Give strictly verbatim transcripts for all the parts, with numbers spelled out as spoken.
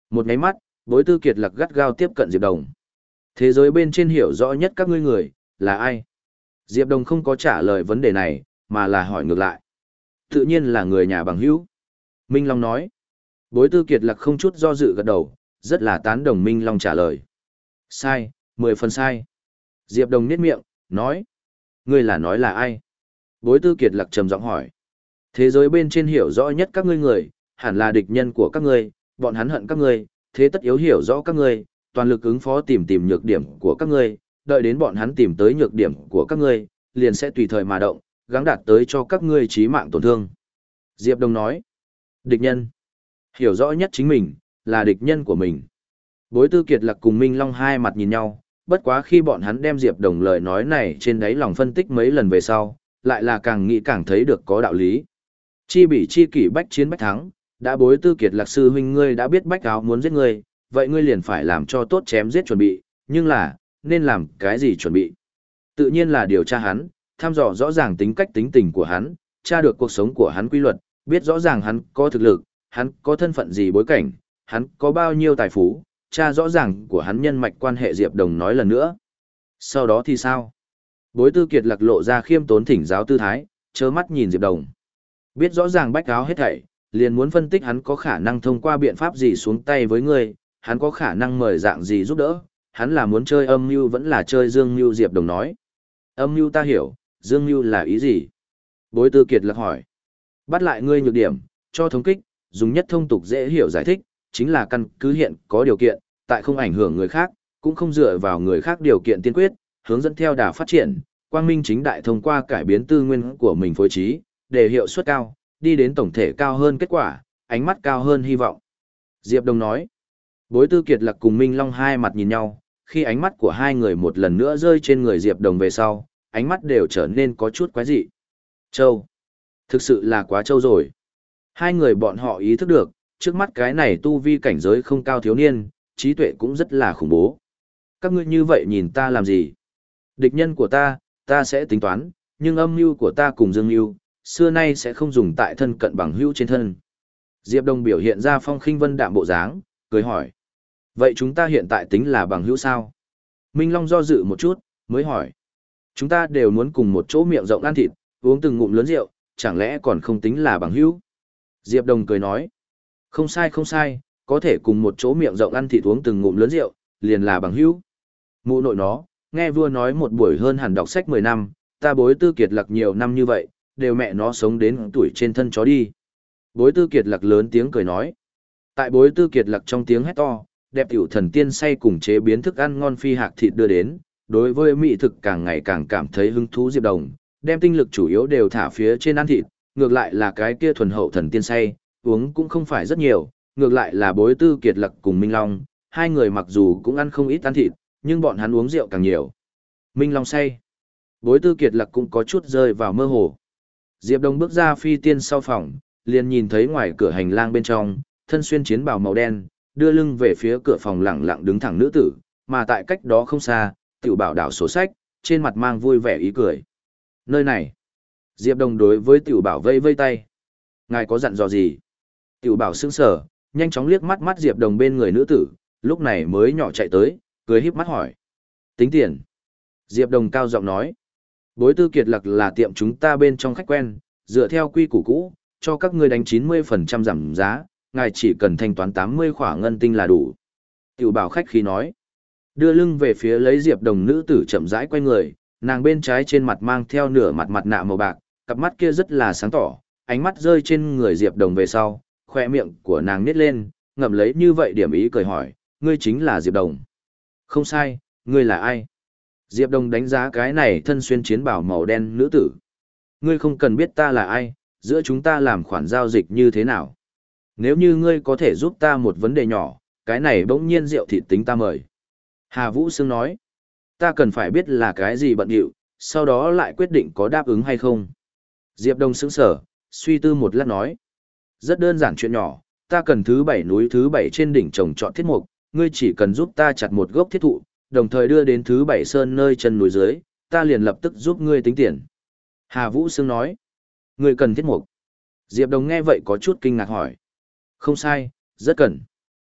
Một nháy mắt, Bối Tư Kiệt Lạc gắt gao tiếp cận Diệp Đồng. Thế giới bên trên hiểu rõ nhất các ngươi người, là ai? Diệp Đồng không có trả lời vấn đề này, mà là hỏi ngược lại. Tự nhiên là người nhà bằng hữu. Minh Long nói. Bối Tư Kiệt Lạc không chút do dự gật đầu, rất là tán đồng Minh Long trả lời. Sai, mười phần sai. Diệp Đồng nhếch miệng, nói. Ngươi là nói là ai? Bối Tư Kiệt Lạc trầm giọng hỏi. Thế giới bên trên hiểu rõ nhất các ngươi người, hẳn là địch nhân của các ngươi, bọn hắn hận các ngươi, thế tất yếu hiểu rõ các ngươi, toàn lực ứng phó tìm tìm nhược điểm của các ngươi, đợi đến bọn hắn tìm tới nhược điểm của các ngươi, liền sẽ tùy thời mà động, gắng đạt tới cho các ngươi chí mạng tổn thương. Diệp Đông nói. Địch nhân. Hiểu rõ nhất chính mình, là địch nhân của mình. Bối Tư Kiệt Lạc cùng Minh Long hai mặt nhìn nhau, bất quá khi bọn hắn đem Diệp Đồng lời nói này trên đáy lòng phân tích mấy lần về sau, lại là càng nghĩ càng thấy được có đạo lý. Chi bỉ chi kỷ bách chiến bách thắng, đã Bối Tư Kiệt Lạc sư huynh ngươi đã biết bách áo muốn giết ngươi, vậy ngươi liền phải làm cho tốt chém giết chuẩn bị, nhưng là, nên làm cái gì chuẩn bị? Tự nhiên là điều tra hắn, thăm dò rõ ràng tính cách tính tình của hắn, tra được cuộc sống của hắn quy luật, biết rõ ràng hắn có thực lực, hắn có thân phận gì bối cảnh, hắn có bao nhiêu tài phú, tra rõ ràng của hắn nhân mạch quan hệ. Diệp Đồng nói lần nữa. Sau đó thì sao? Bối Tư Kiệt Lạc lộ ra khiêm tốn thỉnh giáo tư thái, trơ mắt nhìn Diệp Đồng. Biết rõ ràng bách áo hết thảy, liền muốn phân tích hắn có khả năng thông qua biện pháp gì xuống tay với ngươi, hắn có khả năng mời dạng gì giúp đỡ, hắn là muốn chơi âm mưu vẫn là chơi dương mưu. Diệp Đồng nói. Âm mưu ta hiểu, dương mưu là ý gì? Bối Tư Kiệt Lạc hỏi. Bắt lại ngươi nhược điểm, cho thống kích, dùng nhất thông tục dễ hiểu giải thích, chính là căn cứ hiện có điều kiện, tại không ảnh hưởng người khác, cũng không dựa vào người khác điều kiện tiên quyết, hướng dẫn theo đà phát triển, quang minh chính đại thông qua cải biến tư nguyên của mình phối trí, để hiệu suất cao, đi đến tổng thể cao hơn kết quả, ánh mắt cao hơn hy vọng. Diệp Đồng nói. Bối Tư Kiệt Lạc cùng Minh Long hai mặt nhìn nhau, khi ánh mắt của hai người một lần nữa rơi trên người Diệp Đồng về sau, ánh mắt đều trở nên có chút quái dị. Châu. Thực sự là quá trâu rồi. Hai người bọn họ ý thức được, trước mắt cái này tu vi cảnh giới không cao thiếu niên, trí tuệ cũng rất là khủng bố. Các ngươi như vậy nhìn ta làm gì? Địch nhân của ta, ta sẽ tính toán, nhưng âm mưu của ta cùng dương mưu, xưa nay sẽ không dùng tại thân cận bằng hữu trên thân. Diệp Đông biểu hiện ra phong khinh vân đạm bộ dáng, cười hỏi. Vậy chúng ta hiện tại tính là bằng hữu sao? Minh Long do dự một chút, mới hỏi. Chúng ta đều muốn cùng một chỗ miệng rộng ăn thịt, uống từng ngụm lớn rượu, chẳng lẽ còn không tính là bằng hữu? Diệp Đồng cười nói. Không sai không sai, có thể cùng một chỗ miệng rộng ăn thịt uống từng ngụm lớn rượu, liền là bằng hữu. Mụ nội nó, nghe vua nói một buổi hơn hẳn đọc sách mười năm, ta Bối Tư Kiệt Lạc nhiều năm như vậy, đều mẹ nó sống đến tuổi trên thân chó đi. Bối Tư Kiệt Lạc lớn tiếng cười nói. Tại Bối Tư Kiệt Lạc trong tiếng hét to, đẹp tiểu thần tiên say cùng chế biến thức ăn ngon phi hạc thịt đưa đến, đối với mỹ thực càng ngày càng cảm thấy hứng thú. Diệp Đồng, đem tinh lực chủ yếu đều thả phía trên ăn thịt, ngược lại là cái kia thuần hậu thần tiên say, uống cũng không phải rất nhiều, ngược lại là Bối Tư Kiệt Lạc cùng Minh Long, hai người mặc dù cũng ăn không ít ăn thịt, nhưng bọn hắn uống rượu càng nhiều. Minh Long say. Bối Tư Kiệt Lạc cũng có chút rơi vào mơ hồ. Diệp Đông bước ra phi tiên sau phòng, liền nhìn thấy ngoài cửa hành lang bên trong, thân xuyên chiến bào màu đen, đưa lưng về phía cửa phòng lẳng lặng đứng thẳng nữ tử, mà tại cách đó không xa, Tiểu Bảo đảo sổ sách, trên mặt mang vui vẻ ý cười. Nơi này. Diệp Đông đối với Tiểu Bảo vây vây tay. Ngài có dặn dò gì? Tiểu Bảo sững sờ, nhanh chóng liếc mắt mắt Diệp Đông bên người nữ tử, lúc này mới nhỏ chạy tới, cười híp mắt hỏi. Tính tiền. Diệp Đông cao giọng nói. Bối Tư Kiệt Lạc là tiệm chúng ta bên trong khách quen, dựa theo quy củ cũ, cho các ngươi đánh chín mươi phần trăm giảm giá, ngài chỉ cần thanh toán tám mươi khỏa ngân tinh là đủ. Tiểu Bảo khách khí nói. Đưa lưng về phía lấy Diệp Đồng nữ tử chậm rãi quay người, nàng bên trái trên mặt mang theo nửa mặt mặt nạ màu bạc, cặp mắt kia rất là sáng tỏ, ánh mắt rơi trên người Diệp Đồng về sau, khoe miệng của nàng nhếch lên, ngậm lấy như vậy điểm ý cười hỏi, ngươi chính là Diệp Đồng. Không sai, ngươi là ai? Diệp Đồng đánh giá cái này thân xuyên chiến bào màu đen nữ tử. Ngươi không cần biết ta là ai, giữa chúng ta làm khoản giao dịch như thế nào. Nếu như ngươi có thể giúp ta một vấn đề nhỏ, cái này bỗng nhiên rượu thịt tính ta mời. Hà Vũ Sương nói, ta cần phải biết là cái gì bận điệu, sau đó lại quyết định có đáp ứng hay không. Diệp Đông sững sờ, suy tư một lát nói, rất đơn giản chuyện nhỏ, ta cần thứ bảy núi thứ bảy trên đỉnh trồng trọt thiết mục, ngươi chỉ cần giúp ta chặt một gốc thiết thụ, đồng thời đưa đến thứ bảy sơn nơi chân núi dưới, ta liền lập tức giúp ngươi tính tiền. Hà Vũ Sương nói, ngươi cần thiết mục. Diệp Đông nghe vậy có chút kinh ngạc hỏi. Không sai, rất cần.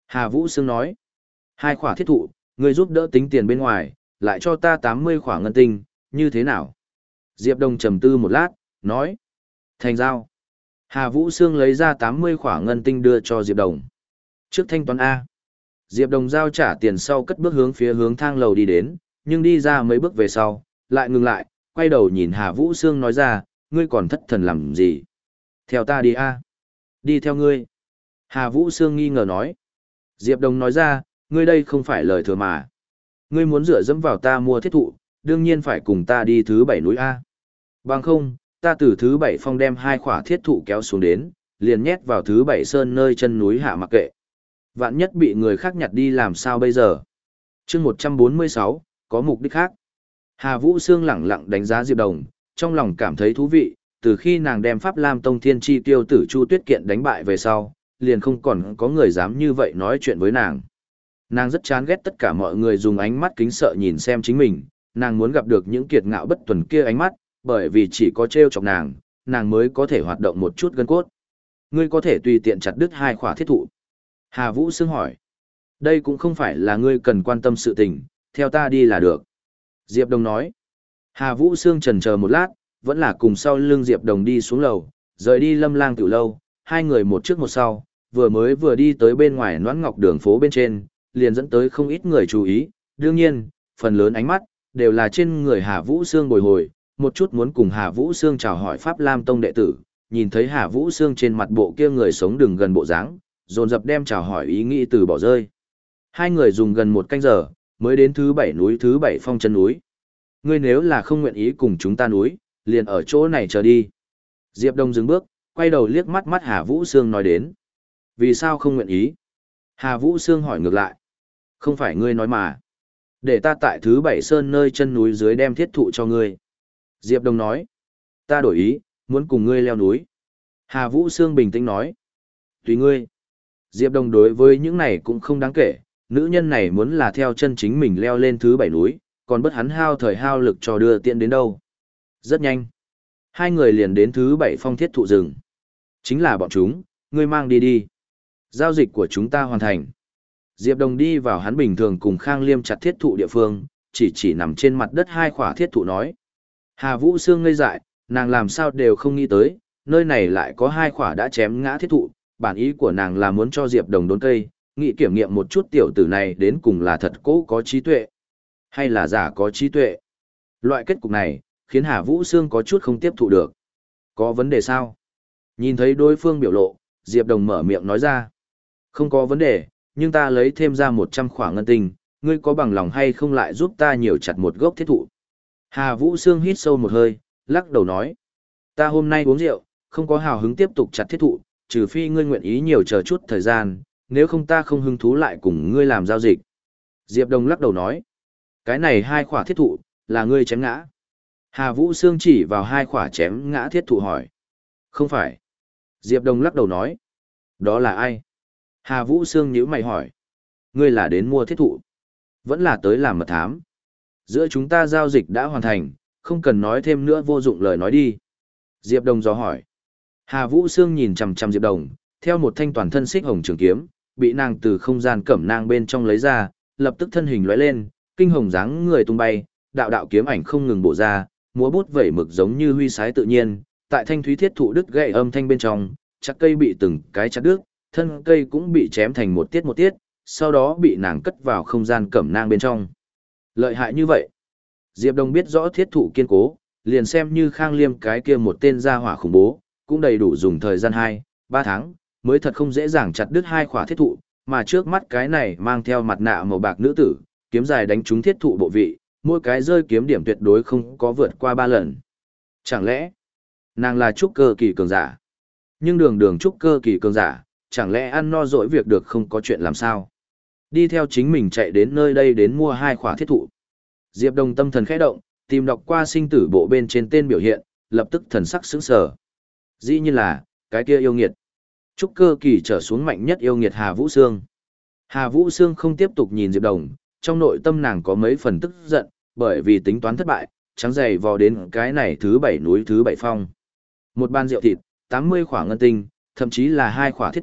Hà Vũ Sương nói, hai khỏa thiết thụ, ngươi giúp đỡ tính tiền bên ngoài, lại cho ta tám mươi khỏa ngân tinh, như thế nào? Diệp Đồng trầm tư một lát, nói, thành giao. Hà Vũ Sương lấy ra tám mươi khỏa ngân tinh đưa cho Diệp Đồng. Trước thanh toán A. Diệp Đồng giao trả tiền sau cất bước hướng phía hướng thang lầu đi đến, nhưng đi ra mấy bước về sau, lại ngừng lại, quay đầu nhìn Hà Vũ Sương nói ra, ngươi còn thất thần làm gì? Theo ta đi A. Đi theo ngươi. Hà Vũ Sương nghi ngờ nói. Diệp Đồng nói ra, ngươi đây không phải lời thừa mà. Ngươi muốn dựa dẫm vào ta mua thiết thụ, đương nhiên phải cùng ta đi thứ bảy núi A. Bằng không, ta từ thứ bảy phong đem hai khỏa thiết thụ kéo xuống đến, liền nhét vào thứ bảy sơn nơi chân núi hạ mặc kệ. Vạn nhất bị người khác nhặt đi làm sao bây giờ? chương một trăm bốn mươi sáu, có mục đích khác. Hà Vũ Sương lẳng lặng đánh giá Diệp Đồng, trong lòng cảm thấy thú vị, từ khi nàng đem Pháp Lam Tông Thiên Chi Tiêu tử Chu Tuyết Kiện đánh bại về sau, liền không còn có người dám như vậy nói chuyện với nàng. Nàng rất chán ghét tất cả mọi người dùng ánh mắt kính sợ nhìn xem chính mình, nàng muốn gặp được những kiệt ngạo bất tuần kia ánh mắt, bởi vì chỉ có trêu chọc nàng, nàng mới có thể hoạt động một chút gân cốt. Ngươi có thể tùy tiện chặt đứt hai khỏa thiết thụ. Hà Vũ Sương hỏi. Đây cũng không phải là ngươi cần quan tâm sự tình, theo ta đi là được. Diệp Đồng nói. Hà Vũ Sương chần chờ một lát, vẫn là cùng sau lưng Diệp Đồng đi xuống lầu, rời đi Lâm Lang tiểu lâu, hai người một trước một sau, vừa mới vừa đi tới bên ngoài Noãn Ngọc đường phố bên trên, liền dẫn tới không ít người chú ý, đương nhiên, phần lớn ánh mắt đều là trên người Hà Vũ Sương bồi hồi, một chút muốn cùng Hà Vũ Sương chào hỏi Pháp Lam Tông đệ tử, nhìn thấy Hà Vũ Sương trên mặt bộ kia người sống đừng gần bộ dáng, dồn dập đem chào hỏi ý nghĩ từ bỏ rơi. Hai người dùng gần một canh giờ, mới đến thứ bảy núi thứ bảy phong chân núi. Ngươi nếu là không nguyện ý cùng chúng ta núi, liền ở chỗ này chờ đi. Diệp Đông dừng bước, quay đầu liếc mắt mắt Hà Vũ Sương nói đến. Vì sao không nguyện ý? Hà Vũ Sương hỏi ngược lại. Không phải ngươi nói mà. Để ta tại thứ bảy sơn nơi chân núi dưới đem thiết thụ cho ngươi. Diệp Đông nói. Ta đổi ý, muốn cùng ngươi leo núi. Hà Vũ Sương bình tĩnh nói. Tùy ngươi. Diệp Đông đối với những này cũng không đáng kể, nữ nhân này muốn là theo chân chính mình leo lên thứ bảy núi, còn bất hắn hao thời hao lực cho đưa tiện đến đâu. Rất nhanh. Hai người liền đến thứ bảy phong thiết thụ rừng. Chính là bọn chúng, ngươi mang đi đi. Giao dịch của chúng ta hoàn thành. Diệp Đồng đi vào hắn bình thường cùng Khang Liêm chặt thiết thụ địa phương, chỉ chỉ nằm trên mặt đất hai khỏa thiết thụ nói. Hà Vũ Sương ngây dại, nàng làm sao đều không nghĩ tới, nơi này lại có hai khỏa đã chém ngã thiết thụ, bản ý của nàng là muốn cho Diệp Đồng đốn cây, nghĩ kiểm nghiệm một chút tiểu tử này đến cùng là thật cố có trí tuệ, hay là giả có trí tuệ. Loại kết cục này, khiến Hà Vũ Sương có chút không tiếp thụ được. Có vấn đề sao? Nhìn thấy đối phương biểu lộ, Diệp Đồng mở miệng nói ra. Không có vấn đề, nhưng ta lấy thêm ra một trăm khỏa ngân tinh, ngươi có bằng lòng hay không lại giúp ta nhiều chặt một gốc thiết thụ? Hà Vũ Sương hít sâu một hơi, lắc đầu nói. Ta hôm nay uống rượu, không có hào hứng tiếp tục chặt thiết thụ, trừ phi ngươi nguyện ý nhiều chờ chút thời gian, nếu không ta không hứng thú lại cùng ngươi làm giao dịch. Diệp Đồng lắc đầu nói. Cái này hai khỏa thiết thụ, là ngươi chém ngã. Hà Vũ Sương chỉ vào hai khỏa chém ngã thiết thụ hỏi. Không phải. Diệp Đồng lắc đầu nói. Đó là ai? Hà Vũ Sương nhíu mày hỏi. Ngươi là đến mua thiết thụ. Vẫn là tới làm mật thám. Giữa chúng ta giao dịch đã hoàn thành, không cần nói thêm nữa vô dụng lời nói đi. Diệp Đồng dò hỏi. Hà Vũ Sương nhìn chằm chằm Diệp Đồng, theo một thanh toàn thân xích hồng trường kiếm, bị nàng từ không gian cẩm nang bên trong lấy ra, lập tức thân hình lóe lên, kinh hồng dáng người tung bay, đạo đạo kiếm ảnh không ngừng bổ ra, múa bút vẩy mực giống như huy sái tự nhiên, tại thanh thúy thiết thụ đứt gãy âm thanh bên trong, chắc cây bị từng cái chặt đứt, thân cây cũng bị chém thành một tiết một tiết, sau đó bị nàng cất vào không gian cẩm nang bên trong. Lợi hại như vậy. Diệp Đông biết rõ thiết thụ kiên cố, liền xem như Khang Liêm cái kia một tên gia hỏa khủng bố, cũng đầy đủ dùng thời gian hai, ba tháng, mới thật không dễ dàng chặt đứt hai khỏa thiết thụ, mà trước mắt cái này mang theo mặt nạ màu bạc nữ tử, kiếm dài đánh trúng thiết thụ bộ vị, mỗi cái rơi kiếm điểm tuyệt đối không có vượt qua ba lần. Chẳng lẽ, nàng là trúc cơ kỳ cường giả? Nhưng đường đường trúc cơ kỳ cường giả, chẳng lẽ ăn no dỗi việc được không có chuyện làm sao? Đi theo chính mình chạy đến nơi đây đến mua hai khỏa thiết thụ. Diệp Đồng tâm thần khẽ động, tìm đọc qua sinh tử bộ bên trên tên biểu hiện, lập tức thần sắc sững sờ. Dĩ nhiên là, cái kia yêu nghiệt. Trúc cơ kỳ trở xuống mạnh nhất yêu nghiệt Hà Vũ Sương. Hà Vũ Sương không tiếp tục nhìn Diệp Đồng, trong nội tâm nàng có mấy phần tức giận, bởi vì tính toán thất bại, trắng dày vò đến cái này thứ bảy núi thứ bảy phong. Một ban rượu thịt, tám mươi khỏa ngân tinh, thậm chí là hai khỏa thiết thụ,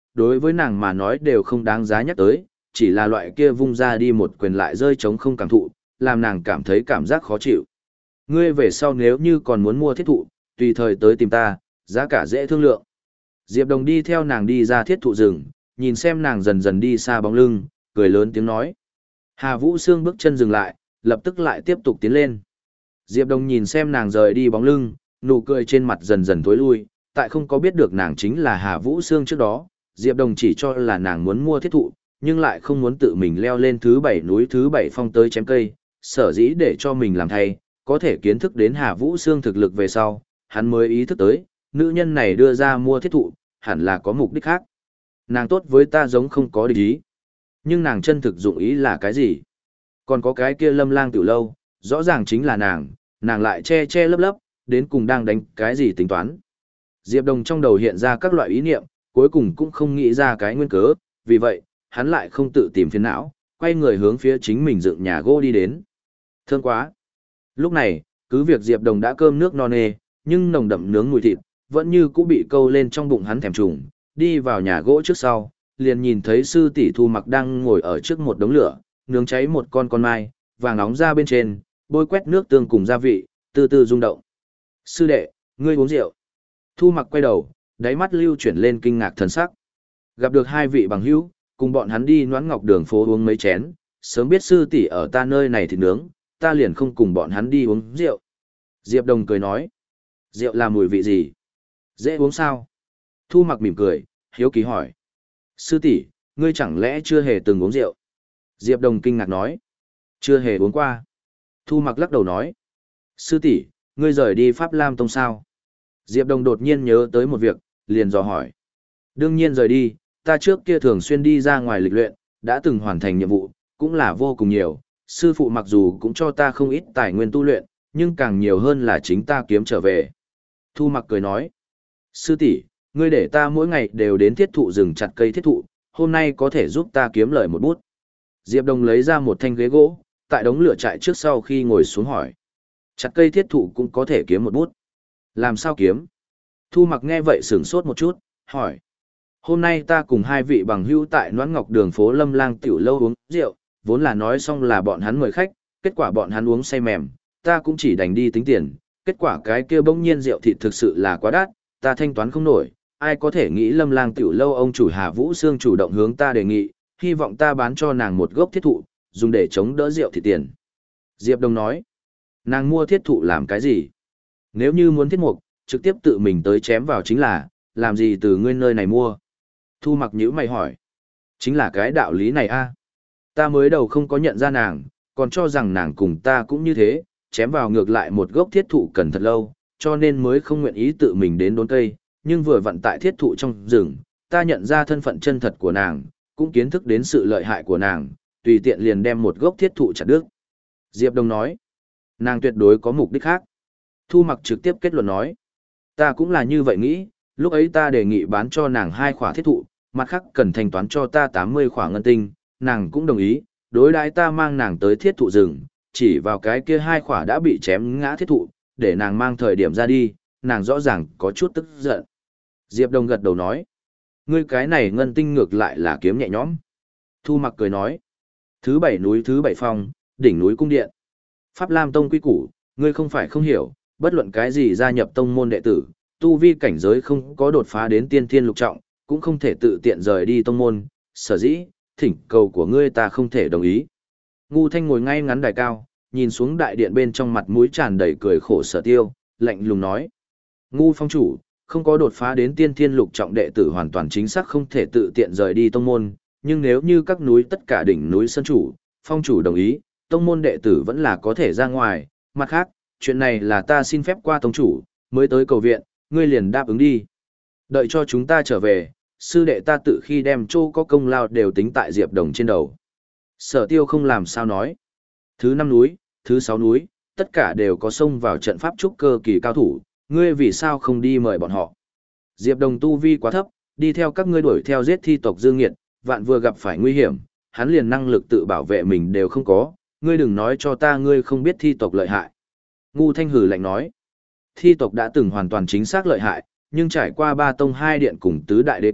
đối với nàng mà nói đều không đáng giá nhắc tới, chỉ là loại kia vung ra đi một quyền lại rơi trống không cảm thụ, làm nàng cảm thấy cảm giác khó chịu. Ngươi về sau nếu như còn muốn mua thiết thụ, tùy thời tới tìm ta, giá cả dễ thương lượng. Diệp Đồng đi theo nàng đi ra thiết thụ rừng, nhìn xem nàng dần dần đi xa bóng lưng, cười lớn tiếng nói. Hà Vũ Sương bước chân dừng lại, lập tức lại tiếp tục tiến lên. Diệp Đồng nhìn xem nàng rời đi bóng lưng, nụ cười trên mặt dần dần tối lui, tại không có biết được nàng chính là Hà Vũ Sương trước đó, Diệp Đồng chỉ cho là nàng muốn mua thiết thụ, nhưng lại không muốn tự mình leo lên thứ bảy núi thứ bảy phong tới chém cây, sở dĩ để cho mình làm thay, có thể kiến thức đến Hà Vũ Sương thực lực về sau, hắn mới ý thức tới, nữ nhân này đưa ra mua thiết thụ, hẳn là có mục đích khác. Nàng tốt với ta giống không có địch ý. Nhưng nàng chân thực dụng ý là cái gì? Còn có cái kia Lâm Lang tiểu lâu, rõ ràng chính là nàng, nàng lại che che lấp lấp, đến cùng đang đánh cái gì tính toán. Diệp Đồng trong đầu hiện ra các loại ý niệm, cuối cùng cũng không nghĩ ra cái nguyên cớ, vì vậy, hắn lại không tự tìm phiền não, quay người hướng phía chính mình dựng nhà gỗ đi đến. Thương quá! Lúc này, cứ việc Diệp Đồng đã cơm nước no nê, nhưng nồng đậm nướng mùi thịt, vẫn như cũ bị câu lên trong bụng hắn thèm trùng, đi vào nhà gỗ trước sau, liền nhìn thấy sư tỷ Thu Mặc đang ngồi ở trước một đống lửa, nướng cháy một con con mai, vàng nóng ra bên trên, bôi quét nước tương cùng gia vị, từ từ rung động. Sư đệ, ngươi uống rượu. Thu Mặc quay đầu, đáy mắt lưu chuyển lên kinh ngạc thần sắc. Gặp được hai vị bằng hữu, cùng bọn hắn đi Noãn Ngọc đường phố uống mấy chén, sớm biết sư tỷ ở ta nơi này thì nướng, ta liền không cùng bọn hắn đi uống rượu. Diệp Đồng cười nói, rượu là mùi vị gì? Dễ uống sao? Thu Mặc mỉm cười, hiếu kỳ hỏi. Sư tỷ, ngươi chẳng lẽ chưa hề từng uống rượu? Diệp Đồng kinh ngạc nói, chưa hề uống qua. Thu Mặc lắc đầu nói, sư tỷ, ngươi rời đi Pháp Lam Tông sao? Diệp Đồng đột nhiên nhớ tới một việc, liền dò hỏi. Đương nhiên rời đi, ta trước kia thường xuyên đi ra ngoài lịch luyện, đã từng hoàn thành nhiệm vụ, cũng là vô cùng nhiều. Sư phụ mặc dù cũng cho ta không ít tài nguyên tu luyện, nhưng càng nhiều hơn là chính ta kiếm trở về. Thu Mặc cười nói, sư tỷ, ngươi để ta mỗi ngày đều đến thiết thụ rừng chặt cây thiết thụ, hôm nay có thể giúp ta kiếm lời một bút. Diệp Đồng lấy ra một thanh ghế gỗ, tại đống lửa trại trước sau khi ngồi xuống hỏi. Chặt cây thiết thụ cũng có thể kiếm một bút. Làm sao kiếm? Thu Mặc nghe vậy sửng sốt một chút, hỏi. Hôm nay ta cùng hai vị bằng hữu tại Noãn Ngọc đường phố Lâm Lang tiểu lâu uống rượu, vốn là nói xong là bọn hắn mời khách, kết quả bọn hắn uống say mềm, ta cũng chỉ đành đi tính tiền, kết quả cái kia bỗng nhiên rượu thịt thực sự là quá đắt, ta thanh toán không nổi, ai có thể nghĩ Lâm Lang tiểu lâu ông chủ Hà Vũ Sương chủ động hướng ta đề nghị, hy vọng ta bán cho nàng một gốc thiết thụ, dùng để chống đỡ rượu thịt tiền. Diệp Đồng nói, nàng mua thiết thụ làm cái gì? Nếu như muốn thiết mục, trực tiếp tự mình tới chém vào chính là, làm gì từ ngươi nơi này mua? Thu Mặc nhíu mày hỏi, chính là cái đạo lý này a. Ta mới đầu không có nhận ra nàng, còn cho rằng nàng cùng ta cũng như thế, chém vào ngược lại một gốc thiết thụ cần thật lâu, cho nên mới không nguyện ý tự mình đến đốn cây, nhưng vừa vặn tại thiết thụ trong rừng, ta nhận ra thân phận chân thật của nàng, cũng kiến thức đến sự lợi hại của nàng, tùy tiện liền đem một gốc thiết thụ chặt đứt. Diệp Đồng nói, nàng tuyệt đối có mục đích khác. Thu Mặc trực tiếp kết luận nói, ta cũng là như vậy nghĩ, lúc ấy ta đề nghị bán cho nàng hai khỏa thiết thụ, mặt khác cần thanh toán cho ta tám mươi khỏa ngân tinh, nàng cũng đồng ý, đối đãi ta mang nàng tới thiết thụ rừng, chỉ vào cái kia hai khỏa đã bị chém ngã thiết thụ, để nàng mang thời điểm ra đi, nàng rõ ràng có chút tức giận. Diệp Đồng gật đầu nói, ngươi cái này ngân tinh ngược lại là kiếm nhẹ nhõm. Thu Mặc cười nói, thứ bảy núi thứ bảy phong, đỉnh núi cung điện. Pháp Lam Tông quy củ, ngươi không phải không hiểu, bất luận cái gì gia nhập tông môn đệ tử, tu vi cảnh giới không có đột phá đến tiên thiên lục trọng, cũng không thể tự tiện rời đi tông môn, sở dĩ, thỉnh cầu của ngươi ta không thể đồng ý. Ngu Thanh ngồi ngay ngắn đài cao, nhìn xuống đại điện bên trong mặt mũi tràn đầy cười khổ Sở Tiêu, lạnh lùng nói. Ngu phong chủ, không có đột phá đến tiên thiên lục trọng đệ tử hoàn toàn chính xác không thể tự tiện rời đi tông môn, nhưng nếu như các núi tất cả đỉnh núi sân chủ, phong chủ đồng ý, tông môn đệ tử vẫn là có thể ra ngoài, mặt khác, chuyện này là ta xin phép qua tông chủ, mới tới cầu viện, ngươi liền đáp ứng đi. Đợi cho chúng ta trở về, sư đệ ta tự khi đem châu có công lao đều tính tại Diệp Đồng trên đầu. Sở Tiêu không làm sao nói. Thứ năm núi, thứ sáu núi, tất cả đều có xông vào trận pháp trúc cơ kỳ cao thủ, ngươi vì sao không đi mời bọn họ. Diệp Đồng tu vi quá thấp, đi theo các ngươi đuổi theo giết thi tộc Dương Nghiệt, vạn vừa gặp phải nguy hiểm, hắn liền năng lực tự bảo vệ mình đều không có, ngươi đừng nói cho ta ngươi không biết thi tộc lợi hại. Ngu Thanh hử lạnh nói, thi tộc đã từng hoàn toàn chính xác lợi hại, nhưng trải qua ba tông hai điện cùng tứ đại đế quốc,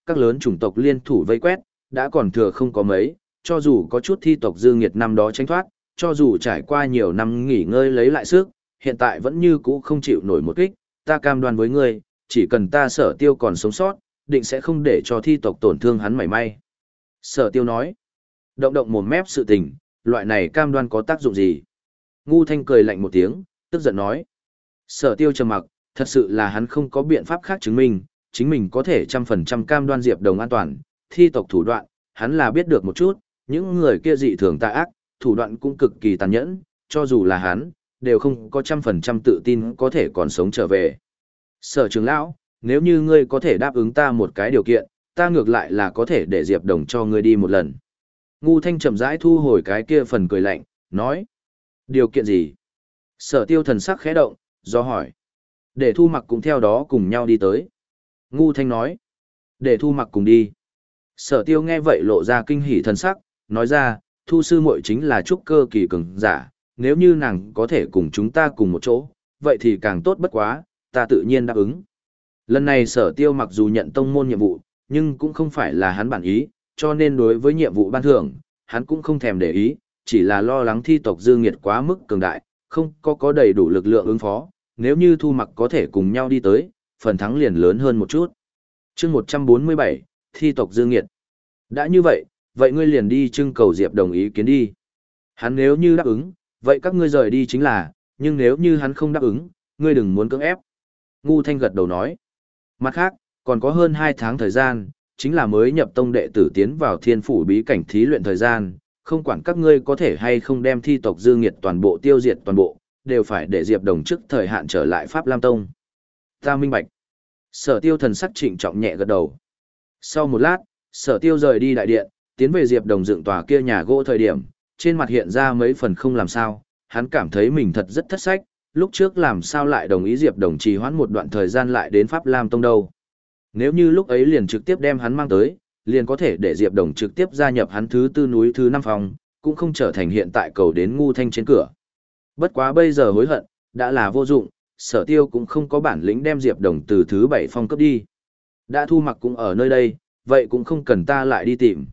các lớn chủng tộc liên thủ vây quét, đã còn thừa không có mấy, cho dù có chút thi tộc dư nghiệt năm đó tránh thoát, cho dù trải qua nhiều năm nghỉ ngơi lấy lại sức, hiện tại vẫn như cũ không chịu nổi một kích, ta cam đoan với ngươi, chỉ cần ta Sở Tiêu còn sống sót, định sẽ không để cho thi tộc tổn thương hắn mảy may. Sở Tiêu nói, động động mồm mép sự tình, loại này cam đoan có tác dụng gì? Ngu Thanh cười lạnh một tiếng, tức giận nói. Sở Tiêu trầm mặc, thật sự là hắn không có biện pháp khác chứng minh, chính mình có thể trăm phần trăm cam đoan Diệp Đồng an toàn, thi tộc thủ đoạn, hắn là biết được một chút, những người kia dị thường tà ác, thủ đoạn cũng cực kỳ tàn nhẫn, cho dù là hắn, đều không có trăm phần trăm tự tin có thể còn sống trở về. Sở trưởng lão, nếu như ngươi có thể đáp ứng ta một cái điều kiện, ta ngược lại là có thể để Diệp Đồng cho ngươi đi một lần. Ngu Thanh chậm rãi thu hồi cái kia phần cười lạnh, nói. Điều kiện gì? Sở Tiêu thần sắc khẽ động, do hỏi. Để Thu Mặc cũng theo đó cùng nhau đi tới. Ngu Thanh nói. Để Thu Mặc cùng đi. Sở Tiêu nghe vậy lộ ra kinh hỉ thần sắc, nói ra, Thu sư muội chính là trúc cơ kỳ cường giả, nếu như nàng có thể cùng chúng ta cùng một chỗ, vậy thì càng tốt bất quá, ta tự nhiên đáp ứng. Lần này Sở Tiêu mặc dù nhận tông môn nhiệm vụ, nhưng cũng không phải là hắn bản ý, cho nên đối với nhiệm vụ ban thưởng, hắn cũng không thèm để ý, chỉ là lo lắng thi tộc dư nghiệt quá mức cường đại, không có có đầy đủ lực lượng ứng phó, nếu như Thu Mặc có thể cùng nhau đi tới, phần thắng liền lớn hơn một chút. Chương một trăm bốn mươi bảy, thi tộc dư nghiệt. Đã như vậy, vậy ngươi liền đi trưng cầu Diệp Đồng ý kiến đi. Hắn nếu như đáp ứng, vậy các ngươi rời đi chính là, nhưng nếu như hắn không đáp ứng, ngươi đừng muốn cưỡng ép. Ngu Thanh gật đầu nói. Mặt khác, còn có hơn hai tháng thời gian, chính là mới nhập tông đệ tử tiến vào thiên phủ bí cảnh thí luyện thời gian, không quản các ngươi có thể hay không đem thi tộc dư nghiệt toàn bộ tiêu diệt toàn bộ, đều phải để Diệp Đồng trước thời hạn trở lại Pháp Lam Tông. Ta minh bạch. Sở Tiêu thần sắc trịnh trọng nhẹ gật đầu. Sau một lát, Sở Tiêu rời đi đại điện, tiến về Diệp Đồng dựng tòa kia nhà gỗ thời điểm, trên mặt hiện ra mấy phần không làm sao, hắn cảm thấy mình thật rất thất sách, lúc trước làm sao lại đồng ý Diệp Đồng trì hoãn một đoạn thời gian lại đến Pháp Lam Tông đâu. Nếu như lúc ấy liền trực tiếp đem hắn mang tới, liền có thể để Diệp Đồng trực tiếp gia nhập hắn thứ tư núi thứ năm phòng, cũng không trở thành hiện tại cầu đến Ngu Thanh trên cửa. Bất quá bây giờ hối hận, đã là vô dụng, Sở Tiêu cũng không có bản lĩnh đem Diệp Đồng từ thứ bảy phong cấp đi. Đã Thu Mặc cũng ở nơi đây, vậy cũng không cần ta lại đi tìm.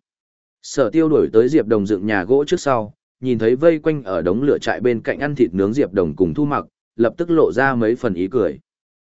Sở Tiêu đuổi tới Diệp Đồng dựng nhà gỗ trước sau, nhìn thấy vây quanh ở đống lửa trại bên cạnh ăn thịt nướng Diệp Đồng cùng Thu Mặc, lập tức lộ ra mấy phần ý cười.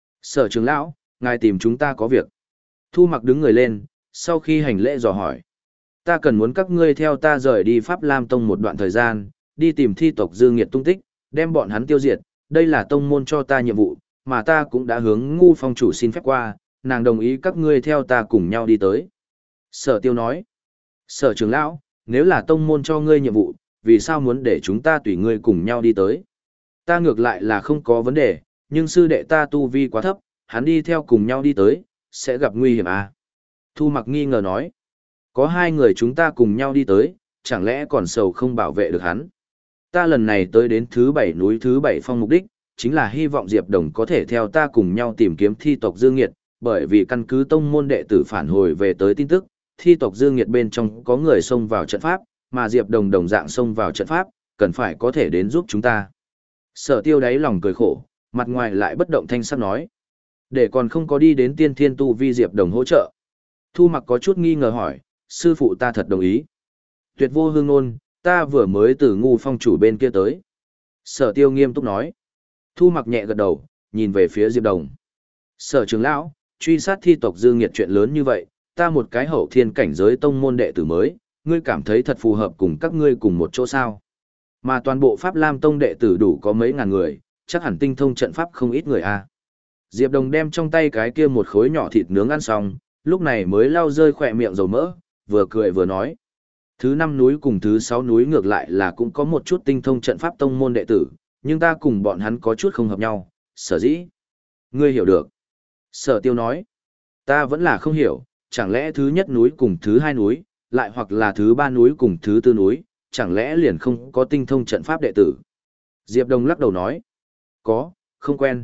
Sở trưởng lão, ngài tìm chúng ta có việc. Thu Mặc đứng người lên, sau khi hành lễ dò hỏi. Ta cần muốn các ngươi theo ta rời đi Pháp Lam Tông một đoạn thời gian, đi tìm thi tộc dư nghiệt tung tích, đem bọn hắn tiêu diệt, đây là tông môn cho ta nhiệm vụ, mà ta cũng đã hướng Ngu phong chủ xin phép qua, nàng đồng ý các ngươi theo ta cùng nhau đi tới. Sở Tiêu nói. Sở trưởng lão, nếu là tông môn cho ngươi nhiệm vụ, vì sao muốn để chúng ta tùy ngươi cùng nhau đi tới? Ta ngược lại là không có vấn đề, nhưng sư đệ ta tu vi quá thấp, hắn đi theo cùng nhau đi tới, sẽ gặp nguy hiểm à? Thu Mặc nghi ngờ nói. Có hai người chúng ta cùng nhau đi tới, chẳng lẽ còn sầu không bảo vệ được hắn? Ta lần này tới đến thứ bảy núi thứ bảy phong mục đích, chính là hy vọng Diệp Đồng có thể theo ta cùng nhau tìm kiếm thi tộc Dương Nghiệt, bởi vì căn cứ tông môn đệ tử phản hồi về tới tin tức, thi tộc Dương Nghiệt bên trong có người xông vào trận pháp, mà Diệp Đồng đồng dạng xông vào trận pháp, cần phải có thể đến giúp chúng ta. Sở Tiêu đáy lòng cười khổ, mặt ngoài lại bất động thanh sắc nói. Để còn không có đi đến tiên thiên tu vi Diệp Đồng hỗ trợ. Thu Mặc có chút nghi ngờ hỏi, sư phụ ta thật đồng ý. Tuyệt vô hương ngôn, ta vừa mới từ Ngu phong chủ bên kia tới. Sở Tiêu nghiêm túc nói. Thu Mặc nhẹ gật đầu, nhìn về phía Diệp Đồng. Sở trưởng lão, truy sát thi tộc dư nghiệt chuyện lớn như vậy, ta một cái hậu thiên cảnh giới tông môn đệ tử mới, ngươi cảm thấy thật phù hợp cùng các ngươi cùng một chỗ sao? Mà toàn bộ Pháp Lam Tông đệ tử đủ có mấy ngàn người, chắc hẳn tinh thông trận pháp không ít người a. À. Diệp Đồng đem trong tay cái kia một khối nhỏ thịt nướng ăn xong, lúc này mới lau rơi khỏe miệng dầu mỡ, vừa cười vừa nói. Thứ năm núi cùng thứ sáu núi ngược lại là cũng có một chút tinh thông trận pháp tông môn đệ tử, nhưng ta cùng bọn hắn có chút không hợp nhau, sở dĩ. Ngươi hiểu được. Sở Tiêu nói. Ta vẫn là không hiểu, chẳng lẽ thứ nhất núi cùng thứ hai núi, lại hoặc là thứ ba núi cùng thứ tư núi, chẳng lẽ liền không có tinh thông trận pháp đệ tử? Diệp Đồng lắc đầu nói. Có, không quen.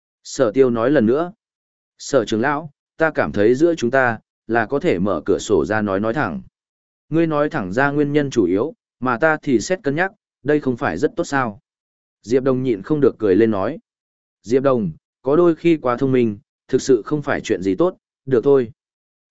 Sở Tiêu nói lần nữa. Sở trưởng lão, ta cảm thấy giữa chúng ta, là có thể mở cửa sổ ra nói nói thẳng. Ngươi nói thẳng ra nguyên nhân chủ yếu, mà ta thì xét cân nhắc, đây không phải rất tốt sao? Diệp Đồng nhịn không được cười lên nói. Diệp Đồng, có đôi khi quá thông minh, thực sự không phải chuyện gì tốt, được thôi.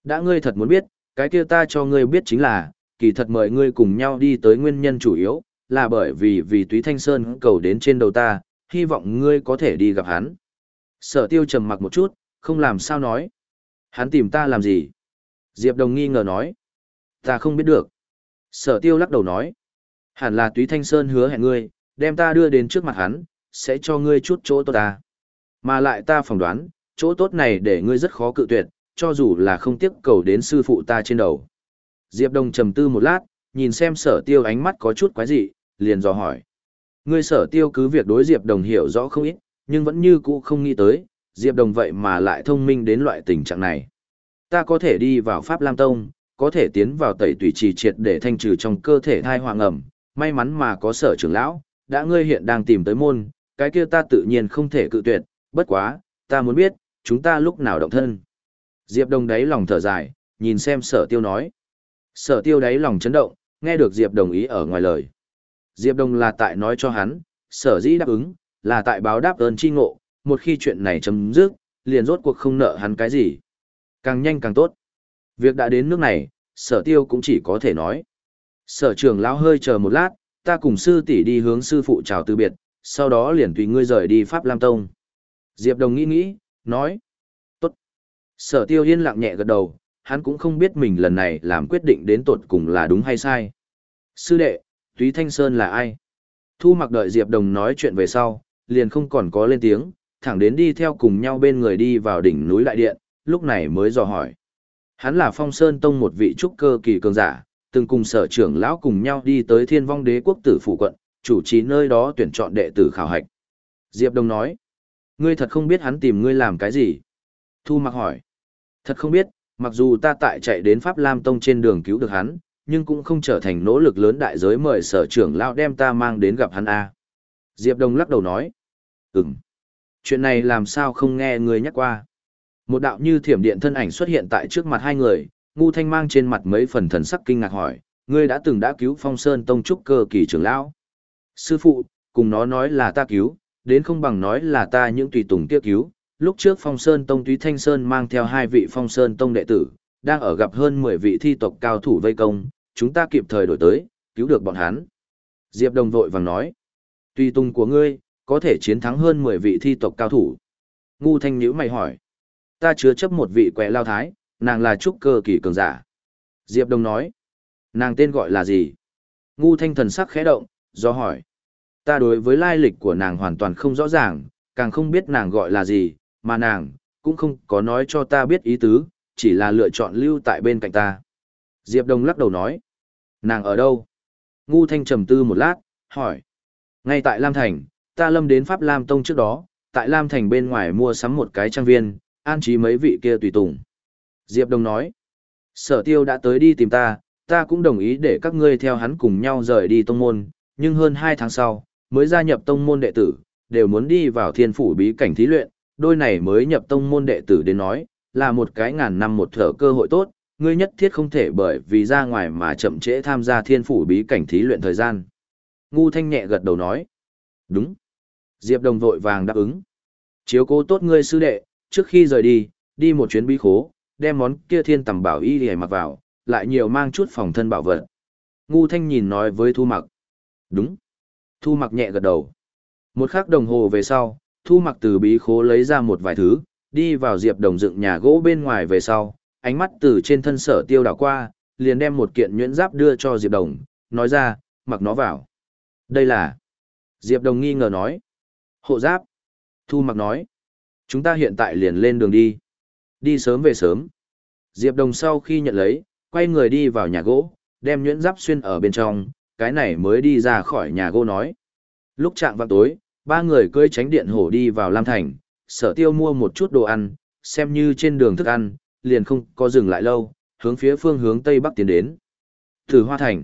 Đã ngươi thật muốn biết, cái kia ta cho ngươi biết chính là, kỳ thật mời ngươi cùng nhau đi tới nguyên nhân chủ yếu, là bởi vì vì Túy Thanh Sơn cầu đến trên đầu ta, hy vọng ngươi có thể đi gặp hắn. Sở Tiêu trầm mặc một chút, không làm sao nói. Hắn tìm ta làm gì? Diệp Đồng nghi ngờ nói. Ta không biết được. Sở Tiêu lắc đầu nói. Hẳn là Túy Thanh Sơn hứa hẹn ngươi, đem ta đưa đến trước mặt hắn, sẽ cho ngươi chút chỗ tốt ta. Mà lại ta phỏng đoán, chỗ tốt này để ngươi rất khó cự tuyệt, cho dù là không tiếc cầu đến sư phụ ta trên đầu. Diệp Đồng trầm tư một lát, nhìn xem Sở Tiêu ánh mắt có chút quái dị, liền dò hỏi. Ngươi Sở Tiêu cứ việc đối Diệp Đồng hiểu rõ không ít, nhưng vẫn như cũ không nghĩ tới, Diệp Đồng vậy mà lại thông minh đến loại tình trạng này. Ta có thể đi vào Pháp Lam Tông, có thể tiến vào tẩy tùy trì triệt để thanh trừ trong cơ thể thai hoàng ẩm, may mắn mà có Sở trưởng lão, đã ngươi hiện đang tìm tới môn, cái kia ta tự nhiên không thể cự tuyệt, bất quá, ta muốn biết, chúng ta lúc nào động thân. Diệp Đồng đáy lòng thở dài, nhìn xem Sở Tiêu nói. Sở Tiêu đáy lòng chấn động, nghe được Diệp Đồng ý ở ngoài lời. Diệp Đồng là tại nói cho hắn, sở dĩ đáp ứng, là tại báo đáp ơn chi ngộ, một khi chuyện này chấm dứt, liền rốt cuộc không nợ hắn cái gì. Càng nhanh càng tốt. Việc đã đến nước này, Sở Tiêu cũng chỉ có thể nói. Sở trưởng lão hơi chờ một lát, ta cùng sư tỷ đi hướng sư phụ chào từ biệt, sau đó liền tùy ngươi rời đi Pháp Lam Tông. Diệp Đồng nghĩ nghĩ, nói. Tốt. Sở Tiêu yên lặng nhẹ gật đầu, hắn cũng không biết mình lần này làm quyết định đến tột cùng là đúng hay sai. Sư đệ, Túy Thanh Sơn là ai? Thu Mặc đợi Diệp Đồng nói chuyện về sau, liền không còn có lên tiếng, thẳng đến đi theo cùng nhau bên người đi vào đỉnh núi đại điện, lúc này mới dò hỏi. Hắn là Phong Sơn Tông một vị trúc cơ kỳ cường giả, từng cùng sở trưởng lão cùng nhau đi tới Thiên Vong Đế quốc tử phủ quận, chủ trì nơi đó tuyển chọn đệ tử khảo hạch. Diệp Đồng nói, ngươi thật không biết hắn tìm ngươi làm cái gì? Thu Mặc hỏi, thật không biết, mặc dù ta tại chạy đến Pháp Lam Tông trên đường cứu được hắn, nhưng cũng không trở thành nỗ lực lớn đại giới mời sở trưởng lão đem ta mang đến gặp hắn a. Diệp Đồng lắc đầu nói, ừm, chuyện này làm sao không nghe ngươi nhắc qua. Một đạo như thiểm điện thân ảnh xuất hiện tại trước mặt hai người, Ngu Thanh mang trên mặt mấy phần thần sắc kinh ngạc hỏi, ngươi đã từng đã cứu Phong Sơn Tông trúc cơ kỳ trưởng lão. Sư phụ, cùng nó nói là ta cứu, đến không bằng nói là ta những tùy tùng kia cứu. Lúc trước Phong Sơn Tông Túy Thanh Sơn mang theo hai vị Phong Sơn Tông đệ tử, đang ở gặp hơn mười vị thi tộc cao thủ vây công, chúng ta kịp thời đổi tới, cứu được bọn hắn. Diệp Đồng vội vàng nói, tùy tùng của ngươi, có thể chiến thắng hơn mười vị thi tộc cao thủ. Ngu Thanh nhíu mày hỏi, ta chứa chấp một vị quẹ lao thái, nàng là trúc cơ kỳ cường giả. Diệp Đồng nói, nàng tên gọi là gì? Ngu Thanh thần sắc khẽ động, do hỏi, ta đối với lai lịch của nàng hoàn toàn không rõ ràng, càng không biết nàng gọi là gì, mà nàng cũng không có nói cho ta biết ý tứ, chỉ là lựa chọn lưu tại bên cạnh ta. Diệp Đồng lắc đầu nói, nàng ở đâu? Ngu Thanh trầm tư một lát, hỏi, ngay tại Lam Thành, ta lâm đến Pháp Lam Tông trước đó, tại Lam Thành bên ngoài mua sắm một cái trang viên, an trí mấy vị kia tùy tùng. Diệp Đồng nói, Sở Tiêu đã tới đi tìm ta, ta cũng đồng ý để các ngươi theo hắn cùng nhau rời đi tông môn, nhưng hơn hai tháng sau, mới gia nhập tông môn đệ tử, đều muốn đi vào thiên phủ bí cảnh thí luyện, đôi này mới nhập tông môn đệ tử đến nói, là một cái ngàn năm một thở cơ hội tốt, ngươi nhất thiết không thể bởi vì ra ngoài mà chậm trễ tham gia thiên phủ bí cảnh thí luyện thời gian. Ngu Thanh nhẹ gật đầu nói, đúng. Diệp Đồng vội vàng đáp ứng. Chiếu cố tốt ngươi sư đệ, trước khi rời đi, đi một chuyến bí khố, đem món kia thiên tầm bảo y để mặc vào, lại nhiều mang chút phòng thân bảo vật. Ngu Thanh nhìn nói với Thu Mặc. Đúng. Thu Mặc nhẹ gật đầu. Một khắc đồng hồ về sau, Thu Mặc từ bí khố lấy ra một vài thứ, đi vào Diệp Đồng dựng nhà gỗ bên ngoài về sau, ánh mắt từ trên thân Sở Tiêu đảo qua, liền đem một kiện nhuyễn giáp đưa cho Diệp Đồng, nói ra, mặc nó vào. Đây là... Diệp Đồng nghi ngờ nói. Hộ giáp. Thu Mặc nói. Chúng ta hiện tại liền lên đường đi. Đi sớm về sớm. Diệp Đồng sau khi nhận lấy, quay người đi vào nhà gỗ, đem nhuyễn giáp xuyên ở bên trong, cái này mới đi ra khỏi nhà gỗ nói. Lúc chạng vào tối, ba người cưỡi tránh điện hổ đi vào Lam Thành, Sở Tiêu mua một chút đồ ăn, xem như trên đường thức ăn, liền không có dừng lại lâu, hướng phía phương hướng Tây Bắc tiến đến. Tử Hoa Thành.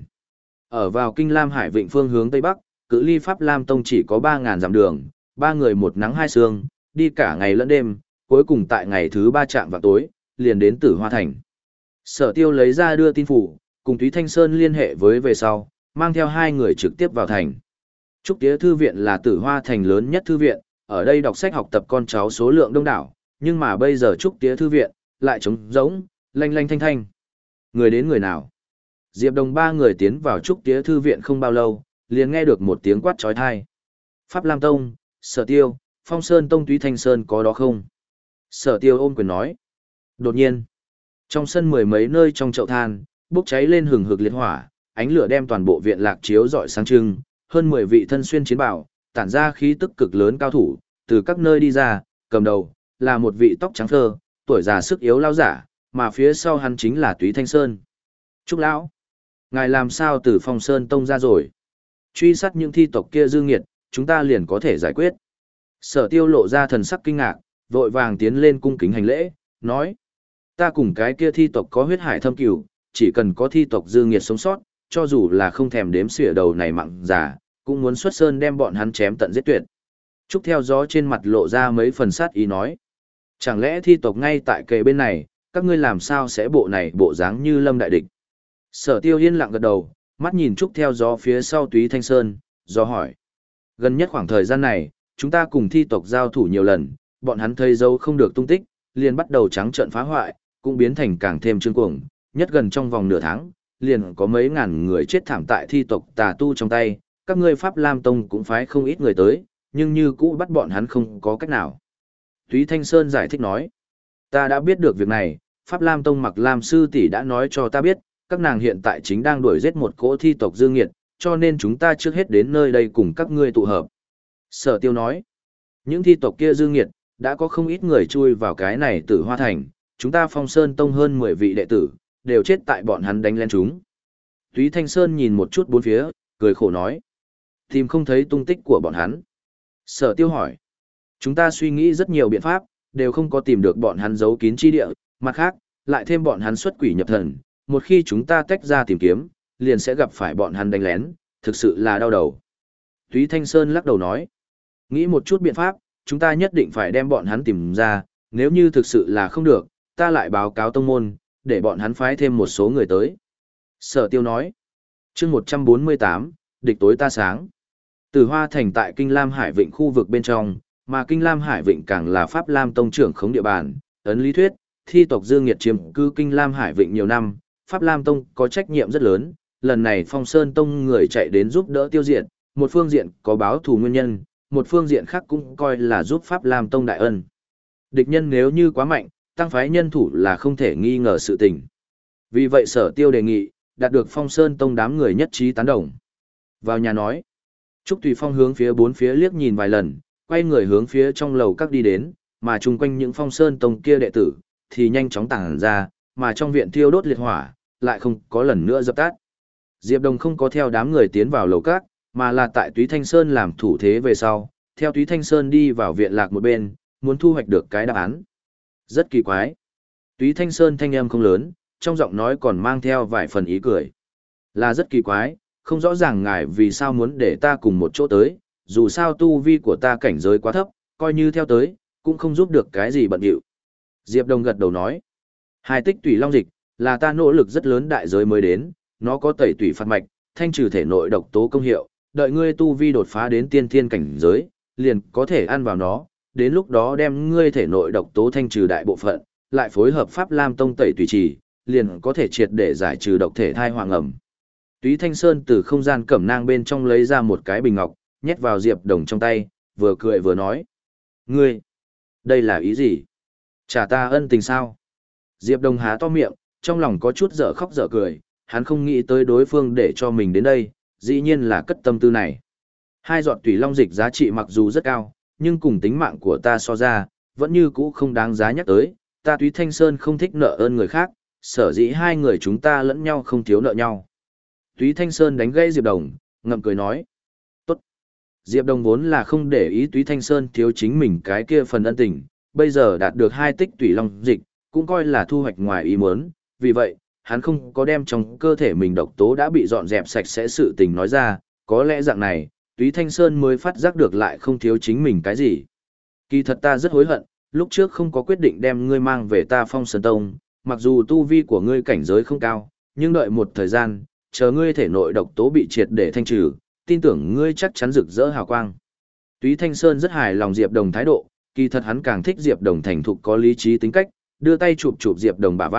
Ở vào Kinh Lam Hải Vịnh phương hướng Tây Bắc, cự ly Pháp Lam Tông chỉ có ba ngàn dặm đường, ba người một nắng hai sương, đi cả ngày lẫn đêm, cuối cùng tại ngày thứ ba chạm vào tối, liền đến Tử Hoa Thành. Sở Tiêu lấy ra đưa tin phủ, cùng Túy Thanh Sơn liên hệ với về sau, mang theo hai người trực tiếp vào thành. Trúc Tía Thư Viện là Tử Hoa Thành lớn nhất thư viện, ở đây đọc sách học tập con cháu số lượng đông đảo, nhưng mà bây giờ Trúc Tía Thư Viện lại trống rỗng, Lanh lanh thanh thanh. Người đến người nào? Diệp Đồng ba người tiến vào trúc tía thư viện không bao lâu, liền nghe được một tiếng quát trói thai. Pháp Lam Tông, Sở Tiêu, Phong Sơn Tông Túy Thanh Sơn có đó không? Sở Tiêu ôm quyền nói. Đột nhiên, trong sân mười mấy nơi trong chậu than, bốc cháy lên hừng hực liệt hỏa, ánh lửa đem toàn bộ viện lạc chiếu rọi sáng trưng, hơn mười vị thân xuyên chiến bào, tản ra khí tức cực lớn cao thủ, từ các nơi đi ra, cầm đầu là một vị tóc trắng phơ, tuổi già sức yếu lao giả, mà phía sau hắn chính là Túy Thanh Sơn. Trúc lão, ngài làm sao từ Phong Sơn Tông ra rồi? Truy sát những thi tộc kia dư nghiệt, chúng ta liền có thể giải quyết. Sở Tiêu lộ ra thần sắc kinh ngạc, vội vàng tiến lên cung kính hành lễ, nói: ta cùng cái kia thi tộc có huyết hải thâm cửu, chỉ cần có thi tộc dư nghiệt sống sót, cho dù là không thèm đếm xỉa đầu này mặn giả, cũng muốn xuất sơn đem bọn hắn chém tận giết tuyệt. Trúc theo gió trên mặt lộ ra mấy phần sát ý nói: chẳng lẽ thi tộc ngay tại kề bên này, các ngươi làm sao sẽ bộ này bộ dáng như lâm đại địch? Sở Tiêu yên lặng gật đầu, mắt nhìn Trúc theo gió phía sau Túy Thanh Sơn, do hỏi: gần nhất khoảng thời gian này, chúng ta cùng thi tộc giao thủ nhiều lần, bọn hắn thấy dấu không được tung tích, liền bắt đầu trắng trợn phá hoại, cũng biến thành càng thêm trương cuồng, nhất gần trong vòng nửa tháng, liền có mấy ngàn người chết thảm tại thi tộc tà tu trong tay, các ngươi Pháp Lam Tông cũng phái không ít người tới, nhưng như cũ bắt bọn hắn không có cách nào. Túy Thanh Sơn giải thích nói: ta đã biết được việc này, Pháp Lam Tông Mặc Lam sư tỷ đã nói cho ta biết, các nàng hiện tại chính đang đuổi giết một cỗ thi tộc dương nghiệt, cho nên chúng ta trước hết đến nơi đây cùng các ngươi tụ hợp. Sở Tiêu nói: những thi tộc kia dương nghiệt, đã có không ít người chui vào cái này Tử Hoa Thành, chúng ta Phong Sơn Tông hơn mười vị đệ tử, đều chết tại bọn hắn đánh lên chúng. Túy Thanh Sơn nhìn một chút bốn phía, cười khổ nói: tìm không thấy tung tích của bọn hắn. Sở Tiêu hỏi: chúng ta suy nghĩ rất nhiều biện pháp, đều không có tìm được bọn hắn giấu kín chi địa, mặt khác, lại thêm bọn hắn xuất quỷ nhập thần, một khi chúng ta tách ra tìm kiếm, liền sẽ gặp phải bọn hắn đánh lén, thực sự là đau đầu. Túy Thanh Sơn lắc đầu nói: nghĩ một chút biện pháp, chúng ta nhất định phải đem bọn hắn tìm ra, nếu như thực sự là không được, ta lại báo cáo tông môn, để bọn hắn phái thêm một số người tới. Sở Tiêu nói: chương một trăm bốn mươi tám, địch tối ta sáng. Tử Hoa Thành tại Kinh Lam Hải Vịnh khu vực bên trong, mà Kinh Lam Hải Vịnh càng là Pháp Lam Tông trưởng khống địa bàn, ấn lý thuyết, thi tộc dương nghiệt chiếm cư Kinh Lam Hải Vịnh nhiều năm, Pháp Lam Tông có trách nhiệm rất lớn, lần này Phong Sơn Tông người chạy đến giúp đỡ tiêu diệt, một phương diện có báo thù nguyên nhân, một phương diện khác cũng coi là giúp Pháp Lam Tông đại ân. Địch nhân nếu như quá mạnh, tăng phái nhân thủ là không thể nghi ngờ sự tình. Vì vậy Sở Tiêu đề nghị, đạt được Phong Sơn Tông đám người nhất trí tán đồng. Vào nhà nói, Trúc Tùy Phong hướng phía bốn phía liếc nhìn vài lần, quay người hướng phía trong lầu các đi đến, mà chung quanh những Phong Sơn Tông kia đệ tử, thì nhanh chóng tản ra, mà trong viện thiêu đốt liệt hỏa, lại không có lần nữa dập tắt. Diệp Đồng không có theo đám người tiến vào lầu các, mà là tại Túy Thanh Sơn làm thủ thế về sau, theo Túy Thanh Sơn đi vào viện lạc một bên, muốn thu hoạch được cái đáp án. Rất kỳ quái. Túy Thanh Sơn thanh âm không lớn, trong giọng nói còn mang theo vài phần ý cười. Là rất kỳ quái, không rõ ràng ngài vì sao muốn để ta cùng một chỗ tới, dù sao tu vi của ta cảnh giới quá thấp, coi như theo tới, cũng không giúp được cái gì bận điệu. Diệp Đồng gật đầu nói, hai tích tủy long dịch, là ta nỗ lực rất lớn đại giới mới đến, nó có tẩy tủy phạt mạch, thanh trừ thể nội độc tố công hiệu, đợi ngươi tu vi đột phá đến tiên thiên cảnh giới, liền có thể ăn vào nó, đến lúc đó đem ngươi thể nội độc tố thanh trừ đại bộ phận, lại phối hợp Pháp Lam Tông tẩy tủy trì, liền có thể triệt để giải trừ độc thể thai hoàng ẩm. Túy Thanh Sơn từ không gian cẩm nang bên trong lấy ra một cái bình ngọc, nhét vào Diệp Đồng trong tay, vừa cười vừa nói. Ngươi, đây là ý gì? Trả ta ân tình sao? Diệp Đồng há to miệng, trong lòng có chút dở khóc dở cười, hắn không nghĩ tới đối phương để cho mình đến đây, dĩ nhiên là cất tâm tư này. Hai giọt tùy long dịch giá trị mặc dù rất cao, nhưng cùng tính mạng của ta so ra, vẫn như cũ không đáng giá nhắc tới, ta Túy Thanh Sơn không thích nợ ơn người khác, sở dĩ hai người chúng ta lẫn nhau không thiếu nợ nhau. Túy Thanh Sơn đánh gãy Diệp Đồng, ngậm cười nói. Tốt. Diệp Đồng vốn là không để ý Túy Thanh Sơn thiếu chính mình cái kia phần ân tình, bây giờ đạt được hai tích tùy long dịch, cũng coi là thu hoạch ngoài ý muốn, vì vậy, hắn không có đem trong cơ thể mình độc tố đã bị dọn dẹp sạch sẽ sự tình nói ra, có lẽ dạng này, Túy Thanh Sơn mới phát giác được lại không thiếu chính mình cái gì. Kỳ thật ta rất hối hận, lúc trước không có quyết định đem ngươi mang về ta Phong Sơn Tông, mặc dù tu vi của ngươi cảnh giới không cao, nhưng đợi một thời gian, chờ ngươi thể nội độc tố bị triệt để thanh trừ, tin tưởng ngươi chắc chắn rực rỡ hào quang. Túy Thanh Sơn rất hài lòng Diệp Đồng thái độ, kỳ thật hắn càng thích Diệp Đồng thành thục có lý trí tính cách, đưa tay chụp chụp Diệp Đồng bả vai,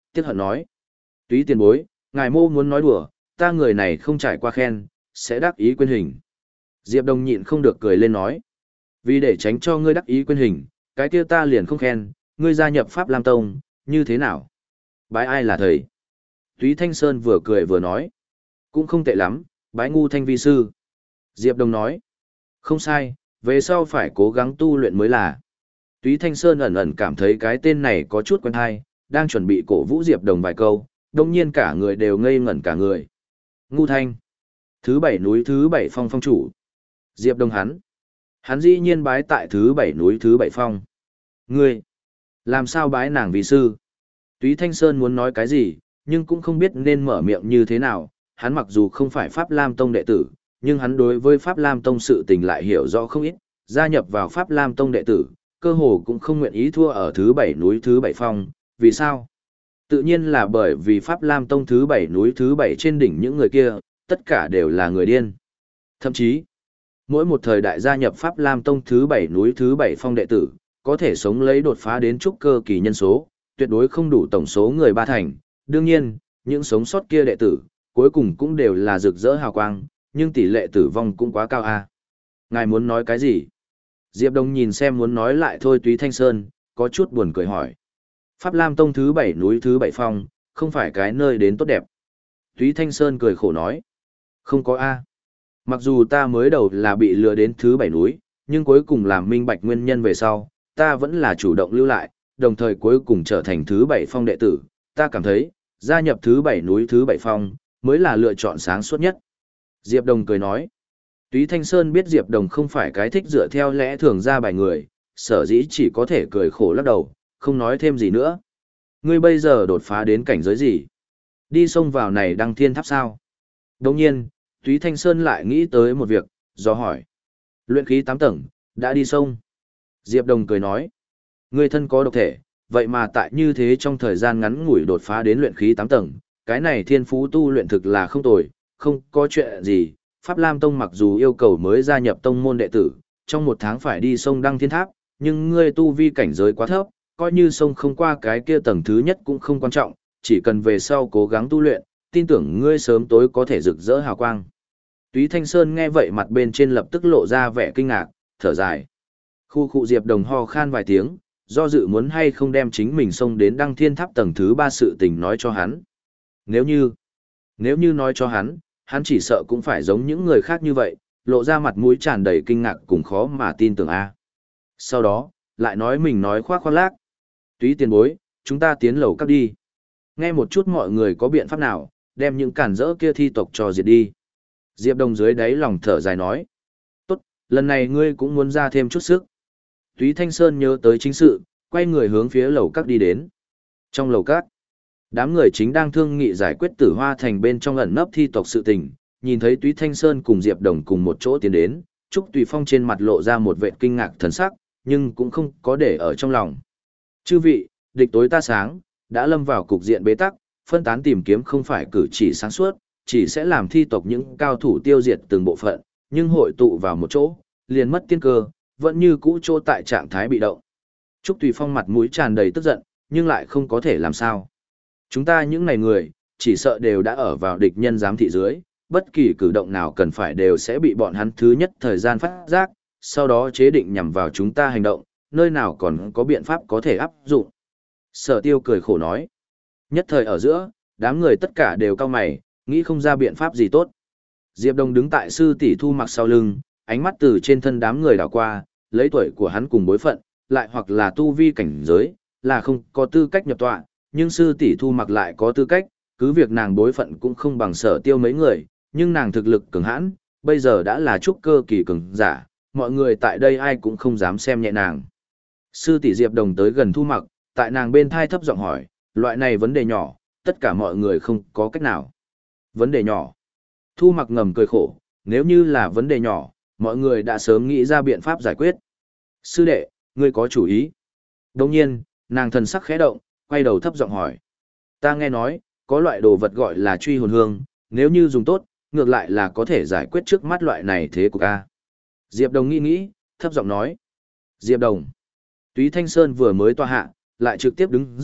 tiếc hận nói. Túy tiền bối, ngài mô muốn nói đùa, ta người này không trải qua khen, sẽ đắc ý quên hình. Diệp Đồng nhịn không được cười lên nói. Vì để tránh cho ngươi đắc ý quên hình, cái kia ta liền không khen, ngươi gia nhập Pháp Lam Tông, như thế nào? Bái ai là thầy? Túy Thanh Sơn vừa cười vừa nói. Cũng không tệ lắm, bái ngu thanh vi sư. Diệp Đồng nói. Không sai, về sau phải cố gắng tu luyện mới là. Túy Thanh Sơn ẩn ẩn cảm thấy cái tên này có chút quen hay, đang chuẩn bị cổ vũ Diệp Đồng vài câu, đồng nhiên cả người đều ngây ngẩn cả người. Ngu thanh. Thứ bảy núi thứ bảy phong phong chủ. Diệp Đồng hắn. Hắn dĩ nhiên bái tại thứ bảy núi thứ bảy phong. Ngươi. Làm sao bái nàng vì sư? Túy Thanh Sơn muốn nói cái gì, nhưng cũng không biết nên mở miệng như thế nào. Hắn mặc dù không phải Pháp Lam Tông đệ tử, nhưng hắn đối với Pháp Lam Tông sự tình lại hiểu rõ không ít. Gia nhập vào Pháp Lam Tông đệ tử, cơ hồ cũng không nguyện ý thua ở thứ bảy núi thứ bảy phong. Vì sao? Tự nhiên là bởi vì Pháp Lam Tông thứ bảy núi thứ bảy trên đỉnh những người kia, tất cả đều là người điên. Thậm chí, mỗi một thời đại gia nhập Pháp Lam Tông thứ bảy núi thứ bảy phong đệ tử, có thể sống lấy đột phá đến trúc cơ kỳ nhân số, tuyệt đối không đủ tổng số người ba thành. Đương nhiên, những sống sót kia đệ tử, cuối cùng cũng đều là rực rỡ hào quang, nhưng tỷ lệ tử vong cũng quá cao a. Ngài muốn nói cái gì? Diệp Đồng nhìn xem muốn nói lại thôi Túy Thanh Sơn, có chút buồn cười hỏi. Pháp Lam Tông thứ bảy núi thứ bảy phong, không phải cái nơi đến tốt đẹp. Túy Thanh Sơn cười khổ nói. Không có a. Mặc dù ta mới đầu là bị lừa đến thứ bảy núi, nhưng cuối cùng làm minh bạch nguyên nhân về sau, ta vẫn là chủ động lưu lại, đồng thời cuối cùng trở thành thứ bảy phong đệ tử. Ta cảm thấy, gia nhập thứ bảy núi thứ bảy phong, mới là lựa chọn sáng suốt nhất. Diệp Đồng cười nói. Túy Thanh Sơn biết Diệp Đồng không phải cái thích dựa theo lẽ thường ra bài người, sở dĩ chỉ có thể cười khổ lắc đầu, không nói thêm gì nữa. Ngươi bây giờ đột phá đến cảnh giới gì? Đi xông vào này đăng thiên tháp sao? Đồng nhiên, Túy Thanh Sơn lại nghĩ tới một việc, do hỏi. Luyện khí tám tầng, đã đi xông. Diệp Đồng cười nói. Ngươi thân có độc thể, vậy mà tại như thế trong thời gian ngắn ngủi đột phá đến luyện khí tám tầng, cái này thiên phú tu luyện thực là không tồi, không có chuyện gì. Pháp Lam Tông mặc dù yêu cầu mới gia nhập tông môn đệ tử, trong một tháng phải đi sông đăng thiên tháp, nhưng ngươi tu vi cảnh giới quá thấp, coi như sông không qua cái kia tầng thứ nhất cũng không quan trọng, chỉ cần về sau cố gắng tu luyện, tin tưởng ngươi sớm tối có thể rực rỡ hào quang. Túy Thanh Sơn nghe vậy mặt bên trên lập tức lộ ra vẻ kinh ngạc, thở dài. Khu khu Diệp Đồng ho khan vài tiếng, do dự muốn hay không đem chính mình xông đến đăng thiên tháp tầng thứ ba sự tình nói cho hắn. Nếu như, nếu như nói cho hắn, hắn chỉ sợ cũng phải giống những người khác như vậy, lộ ra mặt mũi tràn đầy kinh ngạc cùng khó mà tin tưởng a. Sau đó, lại nói mình nói khoác khoác lác. Túy tiền bối, chúng ta tiến lầu các đi. Nghe một chút mọi người có biện pháp nào, đem những cản rỡ kia thi tộc cho diệt đi. Diệp Đồng dưới đáy lòng thở dài nói. Tốt, lần này ngươi cũng muốn ra thêm chút sức. Túy Thanh Sơn nhớ tới chính sự, quay người hướng phía lầu các đi đến. Trong lầu các, đám người chính đang thương nghị giải quyết Tử Hoa Thành bên trong ẩn nấp thi tộc sự tình, nhìn thấy Túy Thanh Sơn cùng Diệp Đồng cùng một chỗ tiến đến, Trúc Tùy Phong trên mặt lộ ra một vệt kinh ngạc thần sắc, nhưng cũng không có để ở trong lòng. Chư vị, địch tối ta sáng, đã lâm vào cục diện bế tắc, phân tán tìm kiếm không phải cử chỉ sáng suốt, chỉ sẽ làm thi tộc những cao thủ tiêu diệt từng bộ phận, nhưng hội tụ vào một chỗ, liền mất tiên cơ, vẫn như cũ chỗ tại trạng thái bị động. Trúc Tùy Phong mặt mũi tràn đầy tức giận, nhưng lại không có thể làm sao. Chúng ta những này người, chỉ sợ đều đã ở vào địch nhân giám thị dưới, bất kỳ cử động nào cần phải đều sẽ bị bọn hắn thứ nhất thời gian phát giác, sau đó chế định nhằm vào chúng ta hành động, nơi nào còn có biện pháp có thể áp dụng. Sở Tiêu cười khổ nói. Nhất thời ở giữa, đám người tất cả đều cau mày, nghĩ không ra biện pháp gì tốt. Diệp Đông đứng tại sư tỷ Thu Mặc sau lưng, ánh mắt từ trên thân đám người đảo qua, lấy tuổi của hắn cùng bối phận, lại hoặc là tu vi cảnh giới, là không có tư cách nhập tọa, nhưng sư tỷ Thu Mặc lại có tư cách, cứ việc nàng bối phận cũng không bằng Sở Tiêu mấy người, nhưng nàng thực lực cường hãn, bây giờ đã là trúc cơ kỳ cường giả, mọi người tại đây ai cũng không dám xem nhẹ nàng. Sư tỷ Diệp Đồng tới gần Thu Mặc, tại nàng bên thai thấp giọng hỏi, loại này vấn đề nhỏ, tất cả mọi người không có cách nào. Vấn đề nhỏ. Thu Mặc ngầm cười khổ, nếu như là vấn đề nhỏ, mọi người đã sớm nghĩ ra biện pháp giải quyết. Sư đệ, ngươi có chủ ý. Đồng nhiên, nàng thần sắc khẽ động, quay đầu thấp giọng hỏi. Ta nghe nói, có loại đồ vật gọi là truy hồn hương, nếu như dùng tốt, ngược lại là có thể giải quyết trước mắt loại này thế cục a. Diệp Đồng nghĩ nghĩ, thấp giọng nói. Diệp Đồng. Túy Thanh Sơn vừa mới tọa hạ, lại trực tiếp đứng dậy,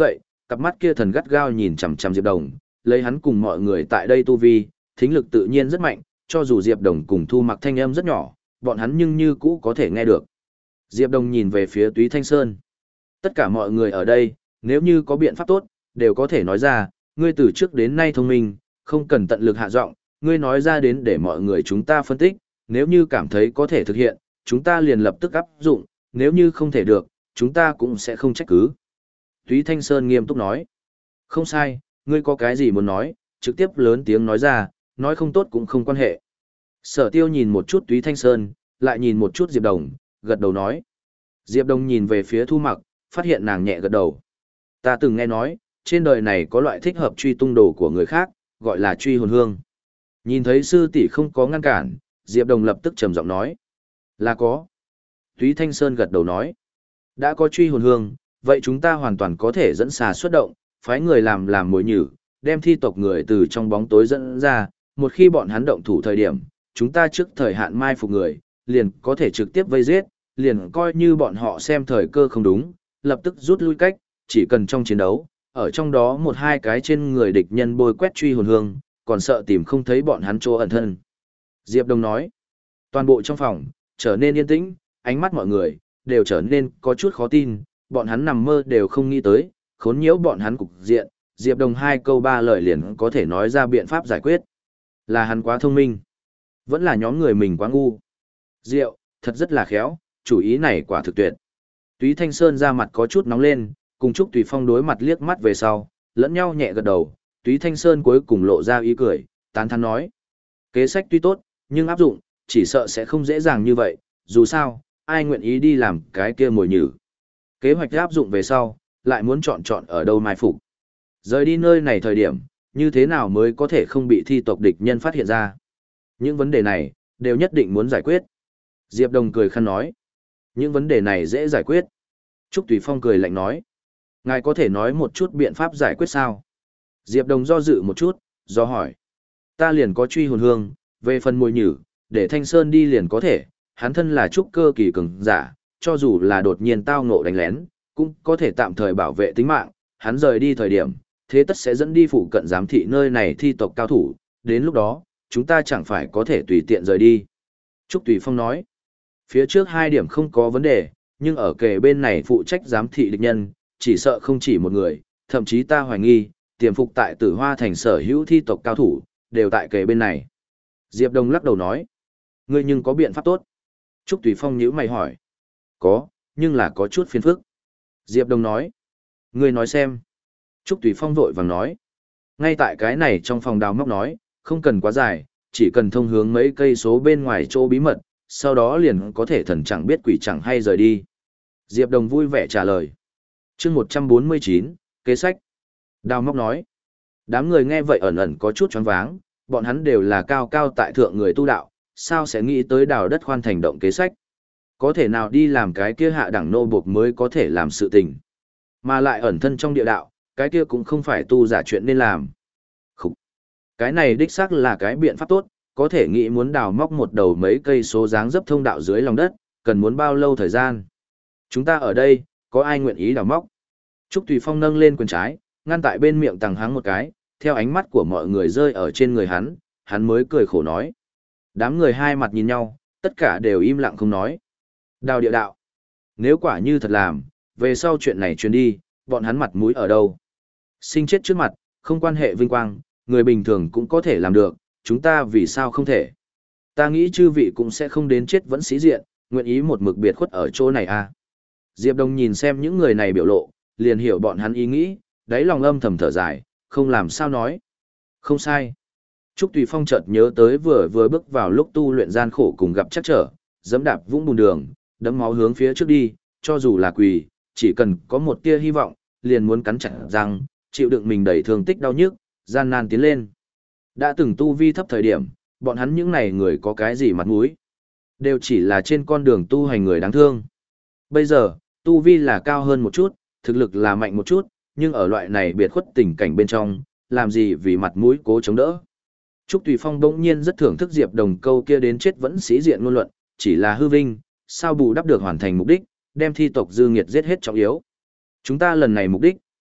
cặp mắt kia thần gắt gao nhìn chằm chằm Diệp Đồng, lấy hắn cùng mọi người tại đây tu vi, thính lực tự nhiên rất mạnh, cho dù Diệp Đồng cùng Thu Mặc thanh âm rất nhỏ, bọn hắn nhưng như cũ có thể nghe được. Diệp Đồng nhìn về phía Túy Thanh Sơn. Tất cả mọi người ở đây, nếu như có biện pháp tốt, đều có thể nói ra, ngươi từ trước đến nay thông minh, không cần tận lực hạ giọng, ngươi nói ra đến để mọi người chúng ta phân tích, nếu như cảm thấy có thể thực hiện, chúng ta liền lập tức áp dụng, nếu như không thể được, chúng ta cũng sẽ không trách cứ. Túy Thanh Sơn nghiêm túc nói. Không sai, ngươi có cái gì muốn nói, trực tiếp lớn tiếng nói ra, nói không tốt cũng không quan hệ. Sở Tiêu nhìn một chút Túy Thanh Sơn, lại nhìn một chút Diệp Đồng, gật đầu nói. Diệp Đồng nhìn về phía Thu Mặc, phát hiện nàng nhẹ gật đầu. Ta từng nghe nói, trên đời này có loại thích hợp truy tung đồ của người khác, gọi là truy hồn hương. Nhìn thấy sư tỷ không có ngăn cản, Diệp Đồng lập tức trầm giọng nói. Là có. Túy Thanh Sơn gật đầu nói. Đã có truy hồn hương, vậy chúng ta hoàn toàn có thể dẫn xà xuất động, phái người làm làm mồi nhử, đem thi tộc người từ trong bóng tối dẫn ra, một khi bọn hắn động thủ thời điểm, chúng ta trước thời hạn mai phục người, liền có thể trực tiếp vây giết, liền coi như bọn họ xem thời cơ không đúng, lập tức rút lui cách, chỉ cần trong chiến đấu, ở trong đó một hai cái trên người địch nhân bôi quét truy hồn hương, còn sợ tìm không thấy bọn hắn chỗ ẩn thân. Diệp Đông nói, toàn bộ trong phòng, trở nên yên tĩnh, ánh mắt mọi người, đều trở nên có chút khó tin, bọn hắn nằm mơ đều không nghĩ tới, khốn nhiễu bọn hắn cục diện, Diệp Đông hai câu ba lời liền có thể nói ra biện pháp giải quyết. Là hắn quá thông minh, vẫn là nhóm người mình quá ngu. Diệu, thật rất là khéo, chủ ý này quả thực tuyệt. Túy Thanh Sơn ra mặt có chút nóng lên, cùng Trúc Tùy Phong đối mặt liếc mắt về sau, lẫn nhau nhẹ gật đầu, Túy Thanh Sơn cuối cùng lộ ra ý cười, tán thán nói. Kế sách tuy tốt, nhưng áp dụng, chỉ sợ sẽ không dễ dàng như vậy, dù sao, ai nguyện ý đi làm cái kia mồi nhử. Kế hoạch áp dụng về sau, lại muốn chọn chọn ở đâu mai phục. Rời đi nơi này thời điểm, như thế nào mới có thể không bị thi tộc địch nhân phát hiện ra. Những vấn đề này, đều nhất định muốn giải quyết. Diệp Đồng cười khăn nói. Những vấn đề này dễ giải quyết. Trúc Tùy Phong cười lạnh nói. Ngài có thể nói một chút biện pháp giải quyết sao? Diệp Đồng do dự một chút, do hỏi. Ta liền có truy hồn hương, về phần mồi nhử, để Thanh Sơn đi liền có thể, hắn thân là trúc cơ kỳ cường giả, cho dù là đột nhiên tao ngộ đánh lén, cũng có thể tạm thời bảo vệ tính mạng, hắn rời đi thời điểm, thế tất sẽ dẫn đi phụ cận giám thị nơi này thi tộc cao thủ, đến lúc đó, chúng ta chẳng phải có thể tùy tiện rời đi. Trúc Tùy Phong nói, phía trước hai điểm không có vấn đề, nhưng ở kề bên này phụ trách giám thị địch nhân, chỉ sợ không chỉ một người, thậm chí ta hoài nghi, tiềm phục tại Tử Hoa thành sở hữu thi tộc cao thủ, đều tại kề bên này. Diệp Đông lắc đầu nói, ngươi nhưng có biện pháp tốt. Trúc Tùy Phong nhíu mày hỏi, có, nhưng là có chút phiền phức. Diệp Đông nói, ngươi nói xem. Trúc Tùy Phong vội vàng nói, ngay tại cái này trong phòng đào móc nói, không cần quá dài, chỉ cần thông hướng mấy cây số bên ngoài chỗ bí mật, sau đó liền có thể thần chẳng biết quỷ chẳng hay rời đi. Diệp Đồng vui vẻ trả lời. Chương một trăm bốn mươi chín, kế sách. Đào móc nói. Đám người nghe vậy ẩn ẩn có chút choáng váng, bọn hắn đều là cao cao tại thượng người tu đạo, sao sẽ nghĩ tới đào đất khoan thành động kế sách. Có thể nào đi làm cái kia hạ đẳng nô buộc mới có thể làm sự tình. Mà lại ẩn thân trong địa đạo, cái kia cũng không phải tu giả chuyện nên làm. Khúc. Cái này đích xác là cái biện pháp tốt, có thể nghĩ muốn đào móc một đầu mấy cây số dáng dấp thông đạo dưới lòng đất, cần muốn bao lâu thời gian. Chúng ta ở đây, có ai nguyện ý đào móc? Trúc Tùy Phong nâng lên quyền trái, ngăn tại bên miệng tằng hắng một cái, theo ánh mắt của mọi người rơi ở trên người hắn, hắn mới cười khổ nói. Đám người hai mặt nhìn nhau, tất cả đều im lặng không nói. Đào địa đạo. Nếu quả như thật làm, về sau chuyện này truyền đi, bọn hắn mặt mũi ở đâu? Sinh chết trước mặt, không quan hệ vinh quang, người bình thường cũng có thể làm được, chúng ta vì sao không thể? Ta nghĩ chư vị cũng sẽ không đến chết vẫn sĩ diện, nguyện ý một mực biệt khuất ở chỗ này à. Diệp Đông nhìn xem những người này biểu lộ, liền hiểu bọn hắn ý nghĩ, đáy lòng âm thầm thở dài, không làm sao nói. Không sai. Trúc Tùy Phong chợt nhớ tới vừa vừa bước vào lúc tu luyện gian khổ cùng gặp chắc trở, dẫm đạp vũng bùn đường, đấm máu hướng phía trước đi, cho dù là quỳ, chỉ cần có một tia hy vọng, liền muốn cắn chặt răng, chịu đựng mình đầy thương tích đau nhức, gian nan tiến lên. Đã từng tu vi thấp thời điểm, bọn hắn những này người có cái gì mặt mũi, đều chỉ là trên con đường tu hành người đáng thương. Bây giờ, tu vi là cao hơn một chút, thực lực là mạnh một chút, nhưng ở loại này biệt khuất tình cảnh bên trong, làm gì vì mặt mũi cố chống đỡ. Trúc Tùy Phong bỗng nhiên rất thưởng thức Diệp Đồng câu kia đến chết vẫn sĩ diện ngôn luận, chỉ là hư vinh, sao bù đắp được hoàn thành mục đích, đem thi tộc dư nghiệt giết hết trọng yếu. Chúng ta lần này mục đích,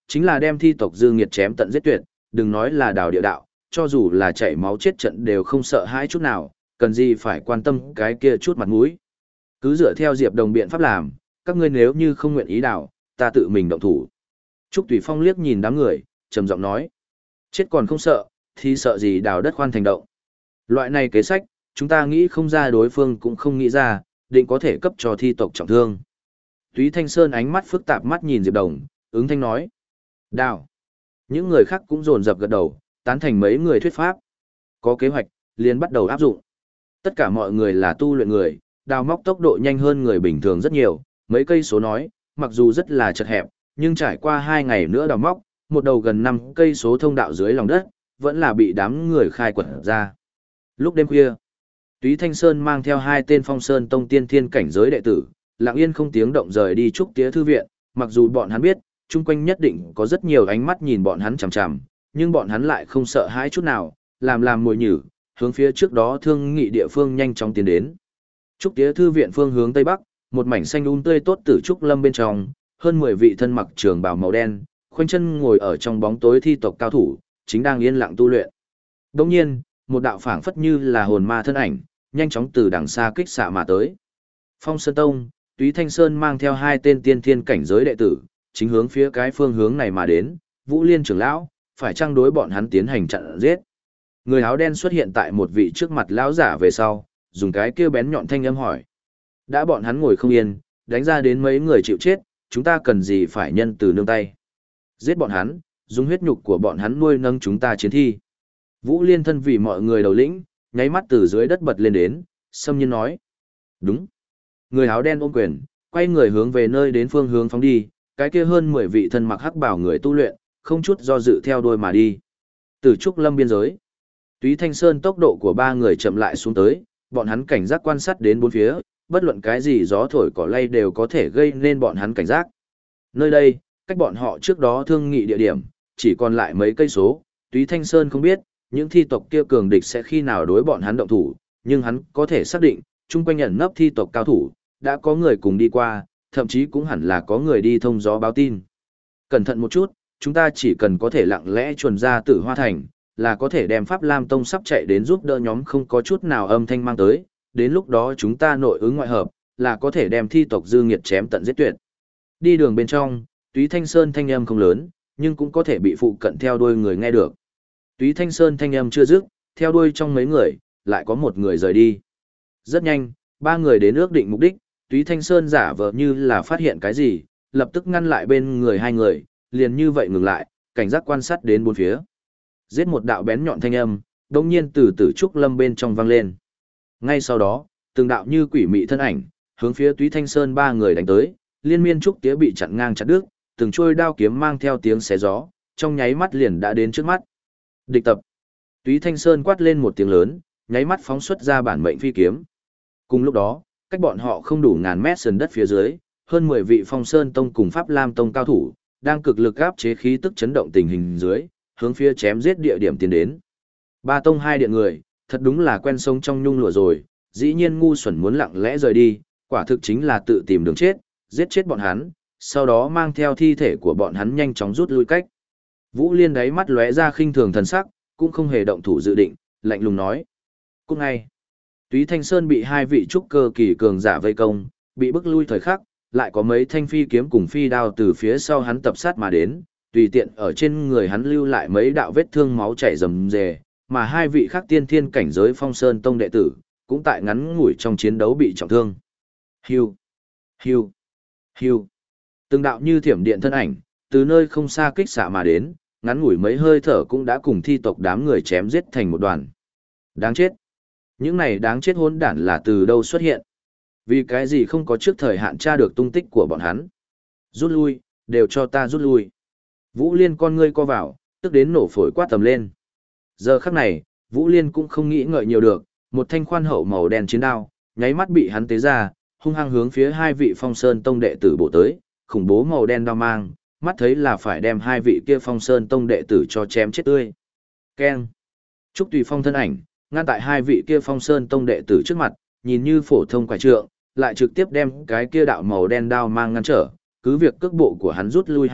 chính là đem thi tộc dư nghiệt chém tận giết tuyệt, đừng nói là đào địa đạo, cho dù là chảy máu chết trận đều không sợ hãi chút nào, cần gì phải quan tâm cái kia chút mặt mũi. Cứ dựa theo Diệp Đồng biện pháp làm, các ngươi nếu như không nguyện ý đào, ta tự mình động thủ. Trúc Tùy Phong liếc nhìn đám người, trầm giọng nói. Chết còn không sợ, thì sợ gì đào đất khoan thành động. Loại này kế sách, chúng ta nghĩ không ra đối phương cũng không nghĩ ra, định có thể cấp cho thi tộc trọng thương. Túy Thanh Sơn ánh mắt phức tạp mắt nhìn Diệp Đồng, ứng thanh nói. Đào. Những người khác cũng rồn rập gật đầu, tán thành mấy người thuyết pháp. Có kế hoạch, liền bắt đầu áp dụng. Tất cả mọi người là tu luyện người, đào móc tốc độ nhanh hơn người bình thường rất nhiều, mấy cây số nói, mặc dù rất là chật hẹp, nhưng trải qua hai ngày nữa đào móc, một đầu gần năm cây số thông đạo dưới lòng đất, vẫn là bị đám người khai quật ra. Lúc đêm khuya, Túy Thanh Sơn mang theo hai tên Phong Sơn Tông tiên thiên cảnh giới đệ tử, lặng yên không tiếng động rời đi Trúc Tía Thư Viện, mặc dù bọn hắn biết, chung quanh nhất định có rất nhiều ánh mắt nhìn bọn hắn chằm chằm, nhưng bọn hắn lại không sợ hãi chút nào, làm làm mồi nhử, hướng phía trước đó thương nghị địa phương nhanh chóng tiến đến. Trúc Tía Thư Viện phương hướng Tây Bắc, một mảnh xanh um tươi tốt tử trúc lâm bên trong, hơn mười vị thân mặc trường bào màu đen, khoanh chân ngồi ở trong bóng tối thi tộc cao thủ, chính đang yên lặng tu luyện. Đồng nhiên, một đạo phảng phất như là hồn ma thân ảnh, nhanh chóng từ đằng xa kích xạ mà tới. Phong Sơn Tông, Túy Thanh Sơn mang theo hai tên tiên thiên cảnh giới đệ tử, chính hướng phía cái phương hướng này mà đến, Vũ Liên trưởng lão, phải chăng đối bọn hắn tiến hành chặn giết. Người áo đen xuất hiện tại một vị trước mặt lão giả về sau, dùng cái kia bén nhọn thanh âm hỏi. Đã bọn hắn ngồi không yên, đánh ra đến mấy người chịu chết, chúng ta cần gì phải nhân từ nương tay. Giết bọn hắn, dùng huyết nhục của bọn hắn nuôi nâng chúng ta chiến thi. Vũ Liên thân vì mọi người đầu lĩnh, nháy mắt từ dưới đất bật lên đến, xâm nhiên nói. Đúng. Người áo đen ôm quyền, quay người hướng về nơi đến phương hướng phóng đi, cái kia hơn mười vị thân mặc hắc bảo người tu luyện, không chút do dự theo đuôi mà đi. Từ trúc lâm biên giới, Túy Thanh Sơn tốc độ của ba người chậm lại xuống tới, bọn hắn cảnh giác quan sát đến bốn phía, bất luận cái gì gió thổi cỏ lay đều có thể gây nên bọn hắn cảnh giác. Nơi đây, cách bọn họ trước đó thương nghị địa điểm, chỉ còn lại mấy cây số, Túy Thanh Sơn không biết, những thi tộc kia cường địch sẽ khi nào đối bọn hắn động thủ, nhưng hắn có thể xác định, chung quanh ẩn nấp thi tộc cao thủ, đã có người cùng đi qua, thậm chí cũng hẳn là có người đi thông gió báo tin. Cẩn thận một chút, chúng ta chỉ cần có thể lặng lẽ chuồn ra Tử Hoa Thành, là có thể đem Pháp Lam Tông sắp chạy đến giúp đỡ nhóm không có chút nào âm thanh mang tới, đến lúc đó chúng ta nội ứng ngoại hợp, là có thể đem thi tộc dư nghiệt chém tận giết tuyệt. Đi đường bên trong, Túy Thanh Sơn thanh âm không lớn, nhưng cũng có thể bị phụ cận theo đuôi người nghe được. Túy Thanh Sơn thanh âm chưa dứt, theo đuôi trong mấy người, lại có một người rời đi. Rất nhanh, ba người đến ước định mục đích, Túy Thanh Sơn giả vờ như là phát hiện cái gì, lập tức ngăn lại bên người hai người, liền như vậy ngừng lại, cảnh giác quan sát đến bốn phía. Giết một đạo bén nhọn thanh âm, đồng nhiên từ tử trúc lâm bên trong vang lên. Ngay sau đó, từng đạo như quỷ mị thân ảnh, hướng phía Túy Thanh Sơn ba người đánh tới, liên miên trúc tía bị chặn ngang chặt đứt, từng trôi đao kiếm mang theo tiếng xé gió, trong nháy mắt liền đã đến trước mắt. Địch tập. Túy Thanh Sơn quát lên một tiếng lớn, nháy mắt phóng xuất ra bản mệnh phi kiếm. Cùng lúc đó, cách bọn họ không đủ ngàn mét sườn đất phía dưới, hơn mười vị Phong Sơn Tông cùng Pháp Lam Tông cao thủ, đang cực lực áp chế khí tức chấn động tình hình dưới, hướng phía chém giết địa điểm tiến đến. Ba tông hai điện người, thật đúng là quen sống trong nhung lụa rồi, dĩ nhiên ngu xuẩn muốn lặng lẽ rời đi, quả thực chính là tự tìm đường chết, giết chết bọn hắn, sau đó mang theo thi thể của bọn hắn nhanh chóng rút lui cách. Vũ Liên đáy mắt lóe ra khinh thường thần sắc, cũng không hề động thủ dự định, lạnh lùng nói. Cũng ngay, Túy Thanh Sơn bị hai vị trúc cơ kỳ cường giả vây công, bị bức lui thời khắc, lại có mấy thanh phi kiếm cùng phi đao từ phía sau hắn tập sát mà đến, tùy tiện ở trên người hắn lưu lại mấy đạo vết thương máu chảy rầm rề, mà hai vị khác tiên thiên cảnh giới Phong Sơn Tông đệ tử, cũng tại ngắn ngủi trong chiến đấu bị trọng thương. Hiu, hiu, hiu. Từng đạo như thiểm điện thân ảnh, từ nơi không xa kích xạ mà đến, ngắn ngủi mấy hơi thở cũng đã cùng thi tộc đám người chém giết thành một đoàn. Đáng chết. Những này đáng chết hỗn đản là từ đâu xuất hiện? Vì cái gì không có trước thời hạn tra được tung tích của bọn hắn? Rút lui, đều cho ta rút lui. Vũ Liên con ngươi co vào, tức đến nổ phổi quát tầm lên. Giờ khắc này, Vũ Liên cũng không nghĩ ngợi nhiều được, một thanh khoan hậu màu đen chiến đao, nháy mắt bị hắn tế ra, hung hăng hướng phía hai vị Phong Sơn Tông đệ tử bổ tới, khủng bố màu đen đao mang, mắt thấy là phải đem hai vị kia Phong Sơn Tông đệ tử cho chém chết tươi. Keng. Trúc Tùy Phong thân ảnh, ngăn tại hai vị kia Phong Sơn Tông đệ tử trước mặt, nhìn như phổ thông quải trượng, lại trực tiếp đem cái kia đạo màu đen đao mang ngăn trở, cứ việc cước bộ của hắn rút lui hai bước,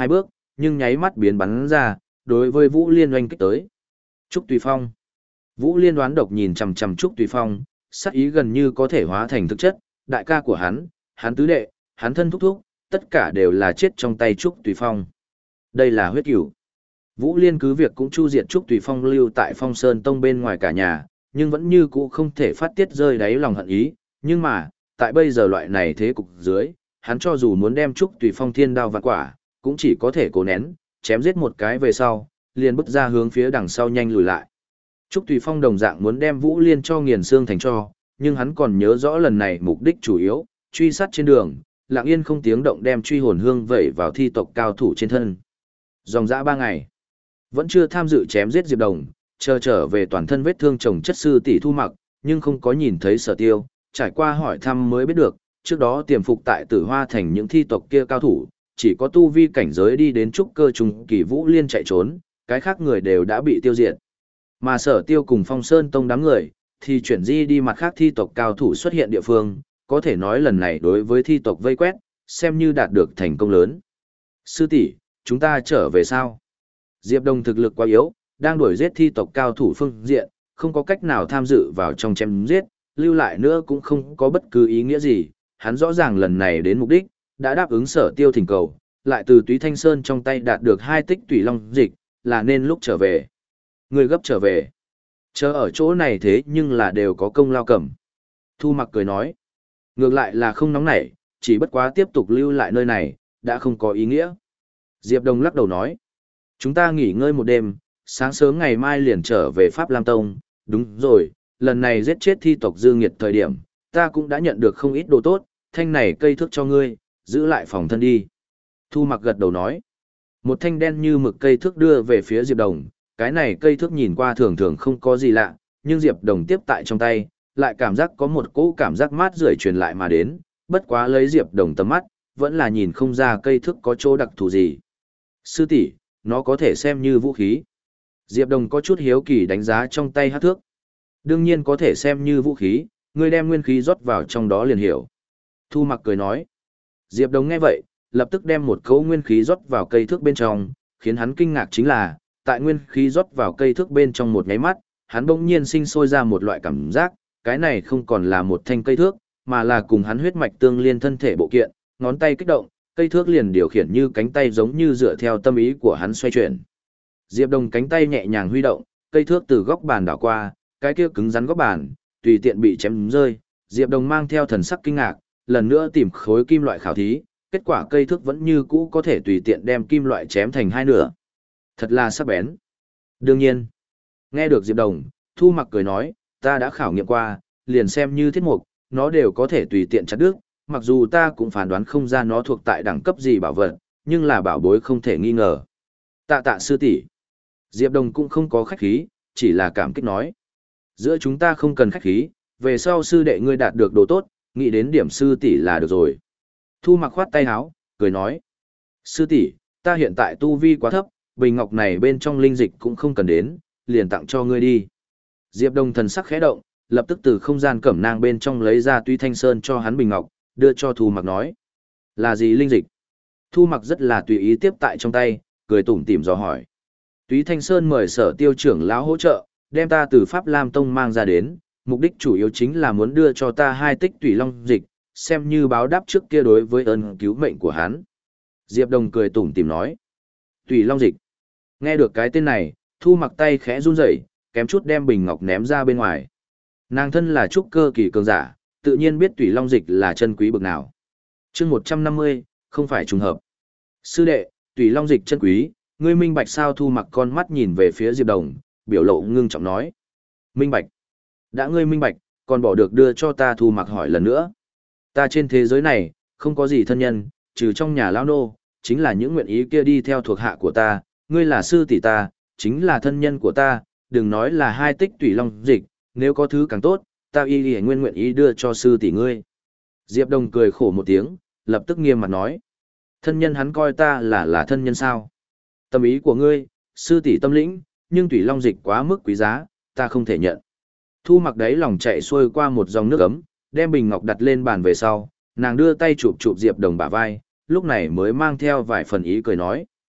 nhưng nháy mắt biến bắn ra, đối với Vũ Liên oanh kích tới. Trúc Tùy Phong. Vũ Liên đoán độc nhìn chằm chằm Trúc Tùy Phong, sắc ý gần như có thể hóa thành thực chất, đại ca của hắn, hắn tứ đệ, hắn thân thúc thúc, tất cả đều là chết trong tay Trúc Tùy Phong. Đây là huyết cửu. Vũ Liên cứ việc cũng chu diệt Trúc Tùy Phong lưu tại Phong Sơn Tông bên ngoài cả nhà, nhưng vẫn như cũ không thể phát tiết rơi đáy lòng hận ý, nhưng mà, tại bây giờ loại này thế cục dưới, hắn cho dù muốn đem Trúc Tùy Phong thiên đao vạn quả, cũng chỉ có thể cố nén, chém giết một cái về sau, liền bước ra hướng phía đằng sau nhanh lùi lại. Trúc Tùy Phong đồng dạng muốn đem Vũ Liên cho nghiền xương thành tro, nhưng hắn còn nhớ rõ lần này mục đích chủ yếu, truy sát trên đường, lặng yên không tiếng động đem truy hồn hương vẩy vào thi tộc cao thủ trên thân. Dòng dã ba ngày, vẫn chưa tham dự chém giết Diệp Đồng, chờ trở về toàn thân vết thương chồng chất sư tỷ Thu Mặc, nhưng không có nhìn thấy Sở Tiêu, trải qua hỏi thăm mới biết được, trước đó tiềm phục tại Tử Hoa thành những thi tộc kia cao thủ, chỉ có tu vi cảnh giới đi đến trúc cơ trùng kỳ Vũ Liên chạy trốn, cái khác người đều đã bị tiêu diệt. Mà Sở Tiêu cùng Phong Sơn Tông đám người, thì chuyển di đi mặt khác thi tộc cao thủ xuất hiện địa phương, có thể nói lần này đối với thi tộc vây quét, xem như đạt được thành công lớn. Sư tỷ, chúng ta trở về sao? Diệp Đồng thực lực quá yếu, đang đuổi giết thi tộc cao thủ phương diện, không có cách nào tham dự vào trong chém giết, lưu lại nữa cũng không có bất cứ ý nghĩa gì, hắn rõ ràng lần này đến mục đích, đã đáp ứng Sở Tiêu thỉnh cầu, lại từ Túy Thanh Sơn trong tay đạt được hai tích tùy long dịch, là nên lúc trở về. Người gấp trở về. Chờ ở chỗ này thế nhưng là đều có công lao cầm. Thu Mặc cười nói. Ngược lại là không nóng nảy, chỉ bất quá tiếp tục lưu lại nơi này, đã không có ý nghĩa. Diệp Đồng lắc đầu nói. Chúng ta nghỉ ngơi một đêm, sáng sớm ngày mai liền trở về Pháp Lam Tông. Đúng rồi, lần này giết chết thi tộc dư nghiệt thời điểm, ta cũng đã nhận được không ít đồ tốt, thanh này cây thước cho ngươi, giữ lại phòng thân đi. Thu Mặc gật đầu nói. Một thanh đen như mực cây thước đưa về phía Diệp Đồng, cái này cây thước nhìn qua thường thường không có gì lạ, nhưng Diệp Đồng tiếp tại trong tay, lại cảm giác có một cỗ cảm giác mát rượi truyền lại mà đến, bất quá lấy Diệp Đồng tầm mắt, vẫn là nhìn không ra cây thước có chỗ đặc thù gì. Sư tỷ, nó có thể xem như vũ khí. Diệp Đồng có chút hiếu kỳ đánh giá trong tay hắc thước. Đương nhiên có thể xem như vũ khí, ngươi đem nguyên khí rót vào trong đó liền hiểu. Thu Mặc cười nói. Diệp Đồng nghe vậy, lập tức đem một cỗ nguyên khí rót vào cây thước bên trong, khiến hắn kinh ngạc chính là, tại nguyên khí rót vào cây thước bên trong một nháy mắt, hắn bỗng nhiên sinh sôi ra một loại cảm giác, cái này không còn là một thanh cây thước, mà là cùng hắn huyết mạch tương liên thân thể bộ kiện, ngón tay kích động, cây thước liền điều khiển như cánh tay giống như dựa theo tâm ý của hắn xoay chuyển. Diệp Đồng cánh tay nhẹ nhàng huy động, cây thước từ góc bàn đảo qua, cái kia cứng rắn góc bàn, tùy tiện bị chém rơi, Diệp Đồng mang theo thần sắc kinh ngạc, lần nữa tìm khối kim loại khảo thí, kết quả cây thước vẫn như cũ có thể tùy tiện đem kim loại chém thành hai nửa. Thật là sắc bén. Đương nhiên, nghe được Diệp Đồng, Thu Mặc cười nói, ta đã khảo nghiệm qua, liền xem như thiết mục, nó đều có thể tùy tiện chặt đứt, mặc dù ta cũng phán đoán không ra nó thuộc tại đẳng cấp gì bảo vật, nhưng là bảo bối không thể nghi ngờ. Tạ tạ sư tỷ. Diệp Đồng cũng không có khách khí, chỉ là cảm kích nói. Giữa chúng ta không cần khách khí, về sau sư đệ ngươi đạt được đồ tốt, nghĩ đến điểm sư tỷ là được rồi. Thu Mặc khoát tay áo, cười nói. Sư tỷ, ta hiện tại tu vi quá thấp, bình ngọc này bên trong linh dịch cũng không cần đến, liền tặng cho ngươi đi. Diệp Đồng thần sắc khẽ động, lập tức từ không gian cẩm nang bên trong lấy ra Túy Thanh Sơn cho hắn bình ngọc, đưa cho Thu Mặc nói. Là gì linh dịch? Thu Mặc rất là tùy ý tiếp tại trong tay, cười tủm tỉm dò hỏi. Túy Thanh Sơn mời Sở Tiêu trưởng lão hỗ trợ, đem ta từ Pháp Lam Tông mang ra đến, mục đích chủ yếu chính là muốn đưa cho ta hai tích tùy long dịch, xem như báo đáp trước kia đối với ơn cứu mệnh của hắn. Diệp Đồng cười tủm tỉm nói. Tùy long dịch. Nghe được cái tên này, Thu Mặc tay khẽ run rẩy, kém chút đem bình ngọc ném ra bên ngoài. Nàng thân là trúc cơ kỳ cường giả, tự nhiên biết tùy long dịch là chân quý bực nào. Chương một trăm năm mươi, không phải trùng hợp. Sư đệ, tùy long dịch chân quý, ngươi minh bạch sao? Thu Mặc con mắt nhìn về phía Diệp Đồng, biểu lộ ngưng trọng nói. Minh bạch. Đã ngươi minh bạch, còn bỏ được đưa cho ta? Thu Mặc hỏi lần nữa. Ta trên thế giới này, không có gì thân nhân, trừ trong nhà lão nô, chính là những nguyện ý kia đi theo thuộc hạ của ta, ngươi là sư tỷ ta, chính là thân nhân của ta, đừng nói là hai tích tùy long dịch, nếu có thứ càng tốt, ta y y nguyên nguyện ý đưa cho sư tỷ ngươi. Diệp Đồng cười khổ một tiếng, lập tức nghiêm mặt nói. Thân nhân hắn coi ta là là thân nhân sao? Tâm ý của ngươi, sư tỷ tâm lĩnh, nhưng tùy long dịch quá mức quý giá, ta không thể nhận. Thu Mặc đấy lòng chạy xuôi qua một dòng nước ấm, đem bình ngọc đặt lên bàn về sau, nàng đưa tay chụp chụp Diệp Đồng bả vai, lúc này mới mang theo vài phần ý cười nói.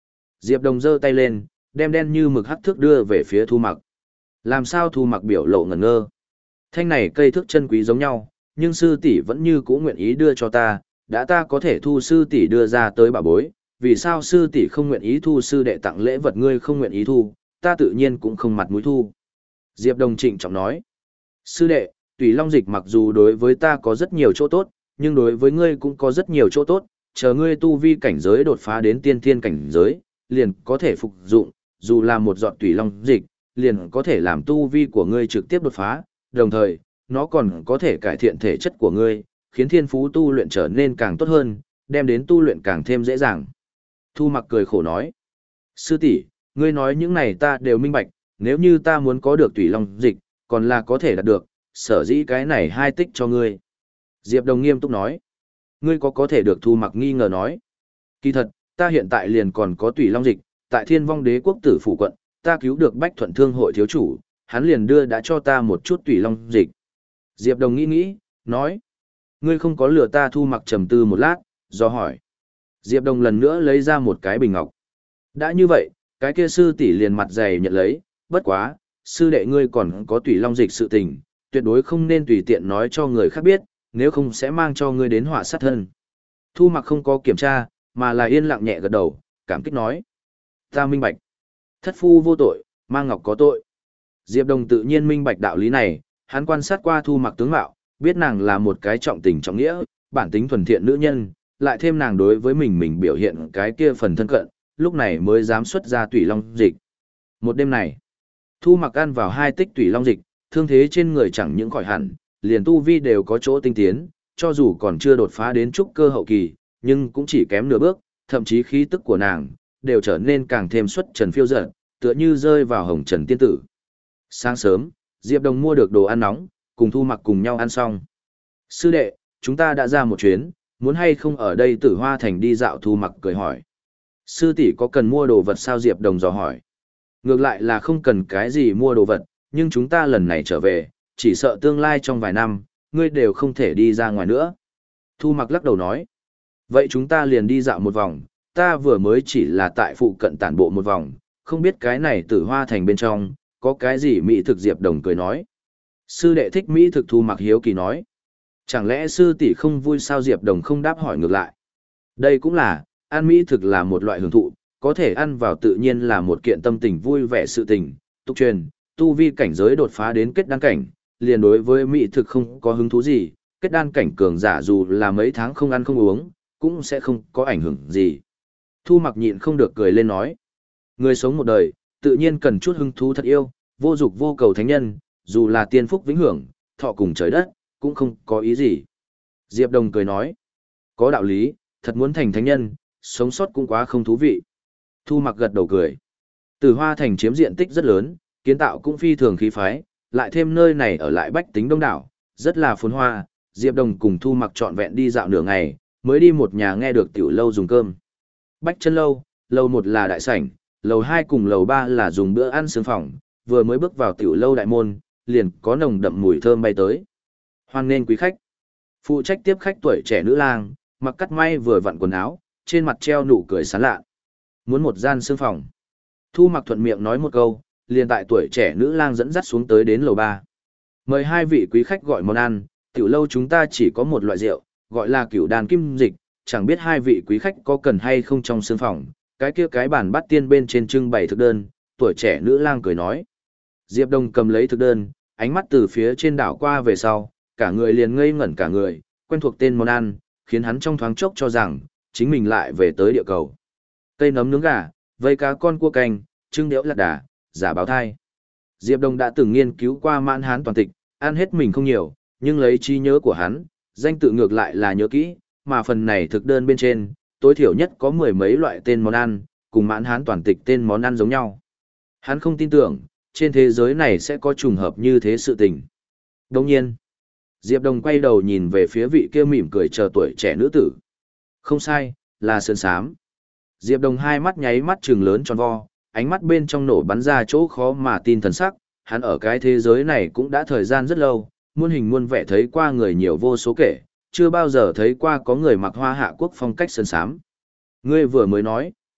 Diệp Đồng giơ tay lên, đem đen như mực hắc thước đưa về phía Thu Mặc. Làm sao Thu Mặc biểu lộ ngẩn ngơ. Thanh này cây thước chân quý giống nhau, nhưng sư tỷ vẫn như cũ nguyện ý đưa cho ta, đã ta có thể thu sư tỷ đưa ra tới bảo bối, vì sao sư tỷ không nguyện ý thu sư đệ tặng lễ vật ngươi không nguyện ý thu, ta tự nhiên cũng không mặt mũi thu. Diệp Đồng trịnh trọng nói, sư đệ, Tùy Long dịch mặc dù đối với ta có rất nhiều chỗ tốt, nhưng đối với ngươi cũng có rất nhiều chỗ tốt, chờ ngươi tu vi cảnh giới đột phá đến tiên thiên cảnh giới, liền có thể phục dụng, dù là một giọt Tùy Long dịch, liền có thể làm tu vi của ngươi trực tiếp đột phá, đồng thời, nó còn có thể cải thiện thể chất của ngươi, khiến thiên phú tu luyện trở nên càng tốt hơn, đem đến tu luyện càng thêm dễ dàng. Thu Mặc cười khổ nói, sư tỷ, ngươi nói những này ta đều minh bạch, nếu như ta muốn có được Tùy Long dịch, còn là có thể đạt được, sở dĩ cái này hai tích cho ngươi. Diệp Đồng nghiêm túc nói, ngươi có có thể được Thu Mặc nghi ngờ nói. Kỳ thật, ta hiện tại liền còn có Tùy Long dịch, tại Thiên Vong Đế quốc tử phủ quận, ta cứu được Bách Thuận Thương hội thiếu chủ, hắn liền đưa đã cho ta một chút Tùy Long dịch. Diệp Đồng nghĩ nghĩ, nói, ngươi không có lừa ta. Thu Mặc trầm tư một lát, do hỏi. Diệp Đồng lần nữa lấy ra một cái bình ngọc. Đã như vậy, cái kia sư tỷ liền mặt dày nhận lấy, bất quá, sư đệ ngươi còn có Tùy Long dịch sự tình, tuyệt đối không nên tùy tiện nói cho người khác biết, nếu không sẽ mang cho ngươi đến họa sát thân. Thu Mặc không có kiểm tra, mà là yên lặng nhẹ gật đầu, cảm kích nói. Ta minh bạch. Thất phu vô tội, mang ngọc có tội. Diệp Đồng tự nhiên minh bạch đạo lý này, hắn quan sát qua Thu Mặc tướng mạo, biết nàng là một cái trọng tình trọng nghĩa, bản tính thuần thiện nữ nhân, lại thêm nàng đối với mình mình biểu hiện cái kia phần thân cận, lúc này mới dám xuất ra Tùy Long dịch. Một đêm này, Thu Mặc ăn vào hai tích Tùy Long dịch, thương thế trên người chẳng những khỏi hẳn, liền tu vi đều có chỗ tinh tiến, cho dù còn chưa đột phá đến trúc cơ hậu kỳ, nhưng cũng chỉ kém nửa bước, thậm chí khí tức của nàng đều trở nên càng thêm xuất trần phiêu dật, tựa như rơi vào hồng trần tiên tử. Sáng sớm, Diệp Đồng mua được đồ ăn nóng, cùng Thu Mặc cùng nhau ăn xong. Sư đệ, chúng ta đã ra một chuyến, muốn hay không ở đây Tử Hoa Thành đi dạo? Thu Mặc cười hỏi. Sư tỷ có cần mua đồ vật sao? Diệp Đồng dò hỏi. Ngược lại là không cần cái gì mua đồ vật, nhưng chúng ta lần này trở về, chỉ sợ tương lai trong vài năm, ngươi đều không thể đi ra ngoài nữa. Thu Mặc lắc đầu nói. Vậy chúng ta liền đi dạo một vòng, ta vừa mới chỉ là tại phụ cận tản bộ một vòng, không biết cái này Tử Hoa Thành bên trong, có cái gì mỹ thực? Diệp Đồng cười nói. Sư đệ thích mỹ thực? Thu Mặc hiếu kỳ nói. Chẳng lẽ sư tỷ không vui sao? Diệp Đồng không đáp hỏi ngược lại. Đây cũng là, ăn mỹ thực là một loại hưởng thụ, có thể ăn vào tự nhiên là một kiện tâm tình vui vẻ sự tình. Tục truyền, tu vi cảnh giới đột phá đến kết đan cảnh, liền đối với mỹ thực không có hứng thú gì, kết đan cảnh cường giả dù là mấy tháng không ăn không uống, cũng sẽ không có ảnh hưởng gì. Thu Mặc nhịn không được cười lên nói. Người sống một đời, tự nhiên cần chút hứng thú thật yêu, vô dục vô cầu thánh nhân, dù là tiên phúc vĩnh hưởng, thọ cùng trời đất, cũng không có ý gì. Diệp Đồng cười nói. Có đạo lý, thật muốn thành thánh nhân, sống sót cũng quá không thú vị. Thu Mặc gật đầu cười. Tử Hoa Thành chiếm diện tích rất lớn, kiến tạo cũng phi thường khí phái, lại thêm nơi này ở lại bách tính đông đảo, rất là phồn hoa. Diệp Đồng cùng Thu Mặc trọn vẹn đi dạo nửa ngày, mới đi một nhà nghe được tiểu lâu dùng cơm. Bách Chân lâu, lầu một là đại sảnh, lầu hai cùng lầu ba là dùng bữa ăn sướng phòng, vừa mới bước vào tiểu lâu đại môn, liền có nồng đậm mùi thơm bay tới. Hoan nghênh quý khách. Phụ trách tiếp khách tuổi trẻ nữ lang, mặc cắt may vừa vặn quần áo, trên mặt treo nụ cười sán lạ. Muốn một gian sương phòng. Thu Mặc thuận miệng nói một câu, liền tại tuổi trẻ nữ lang dẫn dắt xuống tới đến lầu ba. Mời hai vị quý khách gọi món ăn, tiểu lâu chúng ta chỉ có một loại rượu, gọi là Cửu Đàn Kim Dịch, chẳng biết hai vị quý khách có cần hay không trong sương phòng. Cái kia cái bàn bát tiên bên trên trưng bày thực đơn, tuổi trẻ nữ lang cười nói. Diệp Đồng cầm lấy thực đơn, ánh mắt từ phía trên đảo qua về sau, cả người liền ngây ngẩn cả người, quen thuộc tên món ăn, khiến hắn trong thoáng chốc cho rằng, chính mình lại về tới địa cầu. Cây nấm nướng gà, vây cá con cua canh, trưng đẽo lạc đà, giả báo thai. Diệp Đồng đã từng nghiên cứu qua Mãn Hán toàn tịch, ăn hết mình không nhiều, nhưng lấy trí nhớ của hắn, danh tự ngược lại là nhớ kỹ, mà phần này thực đơn bên trên, tối thiểu nhất có mười mấy loại tên món ăn, cùng Mãn Hán toàn tịch tên món ăn giống nhau. Hắn không tin tưởng, trên thế giới này sẽ có trùng hợp như thế sự tình. Đồng nhiên, Diệp Đồng quay đầu nhìn về phía vị kia mỉm cười chờ tuổi trẻ nữ tử. Không sai, là Sơn Sám. Diệp Đồng hai mắt nháy mắt trừng lớn tròn vo, ánh mắt bên trong nổ bắn ra chỗ khó mà tin thần sắc, hắn ở cái thế giới này cũng đã thời gian rất lâu, muôn hình muôn vẻ thấy qua người nhiều vô số kể, chưa bao giờ thấy qua có người mặc Hoa Hạ quốc phong cách Sơn Sám. Ngươi vừa mới nói,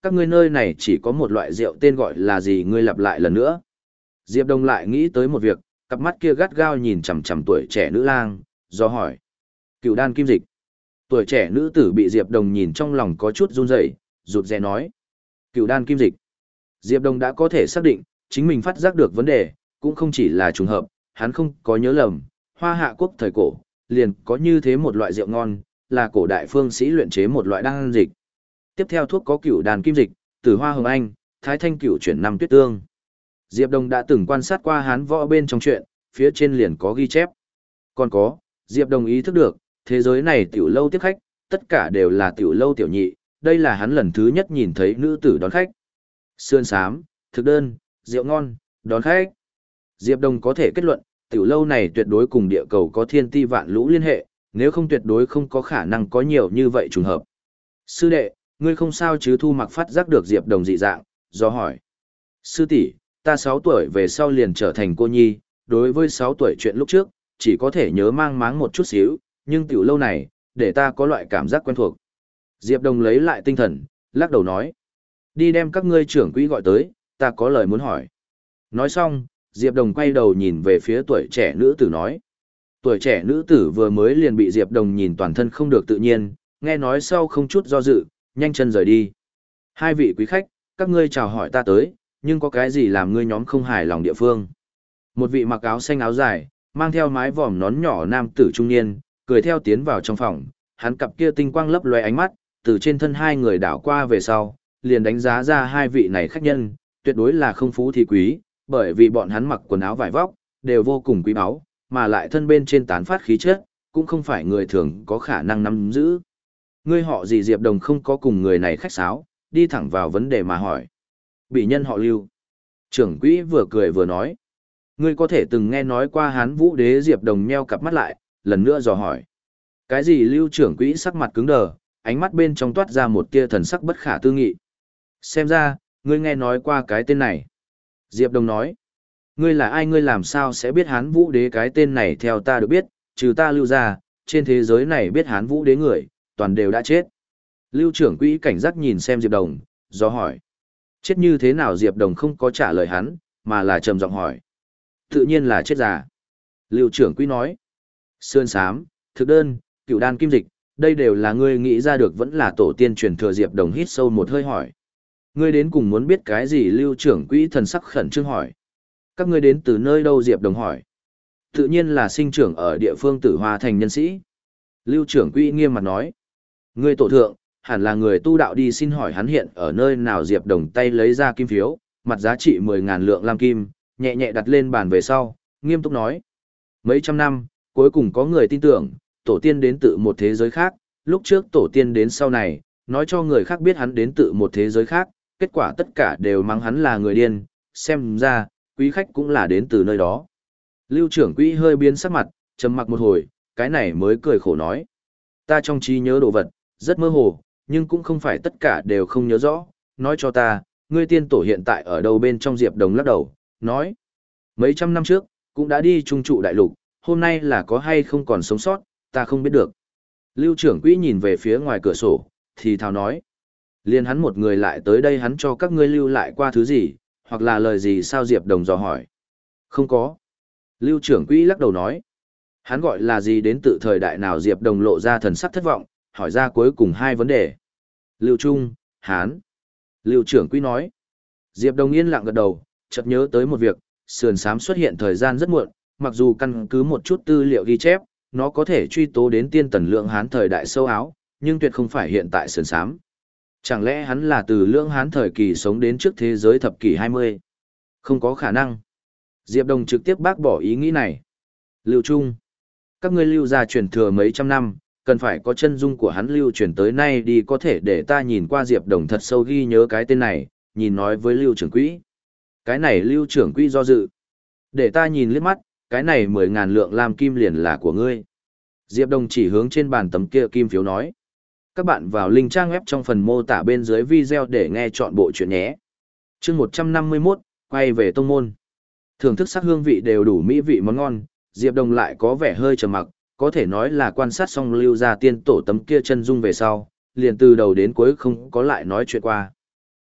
Các ngươi nơi này chỉ có một loại rượu tên gọi là gì, ngươi lặp lại lần nữa. Diệp Đồng lại nghĩ tới một việc, cặp mắt kia gắt gao nhìn chằm chằm tuổi trẻ nữ lang, do hỏi. Cựu đan kim dịch. Tuổi trẻ nữ tử bị Diệp Đồng nhìn trong lòng có chút run rẩy, rụt rè nói. Cựu đan kim dịch. Diệp Đồng đã có thể xác định, chính mình phát giác được vấn đề, cũng không chỉ là trùng hợp, hắn không có nhớ lầm, Hoa Hạ quốc thời cổ, liền có như thế một loại rượu ngon, là cổ đại phương sĩ luyện chế một loại đan dịch. Tiếp theo thuốc có cựu đàn kim dịch, từ hoa hồng anh, thái thanh cựu chuyển năm tuyết tương. Diệp Đồng đã từng quan sát qua hán võ bên trong chuyện, phía trên liền có ghi chép. Còn có, Diệp Đồng ý thức được, thế giới này tiểu lâu tiếp khách, tất cả đều là tiểu lâu tiểu nhị, đây là hắn lần thứ nhất nhìn thấy nữ tử đón khách. Sườn sám, thực đơn, rượu ngon, đón khách. Diệp Đồng có thể kết luận, tiểu lâu này tuyệt đối cùng địa cầu có thiên ti vạn lũ liên hệ, nếu không tuyệt đối không có khả năng có nhiều như vậy trùng hợp. Sư đệ, ngươi không sao chứ? Thu Mặc phát giác được Diệp Đồng dị dạng, do hỏi. Sư tỷ, ta sáu tuổi về sau liền trở thành cô nhi, đối với sáu tuổi chuyện lúc trước, chỉ có thể nhớ mang máng một chút xíu, nhưng tiểu lâu này, để ta có loại cảm giác quen thuộc. Diệp Đồng lấy lại tinh thần, lắc đầu nói. Đi đem các ngươi trưởng quỹ gọi tới, ta có lời muốn hỏi. Nói xong, Diệp Đồng quay đầu nhìn về phía tuổi trẻ nữ tử nói. Tuổi trẻ nữ tử vừa mới liền bị Diệp Đồng nhìn toàn thân không được tự nhiên, nghe nói sau không chút do dự, nhanh chân rời đi. Hai vị quý khách, các ngươi chào hỏi ta tới, nhưng có cái gì làm ngươi nhóm không hài lòng địa phương? Một vị mặc áo xanh áo dài, mang theo mái vòm nón nhỏ nam tử trung niên, cười theo tiến vào trong phòng, hắn cặp kia tinh quang lấp loé ánh mắt, từ trên thân hai người đảo qua về sau, liền đánh giá ra hai vị này khách nhân, tuyệt đối là không phú thì quý, bởi vì bọn hắn mặc quần áo vải vóc, đều vô cùng quý báu, mà lại thân bên trên tán phát khí chất, cũng không phải người thường có khả năng nắm giữ. Ngươi họ gì? Diệp Đồng không có cùng người này khách sáo, đi thẳng vào vấn đề mà hỏi. Bị nhân họ Lưu. Trưởng quỹ vừa cười vừa nói. Ngươi có thể từng nghe nói qua Hán Vũ Đế? Diệp Đồng nheo cặp mắt lại, lần nữa dò hỏi. Cái gì? Lưu trưởng quỹ sắc mặt cứng đờ, ánh mắt bên trong toát ra một tia thần sắc bất khả tư nghị. Xem ra, ngươi nghe nói qua cái tên này. Diệp Đồng nói. Ngươi là ai? Ngươi làm sao sẽ biết Hán Vũ Đế? Cái tên này theo ta được biết, trừ ta Lưu ra, trên thế giới này biết Hán Vũ Đế người, toàn đều đã chết. Lưu trưởng quỹ cảnh giác nhìn xem Diệp Đồng, do hỏi. Chết như thế nào? Diệp Đồng không có trả lời hắn, mà là trầm giọng hỏi. Tự nhiên là chết già. Lưu trưởng quỹ nói. Sườn sám, thực đơn, cựu đan kim dịch, đây đều là ngươi nghĩ ra được vẫn là tổ tiên truyền thừa? Diệp Đồng hít sâu một hơi hỏi. Ngươi đến cùng muốn biết cái gì? Lưu trưởng quỹ thần sắc khẩn trương hỏi. Các ngươi đến từ nơi đâu? Diệp Đồng hỏi. Tự nhiên là sinh trưởng ở địa phương Tử Hoa Thành nhân sĩ. Lưu trưởng quỹ nghiêm mặt nói. Ngươi tổ thượng, hẳn là người tu đạo đi, xin hỏi hắn hiện ở nơi nào? Diệp Đồng tay lấy ra kim phiếu, mặt giá trị mười ngàn lượng lam kim, nhẹ nhẹ đặt lên bàn về sau, nghiêm túc nói. Mấy trăm năm, cuối cùng có người tin tưởng, tổ tiên đến từ một thế giới khác, lúc trước tổ tiên đến sau này, nói cho người khác biết hắn đến từ một thế giới khác, kết quả tất cả đều mắng hắn là người điên, xem ra, quý khách cũng là đến từ nơi đó. Lưu trưởng quỹ hơi biến sắc mặt, trầm mặc một hồi, cái này mới cười khổ nói. Ta trong trí nhớ đồ vật, rất mơ hồ, nhưng cũng không phải tất cả đều không nhớ rõ, nói cho ta, ngươi tiên tổ hiện tại ở đâu? Bên trong Diệp Đồng lắc đầu, nói. Mấy trăm năm trước, cũng đã đi trung trụ đại lục, hôm nay là có hay không còn sống sót, ta không biết được. Lưu trưởng quỹ nhìn về phía ngoài cửa sổ, thì thào nói. Liên hắn một người lại tới đây, hắn cho các ngươi lưu lại qua thứ gì, hoặc là lời gì sao? Diệp Đồng dò hỏi. Không có. Lưu trưởng quỹ lắc đầu nói. Hắn gọi là gì, đến tự thời đại nào? Diệp Đồng lộ ra thần sắc thất vọng, hỏi ra cuối cùng hai vấn đề. Lưu Trung, Hán. Lưu trưởng quỹ nói. Diệp Đồng yên lặng gật đầu, chợt nhớ tới một việc, sườn sám xuất hiện thời gian rất muộn, mặc dù căn cứ một chút tư liệu ghi chép, nó có thể truy tố đến tiên tần Lưỡng Hán thời đại sâu áo, nhưng tuyệt không phải hiện tại sườn sám. Chẳng lẽ hắn là từ Lưỡng Hán thời kỳ sống đến trước thế giới thập kỷ hai mươi? Không có khả năng. Diệp Đồng trực tiếp bác bỏ ý nghĩ này. Lưu Trung, các ngươi lưu gia truyền thừa mấy trăm năm, cần phải có chân dung của hắn lưu truyền tới nay đi, có thể để ta nhìn qua? Diệp Đồng thật sâu ghi nhớ cái tên này, nhìn nói với Lưu trưởng quỹ. Cái này Lưu trưởng quỹ do dự. Để ta nhìn liếc mắt, cái này mười ngàn lượng lam kim liền là của ngươi. Diệp Đồng chỉ hướng trên bàn tấm kia kim phiếu nói. Các bạn vào link trang web trong phần mô tả bên dưới video để nghe chọn bộ chuyện nhé. Chương một trăm năm mươi mốt, quay về tông môn. Thưởng thức sắc hương vị đều đủ mỹ vị món ngon, Diệp Đồng lại có vẻ hơi trầm mặc, có thể nói là quan sát xong Lưu gia tiên tổ tấm kia chân dung về sau, liền từ đầu đến cuối không có lại nói chuyện qua.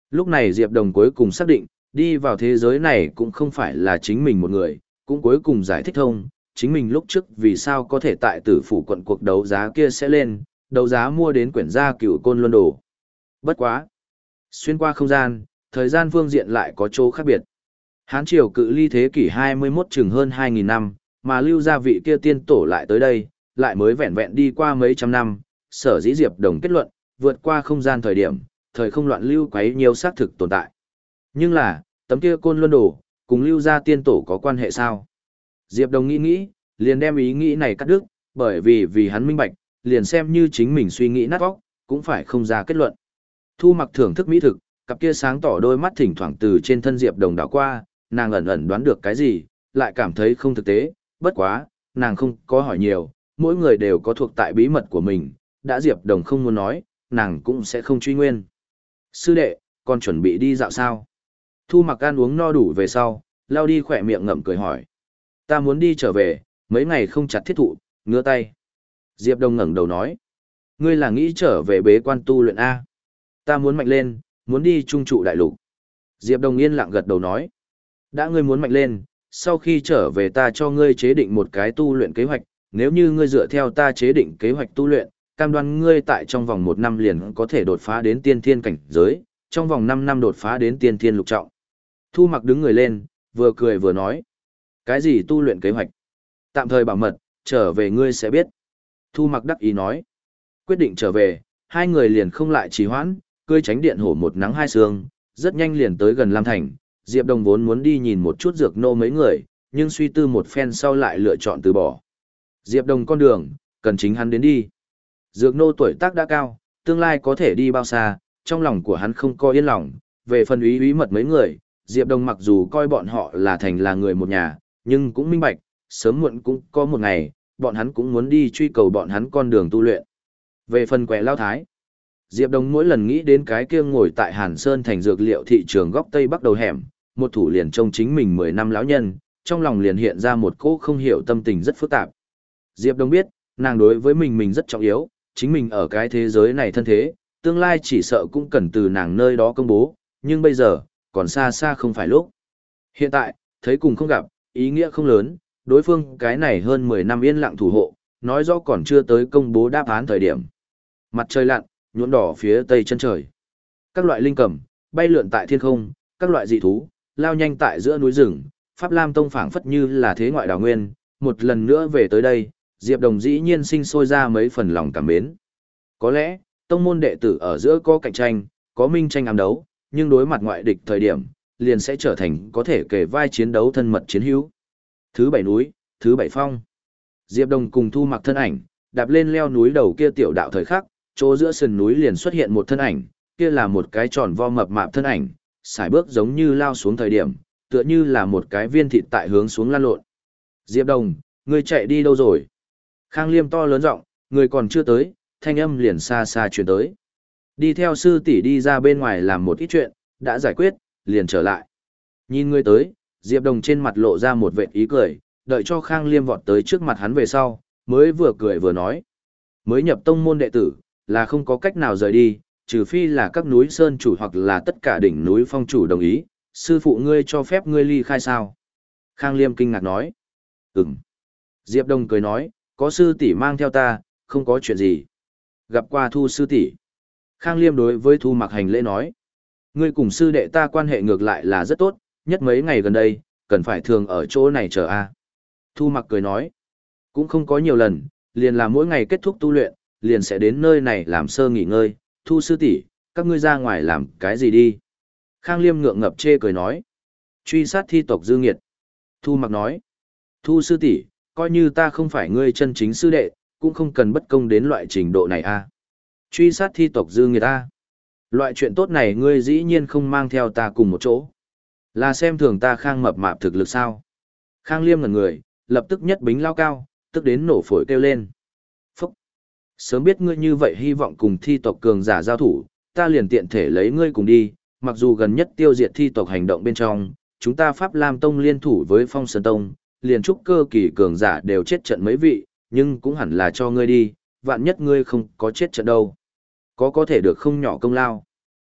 Lúc này Diệp Đồng cuối cùng xác định, đi vào thế giới này cũng không phải là chính mình một người, cũng cuối cùng giải thích thông, chính mình lúc trước vì sao có thể tại tử phủ quận cuộc đấu giá kia sẽ lên, đấu giá mua đến quyển gia Cửu Côn Luân Đồ. Bất quá. Xuyên qua không gian, thời gian phương diện lại có chỗ khác biệt. Hán triều cự ly thế kỷ hai mươi mốt chừng hơn hai nghìn năm, mà lưu gia vị kia tiên tổ lại tới đây, lại mới vẹn vẹn đi qua mấy trăm năm, sở dĩ Diệp Đồng kết luận, vượt qua không gian thời điểm, thời không loạn lưu quấy nhiều xác thực tồn tại. Nhưng là, tấm kia Côn Luân Đồ, cùng lưu gia tiên tổ có quan hệ sao? Diệp Đồng nghĩ nghĩ, liền đem ý nghĩ này cắt đứt, bởi vì vì hắn minh bạch, liền xem như chính mình suy nghĩ nát óc, cũng phải không ra kết luận. Thu Mặc thưởng thức mỹ thực, cặp kia sáng tỏ đôi mắt thỉnh thoảng từ trên thân Diệp Đồng đảo qua, nàng ẩn ẩn đoán được cái gì, lại cảm thấy không thực tế, bất quá, nàng không có hỏi nhiều, mỗi người đều có thuộc tại bí mật của mình, đã Diệp Đồng không muốn nói, nàng cũng sẽ không truy nguyên. Sư đệ, con chuẩn bị đi dạo sao? Thu Mặc ăn uống no đủ về sau, lao đi khỏe miệng ngậm cười hỏi. Ta muốn đi trở về, mấy ngày không chặt thiết thụ, ngứa tay. Diệp Đồng ngẩng đầu nói. Ngươi là nghĩ trở về bế quan tu luyện A. Ta muốn mạnh lên, muốn đi trung trụ đại lục. Diệp Đồng yên lặng gật đầu nói. Đã ngươi muốn mạnh lên, sau khi trở về ta cho ngươi chế định một cái tu luyện kế hoạch, nếu như ngươi dựa theo ta chế định kế hoạch tu luyện, cam đoan ngươi tại trong vòng một năm liền có thể đột phá đến tiên thiên cảnh giới, trong vòng năm năm đột phá đến tiên thiên lục trọng. Thu Mặc đứng người lên, vừa cười vừa nói. Cái gì tu luyện kế hoạch? Tạm thời bảo mật, trở về ngươi sẽ biết. Thu Mặc đắc ý nói. Quyết định trở về, hai người liền không lại trì hoãn, cưỡi tránh điện hổ một nắng hai sương, rất nhanh liền tới gần Lam Thành. Diệp Đồng vốn muốn đi nhìn một chút dược nô mấy người, nhưng suy tư một phen sau lại lựa chọn từ bỏ. Diệp Đồng con đường, cần chính hắn đến đi. Dược nô tuổi tác đã cao, tương lai có thể đi bao xa, trong lòng của hắn không có yên lòng. Về phần úy úy mật mấy người, Diệp Đồng mặc dù coi bọn họ là thành là người một nhà, nhưng cũng minh bạch, sớm muộn cũng có một ngày, bọn hắn cũng muốn đi truy cầu bọn hắn con đường tu luyện. Về phần quẻ lao thái, Diệp Đồng mỗi lần nghĩ đến cái kia ngồi tại Hàn Sơn thành dược liệu thị trường góc Tây Bắc đầu hẻm, một thủ liền trông chính mình mười năm lão nhân, trong lòng liền hiện ra một cỗ không hiểu tâm tình rất phức tạp. Diệp Đồng biết, nàng đối với mình mình rất trọng yếu, chính mình ở cái thế giới này thân thế, tương lai chỉ sợ cũng cần từ nàng nơi đó công bố, nhưng bây giờ, còn xa xa không phải lúc. Hiện tại, thấy cùng không gặp, ý nghĩa không lớn, đối phương cái này hơn mười năm yên lặng thủ hộ, nói rõ còn chưa tới công bố đáp án thời điểm. Mặt trời lặn, nhuộm đỏ phía tây chân trời. Các loại linh cầm, bay lượn tại thiên không, các loại dị thú, lao nhanh tại giữa núi rừng, Pháp Lam Tông phảng phất như là thế ngoại đào nguyên, một lần nữa về tới đây, Diệp Đồng dĩ nhiên sinh sôi ra mấy phần lòng cảm mến. Có lẽ, tông môn đệ tử ở giữa có cạnh tranh, có minh tranh ám đấu, nhưng đối mặt ngoại địch thời điểm, liền sẽ trở thành có thể kề vai chiến đấu thân mật chiến hữu. Thứ bảy núi, thứ bảy phong. Diệp Đồng cùng Thu Mặc thân ảnh, đạp lên leo núi đầu kia tiểu đạo thời khắc, chỗ giữa sườn núi liền xuất hiện một thân ảnh, kia là một cái tròn vo mập mạp thân ảnh, sải bước giống như lao xuống thời điểm, tựa như là một cái viên thịt tại hướng xuống lăn lộn. Diệp Đồng, ngươi chạy đi đâu rồi? Khang Liêm to lớn giọng, người còn chưa tới, thanh âm liền xa xa truyền tới. Đi theo sư tỷ đi ra bên ngoài làm một ít chuyện, đã giải quyết, liền trở lại. Nhìn ngươi tới, Diệp Đồng trên mặt lộ ra một vệt ý cười, đợi cho Khang Liêm vọt tới trước mặt hắn về sau, mới vừa cười vừa nói. Mới nhập tông môn đệ tử, là không có cách nào rời đi, trừ phi là các núi sơn chủ hoặc là tất cả đỉnh núi phong chủ đồng ý, sư phụ ngươi cho phép ngươi ly khai sao? Khang Liêm kinh ngạc nói. Ừm. Diệp Đồng cười nói, có sư tỷ mang theo ta, không có chuyện gì. Gặp qua Thu sư tỷ. Khang Liêm đối với Thu Mặc hành lễ nói. Ngươi cùng sư đệ ta quan hệ ngược lại là rất tốt, nhất mấy ngày gần đây, cần phải thường ở chỗ này chờ a. Thu Mặc cười nói. Cũng không có nhiều lần, liền là mỗi ngày kết thúc tu luyện, liền sẽ đến nơi này làm sơ nghỉ ngơi. Thu sư tỷ, các ngươi ra ngoài làm cái gì đi? Khang Liêm ngượng ngập chê cười nói. Truy sát thi tộc dư nghiệt. Thu Mặc nói. Thu sư tỷ, coi như ta không phải ngươi chân chính sư đệ, cũng không cần bất công đến loại trình độ này a. Truy sát thi tộc dư nghiệt a. Loại chuyện tốt này ngươi dĩ nhiên không mang theo ta cùng một chỗ. Là xem thường ta Khang mập mạp thực lực sao? Khang Liêm ngẩn người, lập tức nhất bính lao cao, tức đến nổ phổi kêu lên. Phúc! Sớm biết ngươi như vậy hy vọng cùng thi tộc cường giả giao thủ, ta liền tiện thể lấy ngươi cùng đi, mặc dù gần nhất tiêu diệt thi tộc hành động bên trong, chúng ta Pháp Lam Tông liên thủ với Phong Sơn Tông, liền trúc cơ kỳ cường giả đều chết trận mấy vị, nhưng cũng hẳn là cho ngươi đi, vạn nhất ngươi không có chết trận đâu. Có có thể được không nhỏ công lao.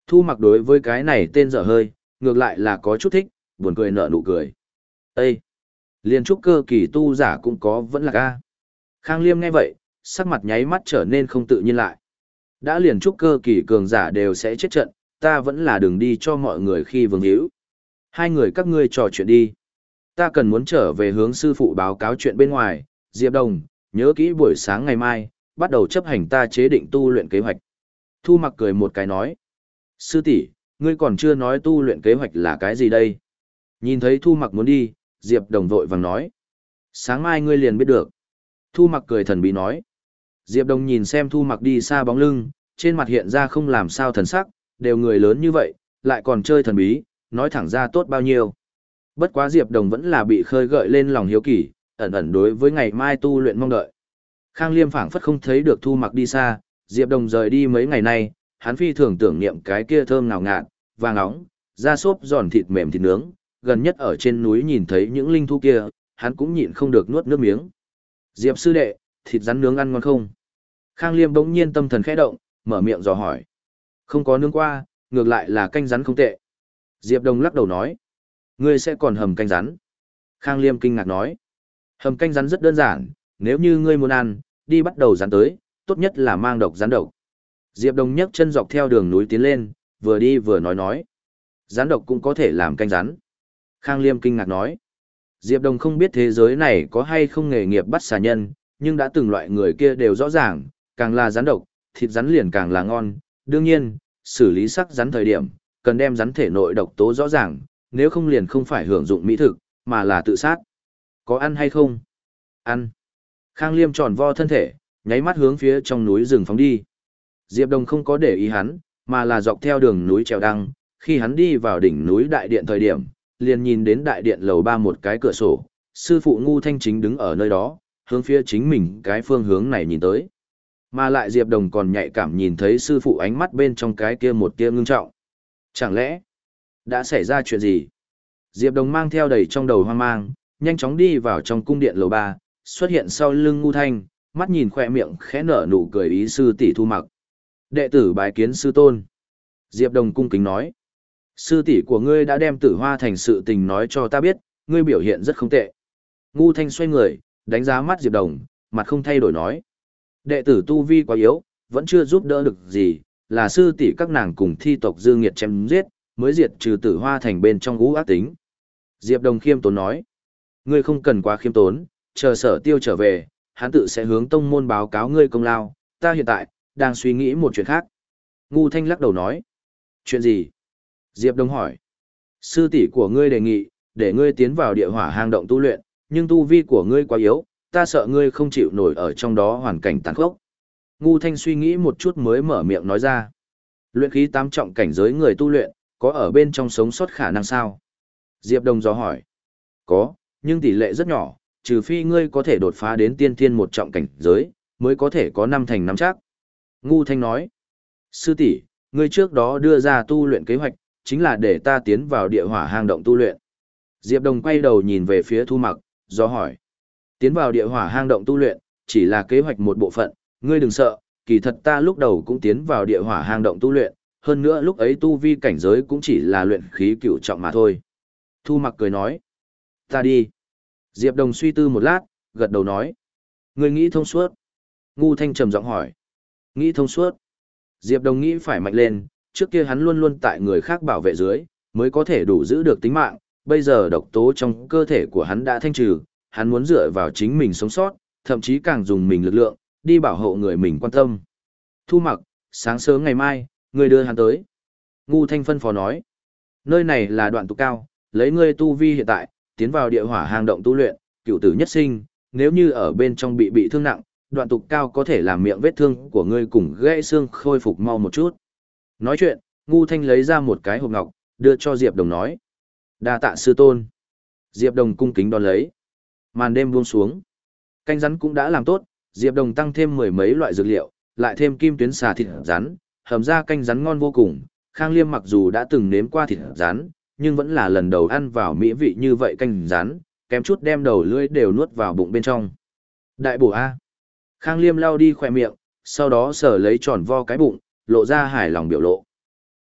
Thu Mặc đối với cái này tên dở hơi, ngược lại là có chút thích, buồn cười nở nụ cười. Ê! Liên trúc cơ kỳ tu giả cũng có vẫn là ca. Khang Liêm nghe vậy, sắc mặt nháy mắt trở nên không tự nhiên lại. Đã liền trúc cơ kỳ cường giả đều sẽ chết trận, ta vẫn là đường đi cho mọi người khi vương hữu. Hai người các ngươi trò chuyện đi. Ta cần muốn trở về hướng sư phụ báo cáo chuyện bên ngoài, Diệp Đồng, nhớ kỹ buổi sáng ngày mai, bắt đầu chấp hành ta chế định tu luyện kế hoạch. Thu Mặc cười một cái nói. Sư tỷ, ngươi còn chưa nói tu luyện kế hoạch là cái gì đây? Nhìn thấy Thu Mặc muốn đi, Diệp Đồng vội vàng nói. Sáng mai ngươi liền biết được. Thu Mặc cười thần bí nói. Diệp Đồng nhìn xem Thu Mặc đi xa bóng lưng, trên mặt hiện ra không làm sao thần sắc, đều người lớn như vậy, lại còn chơi thần bí, nói thẳng ra tốt bao nhiêu. Bất quá Diệp Đồng vẫn là bị khơi gợi lên lòng hiếu kỳ, ẩn ẩn đối với ngày mai tu luyện mong đợi. Khang Liêm phảng phất không thấy được Thu Mặc đi xa, Diệp Đồng rời đi mấy ngày nay, hắn phi thường tưởng niệm cái kia thơm ngào ngạt, vàng óng, da xốp giòn thịt mềm thịt nướng, gần nhất ở trên núi nhìn thấy những linh thú kia, hắn cũng nhịn không được nuốt nước miếng. Diệp sư đệ, thịt rắn nướng ăn ngon không? Khang Liêm bỗng nhiên tâm thần khẽ động, mở miệng dò hỏi. Không có nướng qua, ngược lại là canh rắn không tệ. Diệp Đồng lắc đầu nói. Ngươi sẽ còn hầm canh rắn. Khang Liêm kinh ngạc nói. Hầm canh rắn rất đơn giản, nếu như ngươi muốn ăn, đi bắt đầu rắn tới, tốt nhất là mang độc rắn độc. Diệp Đồng nhấc chân dọc theo đường núi tiến lên, vừa đi vừa nói nói. Rắn độc cũng có thể làm canh rắn. Khang Liêm kinh ngạc nói. Diệp Đồng không biết thế giới này có hay không nghề nghiệp bắt xà nhân, nhưng đã từng loại người kia đều rõ ràng, càng là rắn độc, thịt rắn liền càng là ngon. Đương nhiên, xử lý sắc rắn thời điểm, cần đem rắn thể nội độc tố rõ ràng, nếu không liền không phải hưởng dụng mỹ thực, mà là tự sát. Có ăn hay không? Ăn. Khang Liêm tròn vo thân thể, nháy mắt hướng phía trong núi rừng phóng đi. Diệp Đồng không có để ý hắn, mà là dọc theo đường núi trèo đăng, khi hắn đi vào đỉnh núi đại điện thời điểm, liền nhìn đến đại điện lầu ba một cái cửa sổ, sư phụ Ngu Thanh chính đứng ở nơi đó, hướng phía chính mình cái phương hướng này nhìn tới. Mà lại Diệp Đồng còn nhạy cảm nhìn thấy sư phụ ánh mắt bên trong cái kia một tia ngưng trọng. Chẳng lẽ đã xảy ra chuyện gì? Diệp Đồng mang theo đầy trong đầu hoang mang, nhanh chóng đi vào trong cung điện lầu ba, xuất hiện sau lưng Ngu Thanh, mắt nhìn khỏe miệng khẽ nở nụ cười ý sư tỷ Thu Mặc. Đệ tử bái kiến sư tôn. Diệp Đồng cung kính nói. Sư tỷ của ngươi đã đem Tử Hoa Thành sự tình nói cho ta biết, ngươi biểu hiện rất không tệ. Ngu Thanh xoay người, đánh giá mắt Diệp Đồng, mặt không thay đổi nói. Đệ tử tu vi quá yếu, vẫn chưa giúp đỡ được gì, là sư tỷ các nàng cùng thi tộc dư nghiệt chém giết, mới diệt trừ Tử Hoa Thành bên trong ngũ ác tính. Diệp Đồng khiêm tốn nói. Ngươi không cần quá khiêm tốn, chờ Sở Tiêu trở về, hắn tự sẽ hướng tông môn báo cáo ngươi công lao, ta hiện tại đang suy nghĩ một chuyện khác. Ngu Thanh lắc đầu nói. Chuyện gì? Diệp Đông hỏi. Sư tỷ của ngươi đề nghị, để ngươi tiến vào địa hỏa hang động tu luyện, nhưng tu vi của ngươi quá yếu, ta sợ ngươi không chịu nổi ở trong đó hoàn cảnh tàn khốc. Ngu Thanh suy nghĩ một chút mới mở miệng nói ra. Luyện khí tám trọng cảnh giới người tu luyện, có ở bên trong sống sót khả năng sao? Diệp Đông dò hỏi. Có, nhưng tỷ lệ rất nhỏ, trừ phi ngươi có thể đột phá đến tiên thiên một trọng cảnh giới, mới có thể có năm thành năm chắc. Ngu Thanh nói. Sư tỷ, ngươi trước đó đưa ra tu luyện kế hoạch, chính là để ta tiến vào địa hỏa hang động tu luyện. Diệp Đồng quay đầu nhìn về phía Thu Mặc, do hỏi. Tiến vào địa hỏa hang động tu luyện, chỉ là kế hoạch một bộ phận, ngươi đừng sợ, kỳ thật ta lúc đầu cũng tiến vào địa hỏa hang động tu luyện, hơn nữa lúc ấy tu vi cảnh giới cũng chỉ là luyện khí cửu trọng mà thôi. Thu Mặc cười nói. Ta đi. Diệp Đồng suy tư một lát, gật đầu nói. Ngươi nghĩ thông suốt. Ngu Thanh trầm giọng hỏi. Nghĩ thông suốt. Diệp Đồng nghĩ phải mạnh lên, trước kia hắn luôn luôn tại người khác bảo vệ dưới, mới có thể đủ giữ được tính mạng, bây giờ độc tố trong cơ thể của hắn đã thanh trừ, hắn muốn dựa vào chính mình sống sót, thậm chí càng dùng mình lực lượng, đi bảo hộ người mình quan tâm. Thu Mặc, sáng sớm ngày mai, ngươi đưa hắn tới. Ngu Thanh phân phó nói, nơi này là đoạn tụ cao, lấy ngươi tu vi hiện tại, tiến vào địa hỏa hang động tu luyện, cựu tử nhất sinh, nếu như ở bên trong bị bị thương nặng, đoạn tục cao có thể làm miệng vết thương của ngươi cùng gãy xương khôi phục mau một chút. Nói chuyện, Ngu Thanh lấy ra một cái hộp ngọc, đưa cho Diệp Đồng nói. Đa tạ sư tôn. Diệp Đồng cung kính đón lấy. Màn đêm buông xuống. Canh rắn cũng đã làm tốt, Diệp Đồng tăng thêm mười mấy loại dược liệu, lại thêm kim tuyến xà thịt rắn, hầm ra canh rắn ngon vô cùng. Khang Liêm mặc dù đã từng nếm qua thịt rắn, nhưng vẫn là lần đầu ăn vào mỹ vị như vậy canh rắn, kém chút đem đầu lưỡi đều nuốt vào bụng bên trong. Đại bổ A. Khang Liêm lau đi khỏe miệng, sau đó sờ lấy tròn vo cái bụng, lộ ra hài lòng biểu lộ.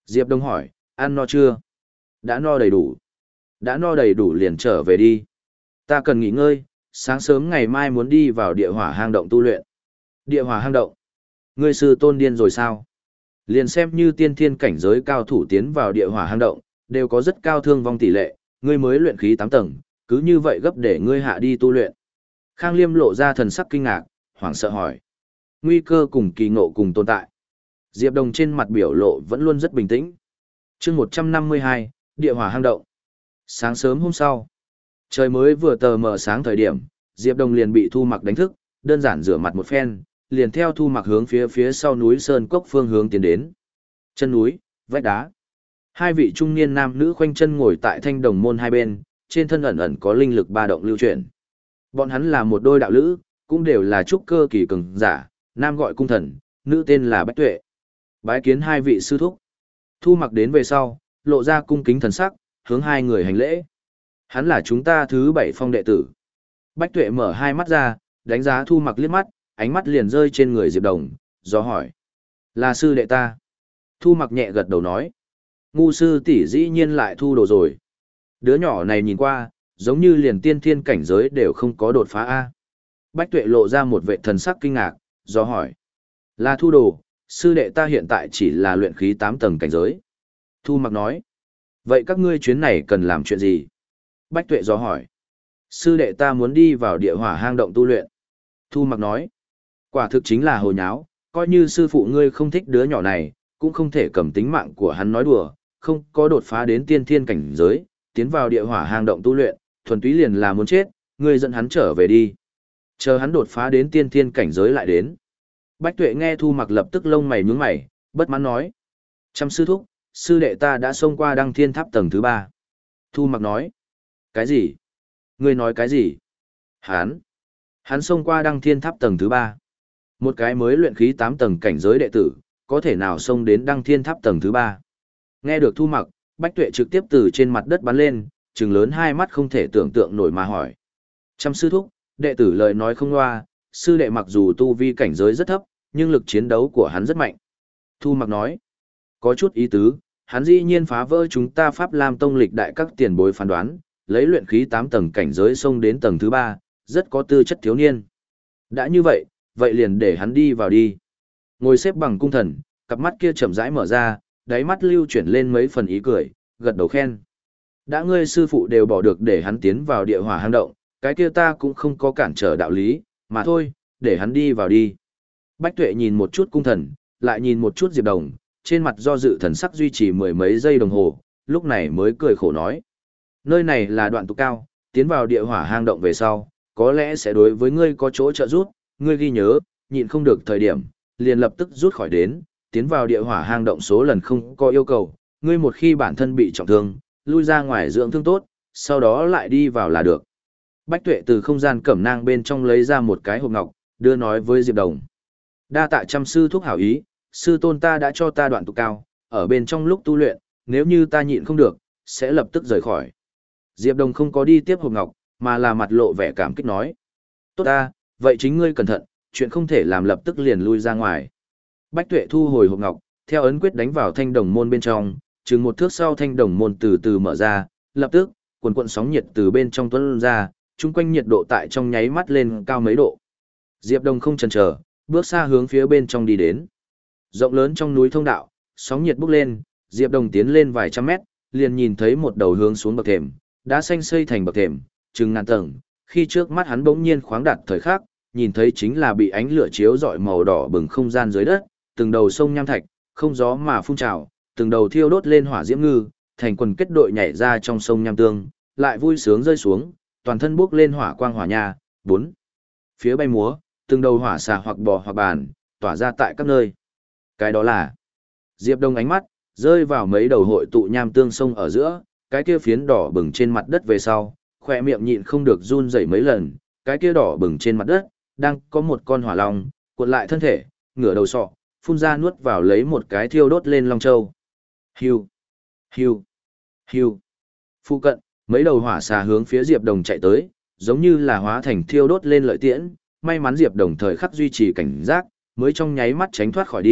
Diệp Đông hỏi, ăn no chưa? Đã no đầy đủ. Đã no đầy đủ liền trở về đi. Ta cần nghỉ ngơi, sáng sớm ngày mai muốn đi vào địa hỏa hang động tu luyện. Địa hỏa hang động? Ngươi sư tôn điên rồi sao? Liền xem như tiên thiên cảnh giới cao thủ tiến vào địa hỏa hang động, đều có rất cao thương vong tỷ lệ, ngươi mới luyện khí tám tầng, cứ như vậy gấp để ngươi hạ đi tu luyện. Khang Liêm lộ ra thần sắc kinh ngạc, hoảng sợ hỏi. Nguy cơ cùng kỳ ngộ cùng tồn tại. Diệp Đồng trên mặt biểu lộ vẫn luôn rất bình tĩnh. chương một trăm năm mươi hai, địa hỏa hang động. Sáng sớm hôm sau, trời mới vừa tờ mờ sáng thời điểm, Diệp Đồng liền bị Thu Mặc đánh thức, đơn giản rửa mặt một phen, liền theo Thu Mặc hướng phía phía sau núi Sơn Cốc phương hướng tiến đến. Chân núi, vách đá. Hai vị trung niên nam nữ khoanh chân ngồi tại thanh đồng môn hai bên, trên thân ẩn ẩn có linh lực ba động lưu chuyển. Bọn hắn là một đôi đạo lữ, cũng đều là trúc cơ kỳ cường giả, nam gọi cung thần, nữ tên là Bách Tuệ. Bái kiến hai vị sư thúc. Thu Mặc đến về sau, lộ ra cung kính thần sắc, hướng hai người hành lễ. Hắn là chúng ta thứ bảy phong đệ tử. Bách Tuệ mở hai mắt ra, đánh giá Thu Mặc liếc mắt, ánh mắt liền rơi trên người Diệp Đồng, do hỏi. Là sư đệ ta. Thu Mặc nhẹ gật đầu nói. Ngu sư tỷ dĩ nhiên lại thu đồ rồi. Đứa nhỏ này nhìn qua, giống như liền tiên thiên cảnh giới đều không có đột phá A. Bách Tuệ lộ ra một vệ thần sắc kinh ngạc, do hỏi. Là thu đồ, sư đệ ta hiện tại chỉ là luyện khí tám tầng cảnh giới. Thu Mặc nói. Vậy các ngươi chuyến này cần làm chuyện gì? Bách Tuệ do hỏi. Sư đệ ta muốn đi vào địa hỏa hang động tu luyện. Thu Mặc nói. Quả thực chính là hồ nháo, coi như sư phụ ngươi không thích đứa nhỏ này, cũng không thể cầm tính mạng của hắn nói đùa, không có đột phá đến tiên thiên cảnh giới, tiến vào địa hỏa hang động tu luyện, thuần túy liền là muốn chết, ngươi dẫn hắn trở về đi. Chờ hắn đột phá đến tiên thiên cảnh giới lại đến. Bách Tuệ nghe Thu Mặc lập tức lông mày nhướng mày, bất mãn nói. Trăm sư thúc, sư đệ ta đã xông qua đăng thiên tháp tầng thứ ba. Thu Mặc nói. Cái gì? Ngươi nói cái gì? Hắn. Hắn xông qua đăng thiên tháp tầng thứ ba. Một cái mới luyện khí tám tầng cảnh giới đệ tử, có thể nào xông đến đăng thiên tháp tầng thứ ba? Nghe được Thu Mặc, Bách Tuệ trực tiếp từ trên mặt đất bắn lên, trừng lớn hai mắt không thể tưởng tượng nổi mà hỏi. Trăm sư thúc, đệ tử lời nói không loa, sư đệ mặc dù tu vi cảnh giới rất thấp, nhưng lực chiến đấu của hắn rất mạnh. Thu Mặc nói, có chút ý tứ, hắn dĩ nhiên phá vỡ chúng ta Pháp Lam Tông lịch đại các tiền bối phán đoán, lấy luyện khí tám tầng cảnh giới xông đến tầng thứ ba, rất có tư chất thiếu niên. Đã như vậy, vậy liền để hắn đi vào đi. Ngồi xếp bằng cung thần, cặp mắt kia chậm rãi mở ra, đáy mắt lưu chuyển lên mấy phần ý cười, gật đầu khen. Đã ngươi sư phụ đều bỏ được để hắn tiến vào địa hỏa hang động, cái kia ta cũng không có cản trở đạo lý, mà thôi, để hắn đi vào đi. Bách Tuệ nhìn một chút cung thần, lại nhìn một chút Diệp Đồng, trên mặt do dự thần sắc duy trì mười mấy giây đồng hồ, lúc này mới cười khổ nói. Nơi này là đoạn tụ cao, tiến vào địa hỏa hang động về sau, có lẽ sẽ đối với ngươi có chỗ trợ giúp, ngươi ghi nhớ, nhịn không được thời điểm, liền lập tức rút khỏi đến, tiến vào địa hỏa hang động số lần không có yêu cầu, ngươi một khi bản thân bị trọng thương, lui ra ngoài dưỡng thương tốt, sau đó lại đi vào là được. Bách Tuệ từ không gian cẩm nang bên trong lấy ra một cái hộp ngọc, đưa nói với Diệp Đồng. Đa tạ trăm sư thúc hảo ý, sư tôn ta đã cho ta đoạn tụ cao, ở bên trong lúc tu luyện, nếu như ta nhịn không được, sẽ lập tức rời khỏi. Diệp Đồng không có đi tiếp hộp ngọc, mà là mặt lộ vẻ cảm kích nói. Tốt ta, vậy chính ngươi cẩn thận, chuyện không thể làm lập tức liền lui ra ngoài. Bách Tuệ thu hồi hộp ngọc, theo ấn quyết đánh vào thanh đồng môn bên trong, chừng một thước sau thanh đồng môn từ từ mở ra, lập tức, quần quần sóng nhiệt từ bên trong tuôn ra, chung quanh nhiệt độ tại trong nháy mắt lên cao mấy độ. Diệp Đồng không chần chờ, bước xa hướng phía bên trong đi đến. Rộng lớn trong núi thông đạo, sóng nhiệt bốc lên, Diệp Đồng tiến lên vài trăm mét, liền nhìn thấy một đầu hướng xuống bậc thềm, đá xanh xây thành bậc thềm, chừng ngàn tầng, khi trước mắt hắn bỗng nhiên khoáng đạt thời khắc, nhìn thấy chính là bị ánh lửa chiếu rọi màu đỏ bừng không gian dưới đất, từng đầu sông nham thạch, không gió mà phun trào, từng đầu thiêu đốt lên hỏa diễm ngư, thành quần kết đội nhảy ra trong sông nham tương, lại vui sướng rơi xuống, toàn thân bốc lên hỏa quang hỏa nha, bốn phía bay múa, từng đầu hỏa xà hoặc bò hoặc bàn, tỏa ra tại các nơi. Cái đó là Diệp Đông ánh mắt rơi vào mấy đầu hội tụ nham tương sông ở giữa, cái kia phiến đỏ bừng trên mặt đất về sau, khỏe miệng nhịn không được run rẩy mấy lần, cái kia đỏ bừng trên mặt đất, đang có một con hỏa long, cuộn lại thân thể, ngửa đầu sọ, phun ra nuốt vào lấy một cái thiêu đốt lên long châu. Hiu, hiu, hiu. Phụ cận, mấy đầu hỏa xà hướng phía Diệp Đồng chạy tới, giống như là hóa thành thiêu đốt lên lợi tiễn, may mắn Diệp Đồng thời khắc duy trì cảnh giác, mới trong nháy mắt tránh thoát khỏi đi,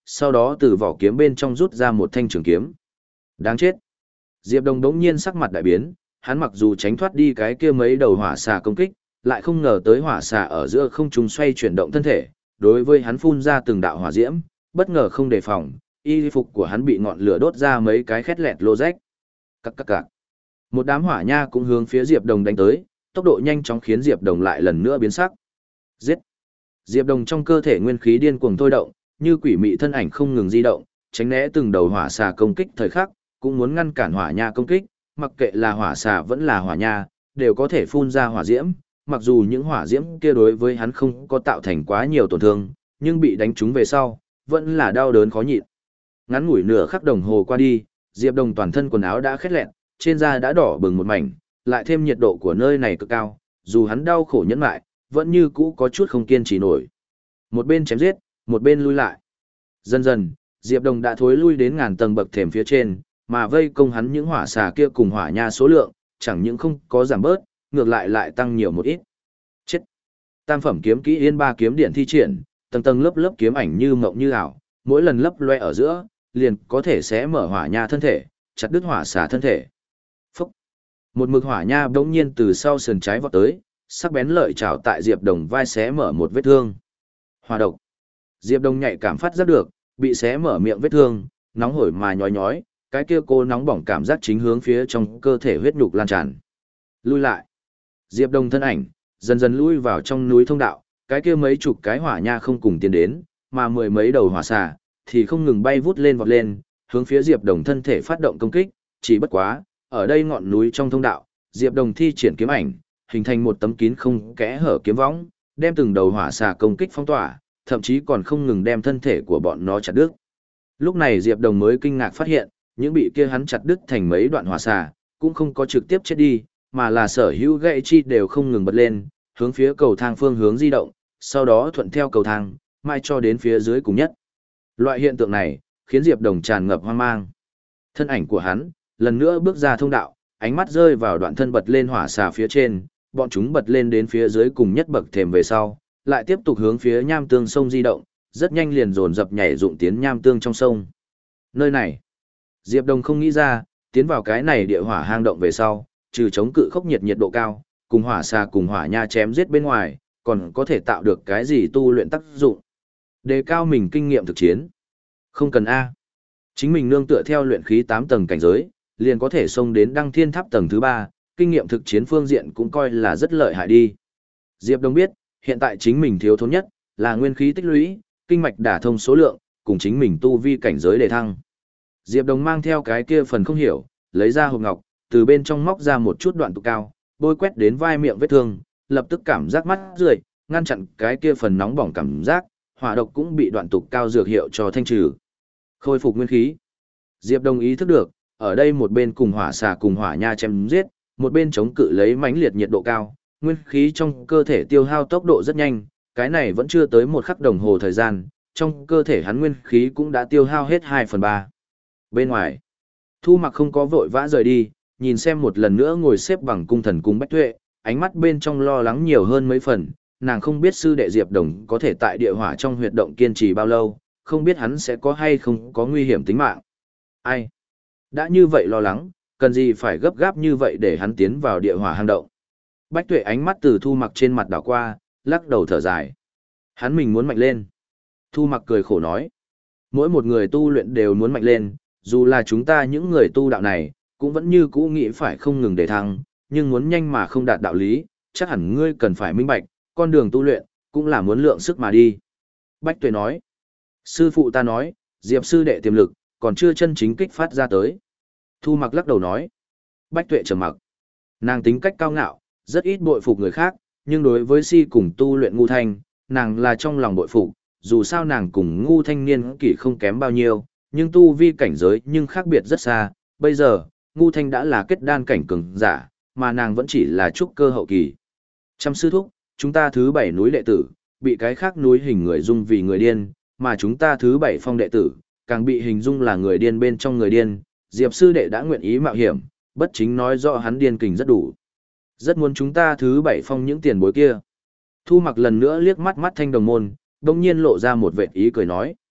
sau đó từ vỏ kiếm bên trong rút ra một thanh trường kiếm. Đáng chết. Diệp Đồng đống nhiên sắc mặt đại biến, hắn mặc dù tránh thoát đi cái kia mấy đầu hỏa xà công kích, lại không ngờ tới hỏa xà ở giữa không trung xoay chuyển động thân thể, đối với hắn phun ra từng đạo hỏa diễm, bất ngờ không đề phòng, y phục của hắn bị ngọn lửa đốt ra mấy cái khét lẹt lô rách. Cắc cắc cạc. Một đám hỏa nha cũng hướng phía Diệp Đồng đánh tới, tốc độ nhanh chóng khiến Diệp Đồng lại lần nữa biến sắc. Giết! Diệp Đồng trong cơ thể nguyên khí điên cuồng thôi động, như quỷ mị thân ảnh không ngừng di động, tránh né từng đầu hỏa xà công kích thời khắc, cũng muốn ngăn cản hỏa nha công kích, mặc kệ là hỏa xà vẫn là hỏa nha, đều có thể phun ra hỏa diễm, mặc dù những hỏa diễm kia đối với hắn không có tạo thành quá nhiều tổn thương, nhưng bị đánh trúng về sau, vẫn là đau đớn khó nhịn. Ngắn ngủi nửa khắc đồng hồ qua đi, Diệp Đồng toàn thân quần áo đã khét lẹt, trên da đã đỏ bừng một mảnh, lại thêm nhiệt độ của nơi này cực cao, dù hắn đau khổ nhẫn lại, vẫn như cũ có chút không kiên trì nổi. Một bên chém giết, một bên lui lại. Dần dần, Diệp Đồng đã thối lui đến ngàn tầng bậc thềm phía trên, mà vây công hắn những hỏa xà kia cùng hỏa nha số lượng, chẳng những không có giảm bớt, ngược lại lại tăng nhiều một ít. Chết! Tam phẩm kiếm kỹ Yên Ba kiếm điện thi triển, tầng tầng lớp lớp kiếm ảnh như mộng như ảo, mỗi lần lấp loe ở giữa, liền có thể xé mở hỏa nha thân thể, chặt đứt hỏa xà thân thể. Phúc! Một mực hỏa nha bỗng nhiên từ sau sườn trái vọt tới, sắc bén lợi chảo tại Diệp Đồng vai xé mở một vết thương. Hỏa độc! Diệp Đồng nhạy cảm phát giác được, bị xé mở miệng vết thương, nóng hổi mà nhói nhói, cái kia cô nóng bỏng cảm giác chính hướng phía trong cơ thể huyết nhục lan tràn. Lui lại. Diệp Đồng thân ảnh dần dần lui vào trong núi thông đạo, cái kia mấy chục cái hỏa nha không cùng tiến đến, mà mười mấy đầu hỏa xà thì không ngừng bay vút lên vọt lên, hướng phía Diệp Đồng thân thể phát động công kích, chỉ bất quá, ở đây ngọn núi trong thông đạo, Diệp Đồng thi triển kiếm ảnh, hình thành một tấm kín không kẽ hở kiếm võng, đem từng đầu hỏa xà công kích phong tỏa, thậm chí còn không ngừng đem thân thể của bọn nó chặt đứt. Lúc này Diệp Đồng mới kinh ngạc phát hiện, những bị kia hắn chặt đứt thành mấy đoạn hỏa xà, cũng không có trực tiếp chết đi, mà là sở hữu gãy chi đều không ngừng bật lên, hướng phía cầu thang phương hướng di động, sau đó thuận theo cầu thang, mai cho đến phía dưới cùng nhất. Loại hiện tượng này, khiến Diệp Đồng tràn ngập hoang mang. Thân ảnh của hắn, lần nữa bước ra thông đạo, ánh mắt rơi vào đoạn thân bật lên hỏa xà phía trên, bọn chúng bật lên đến phía dưới cùng nhất bậc thềm về sau, lại tiếp tục hướng phía nham tương sông di động, rất nhanh liền dồn dập nhảy dụng tiến nham tương trong sông. Nơi này, Diệp Đồng không nghĩ ra, tiến vào cái này địa hỏa hang động về sau, trừ chống cự khốc nhiệt nhiệt độ cao, cùng hỏa xà cùng hỏa nha chém giết bên ngoài, còn có thể tạo được cái gì tu luyện tác dụng. Đề cao mình kinh nghiệm thực chiến. Không cần A. Chính mình nương tựa theo luyện khí tám tầng cảnh giới, liền có thể xông đến đăng thiên tháp tầng thứ ba, kinh nghiệm thực chiến phương diện cũng coi là rất lợi hại đi. Diệp Đồng biết, hiện tại chính mình thiếu thốn nhất, là nguyên khí tích lũy, kinh mạch đả thông số lượng, cùng chính mình tu vi cảnh giới để thăng. Diệp Đồng mang theo cái kia phần không hiểu, lấy ra hộp ngọc, từ bên trong móc ra một chút đoạn tụ cao, bôi quét đến vai miệng vết thương, lập tức cảm giác mắt rượi, ngăn chặn cái kia phần nóng bỏng cảm giác, hỏa độc cũng bị đoạn tụ cao dược hiệu cho thanh trừ. Khôi phục nguyên khí. Diệp Đồng ý thức được, ở đây một bên cùng hỏa xà cùng hỏa nha chém giết, một bên chống cự lấy mãnh liệt nhiệt độ cao, nguyên khí trong cơ thể tiêu hao tốc độ rất nhanh, cái này vẫn chưa tới một khắc đồng hồ thời gian, trong cơ thể hắn nguyên khí cũng đã tiêu hao hết hai phần ba. Bên ngoài, Thu Mặc không có vội vã rời đi, nhìn xem một lần nữa ngồi xếp bằng cung thần cung Bách Tuệ, ánh mắt bên trong lo lắng nhiều hơn mấy phần, nàng không biết sư đệ Diệp Đồng có thể tại địa hỏa trong huyệt động kiên trì bao lâu, không biết hắn sẽ có hay không có nguy hiểm tính mạng. Ai? Đã như vậy lo lắng, cần gì phải gấp gáp như vậy để hắn tiến vào địa hỏa hang động. Bách Tuệ ánh mắt từ Thu Mặc trên mặt đảo qua, lắc đầu thở dài. Hắn mình muốn mạnh lên. Thu Mặc cười khổ nói. Mỗi một người tu luyện đều muốn mạnh lên, dù là chúng ta những người tu đạo này, cũng vẫn như cũ nghĩ phải không ngừng để thăng, nhưng muốn nhanh mà không đạt đạo lý, chắc hẳn ngươi cần phải minh bạch, con đường tu luyện, cũng là muốn lượng sức mà đi. Bách Tuệ nói. Sư phụ ta nói, Diệp sư đệ tiềm lực, còn chưa chân chính kích phát ra tới. Thu Mặc lắc đầu nói. Bách Tuệ trầm mặc. Nàng tính cách cao ngạo, rất ít bội phục người khác, nhưng đối với si cùng tu luyện ngu thanh, nàng là trong lòng bội phục, dù sao nàng cùng ngu thanh niên kỷ không kém bao nhiêu, nhưng tu vi cảnh giới nhưng khác biệt rất xa, bây giờ, ngu thanh đã là kết đan cảnh cường giả, mà nàng vẫn chỉ là trúc cơ hậu kỳ. Trăm sư thúc, chúng ta thứ bảy núi đệ tử, bị cái khác núi hình người dung vì người điên, mà chúng ta thứ bảy phong đệ tử, càng bị hình dung là người điên bên trong người điên, Diệp sư đệ đã nguyện ý mạo hiểm, bất chính nói rõ hắn điên kình rất đủ. Rất muốn chúng ta thứ bảy phong những tiền bối kia. Thu Mặc lần nữa liếc mắt mắt thanh đồng môn, đồng nhiên lộ ra một vệt ý cười nói.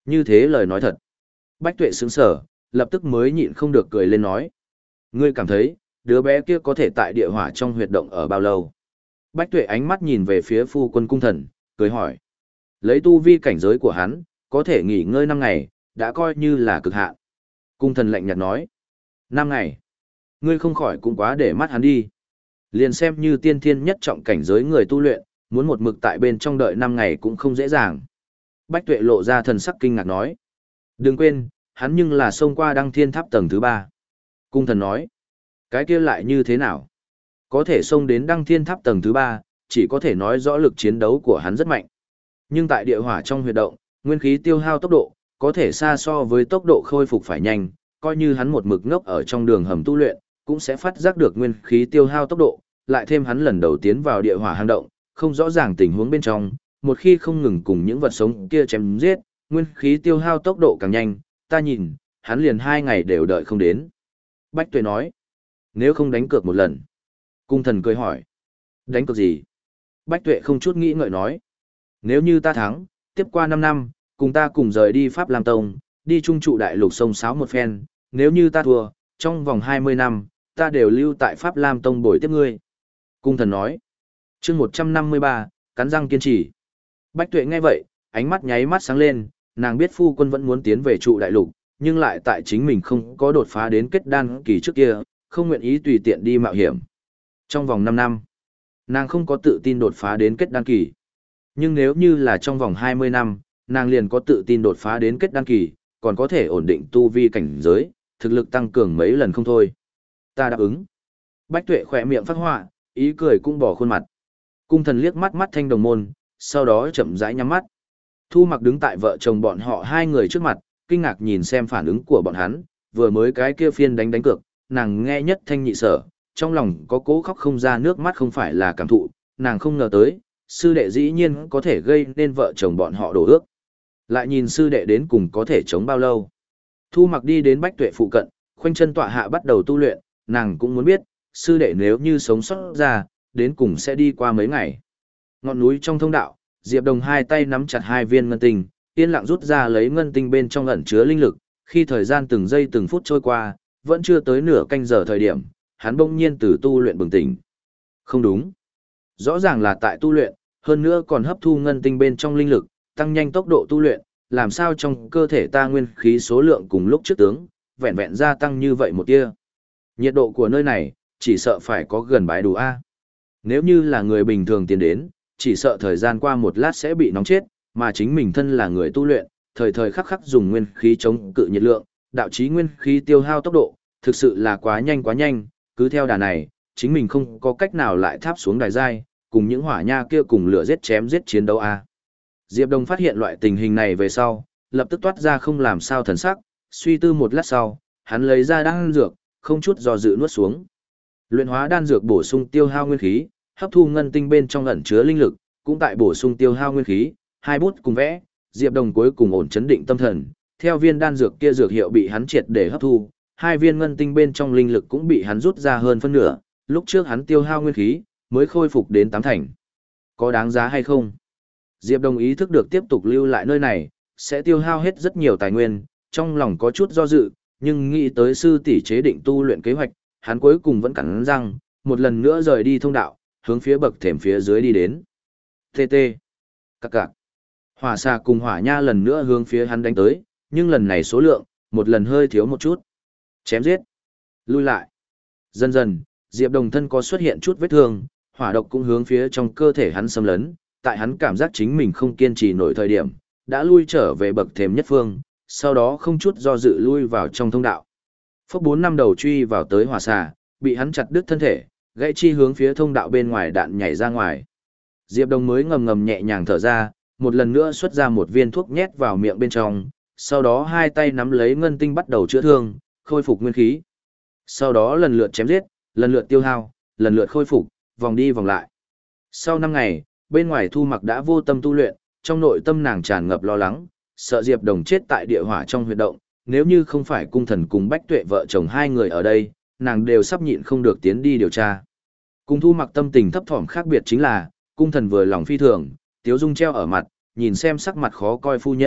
Như thế lời nói thật. Bách Tuệ sững sờ, lập tức mới nhịn không được cười lên nói. Ngươi cảm thấy, đứa bé kia có thể tại địa hỏa trong huyệt động ở bao lâu? Bách Tuệ ánh mắt nhìn về phía phu quân cung thần, cười hỏi. Lấy tu vi cảnh giới của hắn, có thể nghỉ ngơi năm ngày, đã coi như là cực hạn. Cung thần lạnh nhạt nói. Năm ngày. Ngươi không khỏi cũng quá để mắt hắn đi. Liền xem như tiên thiên nhất trọng cảnh giới người tu luyện, muốn một mực tại bên trong đợi năm ngày cũng không dễ dàng. Bách Tuệ lộ ra thần sắc kinh ngạc nói. Đừng quên, hắn nhưng là xông qua đăng thiên tháp tầng thứ ba. Cung thần nói. Cái kia lại như thế nào? Có thể xông đến đăng thiên tháp tầng thứ ba, chỉ có thể nói rõ lực chiến đấu của hắn rất mạnh. Nhưng tại địa hỏa trong huyệt động, nguyên khí tiêu hao tốc độ, có thể xa so với tốc độ khôi phục phải nhanh, coi như hắn một mực ngốc ở trong đường hầm tu luyện, cũng sẽ phát giác được nguyên khí tiêu hao tốc độ, lại thêm hắn lần đầu tiến vào địa hỏa hang động, không rõ ràng tình huống bên trong, một khi không ngừng cùng những vật sống kia chém giết, nguyên khí tiêu hao tốc độ càng nhanh, ta nhìn, hắn liền hai ngày đều đợi không đến. Bách Tuệ nói, nếu không đánh cược một lần. Cung thần cười hỏi, đánh cược gì? Bách Tuệ không chút nghĩ ngợi nói, nếu như ta thắng, tiếp qua năm năm, cùng ta cùng rời đi Pháp Lam Tông, đi trung trụ đại lục sông sáo một phen, nếu như ta thua, trong vòng hai mươi năm, ta đều lưu tại Pháp Lam Tông bồi tiếp ngươi. Cung thần nói, chương một trăm năm mươi ba, cắn răng kiên trì. Bách Tuệ nghe vậy, ánh mắt nháy mắt sáng lên, nàng biết phu quân vẫn muốn tiến về trụ đại lục, nhưng lại tại chính mình không có đột phá đến kết đan kỳ trước kia, không nguyện ý tùy tiện đi mạo hiểm. Trong vòng năm năm, nàng không có tự tin đột phá đến kết đan kỳ. Nhưng nếu như là trong vòng hai mươi năm, nàng liền có tự tin đột phá đến kết đan kỳ, còn có thể ổn định tu vi cảnh giới, thực lực tăng cường mấy lần không thôi. Ta đáp ứng. Bách Tuệ khỏe miệng phát họa, ý cười cũng bỏ khuôn mặt. Cung thần liếc mắt mắt thanh đồng môn, sau đó chậm rãi nhắm mắt. Thu Mặc đứng tại vợ chồng bọn họ hai người trước mặt, kinh ngạc nhìn xem phản ứng của bọn hắn, vừa mới cái kia phiên đánh đánh cược, nàng nghe nhất thanh nhị sở, trong lòng có cố khóc không ra nước mắt không phải là cảm thụ, nàng không ngờ tới, sư đệ dĩ nhiên có thể gây nên vợ chồng bọn họ đổ ước. Lại nhìn sư đệ đến cùng có thể chống bao lâu. Thu Mặc đi đến Bách Tuệ phụ cận, khoanh chân tọa hạ bắt đầu tu luyện, nàng cũng muốn biết, sư đệ nếu như sống sót ra, đến cùng sẽ đi qua mấy ngày. Ngọn núi trong thông đạo, Diệp Đồng hai tay nắm chặt hai viên ngân tinh, yên lặng rút ra lấy ngân tinh bên trong ẩn chứa linh lực, khi thời gian từng giây từng phút trôi qua, vẫn chưa tới nửa canh giờ thời điểm, hắn bỗng nhiên từ tu luyện bừng tỉnh. Không đúng. Rõ ràng là tại tu luyện, hơn nữa còn hấp thu ngân tinh bên trong linh lực, tăng nhanh tốc độ tu luyện, làm sao trong cơ thể ta nguyên khí số lượng cùng lúc trước tướng, vẹn vẹn gia tăng như vậy một tia. Nhiệt độ của nơi này, chỉ sợ phải có gần bái đủ A. Nếu như là người bình thường tiến đến, chỉ sợ thời gian qua một lát sẽ bị nóng chết, mà chính mình thân là người tu luyện, thời thời khắc khắc dùng nguyên khí chống cự nhiệt lượng, đạo chí nguyên khí tiêu hao tốc độ, thực sự là quá nhanh quá nhanh, cứ theo đà này, chính mình không có cách nào lại tháp xuống đài giai, cùng những hỏa nha kia cùng lửa giết chém giết chiến đấu A. Diệp Đông phát hiện loại tình hình này về sau, lập tức toát ra không làm sao thần sắc, suy tư một lát sau, hắn lấy ra đan dược, không chút do dự nuốt xuống. Luyện hóa đan dược bổ sung tiêu hao nguyên khí, hấp thu ngân tinh bên trong ẩn chứa linh lực, cũng tại bổ sung tiêu hao nguyên khí, hai bút cùng vẽ, Diệp Đồng cuối cùng ổn chấn định tâm thần, theo viên đan dược kia dược hiệu bị hắn triệt để hấp thu, hai viên ngân tinh bên trong linh lực cũng bị hắn rút ra hơn phân nửa, lúc trước hắn tiêu hao nguyên khí, mới khôi phục đến tám thành. Có đáng giá hay không? Diệp Đồng ý thức được tiếp tục lưu lại nơi này, sẽ tiêu hao hết rất nhiều tài nguyên, trong lòng có chút do dự, nhưng nghĩ tới sư tỷ chế định tu luyện kế hoạch, hắn cuối cùng vẫn cắn răng, một lần nữa rời đi thông đạo, hướng phía bậc thềm phía dưới đi đến. Tê tê. Các cạc. Hỏa xà cùng hỏa nha lần nữa hướng phía hắn đánh tới, nhưng lần này số lượng, một lần hơi thiếu một chút. Chém giết. Lui lại. Dần dần, Diệp Đồng thân có xuất hiện chút vết thương, hỏa độc cũng hướng phía trong cơ thể hắn xâm lấn, tại hắn cảm giác chính mình không kiên trì nổi thời điểm, đã lui trở về bậc thềm nhất phương, sau đó không chút do dự lui vào trong thông đạo. Phốc bốn năm đầu truy vào tới hỏa xà, bị hắn chặt đứt thân thể, gãy chi hướng phía thông đạo bên ngoài đạn nhảy ra ngoài. Diệp Đồng mới ngầm ngầm nhẹ nhàng thở ra, một lần nữa xuất ra một viên thuốc nhét vào miệng bên trong, sau đó hai tay nắm lấy ngân tinh bắt đầu chữa thương, khôi phục nguyên khí. Sau đó lần lượt chém giết, lần lượt tiêu hao, lần lượt khôi phục, vòng đi vòng lại. Sau năm ngày, bên ngoài Thu Mặc đã vô tâm tu luyện, trong nội tâm nàng tràn ngập lo lắng, sợ Diệp Đồng chết tại địa hỏa trong huyệt động, nếu như không phải cung thần cùng Bách Tuệ vợ chồng hai người ở đây, nàng đều sắp nhịn không được tiến đi điều tra. Cùng Thu Mặc tâm tình thấp thỏm khác biệt chính là, cung thần vừa lòng phi thường, tiếu dung treo ở mặt, nhìn xem sắc mặt khó coi phu nhân,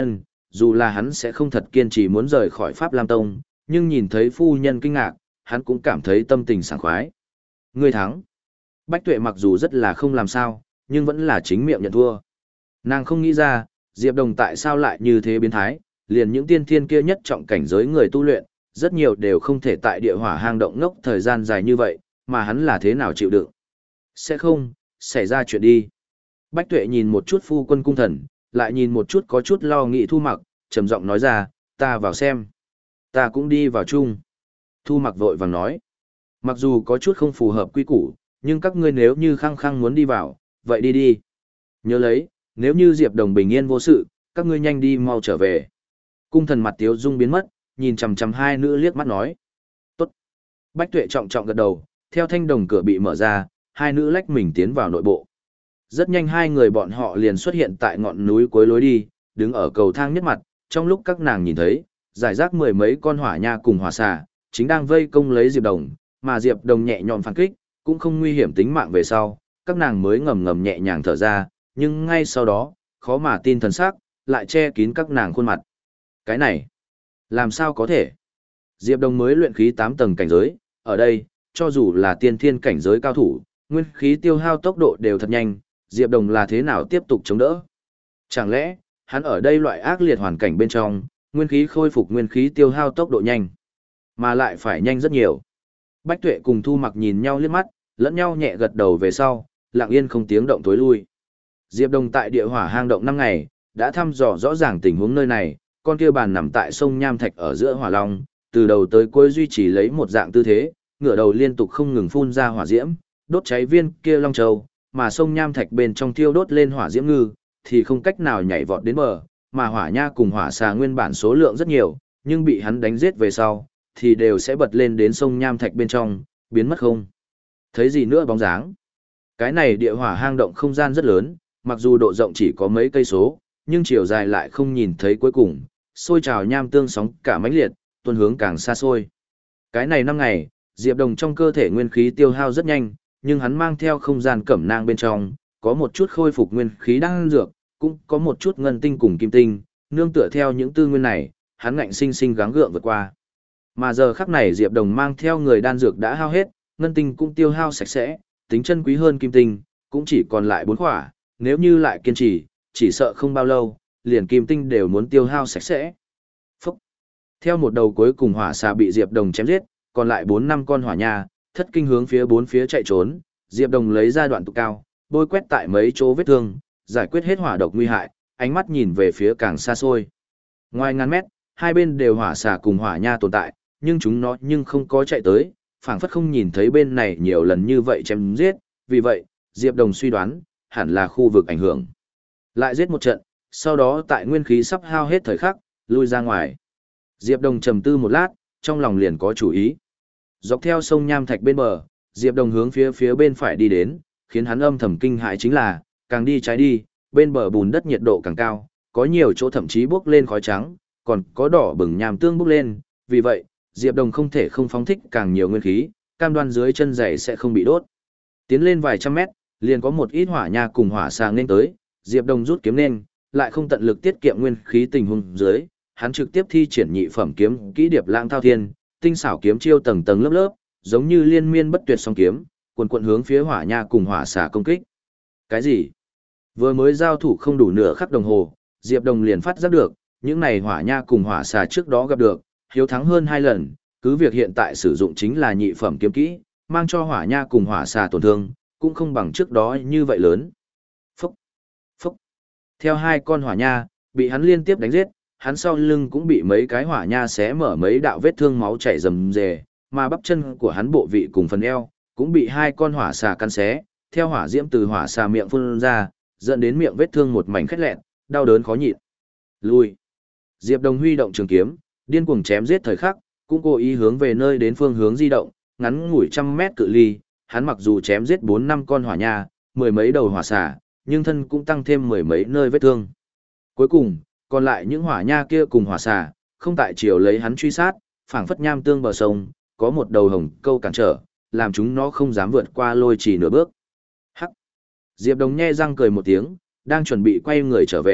dù là hắn sẽ không thật kiên trì muốn rời khỏi Pháp Lam Tông, nhưng nhìn thấy phu nhân kinh ngạc, hắn cũng cảm thấy tâm tình sảng khoái. Ngươi thắng. Bách Tuệ mặc dù rất là không làm sao, nhưng vẫn là chính miệng nhận thua. Nàng không nghĩ ra, Diệp Đồng tại sao lại như thế biến thái, liền những tiên thiên kia nhất trọng cảnh giới người tu luyện, rất nhiều đều không thể tại địa hỏa hang động ngốc thời gian dài như vậy, mà hắn là thế nào chịu đựng. Sẽ không, xảy ra chuyện đi. Bách Tuệ nhìn một chút phu quân cung thần, lại nhìn một chút có chút lo nghĩ Thu Mặc, trầm giọng nói ra, ta vào xem. Ta cũng đi vào chung. Thu Mặc vội vàng nói, mặc dù có chút không phù hợp quy củ, nhưng các ngươi nếu như khăng khăng muốn đi vào, vậy đi đi. Nhớ lấy, nếu như Diệp Đồng bình yên vô sự, các ngươi nhanh đi mau trở về. Cung thần mặt tiếu dung biến mất, nhìn chằm chằm hai nữ liếc mắt nói. Tốt. Bách Tuệ trọng trọng gật đầu, theo thanh đồng cửa bị mở ra, hai nữ lách mình tiến vào nội bộ. Rất nhanh hai người bọn họ liền xuất hiện tại ngọn núi cuối lối đi, đứng ở cầu thang nhất mặt, trong lúc các nàng nhìn thấy, giải rác mười mấy con hỏa nha cùng hỏa xà, chính đang vây công lấy Diệp Đồng, mà Diệp Đồng nhẹ nhõm phản kích, cũng không nguy hiểm tính mạng về sau, các nàng mới ngầm ngầm nhẹ nhàng thở ra, nhưng ngay sau đó, khó mà tin thần sắc, lại che kín các nàng khuôn mặt. Cái này, làm sao có thể? Diệp Đồng mới luyện khí tám tầng cảnh giới, ở đây, cho dù là tiên thiên cảnh giới cao thủ, nguyên khí tiêu hao tốc độ đều thật nhanh, Diệp Đồng là thế nào tiếp tục chống đỡ? Chẳng lẽ, hắn ở đây loại ác liệt hoàn cảnh bên trong, nguyên khí khôi phục nguyên khí tiêu hao tốc độ nhanh, mà lại phải nhanh rất nhiều. Bách Tuệ cùng Thu Mặc nhìn nhau liếc mắt, lẫn nhau nhẹ gật đầu về sau, lặng yên không tiếng động tối lui. Diệp Đồng tại địa hỏa hang động năm ngày, đã thăm dò rõ ràng tình huống nơi này, con kia bàn nằm tại sông Nham Thạch ở giữa hỏa long, từ đầu tới cuối duy trì lấy một dạng tư thế, ngửa đầu liên tục không ngừng phun ra hỏa diễm, đốt cháy viên kia long châu, mà sông Nham Thạch bên trong thiêu đốt lên hỏa diễm ngư, thì không cách nào nhảy vọt đến bờ, mà hỏa nha cùng hỏa xà nguyên bản số lượng rất nhiều, nhưng bị hắn đánh giết về sau, thì đều sẽ bật lên đến sông Nham Thạch bên trong, biến mất không thấy gì nữa bóng dáng. Cái này địa hỏa hang động không gian rất lớn, mặc dù độ rộng chỉ có mấy cây số, nhưng chiều dài lại không nhìn thấy cuối cùng, sôi trào nham tương sóng cả mãnh liệt, tuôn hướng càng xa xôi. Cái này năm ngày, Diệp Đồng trong cơ thể nguyên khí tiêu hao rất nhanh, nhưng hắn mang theo không gian cẩm nang bên trong, có một chút khôi phục nguyên khí đang dược, cũng có một chút ngân tinh cùng kim tinh, nương tựa theo những tư nguyên này, hắn ngạnh sinh sinh gắng gượng vượt qua. Mà giờ khắc này Diệp Đồng mang theo người đan dược đã hao hết, ngân tinh cũng tiêu hao sạch sẽ, tính chân quý hơn kim tinh, cũng chỉ còn lại bốn khỏa, nếu như lại kiên trì, chỉ sợ không bao lâu, liền kim tinh đều muốn tiêu hao sạch sẽ. Phúc! Theo một đầu cuối cùng hỏa xà bị Diệp Đồng chém giết, còn lại bốn năm con hỏa nha, thất kinh hướng phía bốn phía chạy trốn, Diệp Đồng lấy ra đoạn tụ cao, bôi quét tại mấy chỗ vết thương, giải quyết hết hỏa độc nguy hại, ánh mắt nhìn về phía càng xa xôi. Ngoài ngàn mét, hai bên đều hỏa xà cùng hỏa nha tồn tại, nhưng chúng nó nhưng không có chạy tới, phảng phất không nhìn thấy bên này nhiều lần như vậy chém giết, vì vậy, Diệp Đồng suy đoán, hẳn là khu vực ảnh hưởng. Lại giết một trận, sau đó tại nguyên khí sắp hao hết thời khắc, lui ra ngoài. Diệp Đồng trầm tư một lát, trong lòng liền có chủ ý. Dọc theo sông Nham Thạch bên bờ, Diệp Đồng hướng phía phía bên phải đi đến, khiến hắn âm thầm kinh hãi chính là, càng đi trái đi, bên bờ bùn đất nhiệt độ càng cao, có nhiều chỗ thậm chí bốc lên khói trắng, còn có đỏ bừng nham tương bốc lên, vì vậy, Diệp Đồng không thể không phóng thích càng nhiều nguyên khí, cam đoan dưới chân giày sẽ không bị đốt. Tiến lên vài trăm mét, liền có một ít hỏa nha cùng hỏa xà nên tới, Diệp Đồng rút kiếm nên, lại không tận lực tiết kiệm nguyên khí tình huống dưới, hắn trực tiếp thi triển nhị phẩm kiếm kỹ điệp lãng thao thiên, tinh xảo kiếm chiêu tầng tầng lớp lớp, giống như liên miên bất tuyệt song kiếm, cuồn cuộn hướng phía hỏa nha cùng hỏa xà công kích. Cái gì? Vừa mới giao thủ không đủ nửa khắc đồng hồ, Diệp Đồng liền phát giác được, những này hỏa nha cùng hỏa xà trước đó gặp được, hiếu thắng hơn hai lần, cứ việc hiện tại sử dụng chính là nhị phẩm kiếm kỹ, mang cho hỏa nha cùng hỏa xà tổn thương, cũng không bằng trước đó như vậy lớn. Phúc! Phúc! Theo hai con hỏa nha, bị hắn liên tiếp đánh giết, hắn sau lưng cũng bị mấy cái hỏa nha xé mở mấy đạo vết thương máu chảy rầm rề, mà bắp chân của hắn bộ vị cùng phần eo, cũng bị hai con hỏa xà cắn xé, theo hỏa diễm từ hỏa xà miệng phun ra, dẫn đến miệng vết thương một mảnh khét lẹn, đau đớn khó nhịn. Lui! Diệp Đồng huy động trường kiếm, điên cuồng chém giết thời khắc, cũng cố ý hướng về nơi đến phương hướng di động, ngắn ngủi trăm mét cự ly, hắn mặc dù chém giết bốn năm con hỏa nha, mười mấy đầu hỏa xà, nhưng thân cũng tăng thêm mười mấy nơi vết thương. Cuối cùng, còn lại những hỏa nha kia cùng hỏa xà, không tại chiều lấy hắn truy sát, phảng phất nham tương bờ sông, có một đầu hồng câu cản trở, làm chúng nó không dám vượt qua lôi chỉ nửa bước. Hắc. Diệp Đồng nhe răng cười một tiếng, đang chuẩn bị quay người trở về,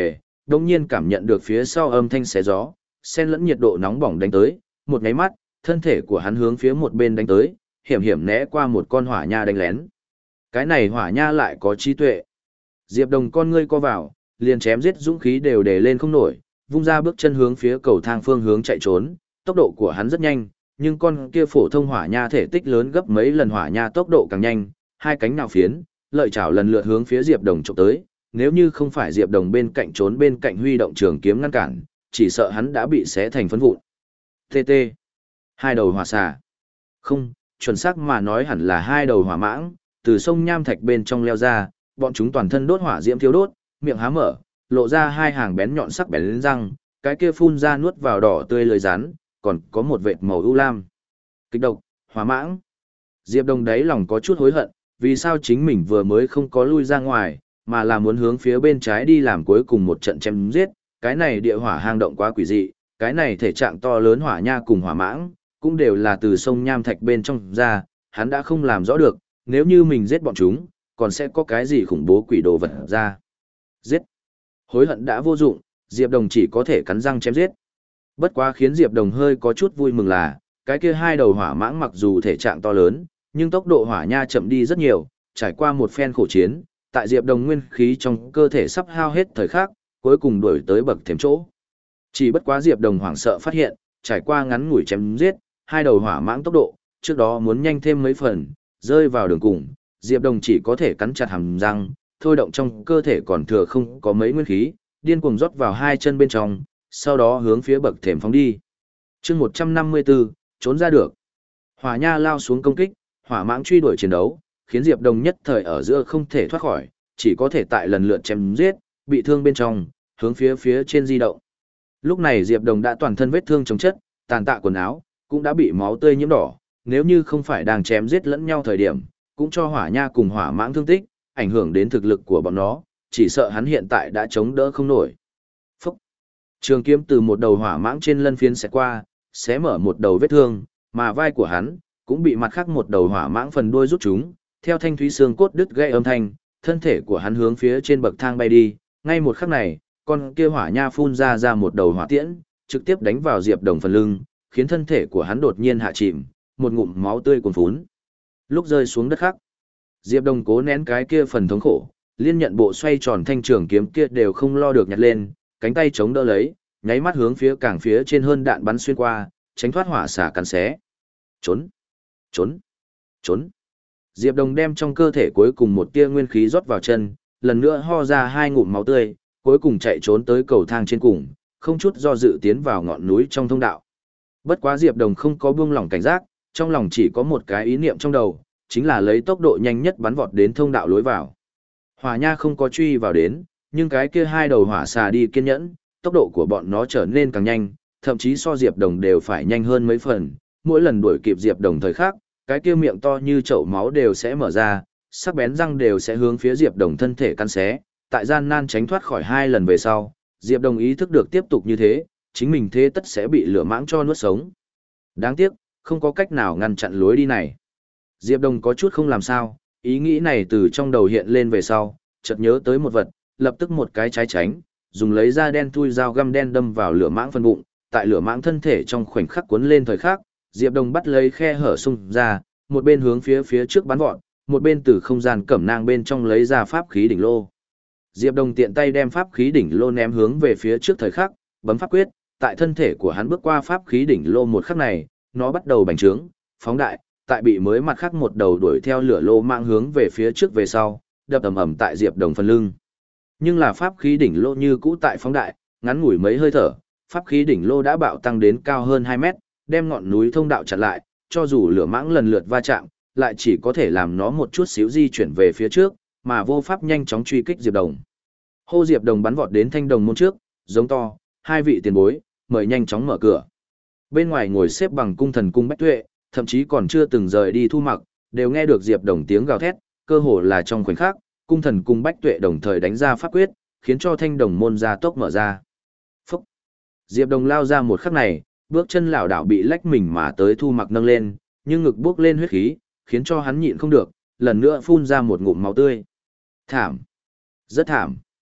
đồng nhiên cảm nhận được phía sau âm thanh xé gió, xen lẫn nhiệt độ nóng bỏng đánh tới, một nháy mắt, thân thể của hắn hướng phía một bên đánh tới, hiểm hiểm né qua một con hỏa nha đánh lén. Cái này hỏa nha lại có trí tuệ. Diệp Đồng con ngươi co vào, liền chém giết dũng khí đều đề lên không nổi, vung ra bước chân hướng phía cầu thang phương hướng chạy trốn, tốc độ của hắn rất nhanh, nhưng con kia phổ thông hỏa nha thể tích lớn gấp mấy lần hỏa nha tốc độ càng nhanh, hai cánh nào phiến, lợi chảo lần lượt hướng phía Diệp Đồng chụp tới, nếu như không phải Diệp Đồng bên cạnh trốn bên cạnh huy động trường kiếm ngăn cản, chỉ sợ hắn đã bị xé thành phấn vụn. tê tê. Hai đầu hỏa xà. Không, chuẩn xác mà nói hẳn là hai đầu hỏa mãng, từ sông nham thạch bên trong leo ra, bọn chúng toàn thân đốt hỏa diễm thiêu đốt, miệng há mở, lộ ra hai hàng bén nhọn sắc bén răng, cái kia phun ra nuốt vào đỏ tươi lưỡi rắn, còn có một vệt màu ưu lam. Kịch độc, hỏa mãng. Diệp Đồng đáy lòng có chút hối hận, vì sao chính mình vừa mới không có lui ra ngoài, mà là muốn hướng phía bên trái đi làm cuối cùng một trận chém giết, cái này địa hỏa hang động quá quỷ dị, cái này thể trạng to lớn hỏa nha cùng hỏa mãng, cũng đều là từ sông nham thạch bên trong ra, hắn đã không làm rõ được, nếu như mình giết bọn chúng, còn sẽ có cái gì khủng bố quỷ đồ vật ra. Giết. Hối hận đã vô dụng, Diệp Đồng chỉ có thể cắn răng chém giết. Bất quá khiến Diệp Đồng hơi có chút vui mừng là, cái kia hai đầu hỏa mãng mặc dù thể trạng to lớn, nhưng tốc độ hỏa nha chậm đi rất nhiều, trải qua một phen khổ chiến, tại Diệp Đồng nguyên khí trong cơ thể sắp hao hết thời khắc, cuối cùng đuổi tới bậc thềm chỗ. Chỉ bất quá Diệp Đồng hoảng sợ phát hiện, trải qua ngắn ngủi chém giết, hai đầu hỏa mãng tốc độ, trước đó muốn nhanh thêm mấy phần, rơi vào đường cùng, Diệp Đồng chỉ có thể cắn chặt hàm răng, thôi động trong cơ thể còn thừa không có mấy nguyên khí, điên cuồng rót vào hai chân bên trong, sau đó hướng phía bậc thềm phóng đi. Chương một trăm năm mươi tư, trốn ra được. Hỏa nha lao xuống công kích, hỏa mãng truy đuổi chiến đấu, khiến Diệp Đồng nhất thời ở giữa không thể thoát khỏi, chỉ có thể tại lần lượt chém giết, bị thương bên trong, hướng phía phía trên di động. Lúc này Diệp Đồng đã toàn thân vết thương chồng chất, tàn tạ quần áo cũng đã bị máu tươi nhiễm đỏ, nếu như không phải đang chém giết lẫn nhau thời điểm, cũng cho hỏa nha cùng hỏa mãng thương tích, ảnh hưởng đến thực lực của bọn nó, chỉ sợ hắn hiện tại đã chống đỡ không nổi. Phúc! Trường kiếm từ một đầu hỏa mãng trên lân phiến xẹt qua, xé mở một đầu vết thương, mà vai của hắn cũng bị mặt khác một đầu hỏa mãng phần đuôi rút chúng, theo thanh thúy xương cốt đứt gãy âm thanh, thân thể của hắn hướng phía trên bậc thang bay đi, ngay một khắc này, con kia hỏa nha phun ra ra một đầu hỏa tiễn, trực tiếp đánh vào Diệp Đồng phần lưng, khiến thân thể của hắn đột nhiên hạ chìm, một ngụm máu tươi cuồn phún. Lúc rơi xuống đất khắc, Diệp Đồng cố nén cái kia phần thống khổ, liên nhận bộ xoay tròn thanh trường kiếm kia đều không lo được nhặt lên, cánh tay chống đỡ lấy, nháy mắt hướng phía càng phía trên hơn đạn bắn xuyên qua, tránh thoát hỏa xả cắn xé. Trốn, trốn, trốn. Diệp Đồng đem trong cơ thể cuối cùng một tia nguyên khí rót vào chân, lần nữa ho ra hai ngụm máu tươi, cuối cùng chạy trốn tới cầu thang trên cùng, không chút do dự tiến vào ngọn núi trong thông đạo. Bất quá Diệp Đồng không có buông lỏng cảnh giác, trong lòng chỉ có một cái ý niệm trong đầu, chính là lấy tốc độ nhanh nhất bắn vọt đến thông đạo lối vào. Hỏa nha không có truy vào đến, nhưng cái kia hai đầu hỏa xà đi kiên nhẫn, tốc độ của bọn nó trở nên càng nhanh, thậm chí so Diệp Đồng đều phải nhanh hơn mấy phần, mỗi lần đuổi kịp Diệp Đồng thời khắc, cái kia miệng to như chậu máu đều sẽ mở ra, sắc bén răng đều sẽ hướng phía Diệp Đồng thân thể căn xé, tại gian nan tránh thoát khỏi hai lần về sau, Diệp Đồng ý thức được tiếp tục như thế, chính mình thế tất sẽ bị lửa mãng cho nuốt sống. Đáng tiếc, không có cách nào ngăn chặn lối đi này. Diệp Đồng có chút không làm sao, ý nghĩ này từ trong đầu hiện lên về sau, chợt nhớ tới một vật, lập tức một cái trái tránh, dùng lấy ra đen thui dao găm đen đâm vào lửa mãng phân bụng, tại lửa mãng thân thể trong khoảnh khắc cuốn lên thời khắc, Diệp Đồng bắt lấy khe hở xung ra, một bên hướng phía phía trước bắn vọt, một bên từ không gian cẩm nang bên trong lấy ra pháp khí đỉnh lô. Diệp Đồng tiện tay đem pháp khí đỉnh lô ném hướng về phía trước thời khắc, bấm pháp quyết, tại thân thể của hắn bước qua pháp khí đỉnh lô một khắc này, nó bắt đầu bành trướng, phóng đại, tại bị mới mặt khác một đầu đuổi theo lửa lô mạng hướng về phía trước về sau, đập ầm ầm tại Diệp Đồng phần lưng. Nhưng là pháp khí đỉnh lô như cũ tại phóng đại, ngắn ngủi mấy hơi thở, pháp khí đỉnh lô đã bạo tăng đến cao hơn hai mét, đem ngọn núi thông đạo chặn lại, cho dù lửa mãng lần lượt va chạm, lại chỉ có thể làm nó một chút xíu di chuyển về phía trước, mà vô pháp nhanh chóng truy kích Diệp Đồng. Hô Diệp Đồng bắn vọt đến thanh đồng môn trước, giống to, hai vị tiền bối, mời nhanh chóng mở cửa. Bên ngoài ngồi xếp bằng cung thần cung Bách Tuệ, thậm chí còn chưa từng rời đi Thu Mặc, đều nghe được Diệp Đồng tiếng gào thét, cơ hồ là trong khoảnh khắc, cung thần cung Bách Tuệ đồng thời đánh ra pháp quyết, khiến cho thanh đồng môn ra tốc mở ra. Phúc! Diệp Đồng lao ra một khắc này, bước chân lảo đảo bị lách mình mà tới Thu Mặc nâng lên, nhưng ngực bốc lên huyết khí, khiến cho hắn nhịn không được, lần nữa phun ra một ngụm máu tươi. Thảm! Rất thảm!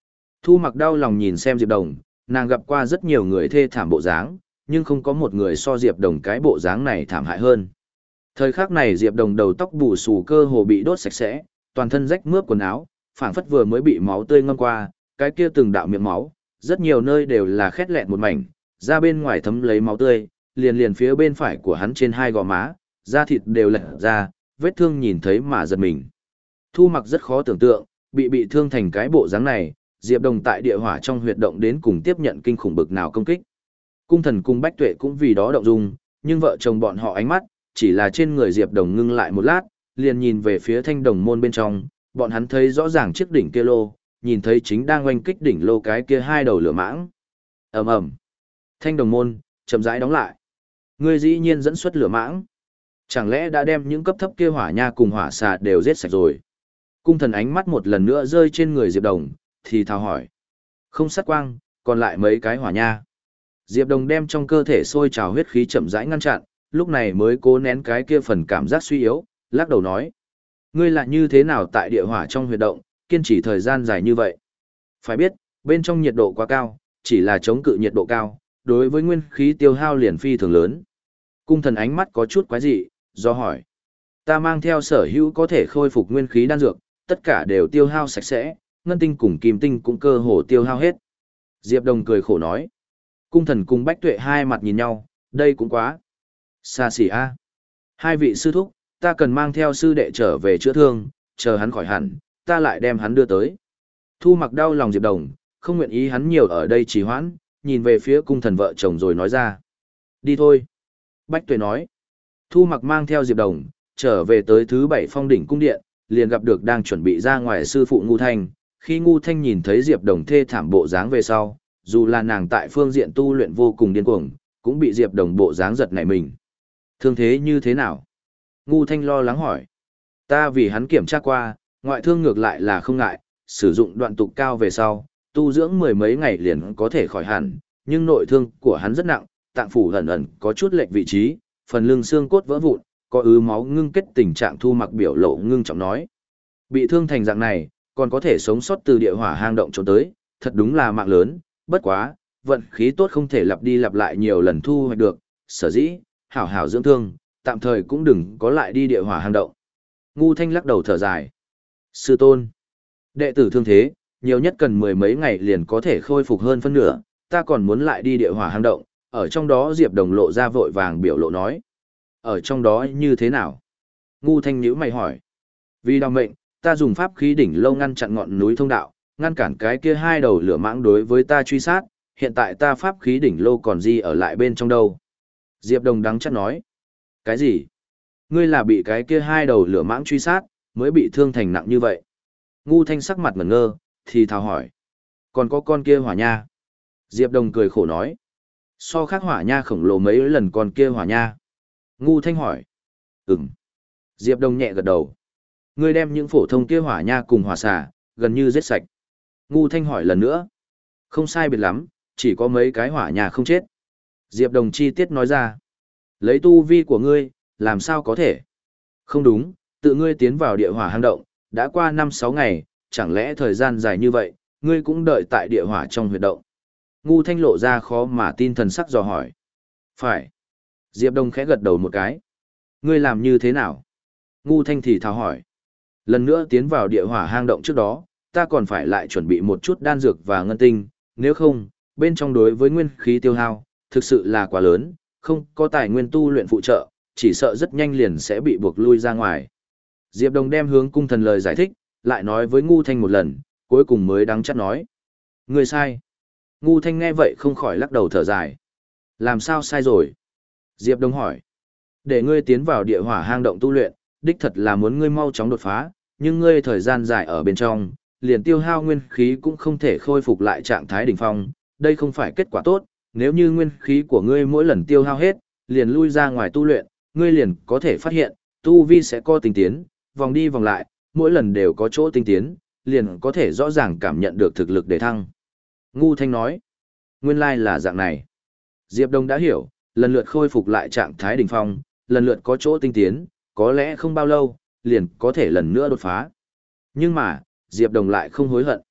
Thu Mặc đau lòng nhìn xem Diệp Đồng, nàng gặp qua rất nhiều người thê thảm bộ dáng, nhưng không có một người so Diệp Đồng cái bộ dáng này thảm hại hơn. Thời khắc này Diệp Đồng đầu tóc bù xù cơ hồ bị đốt sạch sẽ, toàn thân rách mướp quần áo, phảng phất vừa mới bị máu tươi ngâm qua, cái kia từng đạo miệng máu, rất nhiều nơi đều là khét lẹt một mảnh, da bên ngoài thấm lấy máu tươi, liền liền phía bên phải của hắn trên hai gò má, da thịt đều lệch ra, vết thương nhìn thấy mà giật mình. Thu Mặc rất khó tưởng tượng, bị bị thương thành cái bộ dáng này, Diệp Đồng tại địa hỏa trong huyệt động đến cùng tiếp nhận kinh khủng bực nào công kích. Cung Thần cùng Bách Tuệ cũng vì đó động dung, nhưng vợ chồng bọn họ ánh mắt chỉ là trên người Diệp Đồng ngưng lại một lát, liền nhìn về phía Thanh Đồng môn bên trong, bọn hắn thấy rõ ràng chiếc đỉnh kia lô, nhìn thấy chính đang oanh kích đỉnh lô cái kia hai đầu lửa mãng. Ầm ầm. Thanh Đồng môn chậm rãi đóng lại. Ngươi dĩ nhiên dẫn xuất lửa mãng. Chẳng lẽ đã đem những cấp thấp kia hỏa nha cùng hỏa xà đều giết sạch rồi? Cung Thần ánh mắt một lần nữa rơi trên người Diệp Đồng, thì thào hỏi. Không sát quang, còn lại mấy cái hỏa nha. Diệp Đồng đem trong cơ thể sôi trào huyết khí chậm rãi ngăn chặn, lúc này mới cố nén cái kia phần cảm giác suy yếu, lắc đầu nói. Ngươi là như thế nào tại địa hỏa trong huyệt động, kiên trì thời gian dài như vậy? Phải biết, bên trong nhiệt độ quá cao, chỉ là chống cự nhiệt độ cao, đối với nguyên khí tiêu hao liền phi thường lớn. Cung Thần ánh mắt có chút quái dị, do hỏi. Ta mang theo sở hữu có thể khôi phục nguyên khí đan dược, tất cả đều tiêu hao sạch sẽ, ngân tinh cùng kim tinh cũng cơ hồ tiêu hao hết. Diệp Đồng cười khổ nói. Cung Thần cùng Bách Tuệ hai mặt nhìn nhau, đây cũng quá xa xỉ a. Hai vị sư thúc, ta cần mang theo sư đệ trở về chữa thương, chờ hắn khỏi hẳn, ta lại đem hắn đưa tới. Thu Mặc đau lòng Diệp Đồng, không nguyện ý hắn nhiều ở đây trì hoãn, nhìn về phía Cung Thần vợ chồng rồi nói ra. Đi thôi. Bách Tuệ nói. Thu Mặc mang theo Diệp Đồng, trở về tới thứ bảy phong đỉnh cung điện, liền gặp được đang chuẩn bị ra ngoài sư phụ Ngu Thanh. Khi Ngu Thanh nhìn thấy Diệp Đồng thê thảm bộ dáng về sau, dù là nàng tại phương diện tu luyện vô cùng điên cuồng, cũng bị Diệp Đồng bộ dáng giật nảy mình. Thương thế như thế nào? Ngu Thanh lo lắng hỏi. Ta vì hắn kiểm tra qua, ngoại thương ngược lại là không ngại, sử dụng đoạn tục cao về sau, tu dưỡng mười mấy ngày liền có thể khỏi hẳn, nhưng nội thương của hắn rất nặng, tạng phủ ẩn ẩn có chút lệch vị trí, phần lưng xương cốt vỡ vụn, có ứ máu ngưng kết tình trạng. Thu Mặc biểu lộ ngưng trọng nói. Bị thương thành dạng này, còn có thể sống sót từ địa hỏa hang động trốn tới, thật đúng là mạng lớn, bất quá, vận khí tốt không thể lặp đi lặp lại nhiều lần thu hoạch được, sở dĩ, hảo hảo dưỡng thương, tạm thời cũng đừng có lại đi địa hỏa hang động. Ngu Thanh lắc đầu thở dài. Sư tôn, đệ tử thương thế, nhiều nhất cần mười mấy ngày liền có thể khôi phục hơn phân nửa, ta còn muốn lại đi địa hỏa hang động, ở trong đó Diệp Đồng lộ ra vội vàng biểu lộ nói. Ở trong đó như thế nào? Ngu Thanh nhíu mày hỏi. Vì đào mệnh, ta dùng pháp khí đỉnh lâu ngăn chặn ngọn núi thông đạo, ngăn cản cái kia hai đầu lửa mãng đối với ta truy sát, hiện tại ta pháp khí đỉnh lô còn gì ở lại bên trong đâu. Diệp Đồng đắng chắc nói. Cái gì? Ngươi là bị cái kia hai đầu lửa mãng truy sát, mới bị thương thành nặng như vậy. Ngu Thanh sắc mặt ngẩn ngơ, thì thào hỏi. Còn có con kia hỏa nha. Diệp Đồng cười khổ nói. So khác hỏa nha khổng lồ mấy lần con kia hỏa nha. Ngu Thanh hỏi. Ừm. Diệp Đồng nhẹ gật đầu. Ngươi đem những phổ thông kia hỏa nha cùng hỏa xà, gần như giết sạch. Ngu Thanh hỏi lần nữa. Không sai biệt lắm, chỉ có mấy cái hỏa nha không chết. Diệp Đồng chi tiết nói ra. Lấy tu vi của ngươi, làm sao có thể? Không đúng, tự ngươi tiến vào địa hỏa hang động, đã qua năm sáu ngày, chẳng lẽ thời gian dài như vậy, ngươi cũng đợi tại địa hỏa trong huyệt động. Ngu Thanh lộ ra khó mà tin thần sắc dò hỏi. Phải. Diệp Đồng khẽ gật đầu một cái. Ngươi làm như thế nào? Ngu Thanh thì thào hỏi. Lần nữa tiến vào địa hỏa hang động trước đó, ta còn phải lại chuẩn bị một chút đan dược và ngân tinh, nếu không, bên trong đối với nguyên khí tiêu hao, thực sự là quá lớn, không có tài nguyên tu luyện phụ trợ, chỉ sợ rất nhanh liền sẽ bị buộc lui ra ngoài. Diệp Đồng đem hướng Cung Thần lời giải thích, lại nói với Ngu Thanh một lần, cuối cùng mới đắng chát nói. Ngươi sai. Ngu Thanh nghe vậy không khỏi lắc đầu thở dài. Làm sao sai rồi? Diệp Đồng hỏi. Để ngươi tiến vào địa hỏa hang động tu luyện, đích thật là muốn ngươi mau chóng đột phá, nhưng ngươi thời gian dài ở bên trong, liền tiêu hao nguyên khí cũng không thể khôi phục lại trạng thái đỉnh phong, đây không phải kết quả tốt, nếu như nguyên khí của ngươi mỗi lần tiêu hao hết, liền lui ra ngoài tu luyện, ngươi liền có thể phát hiện, tu vi sẽ có tinh tiến, vòng đi vòng lại, mỗi lần đều có chỗ tinh tiến, liền có thể rõ ràng cảm nhận được thực lực để thăng. Ngu Thanh nói, nguyên lai là dạng này. Diệp Đồng đã hiểu, lần lượt khôi phục lại trạng thái đỉnh phong, lần lượt có chỗ tinh tiến, có lẽ không bao lâu, liền có thể lần nữa đột phá. Nhưng mà, Diệp Đồng lại không hối hận.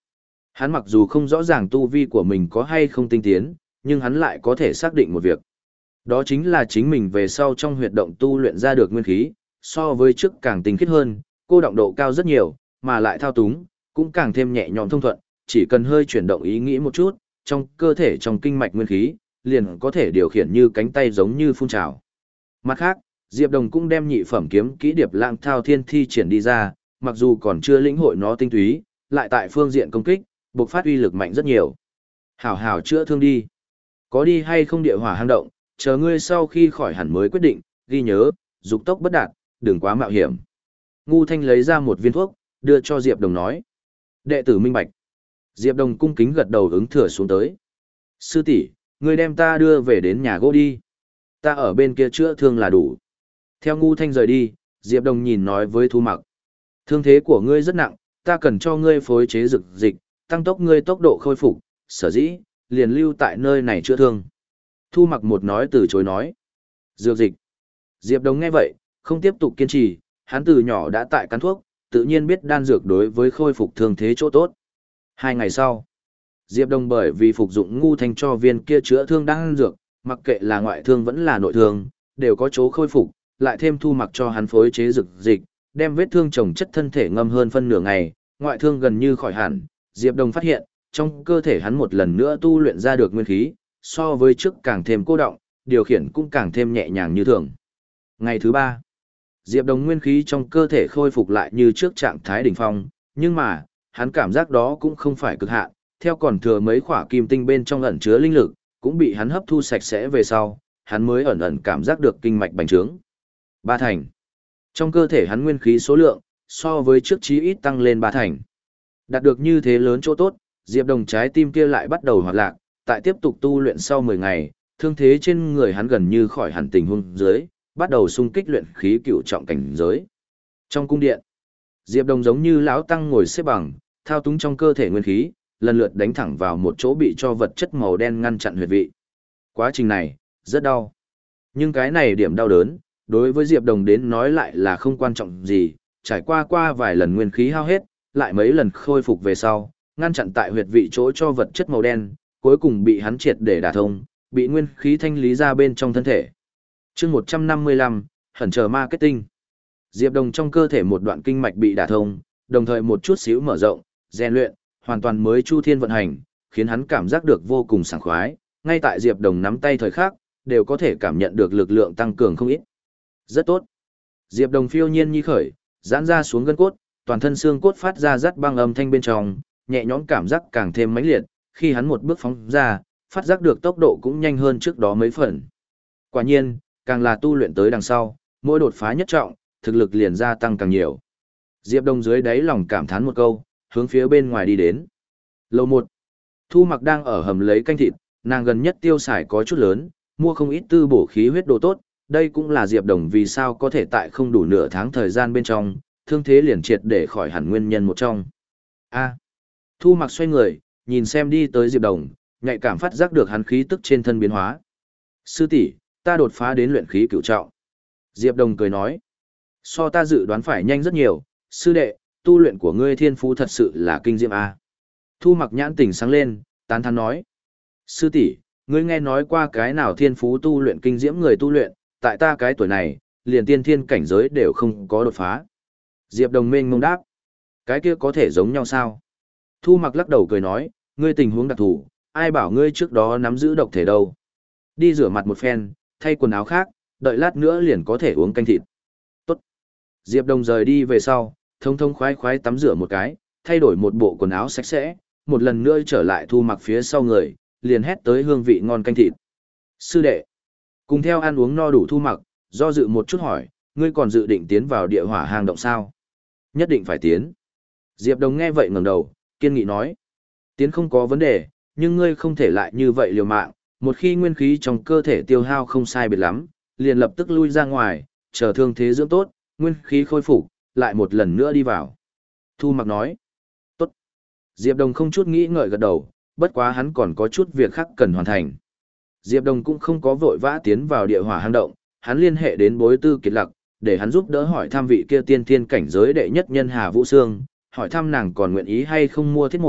Hắn mặc dù không rõ ràng tu vi của mình có hay không tinh tiến, nhưng hắn lại có thể xác định một việc. Đó chính là chính mình về sau trong huyệt động tu luyện ra được nguyên khí, so với trước càng tinh khiết hơn, cô động độ cao rất nhiều, mà lại thao túng, cũng càng thêm nhẹ nhõm thông thuận, chỉ cần hơi chuyển động ý nghĩ một chút, trong cơ thể trong kinh mạch nguyên khí, liền có thể điều khiển như cánh tay giống như phun trào. Mặt khác, Diệp Đồng cũng đem nhị phẩm kiếm kỹ điệp lãng thao thiên thi triển đi ra, mặc dù còn chưa lĩnh hội nó tinh túy, lại tại phương diện công kích, bộc phát uy lực mạnh rất nhiều. Hảo hảo chữa thương đi. Có đi hay không địa hỏa hang động, chờ ngươi sau khi khỏi hẳn mới quyết định, ghi nhớ, dục tốc bất đạt, đừng quá mạo hiểm. Ngu Thanh lấy ra một viên thuốc, đưa cho Diệp Đồng nói. Đệ tử minh bạch. Diệp Đồng cung kính gật đầu ứng thừa xuống tới. Sư tỷ, ngươi đem ta đưa về đến nhà gỗ đi. Ta ở bên kia chữa thương là đủ. Theo Ngu Thanh rời đi, Diệp Đồng nhìn nói với Thu Mặc. Thương thế của ngươi rất nặng, ta cần cho ngươi phối chế dược dịch, tăng tốc ngươi tốc độ khôi phục, sở dĩ, liền lưu tại nơi này chữa thương. Thu Mặc một nói từ chối nói. Dược dịch. Diệp Đồng nghe vậy, không tiếp tục kiên trì, hắn từ nhỏ đã tại cắn thuốc, tự nhiên biết đan dược đối với khôi phục thương thế chỗ tốt. Hai ngày sau, Diệp Đồng bởi vì phục dụng Ngu Thanh cho viên kia chữa thương đan dược, mặc kệ là ngoại thương vẫn là nội thương, đều có chỗ khôi phục, lại thêm Thu Mặc cho hắn phối chế dược dịch, đem vết thương chồng chất thân thể ngâm hơn phân nửa ngày, ngoại thương gần như khỏi hẳn. Diệp Đồng phát hiện, trong cơ thể hắn một lần nữa tu luyện ra được nguyên khí, so với trước càng thêm cô động, điều khiển cũng càng thêm nhẹ nhàng như thường. Ngày thứ ba, Diệp Đồng nguyên khí trong cơ thể khôi phục lại như trước trạng thái đỉnh phong, nhưng mà, hắn cảm giác đó cũng không phải cực hạn, theo còn thừa mấy khỏa kim tinh bên trong ẩn chứa linh lực, cũng bị hắn hấp thu sạch sẽ về sau, hắn mới ẩn ẩn cảm giác được kinh mạch bành trướng. Ba thành. Trong cơ thể hắn nguyên khí số lượng, so với trước chí ít tăng lên ba thành. Đạt được như thế lớn chỗ tốt, Diệp Đồng trái tim kia lại bắt đầu hoạt lạc, tại tiếp tục tu luyện sau mười ngày, thương thế trên người hắn gần như khỏi hẳn tình huống dưới, bắt đầu xung kích luyện khí cựu trọng cảnh giới. Trong cung điện, Diệp Đồng giống như lão tăng ngồi xếp bằng, thao túng trong cơ thể nguyên khí, lần lượt đánh thẳng vào một chỗ bị cho vật chất màu đen ngăn chặn huyệt vị. Quá trình này, rất đau. Nhưng cái này điểm đau đớn, đối với Diệp Đồng đến nói lại là không quan trọng gì, trải qua qua vài lần nguyên khí hao hết, lại mấy lần khôi phục về sau, ngăn chặn tại huyệt vị chỗ cho vật chất màu đen, cuối cùng bị hắn triệt để đả thông, bị nguyên khí thanh lý ra bên trong thân thể. Chương một trăm năm mươi lăm, hẩn chờ marketing. Diệp Đồng trong cơ thể một đoạn kinh mạch bị đả thông, đồng thời một chút xíu mở rộng, rèn luyện, hoàn toàn mới chu thiên vận hành, khiến hắn cảm giác được vô cùng sảng khoái, ngay tại Diệp Đồng nắm tay thời khắc, đều có thể cảm nhận được lực lượng tăng cường không ít. Rất tốt. Diệp Đồng phiêu nhiên nhi khởi, giãn ra xuống gân cốt, toàn thân xương cốt phát ra rát băng âm thanh bên trong, nhẹ nhõm cảm giác càng thêm mãnh liệt, khi hắn một bước phóng ra, phát giác được tốc độ cũng nhanh hơn trước đó mấy phần. Quả nhiên, càng là tu luyện tới đằng sau, mỗi đột phá nhất trọng, thực lực liền gia tăng càng nhiều. Diệp Đông dưới đáy lòng cảm thán một câu, hướng phía bên ngoài đi đến. Lầu một, Thu Mặc đang ở hầm lấy canh thịt, nàng gần nhất tiêu xài có chút lớn, mua không ít tư bổ khí huyết đồ tốt, đây cũng là Diệp Đồng vì sao có thể tại không đủ nửa tháng thời gian bên trong, thương thế liền triệt để khỏi hẳn nguyên nhân một trong. A. Thu Mặc xoay người, nhìn xem đi tới Diệp Đồng, nhạy cảm phát giác được hắn khí tức trên thân biến hóa. Sư tỷ, ta đột phá đến luyện khí cửu trọng. Diệp Đồng cười nói, so ta dự đoán phải nhanh rất nhiều, sư đệ, tu luyện của ngươi thiên phú thật sự là kinh diệm a. Thu Mặc nhãn tỉnh sáng lên, tán thán nói, sư tỷ, ngươi nghe nói qua cái nào thiên phú tu luyện kinh diễm người tu luyện, tại ta cái tuổi này, liền tiên thiên cảnh giới đều không có đột phá. Diệp Đồng mênh mông đáp, cái kia có thể giống nhau sao? Thu Mặc lắc đầu cười nói, ngươi tình huống đặc thù, ai bảo ngươi trước đó nắm giữ độc thể đâu. Đi rửa mặt một phen, thay quần áo khác, đợi lát nữa liền có thể uống canh thịt. Tốt. Diệp Đồng rời đi về sau, thông thông khoái khoái tắm rửa một cái, thay đổi một bộ quần áo sạch sẽ, một lần nữa trở lại Thu Mặc phía sau người, liền hét tới hương vị ngon canh thịt. Sư đệ, cùng theo ăn uống no đủ Thu Mặc, do dự một chút hỏi, ngươi còn dự định tiến vào địa hỏa hang động sao? Nhất định phải tiến. Diệp Đồng nghe vậy ngẩng đầu, kiên nghị nói, tiến không có vấn đề, nhưng ngươi không thể lại như vậy liều mạng, một khi nguyên khí trong cơ thể tiêu hao không sai biệt lắm, liền lập tức lui ra ngoài, chờ thương thế dưỡng tốt, nguyên khí khôi phục, lại một lần nữa đi vào. Thu Mặc nói, tốt. Diệp Đồng không chút nghĩ ngợi gật đầu, bất quá hắn còn có chút việc khác cần hoàn thành. Diệp Đồng cũng không có vội vã tiến vào địa hỏa hang động, hắn liên hệ đến Bối Tư Kiệt Lặc, để hắn giúp đỡ hỏi thăm vị kia tiên thiên cảnh giới đệ nhất nhân Hà Vũ Sương, hỏi thăm nàng còn nguyện ý hay không mua thiết mục,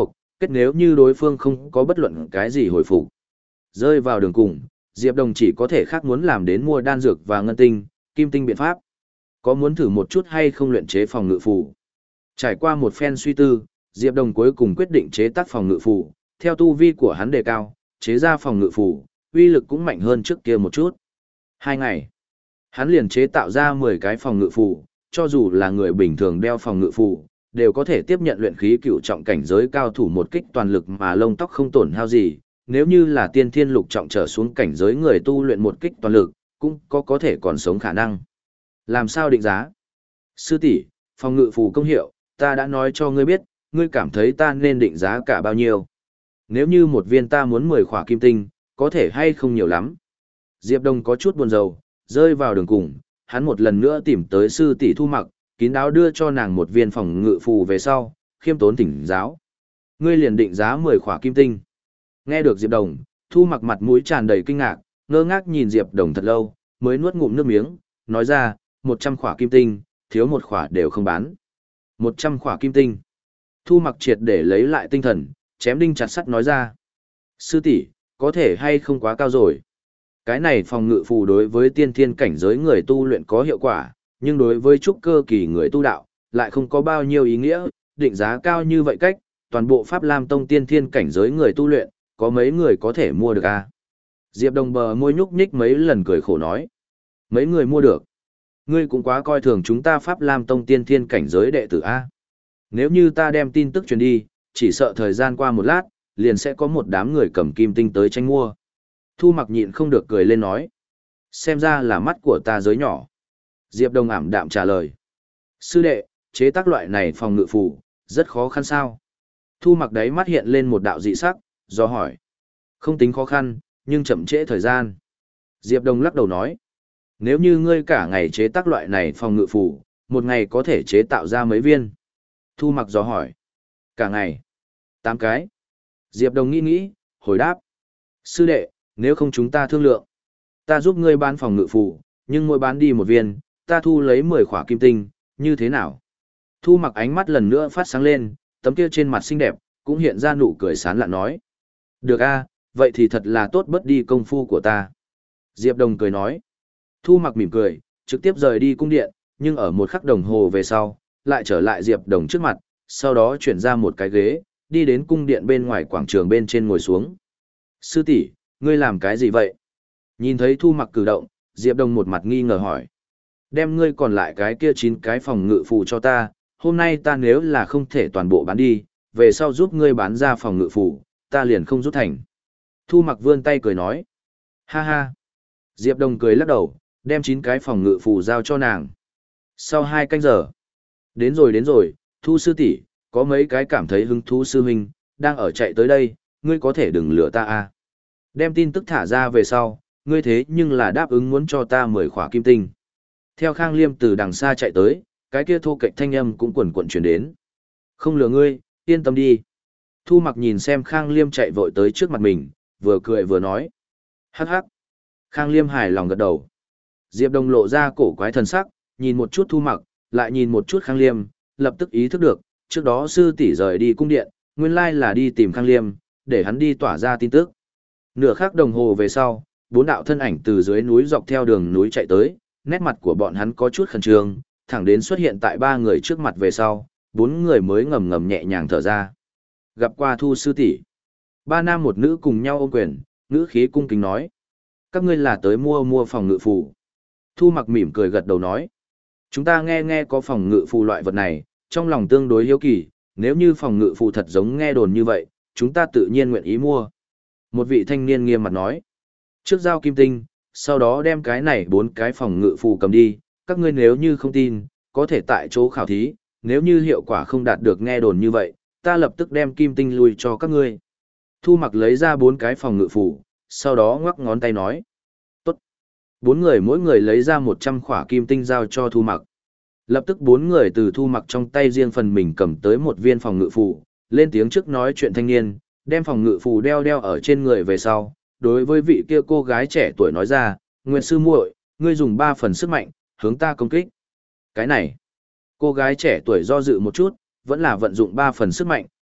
kết nếu như đối phương không có bất luận cái gì hồi phục. Rơi vào đường cùng, Diệp Đồng chỉ có thể khác muốn làm đến mua đan dược và ngân tinh, kim tinh biện pháp. Có muốn thử một chút hay không luyện chế phòng ngự phù? Trải qua một phen suy tư, Diệp Đồng cuối cùng quyết định chế tác phòng ngự phù, theo tu vi của hắn đề cao, chế ra phòng ngự phù, uy lực cũng mạnh hơn trước kia một chút. Hai ngày, hắn liền chế tạo ra mười cái phòng ngự phù, cho dù là người bình thường đeo phòng ngự phù, đều có thể tiếp nhận luyện khí cựu trọng cảnh giới cao thủ một kích toàn lực mà lông tóc không tổn hao gì. Nếu như là tiên thiên lục trọng trở xuống cảnh giới người tu luyện một kích toàn lực, cũng có có thể còn sống khả năng. Làm sao định giá? Sư tỷ, phòng ngự phù công hiệu, ta đã nói cho ngươi biết, ngươi cảm thấy ta nên định giá cả bao nhiêu? Nếu như một viên ta muốn mười khỏa kim tinh, có thể hay không nhiều lắm? Diệp Đông có chút buồn rầu, rơi vào đường cùng, hắn một lần nữa tìm tới sư tỷ Thu Mặc, kín đáo đưa cho nàng một viên phòng ngự phù về sau, khiêm tốn thỉnh giáo. Ngươi liền định giá mười khỏa kim tinh. Nghe được Diệp Đồng, Thu Mặc mặt mũi tràn đầy kinh ngạc, ngơ ngác nhìn Diệp Đồng thật lâu, mới nuốt ngụm nước miếng, nói ra, một trăm khỏa kim tinh, thiếu một khỏa đều không bán. Một trăm khỏa kim tinh. Thu Mặc triệt để lấy lại tinh thần, chém đinh chặt sắt nói ra. Sư tỷ, có thể hay không quá cao rồi. Cái này phòng ngự phù đối với tiên thiên cảnh giới người tu luyện có hiệu quả, nhưng đối với trúc cơ kỳ người tu đạo, lại không có bao nhiêu ý nghĩa, định giá cao như vậy cách, toàn bộ Pháp Lam Tông tiên thiên cảnh giới người tu luyện, có mấy người có thể mua được à? Diệp Đồng bờ môi nhúc nhích mấy lần cười khổ nói. Mấy người mua được. Ngươi cũng quá coi thường chúng ta Pháp Lam Tông tiên thiên cảnh giới đệ tử A. Nếu như ta đem tin tức truyền đi, chỉ sợ thời gian qua một lát, liền sẽ có một đám người cầm kim tinh tới tranh mua. Thu Mặc nhịn không được cười lên nói. Xem ra là mắt của ta giới nhỏ. Diệp Đồng ảm đạm trả lời. Sư đệ, chế tác loại này phòng ngự phù, rất khó khăn sao? Thu Mặc đáy mắt hiện lên một đạo dị sắc, do hỏi. Không tính khó khăn, nhưng chậm trễ thời gian. Diệp Đồng lắc đầu nói. Nếu như ngươi cả ngày chế tác loại này phòng ngự phù, một ngày có thể chế tạo ra mấy viên? Thu Mặc do hỏi. Cả ngày. Tám cái. Diệp Đồng nghĩ nghĩ, hồi đáp. Sư đệ, nếu không chúng ta thương lượng. Ta giúp ngươi bán phòng ngự phù, nhưng mỗi bán đi một viên, ta thu lấy mười khỏa kim tinh, như thế nào? Thu Mặc ánh mắt lần nữa phát sáng lên, tấm kia trên mặt xinh đẹp, cũng hiện ra nụ cười sán lạ nói. Được a, vậy thì thật là tốt bớt đi công phu của ta. Diệp Đồng cười nói. Thu Mặc mỉm cười, trực tiếp rời đi cung điện, nhưng ở một khắc đồng hồ về sau, lại trở lại Diệp Đồng trước mặt, sau đó chuyển ra một cái ghế, đi đến cung điện bên ngoài quảng trường bên trên ngồi xuống. Sư tỷ, ngươi làm cái gì vậy? Nhìn thấy Thu Mặc cử động, Diệp Đồng một mặt nghi ngờ hỏi. Đem ngươi còn lại cái kia chín cái phòng ngự phù cho ta, hôm nay ta nếu là không thể toàn bộ bán đi, về sau giúp ngươi bán ra phòng ngự phù, ta liền không rút thành. Thu Mặc vươn tay cười nói. Ha ha. Diệp Đồng cười lắc đầu, đem chín cái phòng ngự phù giao cho nàng. Sau hai canh giờ. Đến rồi đến rồi, Thu sư tỷ, có mấy cái cảm thấy hứng thú sư huynh, đang ở chạy tới đây, ngươi có thể đừng lừa ta à. Đem tin tức thả ra về sau, ngươi thế nhưng là đáp ứng muốn cho ta mười khỏa kim tinh. Theo Khang Liêm từ đằng xa chạy tới, cái kia thô kệch thanh âm cũng quần quần truyền đến. Không lừa ngươi, yên tâm đi. Thu Mặc nhìn xem Khang Liêm chạy vội tới trước mặt mình, vừa cười vừa nói. Hắc hắc. Khang Liêm hài lòng gật đầu. Diệp Đồng lộ ra cổ quái thần sắc, nhìn một chút Thu Mặc, lại nhìn một chút Khang Liêm, lập tức ý thức được, trước đó sư tỷ rời đi cung điện, nguyên lai là đi tìm Khang Liêm, để hắn đi tỏa ra tin tức. Nửa khắc đồng hồ về sau, bốn đạo thân ảnh từ dưới núi dọc theo đường núi chạy tới, nét mặt của bọn hắn có chút khẩn trương, thẳng đến xuất hiện tại ba người trước mặt về sau, bốn người mới ngầm ngầm nhẹ nhàng thở ra. Gặp qua Thu sư tỷ. Ba nam một nữ cùng nhau ôm quyền, ngữ khí cung kính nói. Các ngươi là tới mua mua phòng ngự phù. Thu Mặc mỉm cười gật đầu nói. Chúng ta nghe nghe có phòng ngự phù loại vật này, trong lòng tương đối hiếu kỳ, nếu như phòng ngự phù thật giống nghe đồn như vậy, chúng ta tự nhiên nguyện ý mua. Một vị thanh niên nghiêm mặt nói. Trước giao kim tinh, sau đó đem cái này bốn cái phòng ngự phù cầm đi, các ngươi nếu như không tin, có thể tại chỗ khảo thí, nếu như hiệu quả không đạt được nghe đồn như vậy, ta lập tức đem kim tinh lui cho các ngươi. Thu Mặc lấy ra bốn cái phòng ngự phù, sau đó ngoắc ngón tay nói. Tốt. Bốn người mỗi người lấy ra một trăm khỏa kim tinh giao cho Thu Mặc. Lập tức bốn người từ Thu Mặc trong tay riêng phần mình cầm tới một viên phòng ngự phù, lên tiếng trước nói chuyện thanh niên, đem phòng ngự phù đeo đeo ở trên người về sau, đối với vị kia cô gái trẻ tuổi nói ra, Nguyệt sư muội, ngươi dùng ba phần sức mạnh, hướng ta công kích. Cái này, cô gái trẻ tuổi do dự một chút, vẫn là vận dụng ba phần sức mạnh,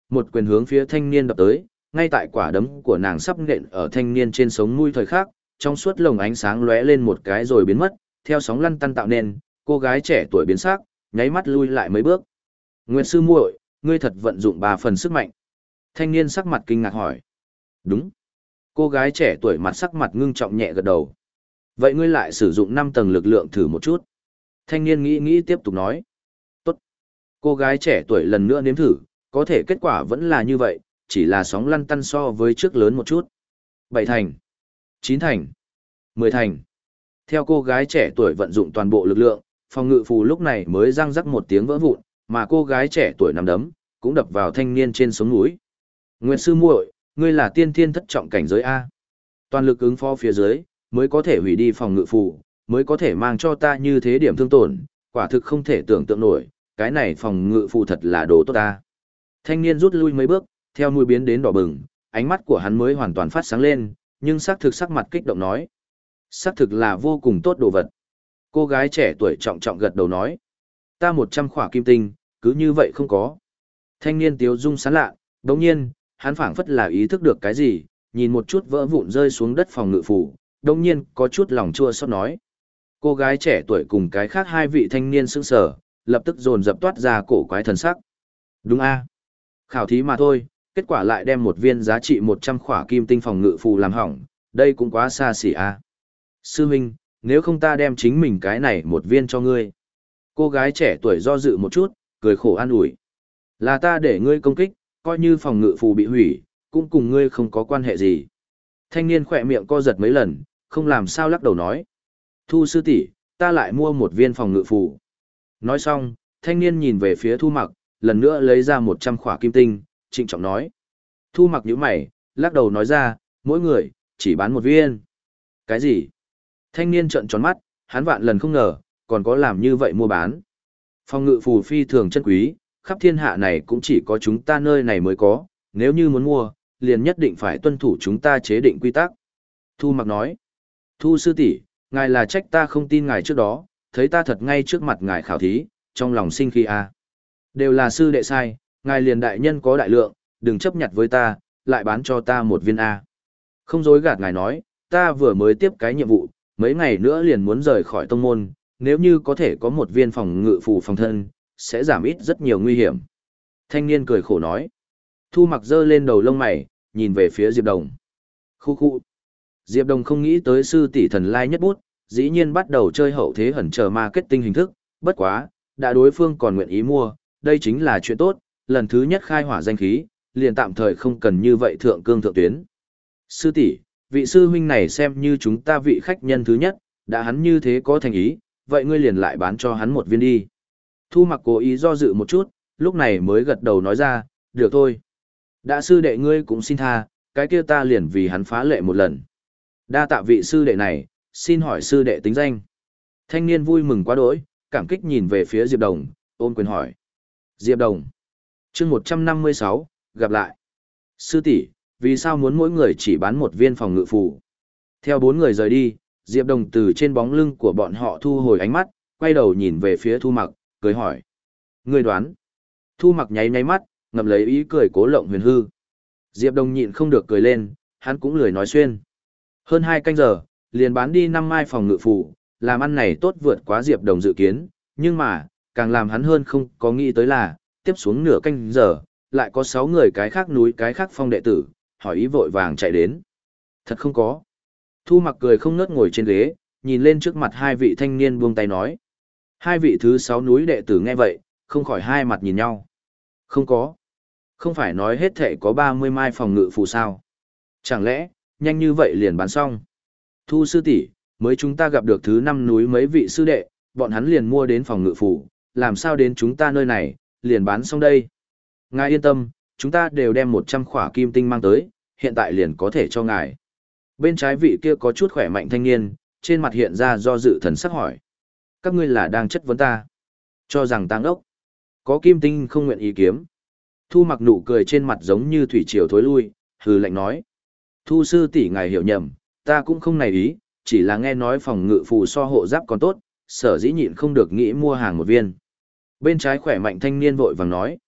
Một quyền hướng phía thanh niên đập tới, ngay tại quả đấm của nàng sắp nện ở thanh niên trên sống mũi thời khắc, trong suốt lồng ánh sáng lóe lên một cái rồi biến mất, theo sóng lăn tăn tạo nên, cô gái trẻ tuổi biến sắc, nháy mắt lui lại mấy bước. Nguyệt sư muội, ngươi thật vận dụng ba phần sức mạnh. Thanh niên sắc mặt kinh ngạc hỏi. Đúng. Cô gái trẻ tuổi mặt sắc mặt ngưng trọng nhẹ gật đầu. Vậy ngươi lại sử dụng năm tầng lực lượng thử một chút. Thanh niên nghĩ nghĩ tiếp tục nói. Tốt. Cô gái trẻ tuổi lần nữa nếm thử, có thể kết quả vẫn là như vậy, chỉ là sóng lăn tăn so với trước lớn một chút. Bảy thành. Chín thành. Mười thành. Theo cô gái trẻ tuổi vận dụng toàn bộ lực lượng, phòng ngự phù lúc này mới răng rắc một tiếng vỡ vụn, mà cô gái trẻ tuổi nằm đấm, cũng đập vào thanh niên trên sống mũi. Nguyệt sư muội, ngươi là tiên thiên thất trọng cảnh giới A. Toàn lực ứng phó phía dưới, mới có thể hủy đi phòng ngự phù, mới có thể mang cho ta như thế điểm thương tổn, quả thực không thể tưởng tượng nổi, cái này phòng ngự phù thật là đồ tốt ta. Thanh niên rút lui mấy bước, theo mũi biến đến đỏ bừng, ánh mắt của hắn mới hoàn toàn phát sáng lên, nhưng xác thực sắc mặt kích động nói. Xác thực là vô cùng tốt đồ vật. Cô gái trẻ tuổi trọng trọng gật đầu nói. Ta một trăm khỏa kim tinh, cứ như vậy không có. Thanh niên tiếu dung sán lạ, đồng nhiên, hắn phảng phất là ý thức được cái gì, nhìn một chút vỡ vụn rơi xuống đất phòng ngự phủ, đồng nhiên có chút lòng chua xót nói. Cô gái trẻ tuổi cùng cái khác hai vị thanh niên sững sờ, lập tức dồn dập toát ra cổ quái thần sắc. Đúng a, khảo thí mà thôi, kết quả lại đem một viên giá trị một trăm khỏa kim tinh phòng ngự phù làm hỏng, đây cũng quá xa xỉ a. Sư huynh, nếu không ta đem chính mình cái này một viên cho ngươi. Cô gái trẻ tuổi do dự một chút, cười khổ an ủi. Là ta để ngươi công kích, coi như phòng ngự phù bị hủy, cũng cùng ngươi không có quan hệ gì. Thanh niên khỏe miệng co giật mấy lần, không làm sao lắc đầu nói. Thu sư tỷ, ta lại mua một viên phòng ngự phù. Nói xong, thanh niên nhìn về phía Thu Mặc, lần nữa lấy ra một trăm khỏa kim tinh, trịnh trọng nói. Thu Mặc nhíu mày, lắc đầu nói ra, mỗi người, chỉ bán một viên. Cái gì? Thanh niên trợn tròn mắt, hắn vạn lần không ngờ, còn có làm như vậy mua bán. Phòng ngự phù phi thường chân quý, khắp thiên hạ này cũng chỉ có chúng ta nơi này mới có, nếu như muốn mua, liền nhất định phải tuân thủ chúng ta chế định quy tắc. Thu Mặc nói, Thu sư tỷ, ngài là trách ta không tin ngài trước đó, thấy ta thật ngay trước mặt ngài khảo thí, trong lòng sinh khi a. Đều là sư đệ sai, ngài liền đại nhân có đại lượng, đừng chấp nhặt với ta, lại bán cho ta một viên A. Không dối gạt ngài nói, ta vừa mới tiếp cái nhiệm vụ, mấy ngày nữa liền muốn rời khỏi tông môn, nếu như có thể có một viên phòng ngự phù phòng thân, sẽ giảm ít rất nhiều nguy hiểm. Thanh niên cười khổ nói. Thu Mặc giơ lên đầu lông mày, nhìn về phía Diệp Đồng. Khu khu. Diệp Đồng không nghĩ tới sư tỷ thần lai nhất bút, dĩ nhiên bắt đầu chơi hậu thế hẩn chờ marketing hình thức, bất quá, đã đối phương còn nguyện ý mua, đây chính là chuyện tốt, lần thứ nhất khai hỏa danh khí, liền tạm thời không cần như vậy thượng cương thượng tuyến. Sư tỷ, vị sư huynh này xem như chúng ta vị khách nhân thứ nhất, đã hắn như thế có thành ý, vậy ngươi liền lại bán cho hắn một viên đi. Thu Mặc cố ý do dự một chút, lúc này mới gật đầu nói ra, được thôi. Đã sư đệ ngươi cũng xin tha, cái kia ta liền vì hắn phá lệ một lần. Đa tạ vị sư đệ này, xin hỏi sư đệ tính danh. Thanh niên vui mừng quá đỗi, cảm kích nhìn về phía Diệp Đồng, ôm quyền hỏi. Diệp Đồng. Chương một trăm năm mươi sáu, gặp lại. Sư tỷ, vì sao muốn mỗi người chỉ bán một viên phòng ngự phù? Theo bốn người rời đi, Diệp Đồng từ trên bóng lưng của bọn họ thu hồi ánh mắt, quay đầu nhìn về phía Thu Mặc, cười hỏi. Ngươi đoán. Thu Mặc nháy nháy mắt, ngậm lấy ý cười cố lộng huyền hư. Diệp Đồng nhịn không được cười lên, hắn cũng lười nói xuyên. Hơn hai canh giờ, liền bán đi năm mai phòng ngự phù, làm ăn này tốt vượt quá Diệp Đồng dự kiến, nhưng mà, càng làm hắn hơn không có nghĩ tới là, tiếp xuống nửa canh giờ, lại có sáu người cái khác núi cái khác phong đệ tử, hỏi ý vội vàng chạy đến. Thật không có. Thu Mặc cười không ngớt ngồi trên ghế, nhìn lên trước mặt hai vị thanh niên buông tay nói. Hai vị thứ sáu núi đệ tử nghe vậy, không khỏi hai mặt nhìn nhau. Không có. Không phải nói hết thệ có ba mươi mai phòng ngự phù sao. Chẳng lẽ, nhanh như vậy liền bán xong. Thu sư tỷ, mới chúng ta gặp được thứ năm núi mấy vị sư đệ, bọn hắn liền mua đến phòng ngự phù, làm sao đến chúng ta nơi này, liền bán xong đây. Ngài yên tâm, chúng ta đều đem một trăm khỏa kim tinh mang tới, hiện tại liền có thể cho ngài. Bên trái vị kia có chút khỏe mạnh thanh niên, trên mặt hiện ra do dự thần sắc hỏi. Các ngươi là đang chất vấn ta. Cho rằng tăng ốc. Có kim tinh không nguyện ý kiếm. Thu Mặc nụ cười trên mặt giống như thủy triều thối lui, hừ lạnh nói. Thu sư tỷ ngài hiểu nhầm, ta cũng không này ý, chỉ là nghe nói phòng ngự phù so hộ giáp còn tốt, sở dĩ nhịn không được nghĩ mua hàng một viên. Bên trái khỏe mạnh thanh niên vội vàng nói.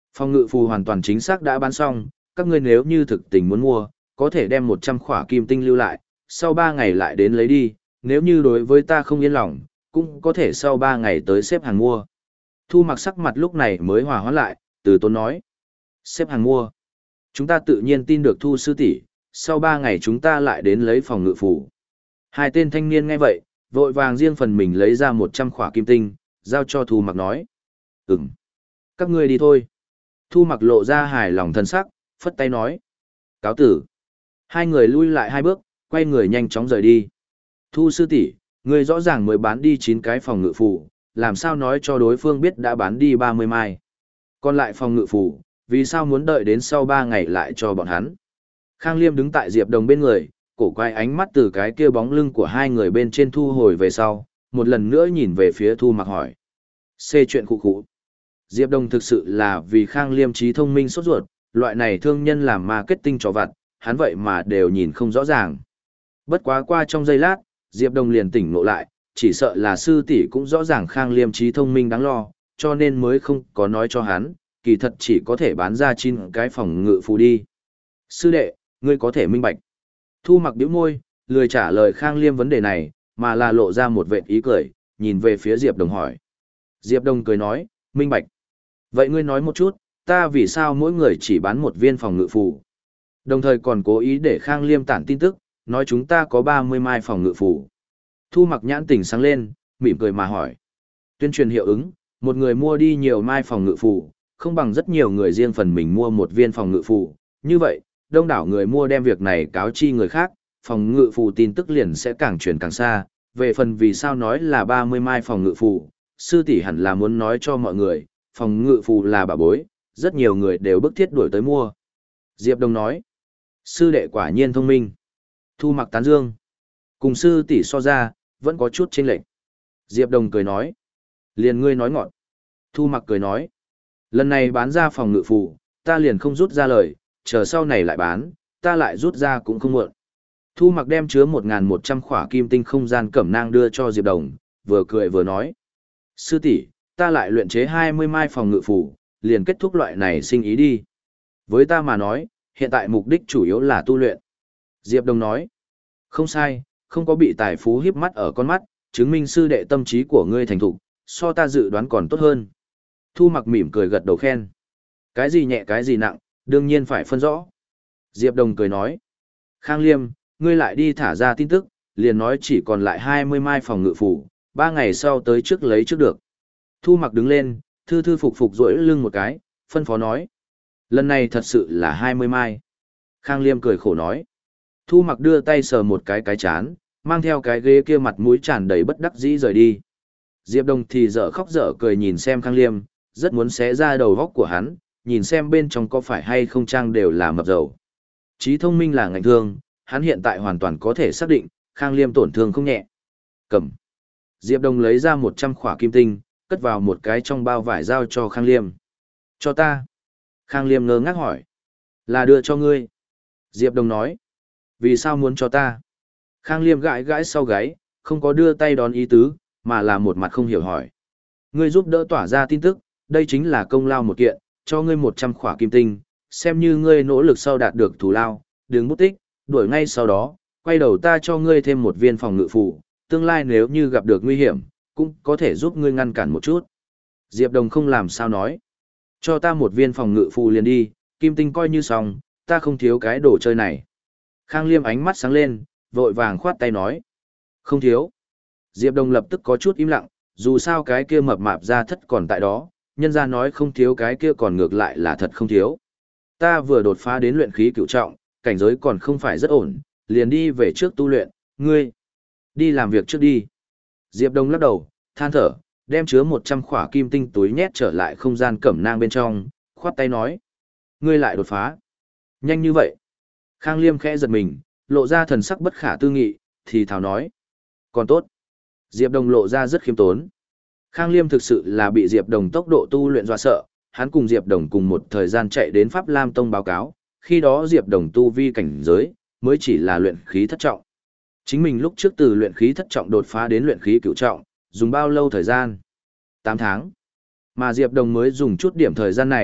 Phòng ngự phù hoàn toàn chính xác đã bán xong, các ngươi nếu như thực tình muốn mua, có thể đem một trăm khỏa kim tinh lưu lại, sau ba ngày lại đến lấy đi, nếu như đối với ta không yên lòng, cũng có thể sau ba ngày tới xếp hàng mua. Thu Mặc sắc mặt lúc này mới hòa hoãn lại, từ tốn nói. Xếp hàng mua. Chúng ta tự nhiên tin được Thu sư tỷ, sau ba ngày chúng ta lại đến lấy phòng ngự phù. Hai tên thanh niên nghe vậy, vội vàng riêng phần mình lấy ra một trăm khỏa kim tinh, giao cho Thu Mặc nói. Ừm. Các ngươi đi thôi. Thu Mặc lộ ra hài lòng thân sắc, phất tay nói. Cáo tử. Hai người lui lại hai bước, quay người nhanh chóng rời đi. Thu sư tỷ, ngươi rõ ràng mới bán đi chín cái phòng ngự phù, làm sao nói cho đối phương biết đã bán đi ba mươi mai. Còn lại phòng ngự phù, vì sao muốn đợi đến sau ba ngày lại cho bọn hắn. Khang Liêm đứng tại Diệp Đồng bên người, cổ quay ánh mắt từ cái kia bóng lưng của hai người bên trên thu hồi về sau, một lần nữa nhìn về phía Thu Mặc hỏi. C chuyện khụ khụ. Diệp Đồng thực sự là vì Khang Liêm trí thông minh sốt ruột, loại này thương nhân làm marketing trò vặt, hắn vậy mà đều nhìn không rõ ràng. Bất quá qua trong giây lát, Diệp Đồng liền tỉnh ngộ lại, chỉ sợ là sư tỷ cũng rõ ràng Khang Liêm trí thông minh đáng lo, cho nên mới không có nói cho hắn, kỳ thật chỉ có thể bán ra chín cái phòng ngự phù đi. Sư đệ, ngươi có thể minh bạch. Thu Mặc bĩu môi, lười trả lời Khang Liêm vấn đề này, mà là lộ ra một vệt ý cười, nhìn về phía Diệp Đồng hỏi. Diệp Đồng cười nói, minh bạch. Vậy ngươi nói một chút, ta vì sao mỗi người chỉ bán một viên phòng ngự phù? Đồng thời còn cố ý để Khang Liêm tản tin tức, nói chúng ta có ba mươi mai phòng ngự phù. Thu Mặc nhãn tỉnh sáng lên, mỉm cười mà hỏi. Tuyên truyền hiệu ứng, một người mua đi nhiều mai phòng ngự phù, không bằng rất nhiều người riêng phần mình mua một viên phòng ngự phù. Như vậy, đông đảo người mua đem việc này cáo chi người khác, phòng ngự phù tin tức liền sẽ càng truyền càng xa. Về phần vì sao nói là ba mươi mai phòng ngự phù, sư tỷ hẳn là muốn nói cho mọi người, phòng ngự phù là bảo bối, rất nhiều người đều bức thiết đuổi tới mua. Diệp Đồng nói, sư đệ quả nhiên thông minh. Thu Mặc tán dương. Cùng sư tỷ so ra, vẫn có chút chênh lệch. Diệp Đồng cười nói, liền ngươi nói ngọn. Thu Mặc cười nói, lần này bán ra phòng ngự phù, ta liền không rút ra lời, chờ sau này lại bán, ta lại rút ra cũng không muộn. Thu Mặc đem chứa một nghìn một trăm khỏa kim tinh không gian cẩm nang đưa cho Diệp Đồng, vừa cười vừa nói. Sư tỷ, ta lại luyện chế hai mươi mai phòng ngự phù, liền kết thúc loại này sinh ý đi. Với ta mà nói, hiện tại mục đích chủ yếu là tu luyện. Diệp Đồng nói, không sai, không có bị tài phú hiếp mắt ở con mắt, chứng minh sư đệ tâm trí của ngươi thành thục, so ta dự đoán còn tốt hơn. Thu Mặc mỉm cười gật đầu khen. Cái gì nhẹ cái gì nặng, đương nhiên phải phân rõ. Diệp Đồng cười nói, Khang Liêm, ngươi lại đi thả ra tin tức, liền nói chỉ còn lại hai mươi mai phòng ngự phù, ba ngày sau tới trước lấy trước được. Thu Mặc đứng lên, thư thư phục phục duỗi lưng một cái, phân phó nói. Lần này thật sự là hai mươi mai. Khang Liêm cười khổ nói. Thu Mặc đưa tay sờ một cái cái chán, mang theo cái ghế kia mặt mũi tràn đầy bất đắc dĩ rời đi. Diệp Đồng thì dở khóc dở cười nhìn xem Khang Liêm, rất muốn xé ra đầu góc của hắn, nhìn xem bên trong có phải hay không trang đều là mập dầu. Trí thông minh là ngành thương, hắn hiện tại hoàn toàn có thể xác định, Khang Liêm tổn thương không nhẹ. Cầm. Diệp Đồng lấy ra một trăm khỏa kim tinh, cất vào một cái trong bao vải giao cho Khang Liêm. Cho ta. Khang Liêm ngơ ngác hỏi. Là đưa cho ngươi. Diệp Đồng nói. Vì sao muốn cho ta? Khang Liêm gãi gãi sau gáy, không có đưa tay đón ý tứ, mà là một mặt không hiểu hỏi. Ngươi giúp đỡ tỏa ra tin tức, đây chính là công lao một kiện, cho ngươi một trăm khỏa kim tinh, xem như ngươi nỗ lực sau đạt được thù lao, đừng bút tích, đuổi ngay sau đó, quay đầu ta cho ngươi thêm một viên phòng ngự phù, tương lai nếu như gặp được nguy hiểm, cũng có thể giúp ngươi ngăn cản một chút. Diệp Đồng không làm sao nói. Cho ta một viên phòng ngự phù liền đi, kim tinh coi như xong, ta không thiếu cái đồ chơi này. Khang Liêm ánh mắt sáng lên, vội vàng khoát tay nói. Không thiếu. Diệp Đồng lập tức có chút im lặng, dù sao cái kia mập mạp ra thất còn tại đó, nhân ra nói không thiếu cái kia còn ngược lại là thật không thiếu. Ta vừa đột phá đến luyện khí cửu trọng, cảnh giới còn không phải rất ổn, liền đi về trước tu luyện, ngươi. Đi làm việc trước đi. Diệp Đông lắc đầu, than thở, đem chứa một trăm khỏa kim tinh túi nhét trở lại không gian cẩm nang bên trong, khoát tay nói. Ngươi lại đột phá. Nhanh như vậy. Khang Liêm khẽ giật mình, lộ ra thần sắc bất khả tư nghị, thì thào nói. Còn tốt. Diệp Đồng lộ ra rất khiêm tốn. Khang Liêm thực sự là bị Diệp Đồng tốc độ tu luyện dọa sợ, hắn cùng Diệp Đồng cùng một thời gian chạy đến Pháp Lam Tông báo cáo, khi đó Diệp Đồng tu vi cảnh giới, mới chỉ là luyện khí thất trọng. Chính mình lúc trước từ luyện khí thất trọng đột phá đến luyện khí cửu trọng, dùng bao lâu thời gian? tám tháng. Mà Diệp Đồng mới dùng chút điểm thời gian này,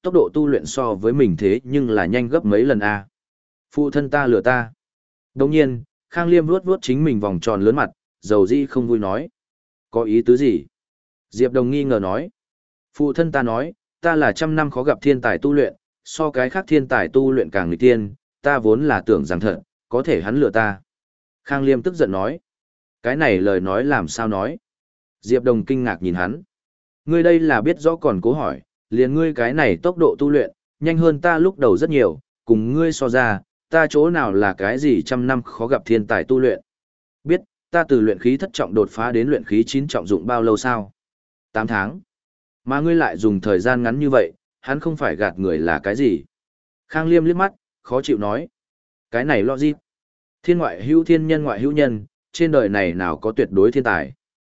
tốc độ tu luyện so với mình thế nhưng là nhanh gấp mấy lần a. Phụ thân ta lừa ta. Đồng nhiên, Khang Liêm vuốt vuốt chính mình vòng tròn lớn mặt, dầu dĩ không vui nói. Có ý tứ gì? Diệp Đồng nghi ngờ nói. Phụ thân ta nói, ta là trăm năm khó gặp thiên tài tu luyện, so cái khác thiên tài tu luyện càng nghịch tiên, ta vốn là tưởng rằng thật, có thể hắn lừa ta. Khang Liêm tức giận nói. Cái này lời nói làm sao nói? Diệp Đồng kinh ngạc nhìn hắn. Ngươi đây là biết rõ còn cố hỏi, liền ngươi cái này tốc độ tu luyện, nhanh hơn ta lúc đầu rất nhiều, cùng ngươi so ra, ta chỗ nào là cái gì trăm năm khó gặp thiên tài tu luyện. Biết, ta từ luyện khí thất trọng đột phá đến luyện khí chín trọng dụng bao lâu sao? tám tháng. Mà ngươi lại dùng thời gian ngắn như vậy, hắn không phải gạt người là cái gì? Khang Liêm liếc mắt, khó chịu nói. Cái này logic. Thiên ngoại hữu thiên, nhân ngoại hữu nhân, trên đời này nào có tuyệt đối thiên tài.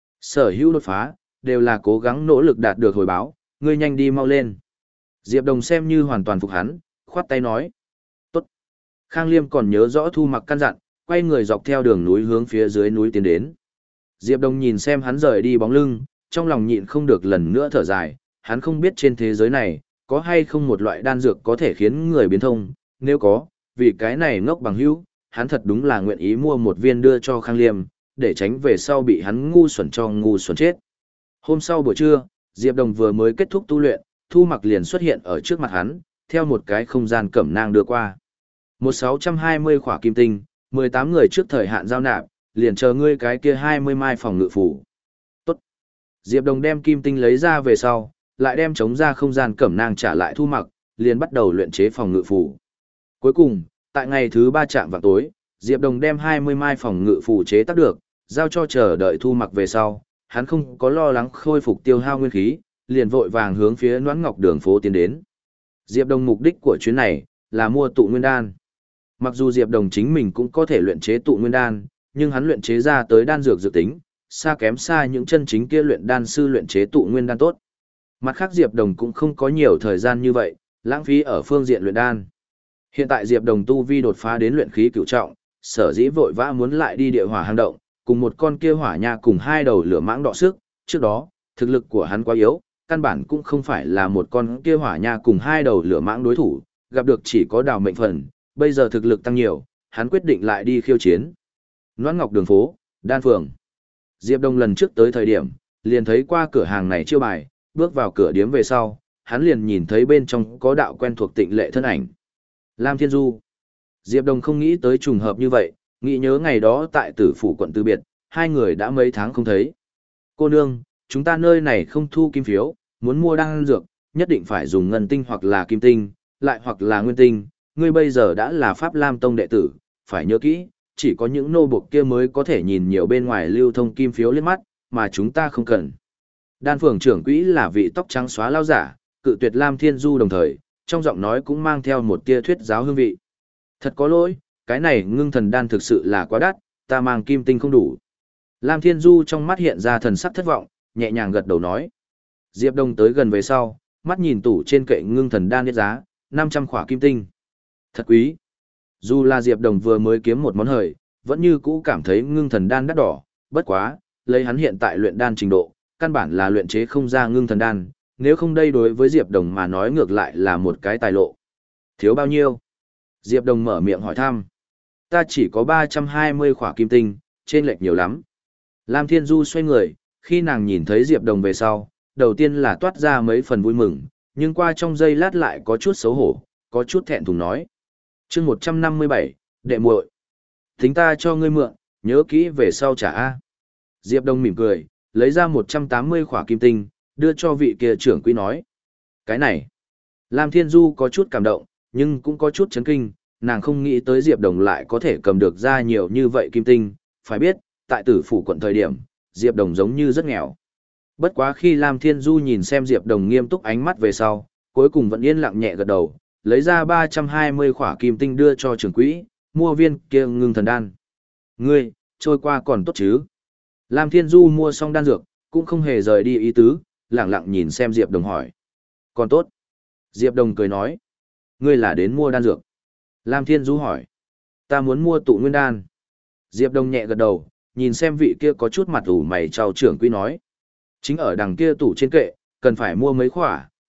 Sở hữu đột phá, đều là cố gắng nỗ lực đạt được hồi báo, ngươi nhanh đi mau lên. Diệp Đồng xem như hoàn toàn phục hắn, khoát tay nói. Tốt. Khang Liêm còn nhớ rõ Thu Mặc căn dặn, quay người dọc theo đường núi hướng phía dưới núi tiến đến. Diệp Đồng nhìn xem hắn rời đi bóng lưng, trong lòng nhịn không được lần nữa thở dài, hắn không biết trên thế giới này, có hay không một loại đan dược có thể khiến người biến thông, nếu có, vì cái này ngốc bằng hữu, hắn thật đúng là nguyện ý mua một viên đưa cho Khang Liêm, để tránh về sau bị hắn ngu xuẩn cho ngu xuẩn chết. Hôm sau buổi trưa, Diệp Đồng vừa mới kết thúc tu luyện, Thu Mặc liền xuất hiện ở trước mặt hắn, theo một cái không gian cẩm nang đưa qua. Một sáu trăm hai mươi khỏa kim tinh, mười tám người trước thời hạn giao nạp, liền chờ ngươi cái kia hai mươi mai phòng ngự phủ. Tốt. Diệp Đồng đem kim tinh lấy ra về sau, lại đem chống ra không gian cẩm nang trả lại Thu Mặc, liền bắt đầu luyện chế phòng ngự phủ. Cuối cùng, tại ngày thứ ba chạm vào tối, Diệp Đồng đem hai mươi mai phòng ngự phủ chế tác được, giao cho chờ đợi Thu Mặc về sau, hắn không có lo lắng khôi phục tiêu hao nguyên khí, liền vội vàng hướng phía Noãn Ngọc đường phố tiến đến. Diệp Đồng mục đích của chuyến này là mua tụ nguyên đan. Mặc dù Diệp Đồng chính mình cũng có thể luyện chế tụ nguyên đan, nhưng hắn luyện chế ra tới đan dược dự tính, xa kém xa những chân chính kia luyện đan sư luyện chế tụ nguyên đan tốt. Mặt khác Diệp Đồng cũng không có nhiều thời gian như vậy, lãng phí ở phương diện luyện đan. Hiện tại Diệp Đồng tu vi đột phá đến luyện khí cửu trọng, sở dĩ vội vã muốn lại đi địa hỏa hang động, cùng một con kia hỏa nha cùng hai đầu lửa mãng đọ sức, trước đó, thực lực của hắn quá yếu, căn bản cũng không phải là một con kia hỏa nha cùng hai đầu lửa mãng đối thủ, gặp được chỉ có đào mệnh phần, bây giờ thực lực tăng nhiều, hắn quyết định lại đi khiêu chiến. Noãn Ngọc đường phố, đan phường. Diệp Đông lần trước tới thời điểm, liền thấy qua cửa hàng này chiêu bài, bước vào cửa điếm về sau, hắn liền nhìn thấy bên trong có đạo quen thuộc tịnh lệ thân ảnh. Lam Thiên Du. Diệp Đông không nghĩ tới trùng hợp như vậy, nghĩ nhớ ngày đó tại Tử phủ quận Từ Biệt, hai người đã mấy tháng không thấy. Cô nương, chúng ta nơi này không thu kim phiếu, muốn mua đan dược, nhất định phải dùng ngân tinh hoặc là kim tinh, lại hoặc là nguyên tinh, ngươi bây giờ đã là Pháp Lam Tông đệ tử, phải nhớ kỹ, chỉ có những nô buộc kia mới có thể nhìn nhiều bên ngoài lưu thông kim phiếu liếc mắt, mà chúng ta không cần. Đan phường trưởng quỹ là vị tóc trắng xóa lao giả, cự tuyệt Lam Thiên Du đồng thời, trong giọng nói cũng mang theo một tia thuyết giáo hương vị. Thật có lỗi, cái này ngưng thần đan thực sự là quá đắt, ta mang kim tinh không đủ. Lam Thiên Du trong mắt hiện ra thần sắc thất vọng, nhẹ nhàng gật đầu nói. Diệp Đông tới gần về sau, mắt nhìn tủ trên kệ ngưng thần đan biết giá, năm trăm khỏa kim tinh. Thật quý. Dù là Diệp Đồng vừa mới kiếm một món hời, vẫn như cũ cảm thấy ngưng thần đan đắt đỏ, bất quá, lấy hắn hiện tại luyện đan trình độ, căn bản là luyện chế không ra ngưng thần đan, nếu không đây đối với Diệp Đồng mà nói ngược lại là một cái tài lộ. Thiếu bao nhiêu? Diệp Đồng mở miệng hỏi thăm. Ta chỉ có ba trăm hai mươi khỏa kim tinh, trên lệch nhiều lắm. Lam Thiên Du xoay người, khi nàng nhìn thấy Diệp Đồng về sau, đầu tiên là toát ra mấy phần vui mừng, nhưng qua trong giây lát lại có chút xấu hổ, có chút thẹn thùng nói. Chương một trăm năm mươi bảy, đệ muội. Tính ta cho ngươi mượn, nhớ kỹ về sau trả a. Diệp Đông mỉm cười, lấy ra một trăm tám mươi khỏa kim tinh, đưa cho vị kia trưởng quỹ nói. Cái này. Lam Thiên Du có chút cảm động, nhưng cũng có chút chấn kinh, nàng không nghĩ tới Diệp Đồng lại có thể cầm được ra nhiều như vậy kim tinh, phải biết, tại Tử phủ quận thời điểm, Diệp Đồng giống như rất nghèo. Bất quá khi Lam Thiên Du nhìn xem Diệp Đồng nghiêm túc ánh mắt về sau, cuối cùng vẫn yên lặng nhẹ gật đầu, lấy ra ba trăm hai mươi khỏa kim tinh đưa cho trưởng quỹ, mua viên kia ngưng thần đan. Ngươi, trôi qua còn tốt chứ? Lam Thiên Du mua xong đan dược, cũng không hề rời đi ý tứ, lặng lặng nhìn xem Diệp Đồng hỏi. Còn tốt. Diệp Đồng cười nói. Ngươi là đến mua đan dược. Lam Thiên Du hỏi. Ta muốn mua tụ nguyên đan. Diệp Đồng nhẹ gật đầu, nhìn xem vị kia có chút mặt ủ mày trao trưởng quỹ nói. Chính ở đằng kia tủ trên kệ, cần phải mua mấy khỏa,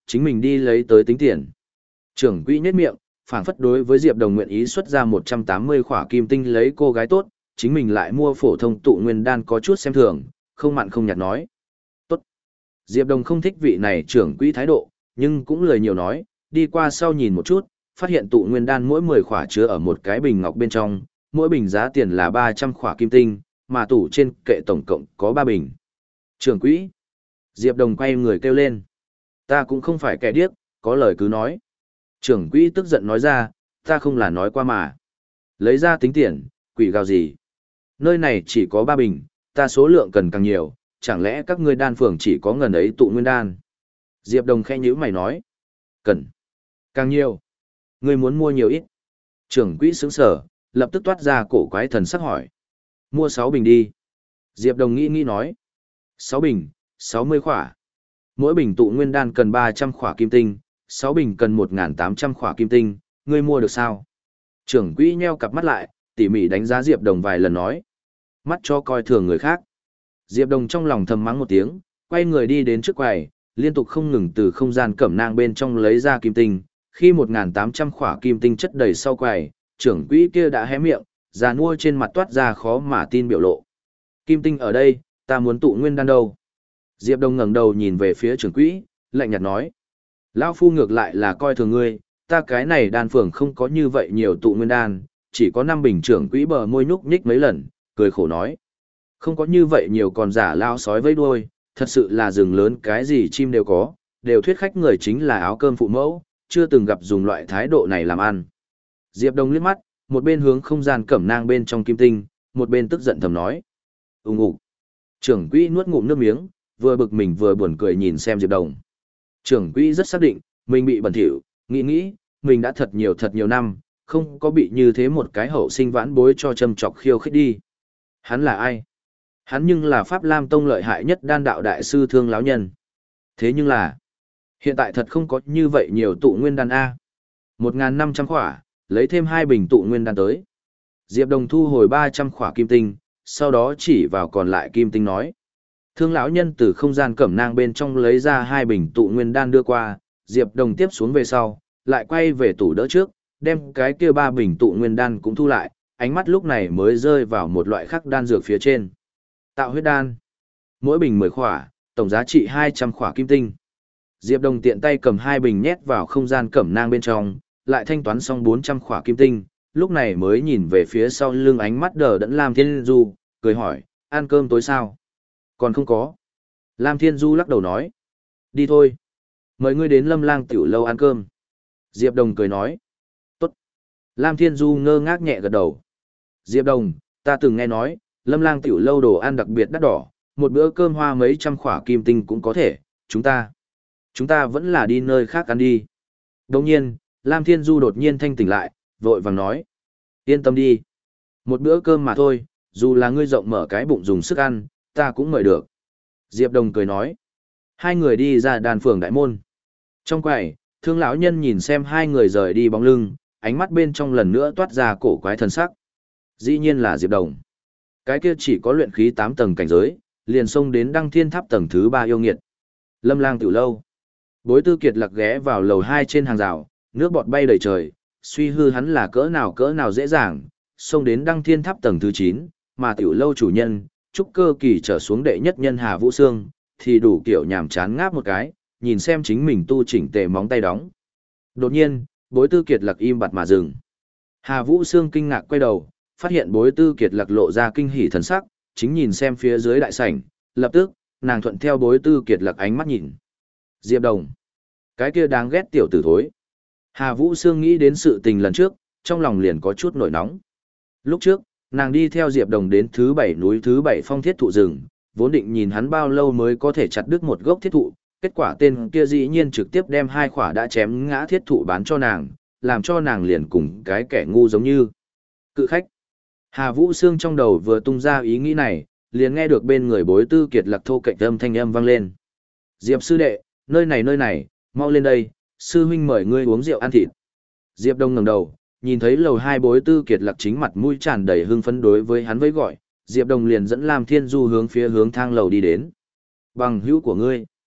chính mình đi lấy tới tính tiền. Trưởng quỹ nhếch miệng, phảng phất đối với Diệp Đồng nguyện ý xuất ra một trăm tám mươi khỏa kim tinh lấy cô gái tốt, chính mình lại mua phổ thông tụ nguyên đan có chút xem thường, không mặn không nhạt nói. Tốt. Diệp Đồng không thích vị này trưởng quỹ thái độ, nhưng cũng lời nhiều nói, đi qua sau nhìn một chút, phát hiện tụ nguyên đan mỗi mười khỏa chứa ở một cái bình ngọc bên trong, mỗi bình giá tiền là ba trăm khỏa kim tinh, mà tủ trên kệ tổng cộng có ba bình. Trưởng quỹ. Diệp Đồng quay người kêu lên. Ta cũng không phải kẻ điếc, có lời cứ nói. Trưởng quỹ tức giận nói ra, ta không là nói qua mà. Lấy ra tính tiền, quỷ gào gì. Nơi này chỉ có ba bình, ta số lượng cần càng nhiều, chẳng lẽ các ngươi đan phường chỉ có ngần ấy tụ nguyên đan. Diệp Đồng khẽ nhíu mày nói. Cần. Càng nhiều. Ngươi muốn mua nhiều ít. Trưởng quỹ sững sở, lập tức toát ra cổ quái thần sắc hỏi. Mua sáu bình đi. Diệp Đồng nghĩ nghĩ nói. sáu bình, sáu mươi khỏa. Mỗi bình tụ nguyên đan cần ba trăm khỏa kim tinh, sáu bình cần một nghìn tám trăm khỏa kim tinh, ngươi mua được sao? Trưởng quỹ nheo cặp mắt lại, tỉ mỉ đánh giá Diệp Đồng vài lần nói. Mắt cho coi thường người khác. Diệp Đồng trong lòng thầm mắng một tiếng, quay người đi đến trước quầy, liên tục không ngừng từ không gian cẩm nang bên trong lấy ra kim tinh. Khi một nghìn tám trăm khỏa kim tinh chất đầy sau quầy, trưởng quỹ kia đã hé miệng, già nua trên mặt toát ra khó mà tin biểu lộ. Kim tinh ở đây, ta muốn tụ nguyên đan đâu? Diệp Đồng ngẩng đầu nhìn về phía trưởng quỹ, lạnh nhạt nói. Lão phu ngược lại là coi thường ngươi, ta cái này đan phường không có như vậy nhiều tụ nguyên đan, chỉ có năm bình. Trưởng quỹ bờ môi nhúc nhích mấy lần, cười khổ nói. Không có như vậy nhiều còn giả lao sói vây đuôi, thật sự là rừng lớn cái gì chim đều có, đều thuyết khách người chính là áo cơm phụ mẫu, chưa từng gặp dùng loại thái độ này làm ăn. Diệp Đồng liếc mắt, một bên hướng không gian cẩm nang bên trong kim tinh, một bên tức giận thầm nói. Úng ủ. Trưởng quỹ nuốt ngụm nước miếng, vừa bực mình vừa buồn cười nhìn xem Diệp Đồng. Trưởng quỹ rất xác định, mình bị bẩn thỉu, nghĩ nghĩ, mình đã thật nhiều thật nhiều năm, không có bị như thế một cái hậu sinh vãn bối cho châm chọc khiêu khích đi. Hắn là ai? Hắn nhưng là Pháp Lam Tông lợi hại nhất đan đạo đại sư Thương lão nhân. Thế nhưng là, hiện tại thật không có như vậy nhiều tụ nguyên đan A. một nghìn năm trăm khỏa, lấy thêm hai bình tụ nguyên đan tới. Diệp Đồng thu hồi ba trăm khỏa kim tinh, sau đó chỉ vào còn lại kim tinh nói. Thương lão nhân từ không gian cẩm nang bên trong lấy ra hai bình tụ nguyên đan đưa qua, Diệp Đồng tiếp xuống về sau, lại quay về tủ đỡ trước, đem cái kia ba bình tụ nguyên đan cũng thu lại, ánh mắt lúc này mới rơi vào một loại khác đan dược phía trên. Tạo huyết đan. Mỗi bình mười khỏa, tổng giá trị hai trăm khỏa kim tinh. Diệp Đồng tiện tay cầm hai bình nhét vào không gian cẩm nang bên trong, lại thanh toán xong bốn trăm khỏa kim tinh, lúc này mới nhìn về phía sau lưng ánh mắt đờ đẫn Lam Thiên Du, cười hỏi, ăn cơm tối sao? Còn không có. Lam Thiên Du lắc đầu nói. Đi thôi. Mời ngươi đến Lâm Lang tiểu lâu ăn cơm. Diệp Đồng cười nói. Tốt. Lam Thiên Du ngơ ngác nhẹ gật đầu. Diệp Đồng, ta từng nghe nói, Lâm Lang tiểu lâu đồ ăn đặc biệt đắt đỏ, một bữa cơm hoa mấy trăm khỏa kim tinh cũng có thể, chúng ta. Chúng ta vẫn là đi nơi khác ăn đi. Đồng nhiên, Lam Thiên Du đột nhiên thanh tỉnh lại, vội vàng nói. Yên tâm đi. Một bữa cơm mà thôi, dù là ngươi rộng mở cái bụng dùng sức ăn, ta cũng mời được. Diệp Đồng cười nói. Hai người đi ra đàn phường đại môn. Trong quầy, Thương lão nhân nhìn xem hai người rời đi bóng lưng, ánh mắt bên trong lần nữa toát ra cổ quái thần sắc. Dĩ nhiên là Diệp Đồng. Cái kia chỉ có luyện khí tám tầng cảnh giới, liền xông đến Đăng Thiên Tháp tầng thứ ba yêu nghiệt. Lâm Lang tiểu lâu. Bối Tư Kiệt lặc ghé vào lầu hai trên hàng rào, nước bọt bay đầy trời, suy hư hắn là cỡ nào cỡ nào dễ dàng, xông đến Đăng Thiên Tháp tầng thứ chín, mà tiểu lâu chủ nhân, trúc cơ kỳ trở xuống đệ nhất nhân Hà Vũ Sương, thì đủ kiểu nhàm chán ngáp một cái, nhìn xem chính mình tu chỉnh tề móng tay đóng. Đột nhiên, Bối Tư Kiệt lặc im bặt mà dừng. Hà Vũ Sương kinh ngạc quay đầu, phát hiện Bối Tư Kiệt lặc lộ ra kinh hỉ thần sắc, chính nhìn xem phía dưới đại sảnh, lập tức, nàng thuận theo Bối Tư Kiệt lặc ánh mắt nhìn. Diệp Đồng. Cái kia đáng ghét tiểu tử thối. Hà Vũ Sương nghĩ đến sự tình lần trước, trong lòng liền có chút nổi nóng. Lúc trước, nàng đi theo Diệp Đồng đến thứ bảy núi thứ bảy phong thiết thụ rừng, vốn định nhìn hắn bao lâu mới có thể chặt đứt một gốc thiết thụ, kết quả tên kia dĩ nhiên trực tiếp đem hai khỏa đã chém ngã thiết thụ bán cho nàng, làm cho nàng liền cùng cái kẻ ngu giống như. Cự khách. Hà Vũ Sương trong đầu vừa tung ra ý nghĩ này, liền nghe được bên người Bối Tư Kiệt lặc thô cạnh âm thanh âm vang lên. Diệp sư đệ, nơi này nơi này, mau lên đây, sư huynh mời ngươi uống rượu ăn thịt. Diệp Đông ngẩng đầu, nhìn thấy lầu hai Bối Tư Kiệt lặc chính mặt mũi tràn đầy hưng phấn đối với hắn với gọi, Diệp Đông liền dẫn Lam Thiên Du hướng phía hướng thang lầu đi đến. Bằng hữu của ngươi.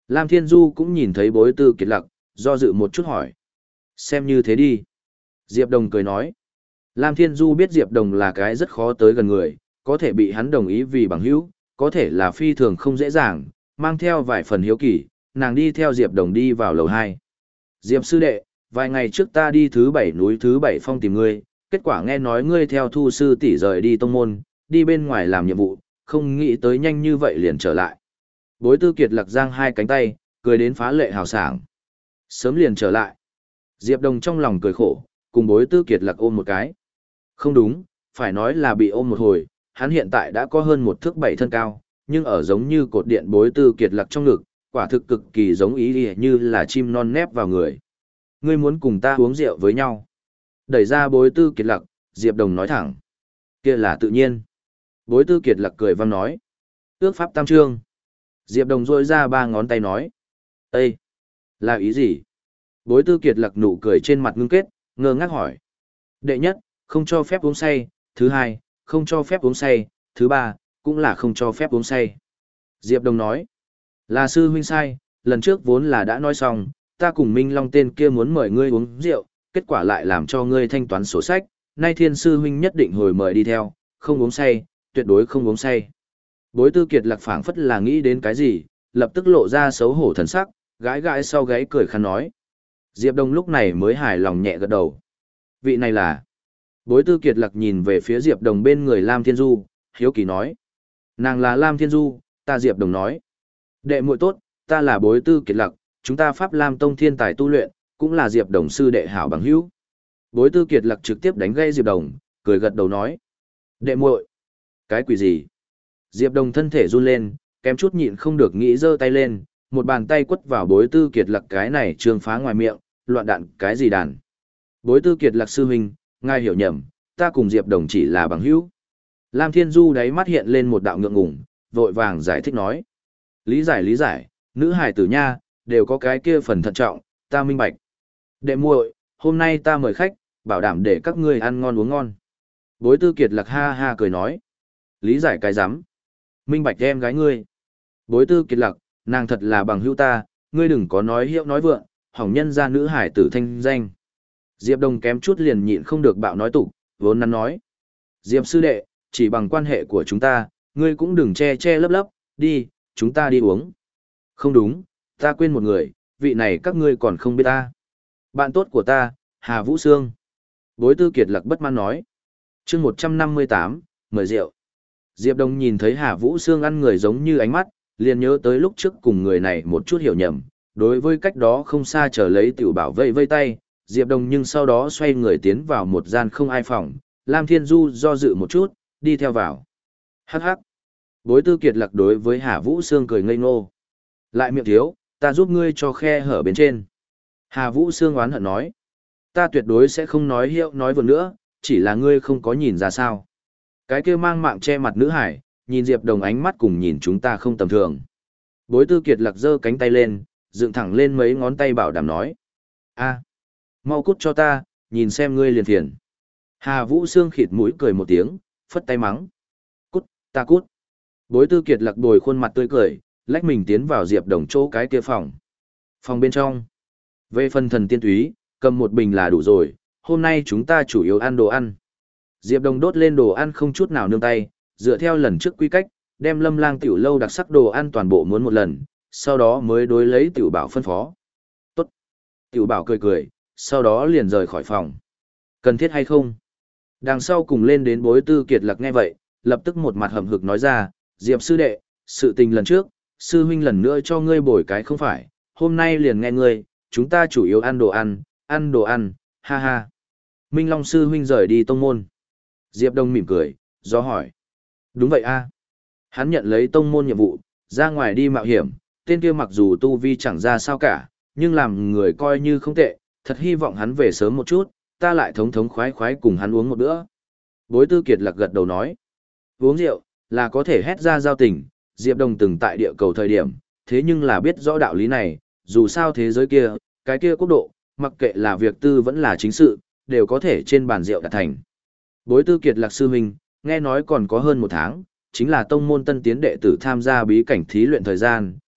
Lam Thiên Du cũng nhìn thấy Bối Tư Kiệt Lạc, do dự một chút hỏi. Xem như thế đi. Diệp Đồng cười nói. Lam Thiên Du biết Diệp Đồng là cái rất khó tới gần người, có thể bị hắn đồng ý vì bằng hữu, có thể là phi thường không dễ dàng, mang theo vài phần hiếu kỳ, nàng đi theo Diệp Đồng đi vào lầu hai. Diệp sư đệ, vài ngày trước ta đi thứ bảy núi thứ bảy phong tìm ngươi, kết quả nghe nói ngươi theo Thu sư tỷ rời đi tông môn, đi bên ngoài làm nhiệm vụ, không nghĩ tới nhanh như vậy liền trở lại. Bối Tư Kiệt Lạc giang hai cánh tay, cười đến phá lệ hào sảng. Sớm liền trở lại. Diệp Đồng trong lòng cười khổ, cùng Bối Tư Kiệt Lạc ôm một cái. Không đúng, phải nói là bị ôm một hồi, hắn hiện tại đã có hơn một thước bảy thân cao, nhưng ở giống như cột điện Bối Tư Kiệt Lạc trong ngực, quả thực cực kỳ giống ý như là chim non nép vào người. Ngươi muốn cùng ta uống rượu với nhau. Đẩy ra Bối Tư Kiệt Lạc, Diệp Đồng nói thẳng. Kia là tự nhiên. Bối Tư Kiệt Lạc cười vang nói. Ước pháp tam trương. Diệp Đồng rôi ra ba ngón tay nói. Ê! Là ý gì? Bối Tư Kiệt Lạc nụ cười trên mặt ngưng kết, ngơ ngác hỏi. Đệ nhất, không cho phép uống say. Thứ hai, không cho phép uống say. Thứ ba, cũng là không cho phép uống say. Diệp Đồng nói. Là sư huynh sai, lần trước vốn là đã nói xong, ta cùng Minh Long tên kia muốn mời ngươi uống rượu, kết quả lại làm cho ngươi thanh toán sổ sách, nay thiên sư huynh nhất định hồi mời đi theo, không uống say, tuyệt đối không uống say. Bối Tư Kiệt Lạc phảng phất là nghĩ đến cái gì, lập tức lộ ra xấu hổ thần sắc, gãi gãi sau gáy cười khăn nói. Diệp Đông lúc này mới hài lòng nhẹ gật đầu. Vị này là... Bối Tư Kiệt Lạc nhìn về phía Diệp Đồng bên người Lam Thiên Du, hiếu kỳ nói. Nàng là Lam Thiên Du, ta Diệp Đồng nói. Đệ muội tốt, ta là Bối Tư Kiệt Lạc, chúng ta Pháp Lam Tông thiên tài tu luyện, cũng là Diệp Đồng sư đệ hảo bằng hữu. Bối Tư Kiệt Lạc trực tiếp đánh gây Diệp Đồng, cười gật đầu nói. Đệ muội, cái quỷ gì? Diệp Đồng thân thể run lên, kém chút nhịn không được nghĩ giơ tay lên, một bàn tay quất vào Bối Tư Kiệt Lạc cái này trương phá ngoài miệng, loạn đạn cái gì đàn. Bối Tư Kiệt Lạc sư huynh, ngài hiểu nhầm, ta cùng Diệp Đồng chỉ là bằng hữu. Lam Thiên Du đáy mắt hiện lên một đạo ngượng ngùng, vội vàng giải thích nói. Lý giải lý giải, nữ hài tử nha, đều có cái kia phần thận trọng, ta minh bạch. Đệ muội, hôm nay ta mời khách, bảo đảm để các ngươi ăn ngon uống ngon. Bối Tư Kiệt Lạc ha ha cười nói. Lý giải cái rắm Minh bạch em gái ngươi. Bối Tư Kiệt Lạc, nàng thật là bằng hữu ta, ngươi đừng có nói hiệu nói vượng, hỏng nhân ra nữ hải tử thanh danh. Diệp Đồng kém chút liền nhịn không được bạo nói tục, vốn nắn nói. Diệp sư đệ, chỉ bằng quan hệ của chúng ta, ngươi cũng đừng che che lấp lấp, đi, chúng ta đi uống. Không đúng, ta quên một người, vị này các ngươi còn không biết ta. Bạn tốt của ta, Hà Vũ Sương. Bối Tư Kiệt Lạc bất mãn nói. chương một trăm năm mươi tám, mời rượu. Diệp Đông nhìn thấy Hà Vũ Sương ăn người giống như ánh mắt, liền nhớ tới lúc trước cùng người này một chút hiểu nhầm. Đối với cách đó không xa chờ lấy tiểu bảo vây vây tay, Diệp Đông nhưng sau đó xoay người tiến vào một gian không ai phòng. Lam Thiên Du do dự một chút, đi theo vào. Hắc hắc. Bối Tư Kiệt Lạc đối với Hà Vũ Sương cười ngây ngô. Lại miệng thiếu, ta giúp ngươi cho khe hở bên trên. Hà Vũ Sương oán hận nói. Ta tuyệt đối sẽ không nói hiệu nói vượt nữa, chỉ là ngươi không có nhìn ra sao. Cái kia mang mạng che mặt nữ hải, nhìn Diệp Đồng ánh mắt cùng nhìn chúng ta không tầm thường. Bối Tư Kiệt Lạc giơ cánh tay lên, dựng thẳng lên mấy ngón tay bảo đảm nói. A, mau cút cho ta, nhìn xem ngươi liền phiền. Hà Vũ Sương khịt mũi cười một tiếng, phất tay mắng. Cút, ta cút. Bối Tư Kiệt Lạc bồi khuôn mặt tươi cười, lách mình tiến vào Diệp Đồng chỗ cái kia phòng. Phòng bên trong. Về phần thần tiên túy, cầm một bình là đủ rồi, hôm nay chúng ta chủ yếu ăn đồ ăn. Diệp Đồng đốt lên đồ ăn không chút nào nương tay, dựa theo lần trước quy cách, đem Lâm Lang tiểu lâu đặc sắc đồ ăn toàn bộ muốn một lần, sau đó mới đối lấy tiểu bảo phân phó. Tốt. Tiểu bảo cười cười, sau đó liền rời khỏi phòng. Cần thiết hay không? Đằng sau cùng lên đến Bối Tư Kiệt Lạc nghe vậy, lập tức một mặt hậm hực nói ra, Diệp sư đệ, sự tình lần trước, sư huynh lần nữa cho ngươi bồi cái không phải, hôm nay liền nghe ngươi, chúng ta chủ yếu ăn đồ ăn, ăn đồ ăn, ha ha. Minh Long sư huynh rời đi tông môn. Diệp Đông mỉm cười, do hỏi. Đúng vậy a. Hắn nhận lấy tông môn nhiệm vụ, ra ngoài đi mạo hiểm, tên kia mặc dù tu vi chẳng ra sao cả, nhưng làm người coi như không tệ, thật hy vọng hắn về sớm một chút, ta lại thống thống khoái khoái cùng hắn uống một bữa. Bối Tư Kiệt Lạc gật đầu nói. Uống rượu, là có thể hét ra giao tình, Diệp Đông từng tại địa cầu thời điểm, thế nhưng là biết rõ đạo lý này, dù sao thế giới kia, cái kia quốc độ, mặc kệ là việc tư vẫn là chính sự, đều có thể trên bàn rượu đạt thành. Bối Tư Kiệt Lạc sư huynh, nghe nói còn có hơn một tháng, chính là tông môn tân tiến đệ tử tham gia bí cảnh thí luyện thời gian,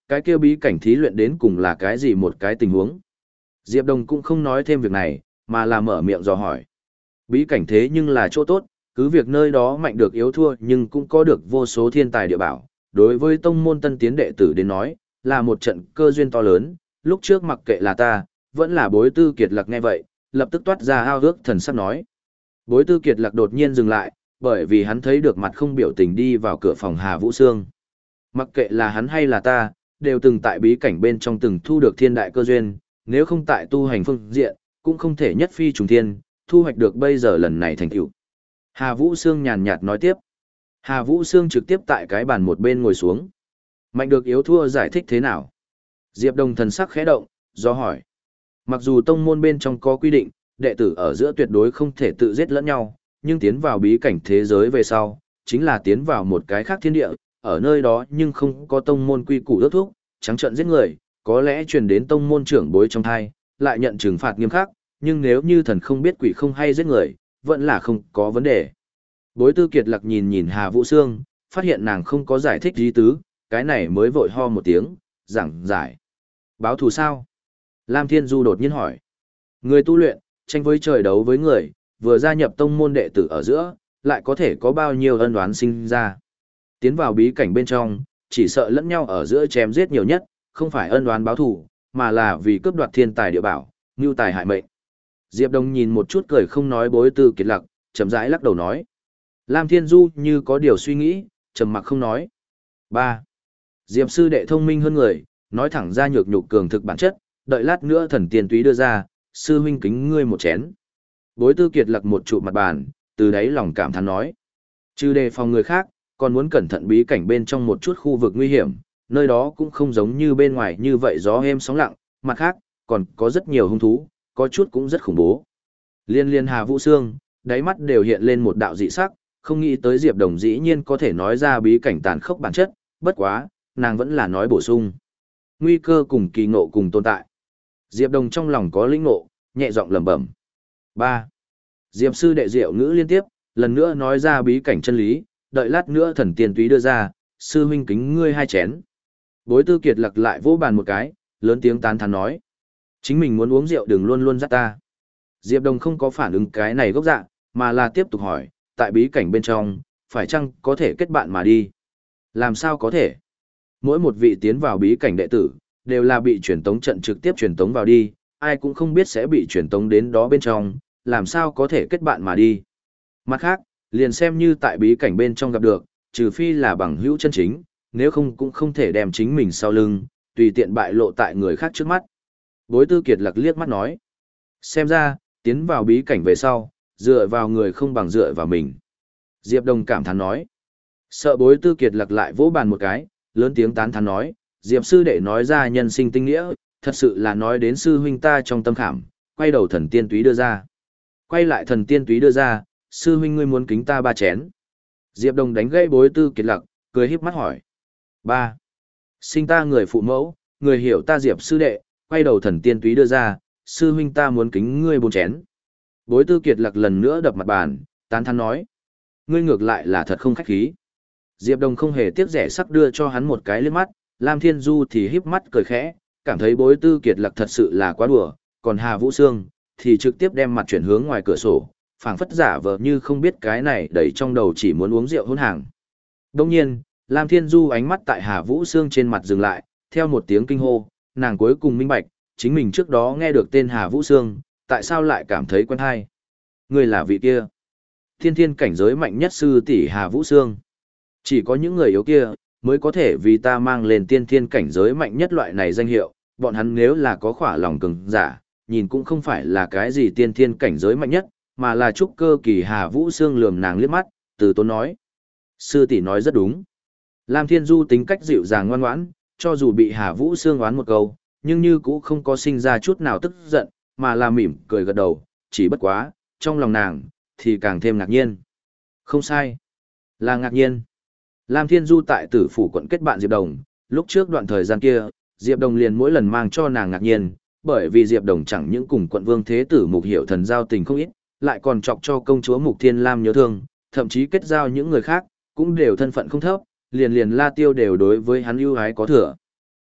cái kia bí cảnh thí luyện đến cùng là cái gì một cái tình huống. Diệp Đồng cũng không nói thêm việc này, mà là mở miệng dò hỏi. Bí cảnh thế nhưng là chỗ tốt, cứ việc nơi đó mạnh được yếu thua nhưng cũng có được vô số thiên tài địa bảo. Đối với tông môn tân tiến đệ tử đến nói, là một trận cơ duyên to lớn, lúc trước mặc kệ là ta, vẫn là Bối Tư Kiệt Lạc nghe vậy, lập tức toát ra ao ước thần sắc nói. Bối Tư Kiệt Lạc đột nhiên dừng lại, bởi vì hắn thấy được mặt không biểu tình đi vào cửa phòng Hà Vũ Sương. Mặc kệ là hắn hay là ta, đều từng tại bí cảnh bên trong từng thu được thiên đại cơ duyên, nếu không tại tu hành phương diện, cũng không thể nhất phi trùng thiên, thu hoạch được bây giờ lần này thành tựu. Hà Vũ Sương nhàn nhạt nói tiếp. Hà Vũ Sương trực tiếp tại cái bàn một bên ngồi xuống. Mạnh được yếu thua giải thích thế nào? Diệp Đồng thần sắc khẽ động, do hỏi. Mặc dù tông môn bên trong có quy định, đệ tử ở giữa tuyệt đối không thể tự giết lẫn nhau, nhưng tiến vào bí cảnh thế giới về sau, chính là tiến vào một cái khác thiên địa, ở nơi đó nhưng không có tông môn quy củ ước thúc, trắng trợn giết người, có lẽ truyền đến tông môn trưởng bối trong thai, lại nhận trừng phạt nghiêm khắc, nhưng nếu như thần không biết quỷ không hay giết người, vẫn là không có vấn đề. Bối Tư Kiệt Lạc nhìn nhìn Hà Vũ Sương, phát hiện nàng không có giải thích ý tứ, cái này mới vội ho một tiếng, giảng giải. Báo thù sao? Lam Thiên Du đột nhiên hỏi. Người tu luyện, tranh với trời đấu với người, vừa gia nhập tông môn đệ tử ở giữa, lại có thể có bao nhiêu ân oán sinh ra. Tiến vào bí cảnh bên trong, chỉ sợ lẫn nhau ở giữa chém giết nhiều nhất, không phải ân oán báo thù, mà là vì cướp đoạt thiên tài địa bảo, mưu tài hại mệnh. Diệp Đông nhìn một chút cười không nói Bối Tư Kiệt Lạc, chậm rãi lắc đầu nói. Lam Thiên Du như có điều suy nghĩ, trầm mặc không nói. ba. Diệp sư đệ thông minh hơn người, nói thẳng ra nhược nhục cường thực bản chất, đợi lát nữa thần tiên túy đưa ra, sư huynh kính ngươi một chén. Bối Tư Kiệt Lạc một trụ mặt bàn, từ đáy lòng cảm thán nói. Trừ đề phòng người khác, còn muốn cẩn thận bí cảnh bên trong một chút khu vực nguy hiểm, nơi đó cũng không giống như bên ngoài như vậy gió êm sóng lặng, mặt khác, còn có rất nhiều hung thú, có chút cũng rất khủng bố. Liên liên Hà Vũ Sương, đáy mắt đều hiện lên một đạo dị sắc, không nghĩ tới Diệp Đồng dĩ nhiên có thể nói ra bí cảnh tàn khốc bản chất, bất quá, nàng vẫn là nói bổ sung. Nguy cơ cùng kỳ ngộ cùng tồn tại. Diệp Đồng trong lòng có lĩnh ngộ, nhẹ giọng lẩm bẩm. ba. Diệp sư đệ diệu ngữ liên tiếp, lần nữa nói ra bí cảnh chân lý, đợi lát nữa thần tiên túy đưa ra, sư huynh kính ngươi hai chén. Bối Tư Kiệt Lạc lại vỗ bàn một cái, lớn tiếng tán thán nói. Chính mình muốn uống rượu đừng luôn luôn dắt ta. Diệp Đồng không có phản ứng cái này gốc dạ, mà là tiếp tục hỏi, tại bí cảnh bên trong, phải chăng có thể kết bạn mà đi? Làm sao có thể? Mỗi một vị tiến vào bí cảnh đệ tử, đều là bị truyền tống trận trực tiếp truyền tống vào đi, ai cũng không biết sẽ bị truyền tống đến đó bên trong, làm sao có thể kết bạn mà đi. Mặt khác, liền xem như tại bí cảnh bên trong gặp được, trừ phi là bằng hữu chân chính, nếu không cũng không thể đem chính mình sau lưng, tùy tiện bại lộ tại người khác trước mắt. Bối Tư Kiệt Lạc liếc mắt nói. Xem ra, tiến vào bí cảnh về sau, dựa vào người không bằng dựa vào mình. Diệp Đồng cảm thán nói. Sợ Bối Tư Kiệt Lạc lại vỗ bàn một cái, lớn tiếng tán thán nói, Diệp sư đệ nói ra nhân sinh tinh nghĩa, thật sự là nói đến sư huynh ta trong tâm khảm, quay đầu thần tiên túy đưa ra. Quay lại thần tiên túy đưa ra, sư huynh ngươi muốn kính ta ba chén. Diệp Đồng đánh gãy Bối Tư Kiệt Lạc, cười híp mắt hỏi. ba. Sinh ta người phụ mẫu, người hiểu ta Diệp sư đệ, quay đầu thần tiên túy đưa ra, sư huynh ta muốn kính ngươi bốn chén. Bối Tư Kiệt Lạc lần nữa đập mặt bàn, tán thán nói. Ngươi ngược lại là thật không khách khí. Diệp Đồng không hề tiếc rẻ sắc đưa cho hắn một cái liếc mắt, Lam Thiên Du thì híp mắt cười khẽ, cảm thấy Bối Tư Kiệt Lạc thật sự là quá đùa, còn Hà Vũ Sương thì trực tiếp đem mặt chuyển hướng ngoài cửa sổ, phảng phất giả vờ như không biết cái này đẩy trong đầu chỉ muốn uống rượu hỗn hàng. Đương nhiên, Lam Thiên Du ánh mắt tại Hà Vũ Sương trên mặt dừng lại, theo một tiếng kinh hô, nàng cuối cùng minh bạch, chính mình trước đó nghe được tên Hà Vũ Sương, tại sao lại cảm thấy quen hay? Người là vị kia. Thiên thiên cảnh giới mạnh nhất sư tỷ Hà Vũ Sương. Chỉ có những người yếu kia, mới có thể vì ta mang lên tiên thiên cảnh giới mạnh nhất loại này danh hiệu, bọn hắn nếu là có khỏa lòng cường giả, nhìn cũng không phải là cái gì tiên thiên cảnh giới mạnh nhất, mà là trúc cơ kỳ Hà Vũ Sương lườm nàng liếc mắt, từ tốn nói. Sư tỷ nói rất đúng. Lam Thiên Du tính cách dịu dàng ngoan ngoãn, cho dù bị Hà Vũ Sương oán một câu, nhưng như cũng không có sinh ra chút nào tức giận, mà là mỉm cười gật đầu, chỉ bất quá, trong lòng nàng, thì càng thêm ngạc nhiên. Không sai, là ngạc nhiên. Lam Thiên Du tại tử phủ quận kết bạn Diệp Đồng, lúc trước đoạn thời gian kia, Diệp Đồng liền mỗi lần mang cho nàng ngạc nhiên, bởi vì Diệp Đồng chẳng những cùng quận vương thế tử Mục Hiểu Thần giao tình không ít, lại còn chọc cho công chúa Mục Thiên Lam nhớ thương, thậm chí kết giao những người khác, cũng đều thân phận không thấp, liền liền La Tiêu đều đối với hắn ưu ái có thừa.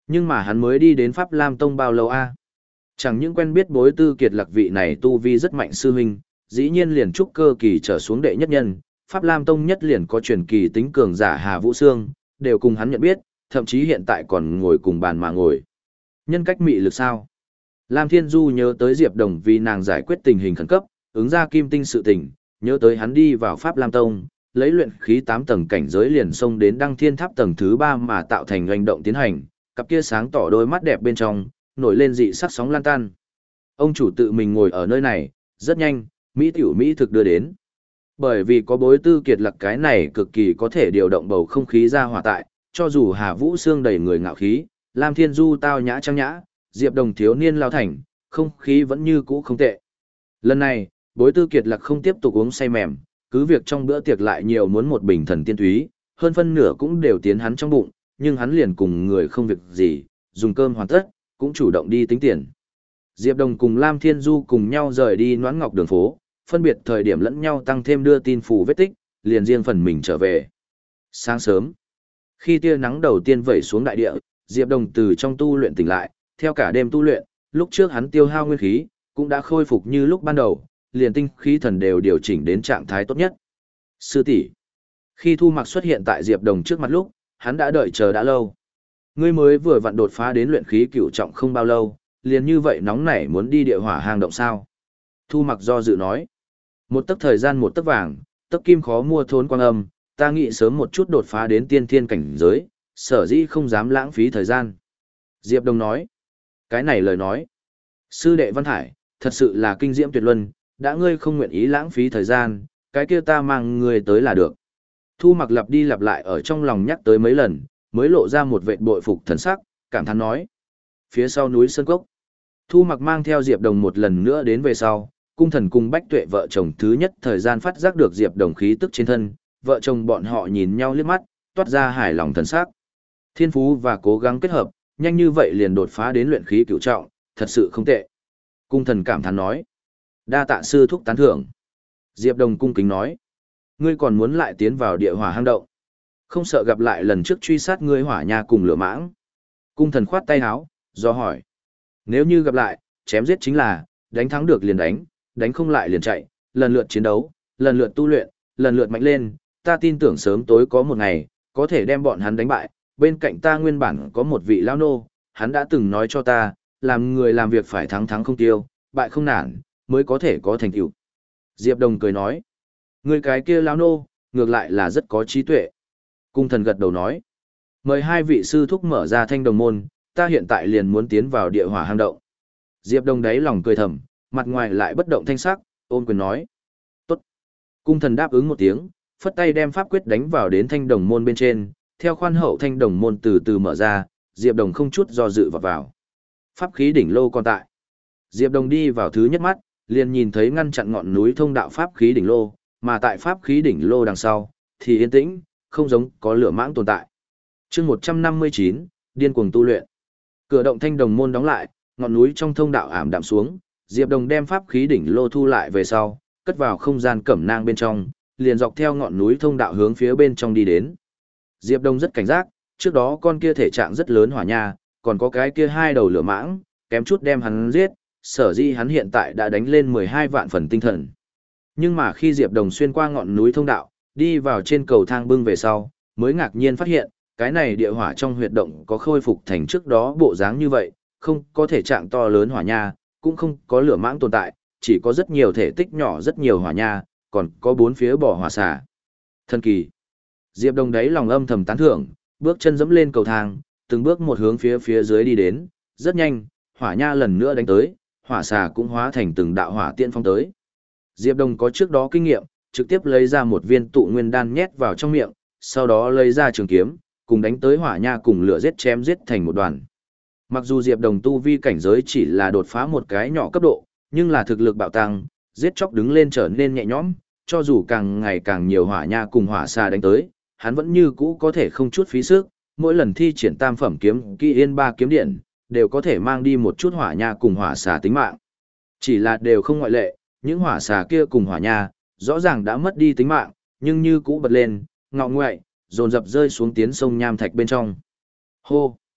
Nhưng mà hắn mới đi đến Pháp Lam Tông bao lâu a? Chẳng những quen biết Bối Tư Kiệt Lạc vị này tu vi rất mạnh sư huynh, dĩ nhiên liền trúc cơ kỳ trở xuống đệ nhất nhân, Pháp Lam Tông nhất liền có truyền kỳ tính cường giả Hà Vũ Sương, đều cùng hắn nhận biết, thậm chí hiện tại còn ngồi cùng bàn mà ngồi. Nhân cách mị lực sao? Lam Thiên Du nhớ tới Diệp Đồng vì nàng giải quyết tình hình khẩn cấp, ứng ra kim tinh sự tình, nhớ tới hắn đi vào Pháp Lam Tông, lấy luyện khí tám tầng cảnh giới liền xông đến Đăng Thiên Tháp tầng thứ ba mà tạo thành hành động tiến hành, cặp kia sáng tỏ đôi mắt đẹp bên trong, nổi lên dị sắc sóng lan tan. Ông chủ tự mình ngồi ở nơi này, rất nhanh, Mỹ tiểu Mỹ thực đưa đến. Bởi vì có Bối Tư Kiệt Lạc cái này cực kỳ có thể điều động bầu không khí ra hỏa tại, cho dù Hà Vũ Sương đầy người ngạo khí, Lam Thiên Du tao nhã trang nhã, Diệp Đồng thiếu niên lao thành, không khí vẫn như cũ không tệ. Lần này, Bối Tư Kiệt Lạc không tiếp tục uống say mềm, cứ việc trong bữa tiệc lại nhiều muốn một bình thần tiên túy, hơn phân nửa cũng đều tiến hắn trong bụng, nhưng hắn liền cùng người không việc gì, dùng cơm hoàn tất, cũng chủ động đi tính tiền. Diệp Đồng cùng Lam Thiên Du cùng nhau rời đi Noãn Ngọc đường phố, phân biệt thời điểm lẫn nhau tăng thêm đưa tin phù vết tích, liền riêng phần mình trở về. Sáng sớm, khi tia nắng đầu tiên vẩy xuống đại địa, Diệp Đồng từ trong tu luyện tỉnh lại, theo cả đêm tu luyện, lúc trước hắn tiêu hao nguyên khí, cũng đã khôi phục như lúc ban đầu, liền tinh khí thần đều điều chỉnh đến trạng thái tốt nhất. Sư tỷ, khi Thu Mặc xuất hiện tại Diệp Đồng trước mặt lúc, hắn đã đợi chờ đã lâu. Ngươi mới vừa vặn đột phá đến luyện khí cửu trọng không bao lâu, liền như vậy nóng nảy muốn đi địa hỏa hang động sao? Thu Mặc do dự nói, một tấc thời gian một tấc vàng, tấc kim khó mua thốn quang âm, ta nghĩ sớm một chút đột phá đến tiên thiên cảnh giới, sở dĩ không dám lãng phí thời gian. Diệp Đồng nói, cái này lời nói, sư đệ Văn Hải, thật sự là kinh diễm tuyệt luân, đã ngươi không nguyện ý lãng phí thời gian, cái kia ta mang ngươi tới là được. Thu Mặc lặp đi lặp lại ở trong lòng nhắc tới mấy lần, mới lộ ra một vệt bội phục thần sắc, cảm thán nói. Phía sau núi Sơn Cốc, Thu Mặc mang theo Diệp Đồng một lần nữa đến về sau, cung thần cùng Bách Tuệ vợ chồng thứ nhất thời gian phát giác được Diệp Đồng khí tức trên thân, vợ chồng bọn họ nhìn nhau liếc mắt, toát ra hài lòng thần sắc. Thiên phú và cố gắng kết hợp, nhanh như vậy liền đột phá đến luyện khí cửu trọng, thật sự không tệ. Cung thần cảm thán nói. Đa tạ sư thúc tán thưởng. Diệp Đồng cung kính nói. Ngươi còn muốn lại tiến vào địa hỏa hang động. Không sợ gặp lại lần trước truy sát ngươi hỏa nha cùng lửa mãng. Cung thần khoát tay áo, do hỏi. Nếu như gặp lại, chém giết chính là, đánh thắng được liền đánh, đánh không lại liền chạy, lần lượt chiến đấu, lần lượt tu luyện, lần lượt mạnh lên, ta tin tưởng sớm tối có một ngày, có thể đem bọn hắn đánh bại. Bên cạnh ta nguyên bản có một vị lão nô, hắn đã từng nói cho ta, làm người làm việc phải thắng thắng không tiêu, bại không nản, mới có thể có thành tựu. Diệp Đồng cười nói, người cái kia lão nô, ngược lại là rất có trí tuệ. Cung thần gật đầu nói, mời hai vị sư thúc mở ra thanh đồng môn, ta hiện tại liền muốn tiến vào địa hỏa hang động. Diệp Đồng đáy lòng cười thầm, mặt ngoài lại bất động thanh sắc, ôm quyền nói, tốt. Cung thần đáp ứng một tiếng, phất tay đem pháp quyết đánh vào đến thanh đồng môn bên trên, theo khoan hậu thanh đồng môn từ từ mở ra, Diệp Đồng không chút do dự vào vào. Pháp khí đỉnh lô còn tại. Diệp Đồng đi vào thứ nhất mắt, liền nhìn thấy ngăn chặn ngọn núi thông đạo pháp khí đỉnh lô, mà tại pháp khí đỉnh lô đằng sau, thì yên tĩnh, không giống có lửa mãng tồn tại. Chương một trăm năm mươi chín, điên cuồng tu luyện. Cửa động thanh đồng môn đóng lại, ngọn núi trong thông đạo ảm đạm xuống, Diệp Đồng đem pháp khí đỉnh lô thu lại về sau, cất vào không gian cẩm nang bên trong, liền dọc theo ngọn núi thông đạo hướng phía bên trong đi đến. Diệp Đông rất cảnh giác, trước đó con kia thể trạng rất lớn hỏa nha, còn có cái kia hai đầu lửa mãng, kém chút đem hắn giết, sở dĩ hắn hiện tại đã đánh lên mười hai vạn phần tinh thần. Nhưng mà khi Diệp Đồng xuyên qua ngọn núi thông đạo, đi vào trên cầu thang bưng về sau, mới ngạc nhiên phát hiện, cái này địa hỏa trong huyệt động có khôi phục thành trước đó bộ dáng như vậy, không có thể trạng to lớn hỏa nha, cũng không có lửa mãng tồn tại, chỉ có rất nhiều thể tích nhỏ rất nhiều hỏa nha, còn có bốn phía bỏ hỏa xà. Thần kỳ. Diệp Đồng đấy lòng âm thầm tán thưởng, bước chân dẫm lên cầu thang, từng bước một hướng phía phía dưới đi đến, rất nhanh, hỏa nha lần nữa đánh tới, hỏa xà cũng hóa thành từng đạo hỏa tiễn phong tới. Diệp Đồng có trước đó kinh nghiệm, trực tiếp lấy ra một viên tụ nguyên đan nhét vào trong miệng, sau đó lấy ra trường kiếm, cùng đánh tới hỏa nha cùng lửa giết chém giết thành một đoàn. Mặc dù Diệp Đồng tu vi cảnh giới chỉ là đột phá một cái nhỏ cấp độ, nhưng là thực lực bạo tăng, giết chóc đứng lên trở nên nhẹ nhõm, cho dù càng ngày càng nhiều hỏa nha cùng hỏa xà đánh tới, hắn vẫn như cũ có thể không chút phí sức, mỗi lần thi triển tam phẩm kiếm kỹ yên ba kiếm điện, đều có thể mang đi một chút hỏa nha cùng hỏa xà tính mạng. Chỉ là đều không ngoại lệ, những hỏa xà kia cùng hỏa nha, rõ ràng đã mất đi tính mạng, nhưng như cũ bật lên, ngọ ngoại, dồn dập rơi xuống tiến sông nham thạch bên trong. Hô!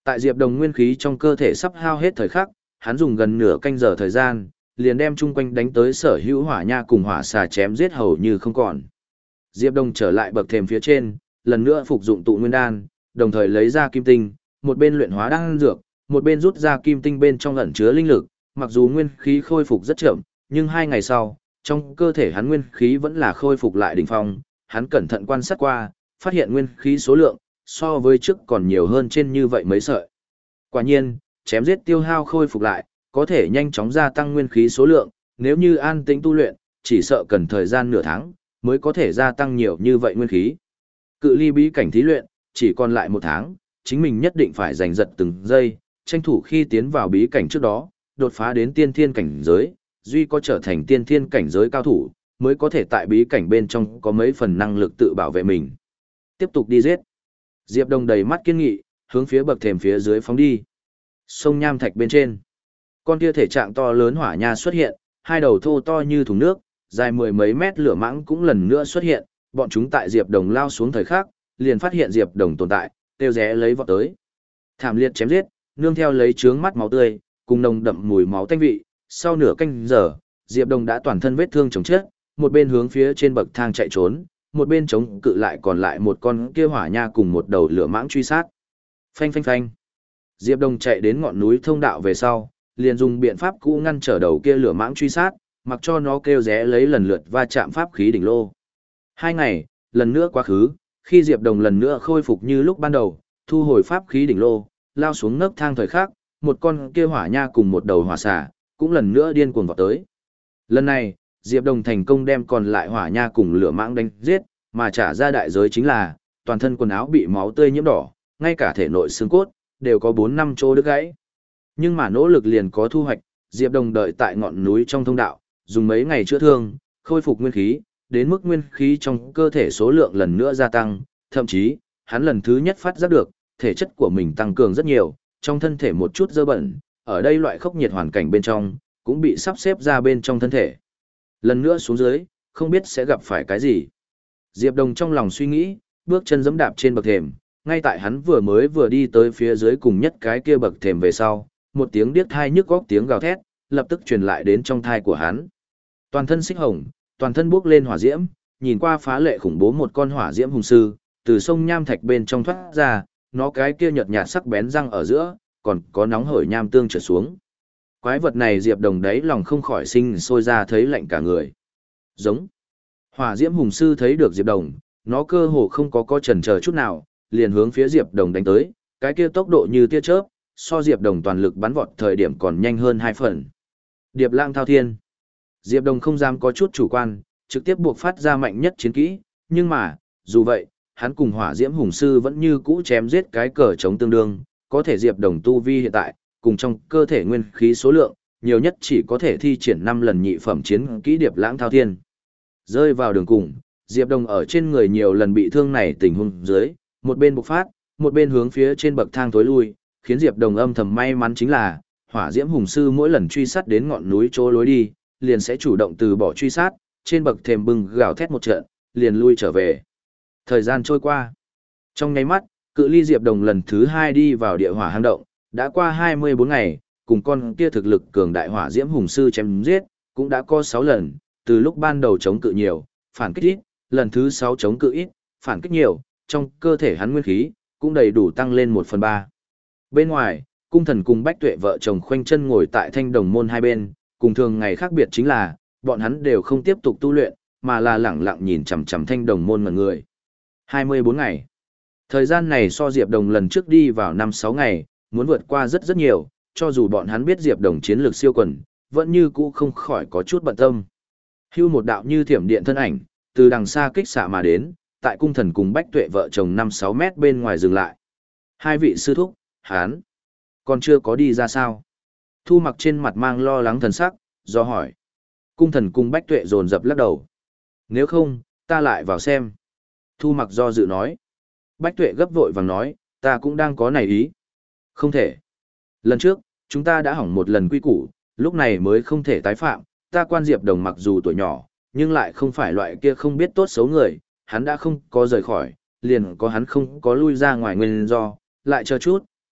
Tại Diệp Đồng nguyên khí trong cơ thể sắp hao hết thời khắc, hắn dùng gần nửa canh giờ thời gian, liền đem chung quanh đánh tới sở hữu hỏa nha cùng hỏa xà chém giết hầu như không còn. Diệp Đồng trở lại bậc thềm phía trên, lần nữa phục dụng tụ nguyên đan, đồng thời lấy ra kim tinh, một bên luyện hóa đan dược, một bên rút ra kim tinh bên trong ẩn chứa linh lực, mặc dù nguyên khí khôi phục rất chậm, nhưng hai ngày sau, trong cơ thể hắn nguyên khí vẫn là khôi phục lại đỉnh phong, hắn cẩn thận quan sát qua, phát hiện nguyên khí số lượng so với trước còn nhiều hơn trên như vậy mấy sợi. Quả nhiên, chém giết tiêu hao khôi phục lại, có thể nhanh chóng gia tăng nguyên khí số lượng, nếu như an tĩnh tu luyện, chỉ sợ cần thời gian nửa tháng mới có thể gia tăng nhiều như vậy nguyên khí. Cự ly bí cảnh thí luyện, chỉ còn lại một tháng, chính mình nhất định phải giành giật từng giây, tranh thủ khi tiến vào bí cảnh trước đó, đột phá đến tiên thiên cảnh giới, duy có trở thành tiên thiên cảnh giới cao thủ, mới có thể tại bí cảnh bên trong có mấy phần năng lực tự bảo vệ mình. Tiếp tục đi giết. Diệp Đồng đầy mắt kiên nghị, hướng phía bậc thềm phía dưới phóng đi. Sông nham thạch bên trên, con kia thể trạng to lớn hỏa nha xuất hiện, hai đầu thô to như thùng nước, dài mười mấy mét lửa mãng cũng lần nữa xuất hiện, bọn chúng tại Diệp Đồng lao xuống thời khắc, liền phát hiện Diệp Đồng tồn tại, tiêu rẽ lấy vọt tới. Thảm liệt chém giết, nương theo lấy trướng mắt máu tươi, cùng nồng đậm mùi máu tanh vị, sau nửa canh giờ, Diệp Đồng đã toàn thân vết thương chồng chết, một bên hướng phía trên bậc thang chạy trốn, một bên chống cự lại còn lại một con kia hỏa nha cùng một đầu lửa mãng truy sát. Phanh phanh phanh. Diệp Đồng chạy đến ngọn núi thông đạo về sau, liền dùng biện pháp cũ ngăn trở đầu kia lửa mãng truy sát, mặc cho nó kêu rẽ lấy lần lượt va chạm pháp khí đỉnh lô. Hai ngày, lần nữa quá khứ, khi Diệp Đồng lần nữa khôi phục như lúc ban đầu, thu hồi pháp khí đỉnh lô, lao xuống nấc thang thời khắc, một con kia hỏa nha cùng một đầu hỏa xà, cũng lần nữa điên cuồng vọt tới. Lần này, Diệp Đồng thành công đem còn lại hỏa nha cùng lửa mãng đánh giết, mà trả ra đại giới chính là toàn thân quần áo bị máu tươi nhiễm đỏ, ngay cả thể nội xương cốt đều có bốn năm chỗ đứt gãy. Nhưng mà nỗ lực liền có thu hoạch, Diệp Đồng đợi tại ngọn núi trong thông đạo, dùng mấy ngày chữa thương, khôi phục nguyên khí, đến mức nguyên khí trong cơ thể số lượng lần nữa gia tăng, thậm chí, hắn lần thứ nhất phát giác được, thể chất của mình tăng cường rất nhiều, trong thân thể một chút dơ bẩn, ở đây loại khốc nhiệt hoàn cảnh bên trong, cũng bị sắp xếp ra bên trong thân thể. Lần nữa xuống dưới, không biết sẽ gặp phải cái gì. Diệp Đồng trong lòng suy nghĩ, bước chân giẫm đạp trên bậc thềm, ngay tại hắn vừa mới vừa đi tới phía dưới cùng nhất cái kia bậc thềm về sau, một tiếng điếc thai nhức góc tiếng gào thét, lập tức truyền lại đến trong thai của hắn. Toàn thân xích hồng, toàn thân bốc lên hỏa diễm, nhìn qua phá lệ khủng bố một con hỏa diễm hùng sư, từ sông nham thạch bên trong thoát ra, nó cái kia nhợt nhạt sắc bén răng ở giữa, còn có nóng hổi nham tương trở xuống. Quái vật này Diệp Đồng đấy lòng không khỏi sinh sôi ra thấy lạnh cả người. Giống. Hỏa diễm hùng sư thấy được Diệp Đồng, nó cơ hồ không có có chần chờ chút nào, liền hướng phía Diệp Đồng đánh tới, cái kia tốc độ như tia chớp, so Diệp Đồng toàn lực bắn vọt thời điểm còn nhanh hơn hai phần. Điệp Lang Thao Thiên. Diệp Đồng không dám có chút chủ quan, trực tiếp buộc phát ra mạnh nhất chiến kỹ, nhưng mà, dù vậy, hắn cùng hỏa diễm hùng sư vẫn như cũ chém giết cái cờ chống tương đương, có thể Diệp Đồng tu vi hiện tại, cùng trong cơ thể nguyên khí số lượng, nhiều nhất chỉ có thể thi triển năm lần nhị phẩm chiến kỹ Điệp Lãng Thao Thiên. Rơi vào đường cùng, Diệp Đồng ở trên người nhiều lần bị thương này tình huống dưới, một bên bộc phát, một bên hướng phía trên bậc thang tối lui, khiến Diệp Đồng âm thầm may mắn chính là, hỏa diễm hùng sư mỗi lần truy sát đến ngọn núi chỗ lối đi, liền sẽ chủ động từ bỏ truy sát, trên bậc thềm bừng gào thét một trận, liền lui trở về. Thời gian trôi qua. Trong nháy mắt, cự ly Diệp Đồng lần thứ hai đi vào địa hỏa hang động, đã qua hai mươi bốn ngày, cùng con kia thực lực cường đại hỏa diễm hùng sư chém giết, cũng đã có sáu lần, từ lúc ban đầu chống cự nhiều, phản kích ít, lần thứ sáu chống cự ít, phản kích nhiều, trong cơ thể hắn nguyên khí cũng đầy đủ tăng lên một phần ba. Bên ngoài, Cung Thần cùng Bách Tuệ vợ chồng khoanh chân ngồi tại Thanh Đồng môn hai bên, cùng thường ngày khác biệt chính là, bọn hắn đều không tiếp tục tu luyện, mà là lẳng lặng nhìn chằm chằm Thanh Đồng môn ngẩn người. hai mươi bốn ngày. Thời gian này so Diệp Đồng lần trước đi vào năm sáu ngày, muốn vượt qua rất rất nhiều, cho dù bọn hắn biết Diệp Đồng chiến lược siêu quần, vẫn như cũ không khỏi có chút bận tâm. Hưu một đạo như thiểm điện thân ảnh, từ đằng xa kích xạ mà đến, tại Cung Thần cùng Bách Tuệ vợ chồng năm sáu mét bên ngoài dừng lại. Hai vị sư thúc, hán, còn chưa có đi ra sao? Thu Mặc trên mặt mang lo lắng thần sắc, do hỏi. Cung Thần cùng Bách Tuệ dồn dập lắc đầu. Nếu không, ta lại vào xem. Thu Mặc do dự nói. Bách Tuệ gấp vội vàng nói, ta cũng đang có này ý. Không thể. Lần trước, chúng ta đã hỏng một lần quy củ, lúc này mới không thể tái phạm. Ta quan Diệp Đồng mặc dù tuổi nhỏ, nhưng lại không phải loại kia không biết tốt xấu người, hắn đã không có rời khỏi, liền có hắn không có lui ra ngoài nguyên do, lại chờ chút,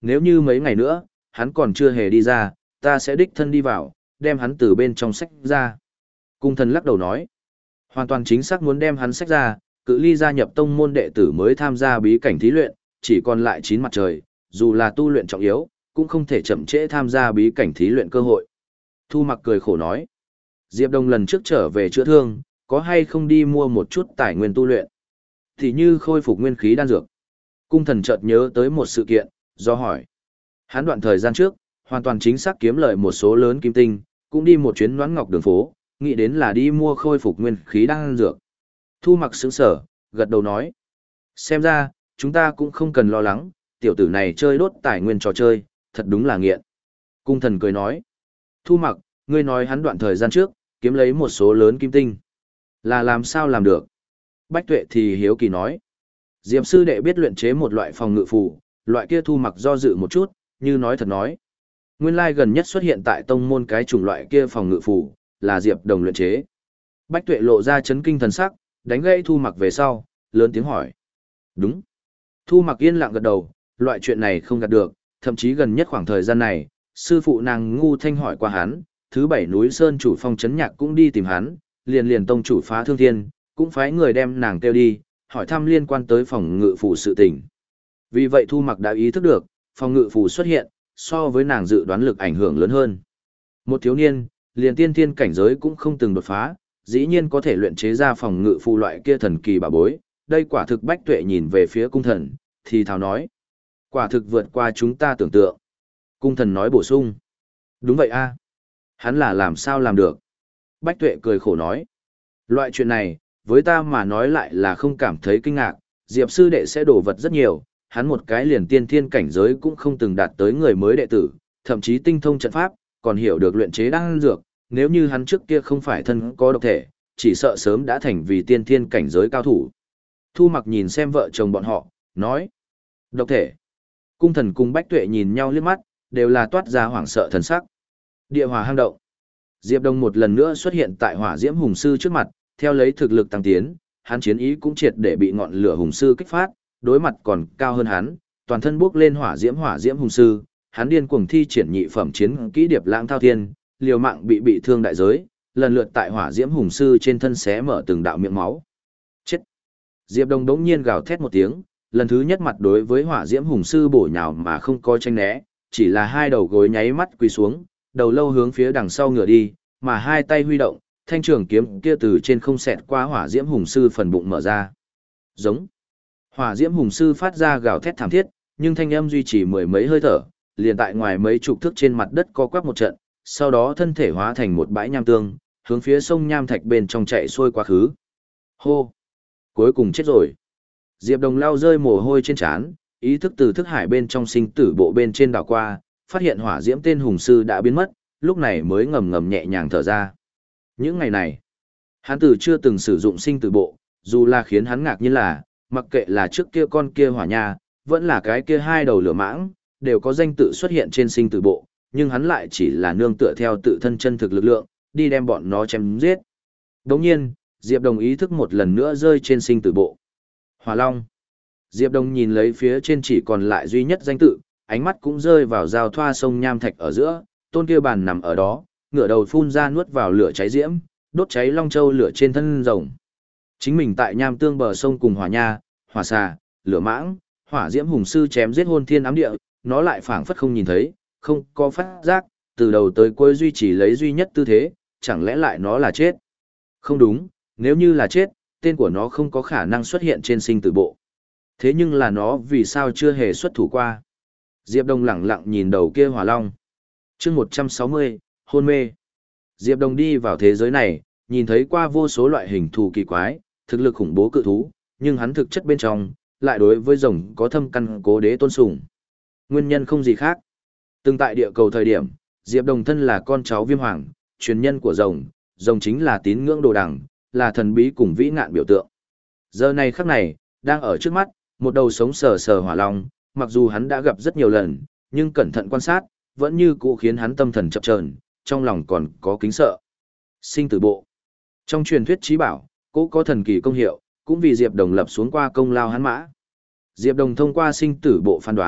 Nếu như mấy ngày nữa, hắn còn chưa hề đi ra, ta sẽ đích thân đi vào, đem hắn từ bên trong sách ra. Cung thần lắc đầu nói, hoàn toàn chính xác muốn đem hắn sách ra, cự ly gia nhập tông môn đệ tử mới tham gia bí cảnh thí luyện, chỉ còn lại chín mặt trời, dù là tu luyện trọng yếu, cũng không thể chậm trễ tham gia bí cảnh thí luyện cơ hội. Thu Mặc cười khổ nói, Diệp Đông lần trước trở về chữa thương, có hay không đi mua một chút tài nguyên tu luyện? Thì như khôi phục nguyên khí đan dược. Cung thần chợt nhớ tới một sự kiện, do hỏi. Hắn đoạn thời gian trước, hoàn toàn chính xác kiếm lợi một số lớn kim tinh, cũng đi một chuyến Noãn Ngọc đường phố, nghĩ đến là đi mua khôi phục nguyên khí đan dược. Thu Mặc sững sờ, gật đầu nói. Xem ra, chúng ta cũng không cần lo lắng, tiểu tử này chơi đốt tài nguyên trò chơi, thật đúng là nghiện. Cung thần cười nói. Thu Mặc, ngươi nói hắn đoạn thời gian trước, kiếm lấy một số lớn kim tinh. Là làm sao làm được? Bách Tuệ thì hiếu kỳ nói. Diệp sư đệ biết luyện chế một loại phòng ngự phù, loại kia Thu Mặc do dự một chút, như nói thật nói. Nguyên lai gần nhất xuất hiện tại tông môn cái chủng loại kia phòng ngự phù, là Diệp Đồng luyện chế. Bách Tuệ lộ ra chấn kinh thần sắc, đánh gãy Thu Mặc về sau, lớn tiếng hỏi. Đúng. Thu Mặc yên lặng gật đầu, loại chuyện này không gạt được, thậm chí gần nhất khoảng thời gian này, sư phụ nàng Ngu Thanh hỏi qua hắn, thứ bảy núi Sơn chủ phong chấn nhạc cũng đi tìm hắn, liền liền tông chủ Phá Thương Thiên, cũng phái người đem nàng kêu đi, hỏi thăm liên quan tới phòng ngự phù sự tình. Vì vậy Thu Mặc đã ý thức được, phòng ngự phù xuất hiện, so với nàng dự đoán lực ảnh hưởng lớn hơn. Một thiếu niên, liền tiên thiên cảnh giới cũng không từng đột phá, dĩ nhiên có thể luyện chế ra phòng ngự phù loại kia thần kỳ bảo bối, đây quả thực Bách Tuệ nhìn về phía cung thần, thì thào nói. Quả thực vượt qua chúng ta tưởng tượng. Cung thần nói bổ sung. Đúng vậy a, hắn là làm sao làm được? Bách Tuệ cười khổ nói. Loại chuyện này, với ta mà nói lại là không cảm thấy kinh ngạc, Diệp sư đệ sẽ đổ vật rất nhiều, hắn một cái liền tiên thiên cảnh giới cũng không từng đạt tới người mới đệ tử, thậm chí tinh thông trận pháp, còn hiểu được luyện chế đan dược, nếu như hắn trước kia không phải thân có độc thể, chỉ sợ sớm đã thành vì tiên thiên cảnh giới cao thủ. Thu Mặc nhìn xem vợ chồng bọn họ, nói. Độc thể. Cung thần cùng Bách Tuệ nhìn nhau liếc mắt, đều là toát ra hoảng sợ thần sắc. Địa hỏa hang động. Diệp Đông một lần nữa xuất hiện tại Hỏa Diễm Hùng Sư trước mặt, theo lấy thực lực tăng tiến, hắn chiến ý cũng triệt để bị ngọn lửa Hùng Sư kích phát, đối mặt còn cao hơn hắn, toàn thân bốc lên hỏa diễm hỏa diễm Hùng Sư, hắn điên cuồng thi triển nhị phẩm chiến kỹ Điệp Lãng Thao Thiên, liều mạng bị bị thương đại giới, lần lượt tại hỏa diễm Hùng Sư trên thân xé mở từng đạo miệng máu. Chết! Diệp Đông đống nhiên gào thét một tiếng, lần thứ nhất mặt đối với hỏa diễm Hùng Sư bổ nhào mà không có tranh né, chỉ là hai đầu gối nháy mắt quỳ xuống, đầu lâu hướng phía đằng sau ngửa đi, mà hai tay huy động, thanh trường kiếm kia từ trên không xẹt qua hỏa diễm Hùng Sư phần bụng mở ra. Giống. Hỏa diễm Hùng Sư phát ra gào thét thảm thiết, nhưng thanh âm duy trì mười mấy hơi thở, liền tại ngoài mấy chục thước trên mặt đất co quắp một trận, sau đó thân thể hóa thành một bãi nham tương, hướng phía sông nham thạch bên trong chạy xuôi quá khứ. Hô! Cuối cùng chết rồi. Diệp Đồng lao rơi mồ hôi trên trán, ý thức từ thức hải bên trong sinh tử bộ bên trên đảo qua, phát hiện hỏa diễm tên Hùng Sư đã biến mất, lúc này mới ngầm ngầm nhẹ nhàng thở ra. Những ngày này, hắn từ chưa từng sử dụng sinh tử bộ, dù là khiến hắn ngạc nhiên là, mặc kệ là trước kia con kia hỏa nha, vẫn là cái kia hai đầu lửa mãng, đều có danh tự xuất hiện trên sinh tử bộ, nhưng hắn lại chỉ là nương tựa theo tự thân chân thực lực lượng, đi đem bọn nó chém giết. Đồng nhiên, Diệp Đồng ý thức một lần nữa rơi trên sinh tử bộ. Hỏa Long. Diệp Đồng nhìn lấy phía trên chỉ còn lại duy nhất danh tự, ánh mắt cũng rơi vào giao thoa sông nham thạch ở giữa, tôn kia bàn nằm ở đó, ngửa đầu phun ra nuốt vào lửa cháy diễm, đốt cháy long châu lửa trên thân rồng. Chính mình tại nham tương bờ sông cùng hỏa nha, hỏa xà, lửa mãng, hỏa diễm Hùng Sư chém giết hôn thiên ám địa, nó lại phảng phất không nhìn thấy, không có phát giác, từ đầu tới cuối duy trì lấy duy nhất tư thế, chẳng lẽ lại nó là chết? Không đúng, nếu như là chết, tên của nó không có khả năng xuất hiện trên sinh tử bộ. Thế nhưng là nó vì sao chưa hề xuất thủ qua? Diệp Đông lẳng lặng nhìn đầu kia hỏa long. Chương một trăm sáu mươi, hôn mê. Diệp Đông đi vào thế giới này, nhìn thấy qua vô số loại hình thù kỳ quái, thực lực khủng bố cự thú, nhưng hắn thực chất bên trong, lại đối với rồng có thâm căn cố đế tôn sùng. Nguyên nhân không gì khác. Từng tại địa cầu thời điểm, Diệp Đồng thân là con cháu Viêm Hoàng, truyền nhân của rồng, rồng chính là tín ngưỡng đồ đằng, là thần bí cùng vĩ ngạn biểu tượng. Giờ này khắc này, đang ở trước mắt, một đầu sống sờ sờ hỏa long, mặc dù hắn đã gặp rất nhiều lần, nhưng cẩn thận quan sát, vẫn như cũ khiến hắn tâm thần chập chờn, trong lòng còn có kính sợ. Sinh tử bộ. Trong truyền thuyết trí bảo, cố có thần kỳ công hiệu, cũng vì Diệp Đồng lập xuống qua công lao hắn mã. Diệp Đồng thông qua sinh tử bộ phán đoán,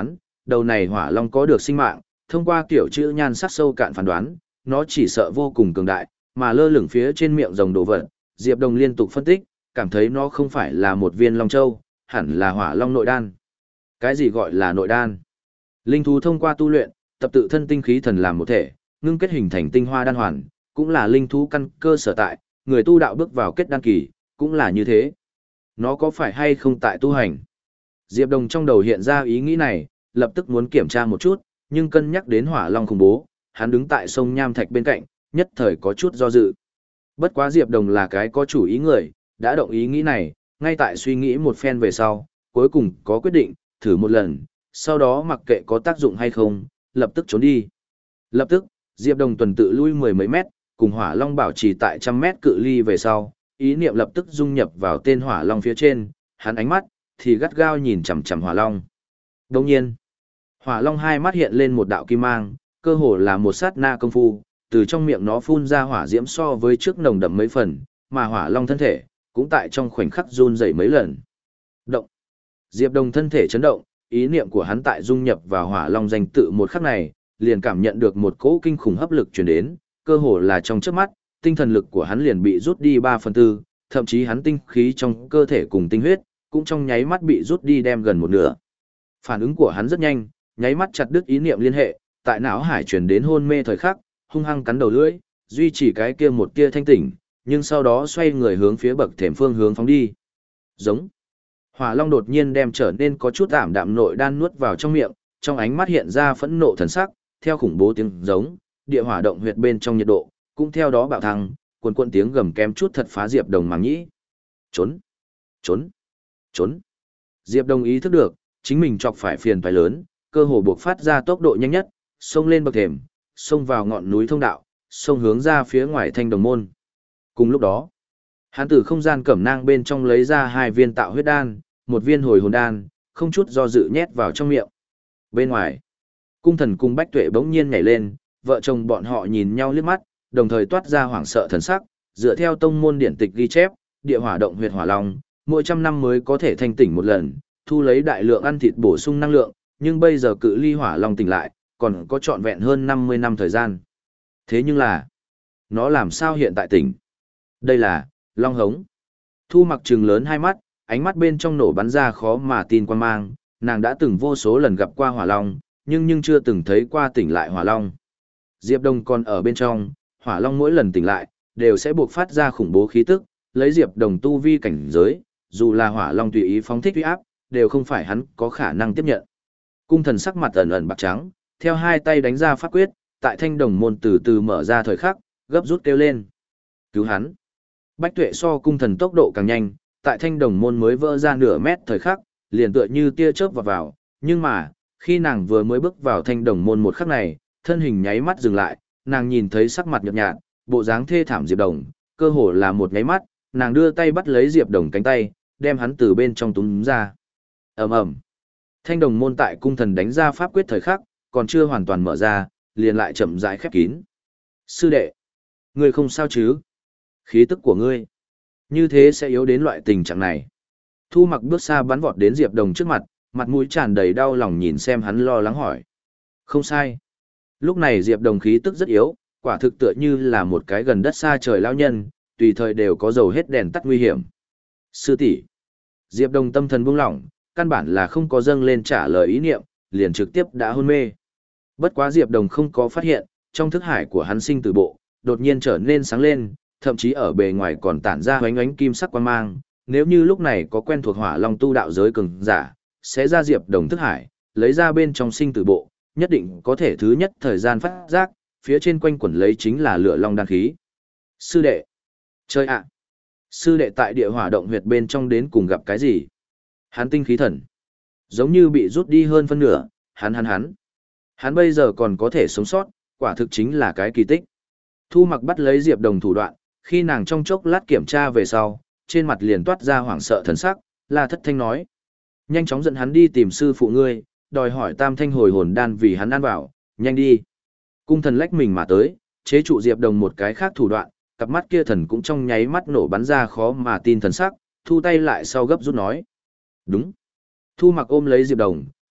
đầu này hỏa long có được sinh mạng, thông qua kiểu chữ nhan sắc sâu cạn phán đoán, nó chỉ sợ vô cùng cường đại, mà lơ lửng phía trên miệng rồng đồ vật, Diệp Đồng liên tục phân tích, cảm thấy nó không phải là một viên long châu, hẳn là hỏa long nội đan. Cái gì gọi là nội đan? Linh thú thông qua tu luyện, tập tự thân tinh khí thần làm một thể, ngưng kết hình thành tinh hoa đan hoàn, cũng là linh thú căn cơ sở tại, người tu đạo bước vào kết đan kỳ, cũng là như thế. Nó có phải hay không tại tu hành? Diệp Đồng trong đầu hiện ra ý nghĩ này, lập tức muốn kiểm tra một chút, nhưng cân nhắc đến hỏa long khủng bố, hắn đứng tại sông Nham Thạch bên cạnh, nhất thời có chút do dự. Bất quá Diệp Đồng là cái có chủ ý người, đã động ý nghĩ này, ngay tại suy nghĩ một phen về sau, cuối cùng có quyết định, thử một lần, sau đó mặc kệ có tác dụng hay không, lập tức trốn đi. Lập tức, Diệp Đồng tuần tự lui mười mấy mét, cùng hỏa long bảo trì tại trăm mét cự ly về sau, ý niệm lập tức dung nhập vào tên hỏa long phía trên, hắn ánh mắt thì gắt gao nhìn chằm chằm hỏa long. Đồng nhiên, hỏa long hai mắt hiện lên một đạo kim mang, cơ hồ là một sát na công phu, từ trong miệng nó phun ra hỏa diễm so với trước nồng đậm mấy phần, mà hỏa long thân thể cũng tại trong khoảnh khắc run rẩy mấy lần. Động. Diệp Đồng thân thể chấn động, ý niệm của hắn tại dung nhập vào hỏa long danh tự một khắc này, liền cảm nhận được một cỗ kinh khủng hấp lực truyền đến, cơ hồ là trong chớp mắt, tinh thần lực của hắn liền bị rút đi ba phần tư, thậm chí hắn tinh khí trong cơ thể cùng tinh huyết cũng trong nháy mắt bị rút đi đem gần một nửa. Phản ứng của hắn rất nhanh, nháy mắt chặt đứt ý niệm liên hệ, tại não hải truyền đến hôn mê thời khắc, hung hăng cắn đầu lưỡi, duy trì cái kia một tia thanh tỉnh, nhưng sau đó xoay người hướng phía bậc thềm phương hướng phóng đi. Giống. Hỏa long đột nhiên đem trở nên có chút ảm đạm nội đan nuốt vào trong miệng, trong ánh mắt hiện ra phẫn nộ thần sắc, theo khủng bố tiếng giống, địa hỏa động huyệt bên trong nhiệt độ cũng theo đó bạo thăng, cuồn cuộn tiếng gầm kém chút thật phá Diệp Đồng màng nhĩ. Trốn, trốn, trốn. Diệp Đồng ý thức được, chính mình chọc phải phiền toái lớn, cơ hồ buộc phát ra tốc độ nhanh nhất, xông lên bậc thềm, xông vào ngọn núi thông đạo, xông hướng ra phía ngoài Thanh Đồng môn. Cùng lúc đó, hắn từ không gian cẩm nang bên trong lấy ra hai viên tạo huyết đan, một viên hồi hồn đan, không chút do dự nhét vào trong miệng. Bên ngoài, Cung Thần cùng Bách Tuệ bỗng nhiên nhảy lên, vợ chồng bọn họ nhìn nhau liếc mắt, đồng thời toát ra hoảng sợ thần sắc, dựa theo tông môn điển tịch ghi chép, địa hỏa động huyệt hỏa long, mỗi trăm năm mới có thể thanh tỉnh một lần, thu lấy đại lượng ăn thịt bổ sung năng lượng, nhưng bây giờ cự ly hỏa long tỉnh lại, còn có trọn vẹn hơn năm mươi năm thời gian. Thế nhưng là, nó làm sao hiện tại tỉnh? Đây là long hống. Thu Mặc trừng lớn hai mắt, ánh mắt bên trong nổ bắn ra khó mà tin quan mang, nàng đã từng vô số lần gặp qua hỏa long, nhưng nhưng chưa từng thấy qua tỉnh lại hỏa long. Diệp Đồng còn ở bên trong, hỏa long mỗi lần tỉnh lại, đều sẽ buộc phát ra khủng bố khí tức, lấy Diệp Đồng tu vi cảnh giới, dù là hỏa long tùy ý phóng thích uy áp, đều không phải hắn có khả năng tiếp nhận. Cung Thần sắc mặt ẩn ẩn bạc trắng, theo hai tay đánh ra pháp quyết, tại Thanh Đồng môn từ từ mở ra thời khắc, gấp rút kêu lên. Cứu hắn. Bách Tuệ so Cung Thần tốc độ càng nhanh, tại Thanh Đồng môn mới vỡ ra nửa mét thời khắc, liền tựa như tia chớp vào vào, nhưng mà, khi nàng vừa mới bước vào Thanh Đồng môn một khắc này, thân hình nháy mắt dừng lại, nàng nhìn thấy sắc mặt nhợt nhạt, bộ dáng thê thảm Diệp Đồng, cơ hồ là một nháy mắt, nàng đưa tay bắt lấy Diệp Đồng cánh tay, đem hắn từ bên trong túm ra. Ầm ầm. Thanh Đồng môn tại Cung Thần đánh ra pháp quyết thời khắc, còn chưa hoàn toàn mở ra, liền lại chậm rãi khép kín. Sư đệ, ngươi không sao chứ? Khí tức của ngươi, như thế sẽ yếu đến loại tình trạng này. Thu Mặc bước xa bắn vọt đến Diệp Đồng trước mặt, mặt mũi tràn đầy đau lòng nhìn xem hắn lo lắng hỏi. Không sai. Lúc này Diệp Đồng khí tức rất yếu, quả thực tựa như là một cái gần đất xa trời lão nhân, tùy thời đều có dầu hết đèn tắt nguy hiểm. Sư tỷ. Diệp Đồng tâm thần buông lỏng, căn bản là không có dâng lên trả lời ý niệm, liền trực tiếp đã hôn mê. Bất quá Diệp Đồng không có phát hiện, trong thức hải của hắn sinh tử bộ, đột nhiên trở nên sáng lên, thậm chí ở bề ngoài còn tản ra ánh ánh kim sắc quang mang, nếu như lúc này có quen thuộc Hỏa Long tu đạo giới cường giả, sẽ ra Diệp Đồng thức hải, lấy ra bên trong sinh tử bộ, nhất định có thể thứ nhất thời gian phát giác, phía trên quanh quẩn lấy chính là lửa long đan khí. Sư đệ, chơi ạ. Sư đệ tại địa hỏa động huyệt bên trong đến cùng gặp cái gì? Hắn tinh khí thần, giống như bị rút đi hơn phân nửa, hắn hắn hắn. Hắn bây giờ còn có thể sống sót, quả thực chính là cái kỳ tích. Thu Mặc bắt lấy Diệp Đồng thủ đoạn, khi nàng trong chốc lát kiểm tra về sau, trên mặt liền toát ra hoảng sợ thần sắc, La Thất Thanh nói. Nhanh chóng dẫn hắn đi tìm sư phụ ngươi, đòi hỏi tam thanh hồi hồn đan vì hắn ăn vào, nhanh đi. Cung Thần lách mình mà tới, chế trụ Diệp Đồng một cái khác thủ đoạn, cặp mắt kia thần cũng trong nháy mắt nổ bắn ra khó mà tin thần sắc, thu tay lại sau gấp rút nói. Đúng. Thu Mặc ôm lấy Diệp Đồng,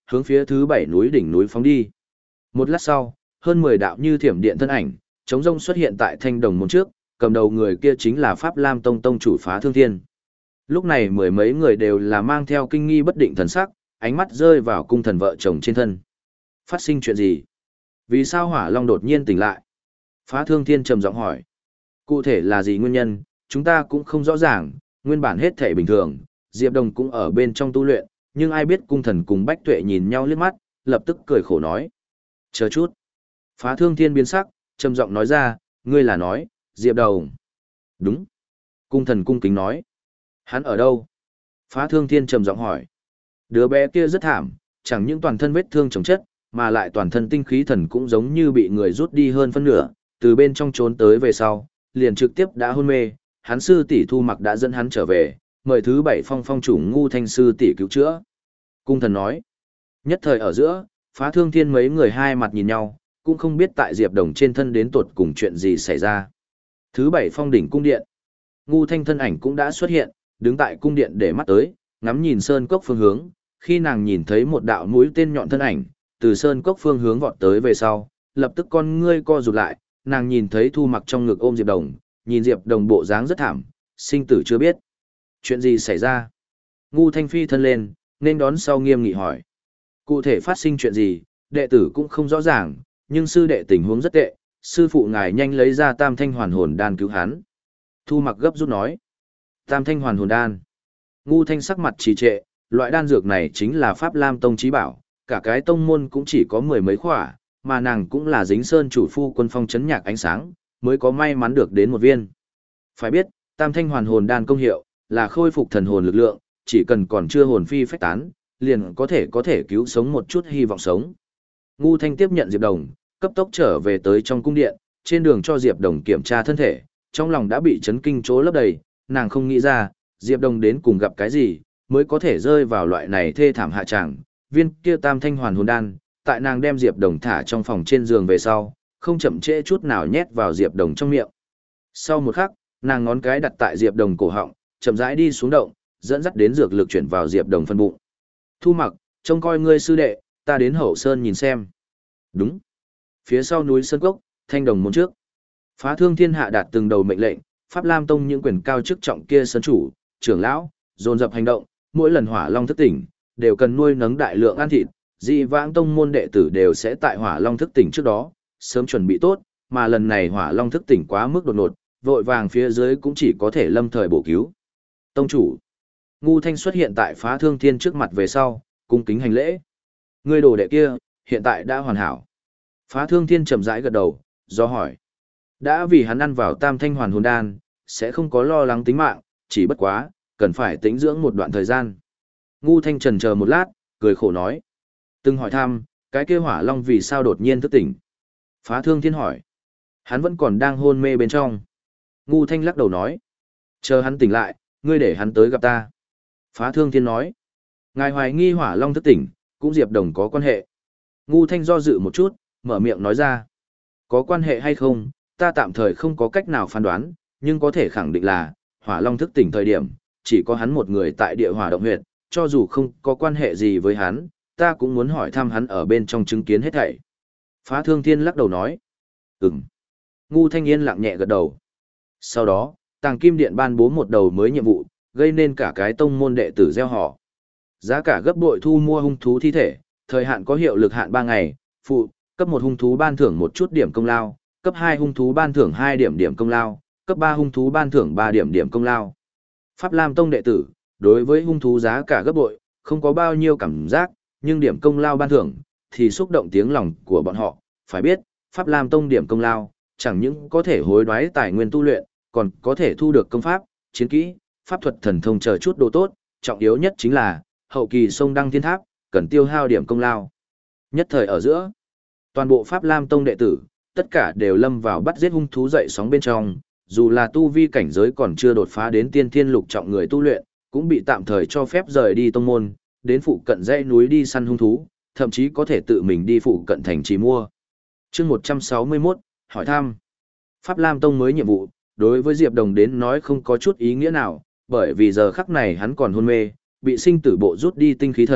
hướng phía thứ bảy núi đỉnh núi phóng đi. Một lát sau, hơn mười đạo như thiểm điện thân ảnh, chống rông xuất hiện tại thanh đồng môn trước, cầm đầu người kia chính là Pháp Lam Tông tông chủ Phá Thương Thiên. Lúc này mười mấy người đều là mang theo kinh nghi bất định thần sắc, ánh mắt rơi vào cung thần vợ chồng trên thân. Phát sinh chuyện gì? Vì sao Hỏa Long đột nhiên tỉnh lại? Phá Thương Thiên trầm giọng hỏi. Cụ thể là gì nguyên nhân, chúng ta cũng không rõ ràng, nguyên bản hết thể bình thường, Diệp Đồng cũng ở bên trong tu luyện, nhưng ai biết cung thần cùng Bách Tuệ nhìn nhau liếc mắt, lập tức cười khổ nói. Chờ chút. Phá Thương Thiên biến sắc, trầm giọng nói ra, ngươi là nói, Diệp Đồng. Đúng. Cung thần cung kính nói. Hắn ở đâu? Phá Thương Thiên trầm giọng hỏi. Đứa bé kia rất thảm, chẳng những toàn thân vết thương chồng chất, mà lại toàn thân tinh khí thần cũng giống như bị người rút đi hơn phân nửa, từ bên trong trốn tới về sau, liền trực tiếp đã hôn mê, hắn sư tỷ Thu Mặc đã dẫn hắn trở về, mời thứ bảy phong phong chủ Ngu Thanh sư tỷ cứu chữa. Cung thần nói. Nhất thời ở giữa, Phá Thương Thiên mấy người hai mặt nhìn nhau, cũng không biết tại Diệp Đồng trên thân đến tột cùng chuyện gì xảy ra. Thứ bảy phong đỉnh cung điện. Ngu Thanh thân ảnh cũng đã xuất hiện, đứng tại cung điện để mắt tới, ngắm nhìn sơn cốc phương hướng, khi nàng nhìn thấy một đạo mũi tên nhọn thân ảnh, từ sơn cốc phương hướng vọt tới về sau, lập tức con ngươi co rụt lại, nàng nhìn thấy Thu Mặc trong ngực ôm Diệp Đồng, nhìn Diệp Đồng bộ dáng rất thảm, sinh tử chưa biết. Chuyện gì xảy ra? Ngu Thanh phi thân lên, nên đón sau nghiêm nghị hỏi. Cụ thể phát sinh chuyện gì, đệ tử cũng không rõ ràng, nhưng sư đệ tình huống rất tệ, sư phụ ngài nhanh lấy ra Tam Thanh Hoàn Hồn Đan cứu hắn. Thu Mặc gấp rút nói. Tam Thanh Hoàn Hồn Đan. Ngu Thanh sắc mặt trì trệ, loại đan dược này chính là Pháp Lam Tông chí bảo, cả cái tông môn cũng chỉ có mười mấy khỏa, mà nàng cũng là dính sơn chủ phu quân phong chấn nhạc ánh sáng, mới có may mắn được đến một viên. Phải biết, Tam Thanh Hoàn Hồn Đan công hiệu là khôi phục thần hồn lực lượng, chỉ cần còn chưa hồn phi phách tán, liền có thể có thể cứu sống một chút hy vọng sống. Ngu Thanh tiếp nhận Diệp Đồng, cấp tốc trở về tới trong cung điện, trên đường cho Diệp Đồng kiểm tra thân thể, trong lòng đã bị chấn kinh chỗ lấp đầy, nàng không nghĩ ra, Diệp Đồng đến cùng gặp cái gì, mới có thể rơi vào loại này thê thảm hạ tràng. Viên kia Tam Thanh Hoàn Hồn Đan, tại nàng đem Diệp Đồng thả trong phòng trên giường về sau, không chậm trễ chút nào nhét vào Diệp Đồng trong miệng. Sau một khắc, nàng ngón cái đặt tại Diệp Đồng cổ họng, chậm rãi đi xuống động, dẫn dắt đến dược lực chuyển vào Diệp Đồng phân bụng. Thu Mặc, trông coi ngươi sư đệ, ta đến Hậu Sơn nhìn xem. Đúng. Phía sau núi Sơn Cốc, thanh đồng môn trước. Phá Thương Thiên hạ đạt từng đầu mệnh lệnh, Pháp Lam Tông những quyền cao chức trọng kia sơn chủ, trưởng lão, dồn dập hành động, mỗi lần Hỏa Long thức tỉnh, đều cần nuôi nấng đại lượng ăn thịt, dị vãng tông môn đệ tử đều sẽ tại Hỏa Long thức tỉnh trước đó, sớm chuẩn bị tốt, mà lần này Hỏa Long thức tỉnh quá mức đột ngột, vội vàng phía dưới cũng chỉ có thể lâm thời bổ cứu. Tông chủ. Ngu Thanh xuất hiện tại Phá Thương Thiên trước mặt về sau, cung kính hành lễ. Người đồ đệ kia, hiện tại đã hoàn hảo. Phá Thương Thiên chậm rãi gật đầu, do hỏi. Đã vì hắn ăn vào Tam Thanh Hoàn Hồn Đan, sẽ không có lo lắng tính mạng, chỉ bất quá, cần phải tĩnh dưỡng một đoạn thời gian. Ngu Thanh trần chờ một lát, cười khổ nói. Từng hỏi thăm, cái kia Hỏa Long vì sao đột nhiên thức tỉnh. Phá Thương Thiên hỏi. Hắn vẫn còn đang hôn mê bên trong. Ngu Thanh lắc đầu nói. Chờ hắn tỉnh lại, ngươi để hắn tới gặp ta. Phá Thương Thiên nói. Ngài hoài nghi Hỏa Long thức tỉnh, cũng Diệp Đồng có quan hệ. Ngu Thanh do dự một chút, mở miệng nói ra. Có quan hệ hay không, ta tạm thời không có cách nào phán đoán, nhưng có thể khẳng định là, Hỏa Long thức tỉnh thời điểm, chỉ có hắn một người tại địa hỏa động huyệt, cho dù không có quan hệ gì với hắn, ta cũng muốn hỏi thăm hắn ở bên trong chứng kiến hết thảy. Phá Thương Thiên lắc đầu nói. Ừm. Ngu Thanh yên lặng nhẹ gật đầu. Sau đó, Tàng Kim Điện ban bố một đầu mới nhiệm vụ, gây nên cả cái tông môn đệ tử gieo họ. Giá cả gấp bội thu mua hung thú thi thể, thời hạn có hiệu lực hạn ba ngày, phụ, cấp một hung thú ban thưởng một chút điểm công lao, cấp hai hung thú ban thưởng hai điểm điểm công lao, cấp ba hung thú ban thưởng ba điểm điểm công lao. Pháp Lam Tông đệ tử, đối với hung thú giá cả gấp bội, không có bao nhiêu cảm giác, nhưng điểm công lao ban thưởng, thì xúc động tiếng lòng của bọn họ. Phải biết, Pháp Lam Tông điểm công lao, chẳng những có thể hối đoái tài nguyên tu luyện, còn có thể thu được công pháp, chiến kỹ, pháp thuật thần thông chờ chút đồ tốt, trọng yếu nhất chính là, hậu kỳ sông đăng thiên tháp, cần tiêu hao điểm công lao. Nhất thời ở giữa, toàn bộ Pháp Lam Tông đệ tử, tất cả đều lâm vào bắt giết hung thú dậy sóng bên trong, dù là tu vi cảnh giới còn chưa đột phá đến tiên thiên lục trọng người tu luyện, cũng bị tạm thời cho phép rời đi tông môn, đến phụ cận dãy núi đi săn hung thú, thậm chí có thể tự mình đi phụ cận thành trì mua. Chương một trăm sáu mươi mốt, hỏi thăm. Pháp Lam Tông mới nhiệm vụ, đối với Diệp Đồng đến nói không có chút ý nghĩa nào, bởi vì giờ khắc này hắn còn hôn mê, bị sinh tử bộ rút đi tinh khí thần,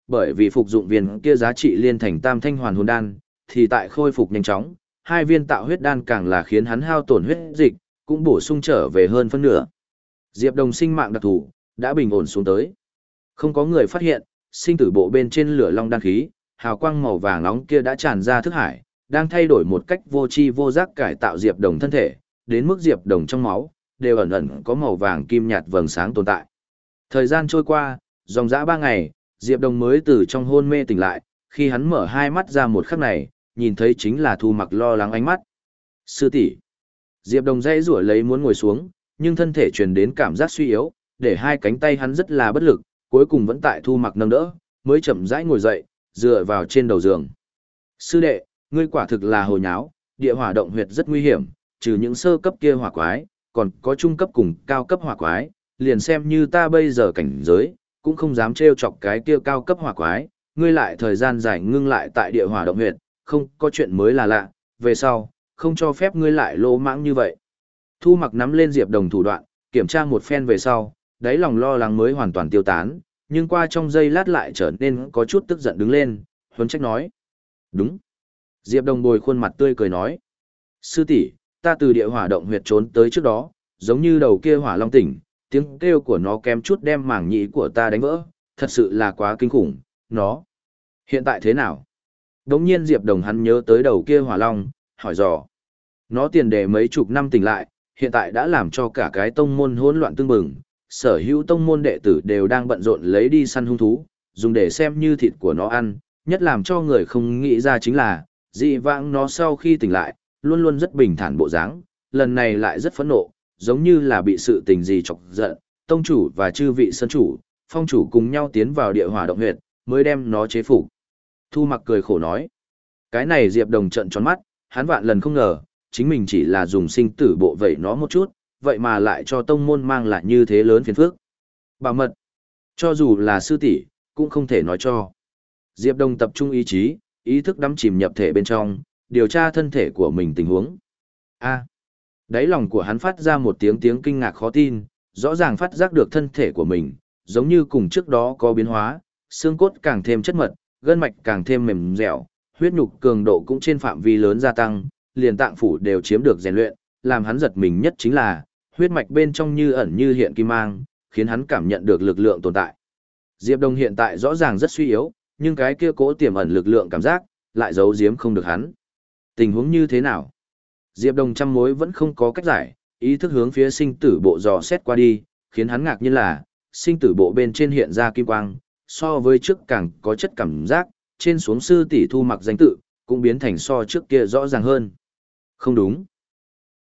bởi vì phục dụng viên kia giá trị liên thành tam thanh hoàn hồn đan, thì tại khôi phục nhanh chóng, hai viên tạo huyết đan càng là khiến hắn hao tổn huyết dịch, cũng bổ sung trở về hơn phân nửa. Diệp Đồng sinh mạng đặc thù đã bình ổn xuống tới. Không có người phát hiện, sinh tử bộ bên trên lửa long đan khí, hào quang màu vàng nóng kia đã tràn ra thức hải, đang thay đổi một cách vô tri vô giác cải tạo Diệp Đồng thân thể, đến mức Diệp Đồng trong máu đều ẩn ẩn có màu vàng kim nhạt vầng sáng tồn tại. Thời gian trôi qua, dòng dã ba ngày, Diệp Đồng mới từ trong hôn mê tỉnh lại, khi hắn mở hai mắt ra một khắc này, nhìn thấy chính là Thu Mặc lo lắng ánh mắt. Sư tỷ. Diệp Đồng dây rủa lấy muốn ngồi xuống, nhưng thân thể truyền đến cảm giác suy yếu, để hai cánh tay hắn rất là bất lực, cuối cùng vẫn tại Thu Mặc nâng đỡ, mới chậm rãi ngồi dậy, dựa vào trên đầu giường. Sư đệ, ngươi quả thực là hồ nháo, địa hỏa động huyệt rất nguy hiểm, trừ những sơ cấp kia hỏa quái, còn có trung cấp cùng cao cấp hỏa quái, liền xem như ta bây giờ cảnh giới, cũng không dám trêu chọc cái kia cao cấp hỏa quái, ngươi lại thời gian dài ngưng lại tại địa hỏa động huyệt, không có chuyện mới là lạ, về sau, không cho phép ngươi lại lỗ mãng như vậy. Thu Mặc nắm lên Diệp Đồng thủ đoạn, kiểm tra một phen về sau, đáy lòng lo lắng mới hoàn toàn tiêu tán, nhưng qua trong giây lát lại trở nên có chút tức giận đứng lên, huấn trách nói. Đúng. Diệp Đồng bồi khuôn mặt tươi cười nói. Sư tỷ, ta từ địa hỏa động huyệt trốn tới trước đó, giống như đầu kia hỏa long tỉnh, tiếng kêu của nó kém chút đem mảng nhĩ của ta đánh vỡ, thật sự là quá kinh khủng, nó. Hiện tại thế nào? Đống nhiên Diệp Đồng hắn nhớ tới đầu kia hỏa long, hỏi dò. Nó tiền đề mấy chục năm tỉnh lại, hiện tại đã làm cho cả cái tông môn hỗn loạn tương bừng, sở hữu tông môn đệ tử đều đang bận rộn lấy đi săn hung thú, dùng để xem như thịt của nó ăn, nhất làm cho người không nghĩ ra chính là, dị vãng nó sau khi tỉnh lại, luôn luôn rất bình thản bộ dáng, lần này lại rất phẫn nộ, giống như là bị sự tình gì chọc giận, tông chủ và chư vị sân chủ, phong chủ cùng nhau tiến vào địa hỏa động huyệt, mới đem nó chế phục. Thu Mặc cười khổ nói, cái này Diệp Đồng trợn tròn mắt, hắn vạn lần không ngờ, chính mình chỉ là dùng sinh tử bộ vẩy nó một chút, vậy mà lại cho tông môn mang lại như thế lớn phiền phức. Bảo mật, cho dù là sư tỷ cũng không thể nói cho. Diệp Đồng tập trung ý chí, ý thức đắm chìm nhập thể bên trong, điều tra thân thể của mình tình huống. A. Đáy lòng của hắn phát ra một tiếng tiếng kinh ngạc khó tin, rõ ràng phát giác được thân thể của mình, giống như cùng trước đó có biến hóa, xương cốt càng thêm chất mật, gân mạch càng thêm mềm dẻo, huyết nhục cường độ cũng trên phạm vi lớn gia tăng, liền tạng phủ đều chiếm được rèn luyện, làm hắn giật mình nhất chính là, huyết mạch bên trong như ẩn như hiện kim mang, khiến hắn cảm nhận được lực lượng tồn tại. Diệp Đồng hiện tại rõ ràng rất suy yếu, nhưng cái kia cố tiềm ẩn lực lượng cảm giác, lại giấu giếm không được hắn. Tình huống như thế nào? Diệp Đồng trăm mối vẫn không có cách giải, ý thức hướng phía sinh tử bộ dò xét qua đi, khiến hắn ngạc nhiên là, sinh tử bộ bên trên hiện ra kim quang, so với trước càng có chất cảm giác, trên xuống sư tỷ Thu Mặc danh tự, cũng biến thành so trước kia rõ ràng hơn. Không đúng.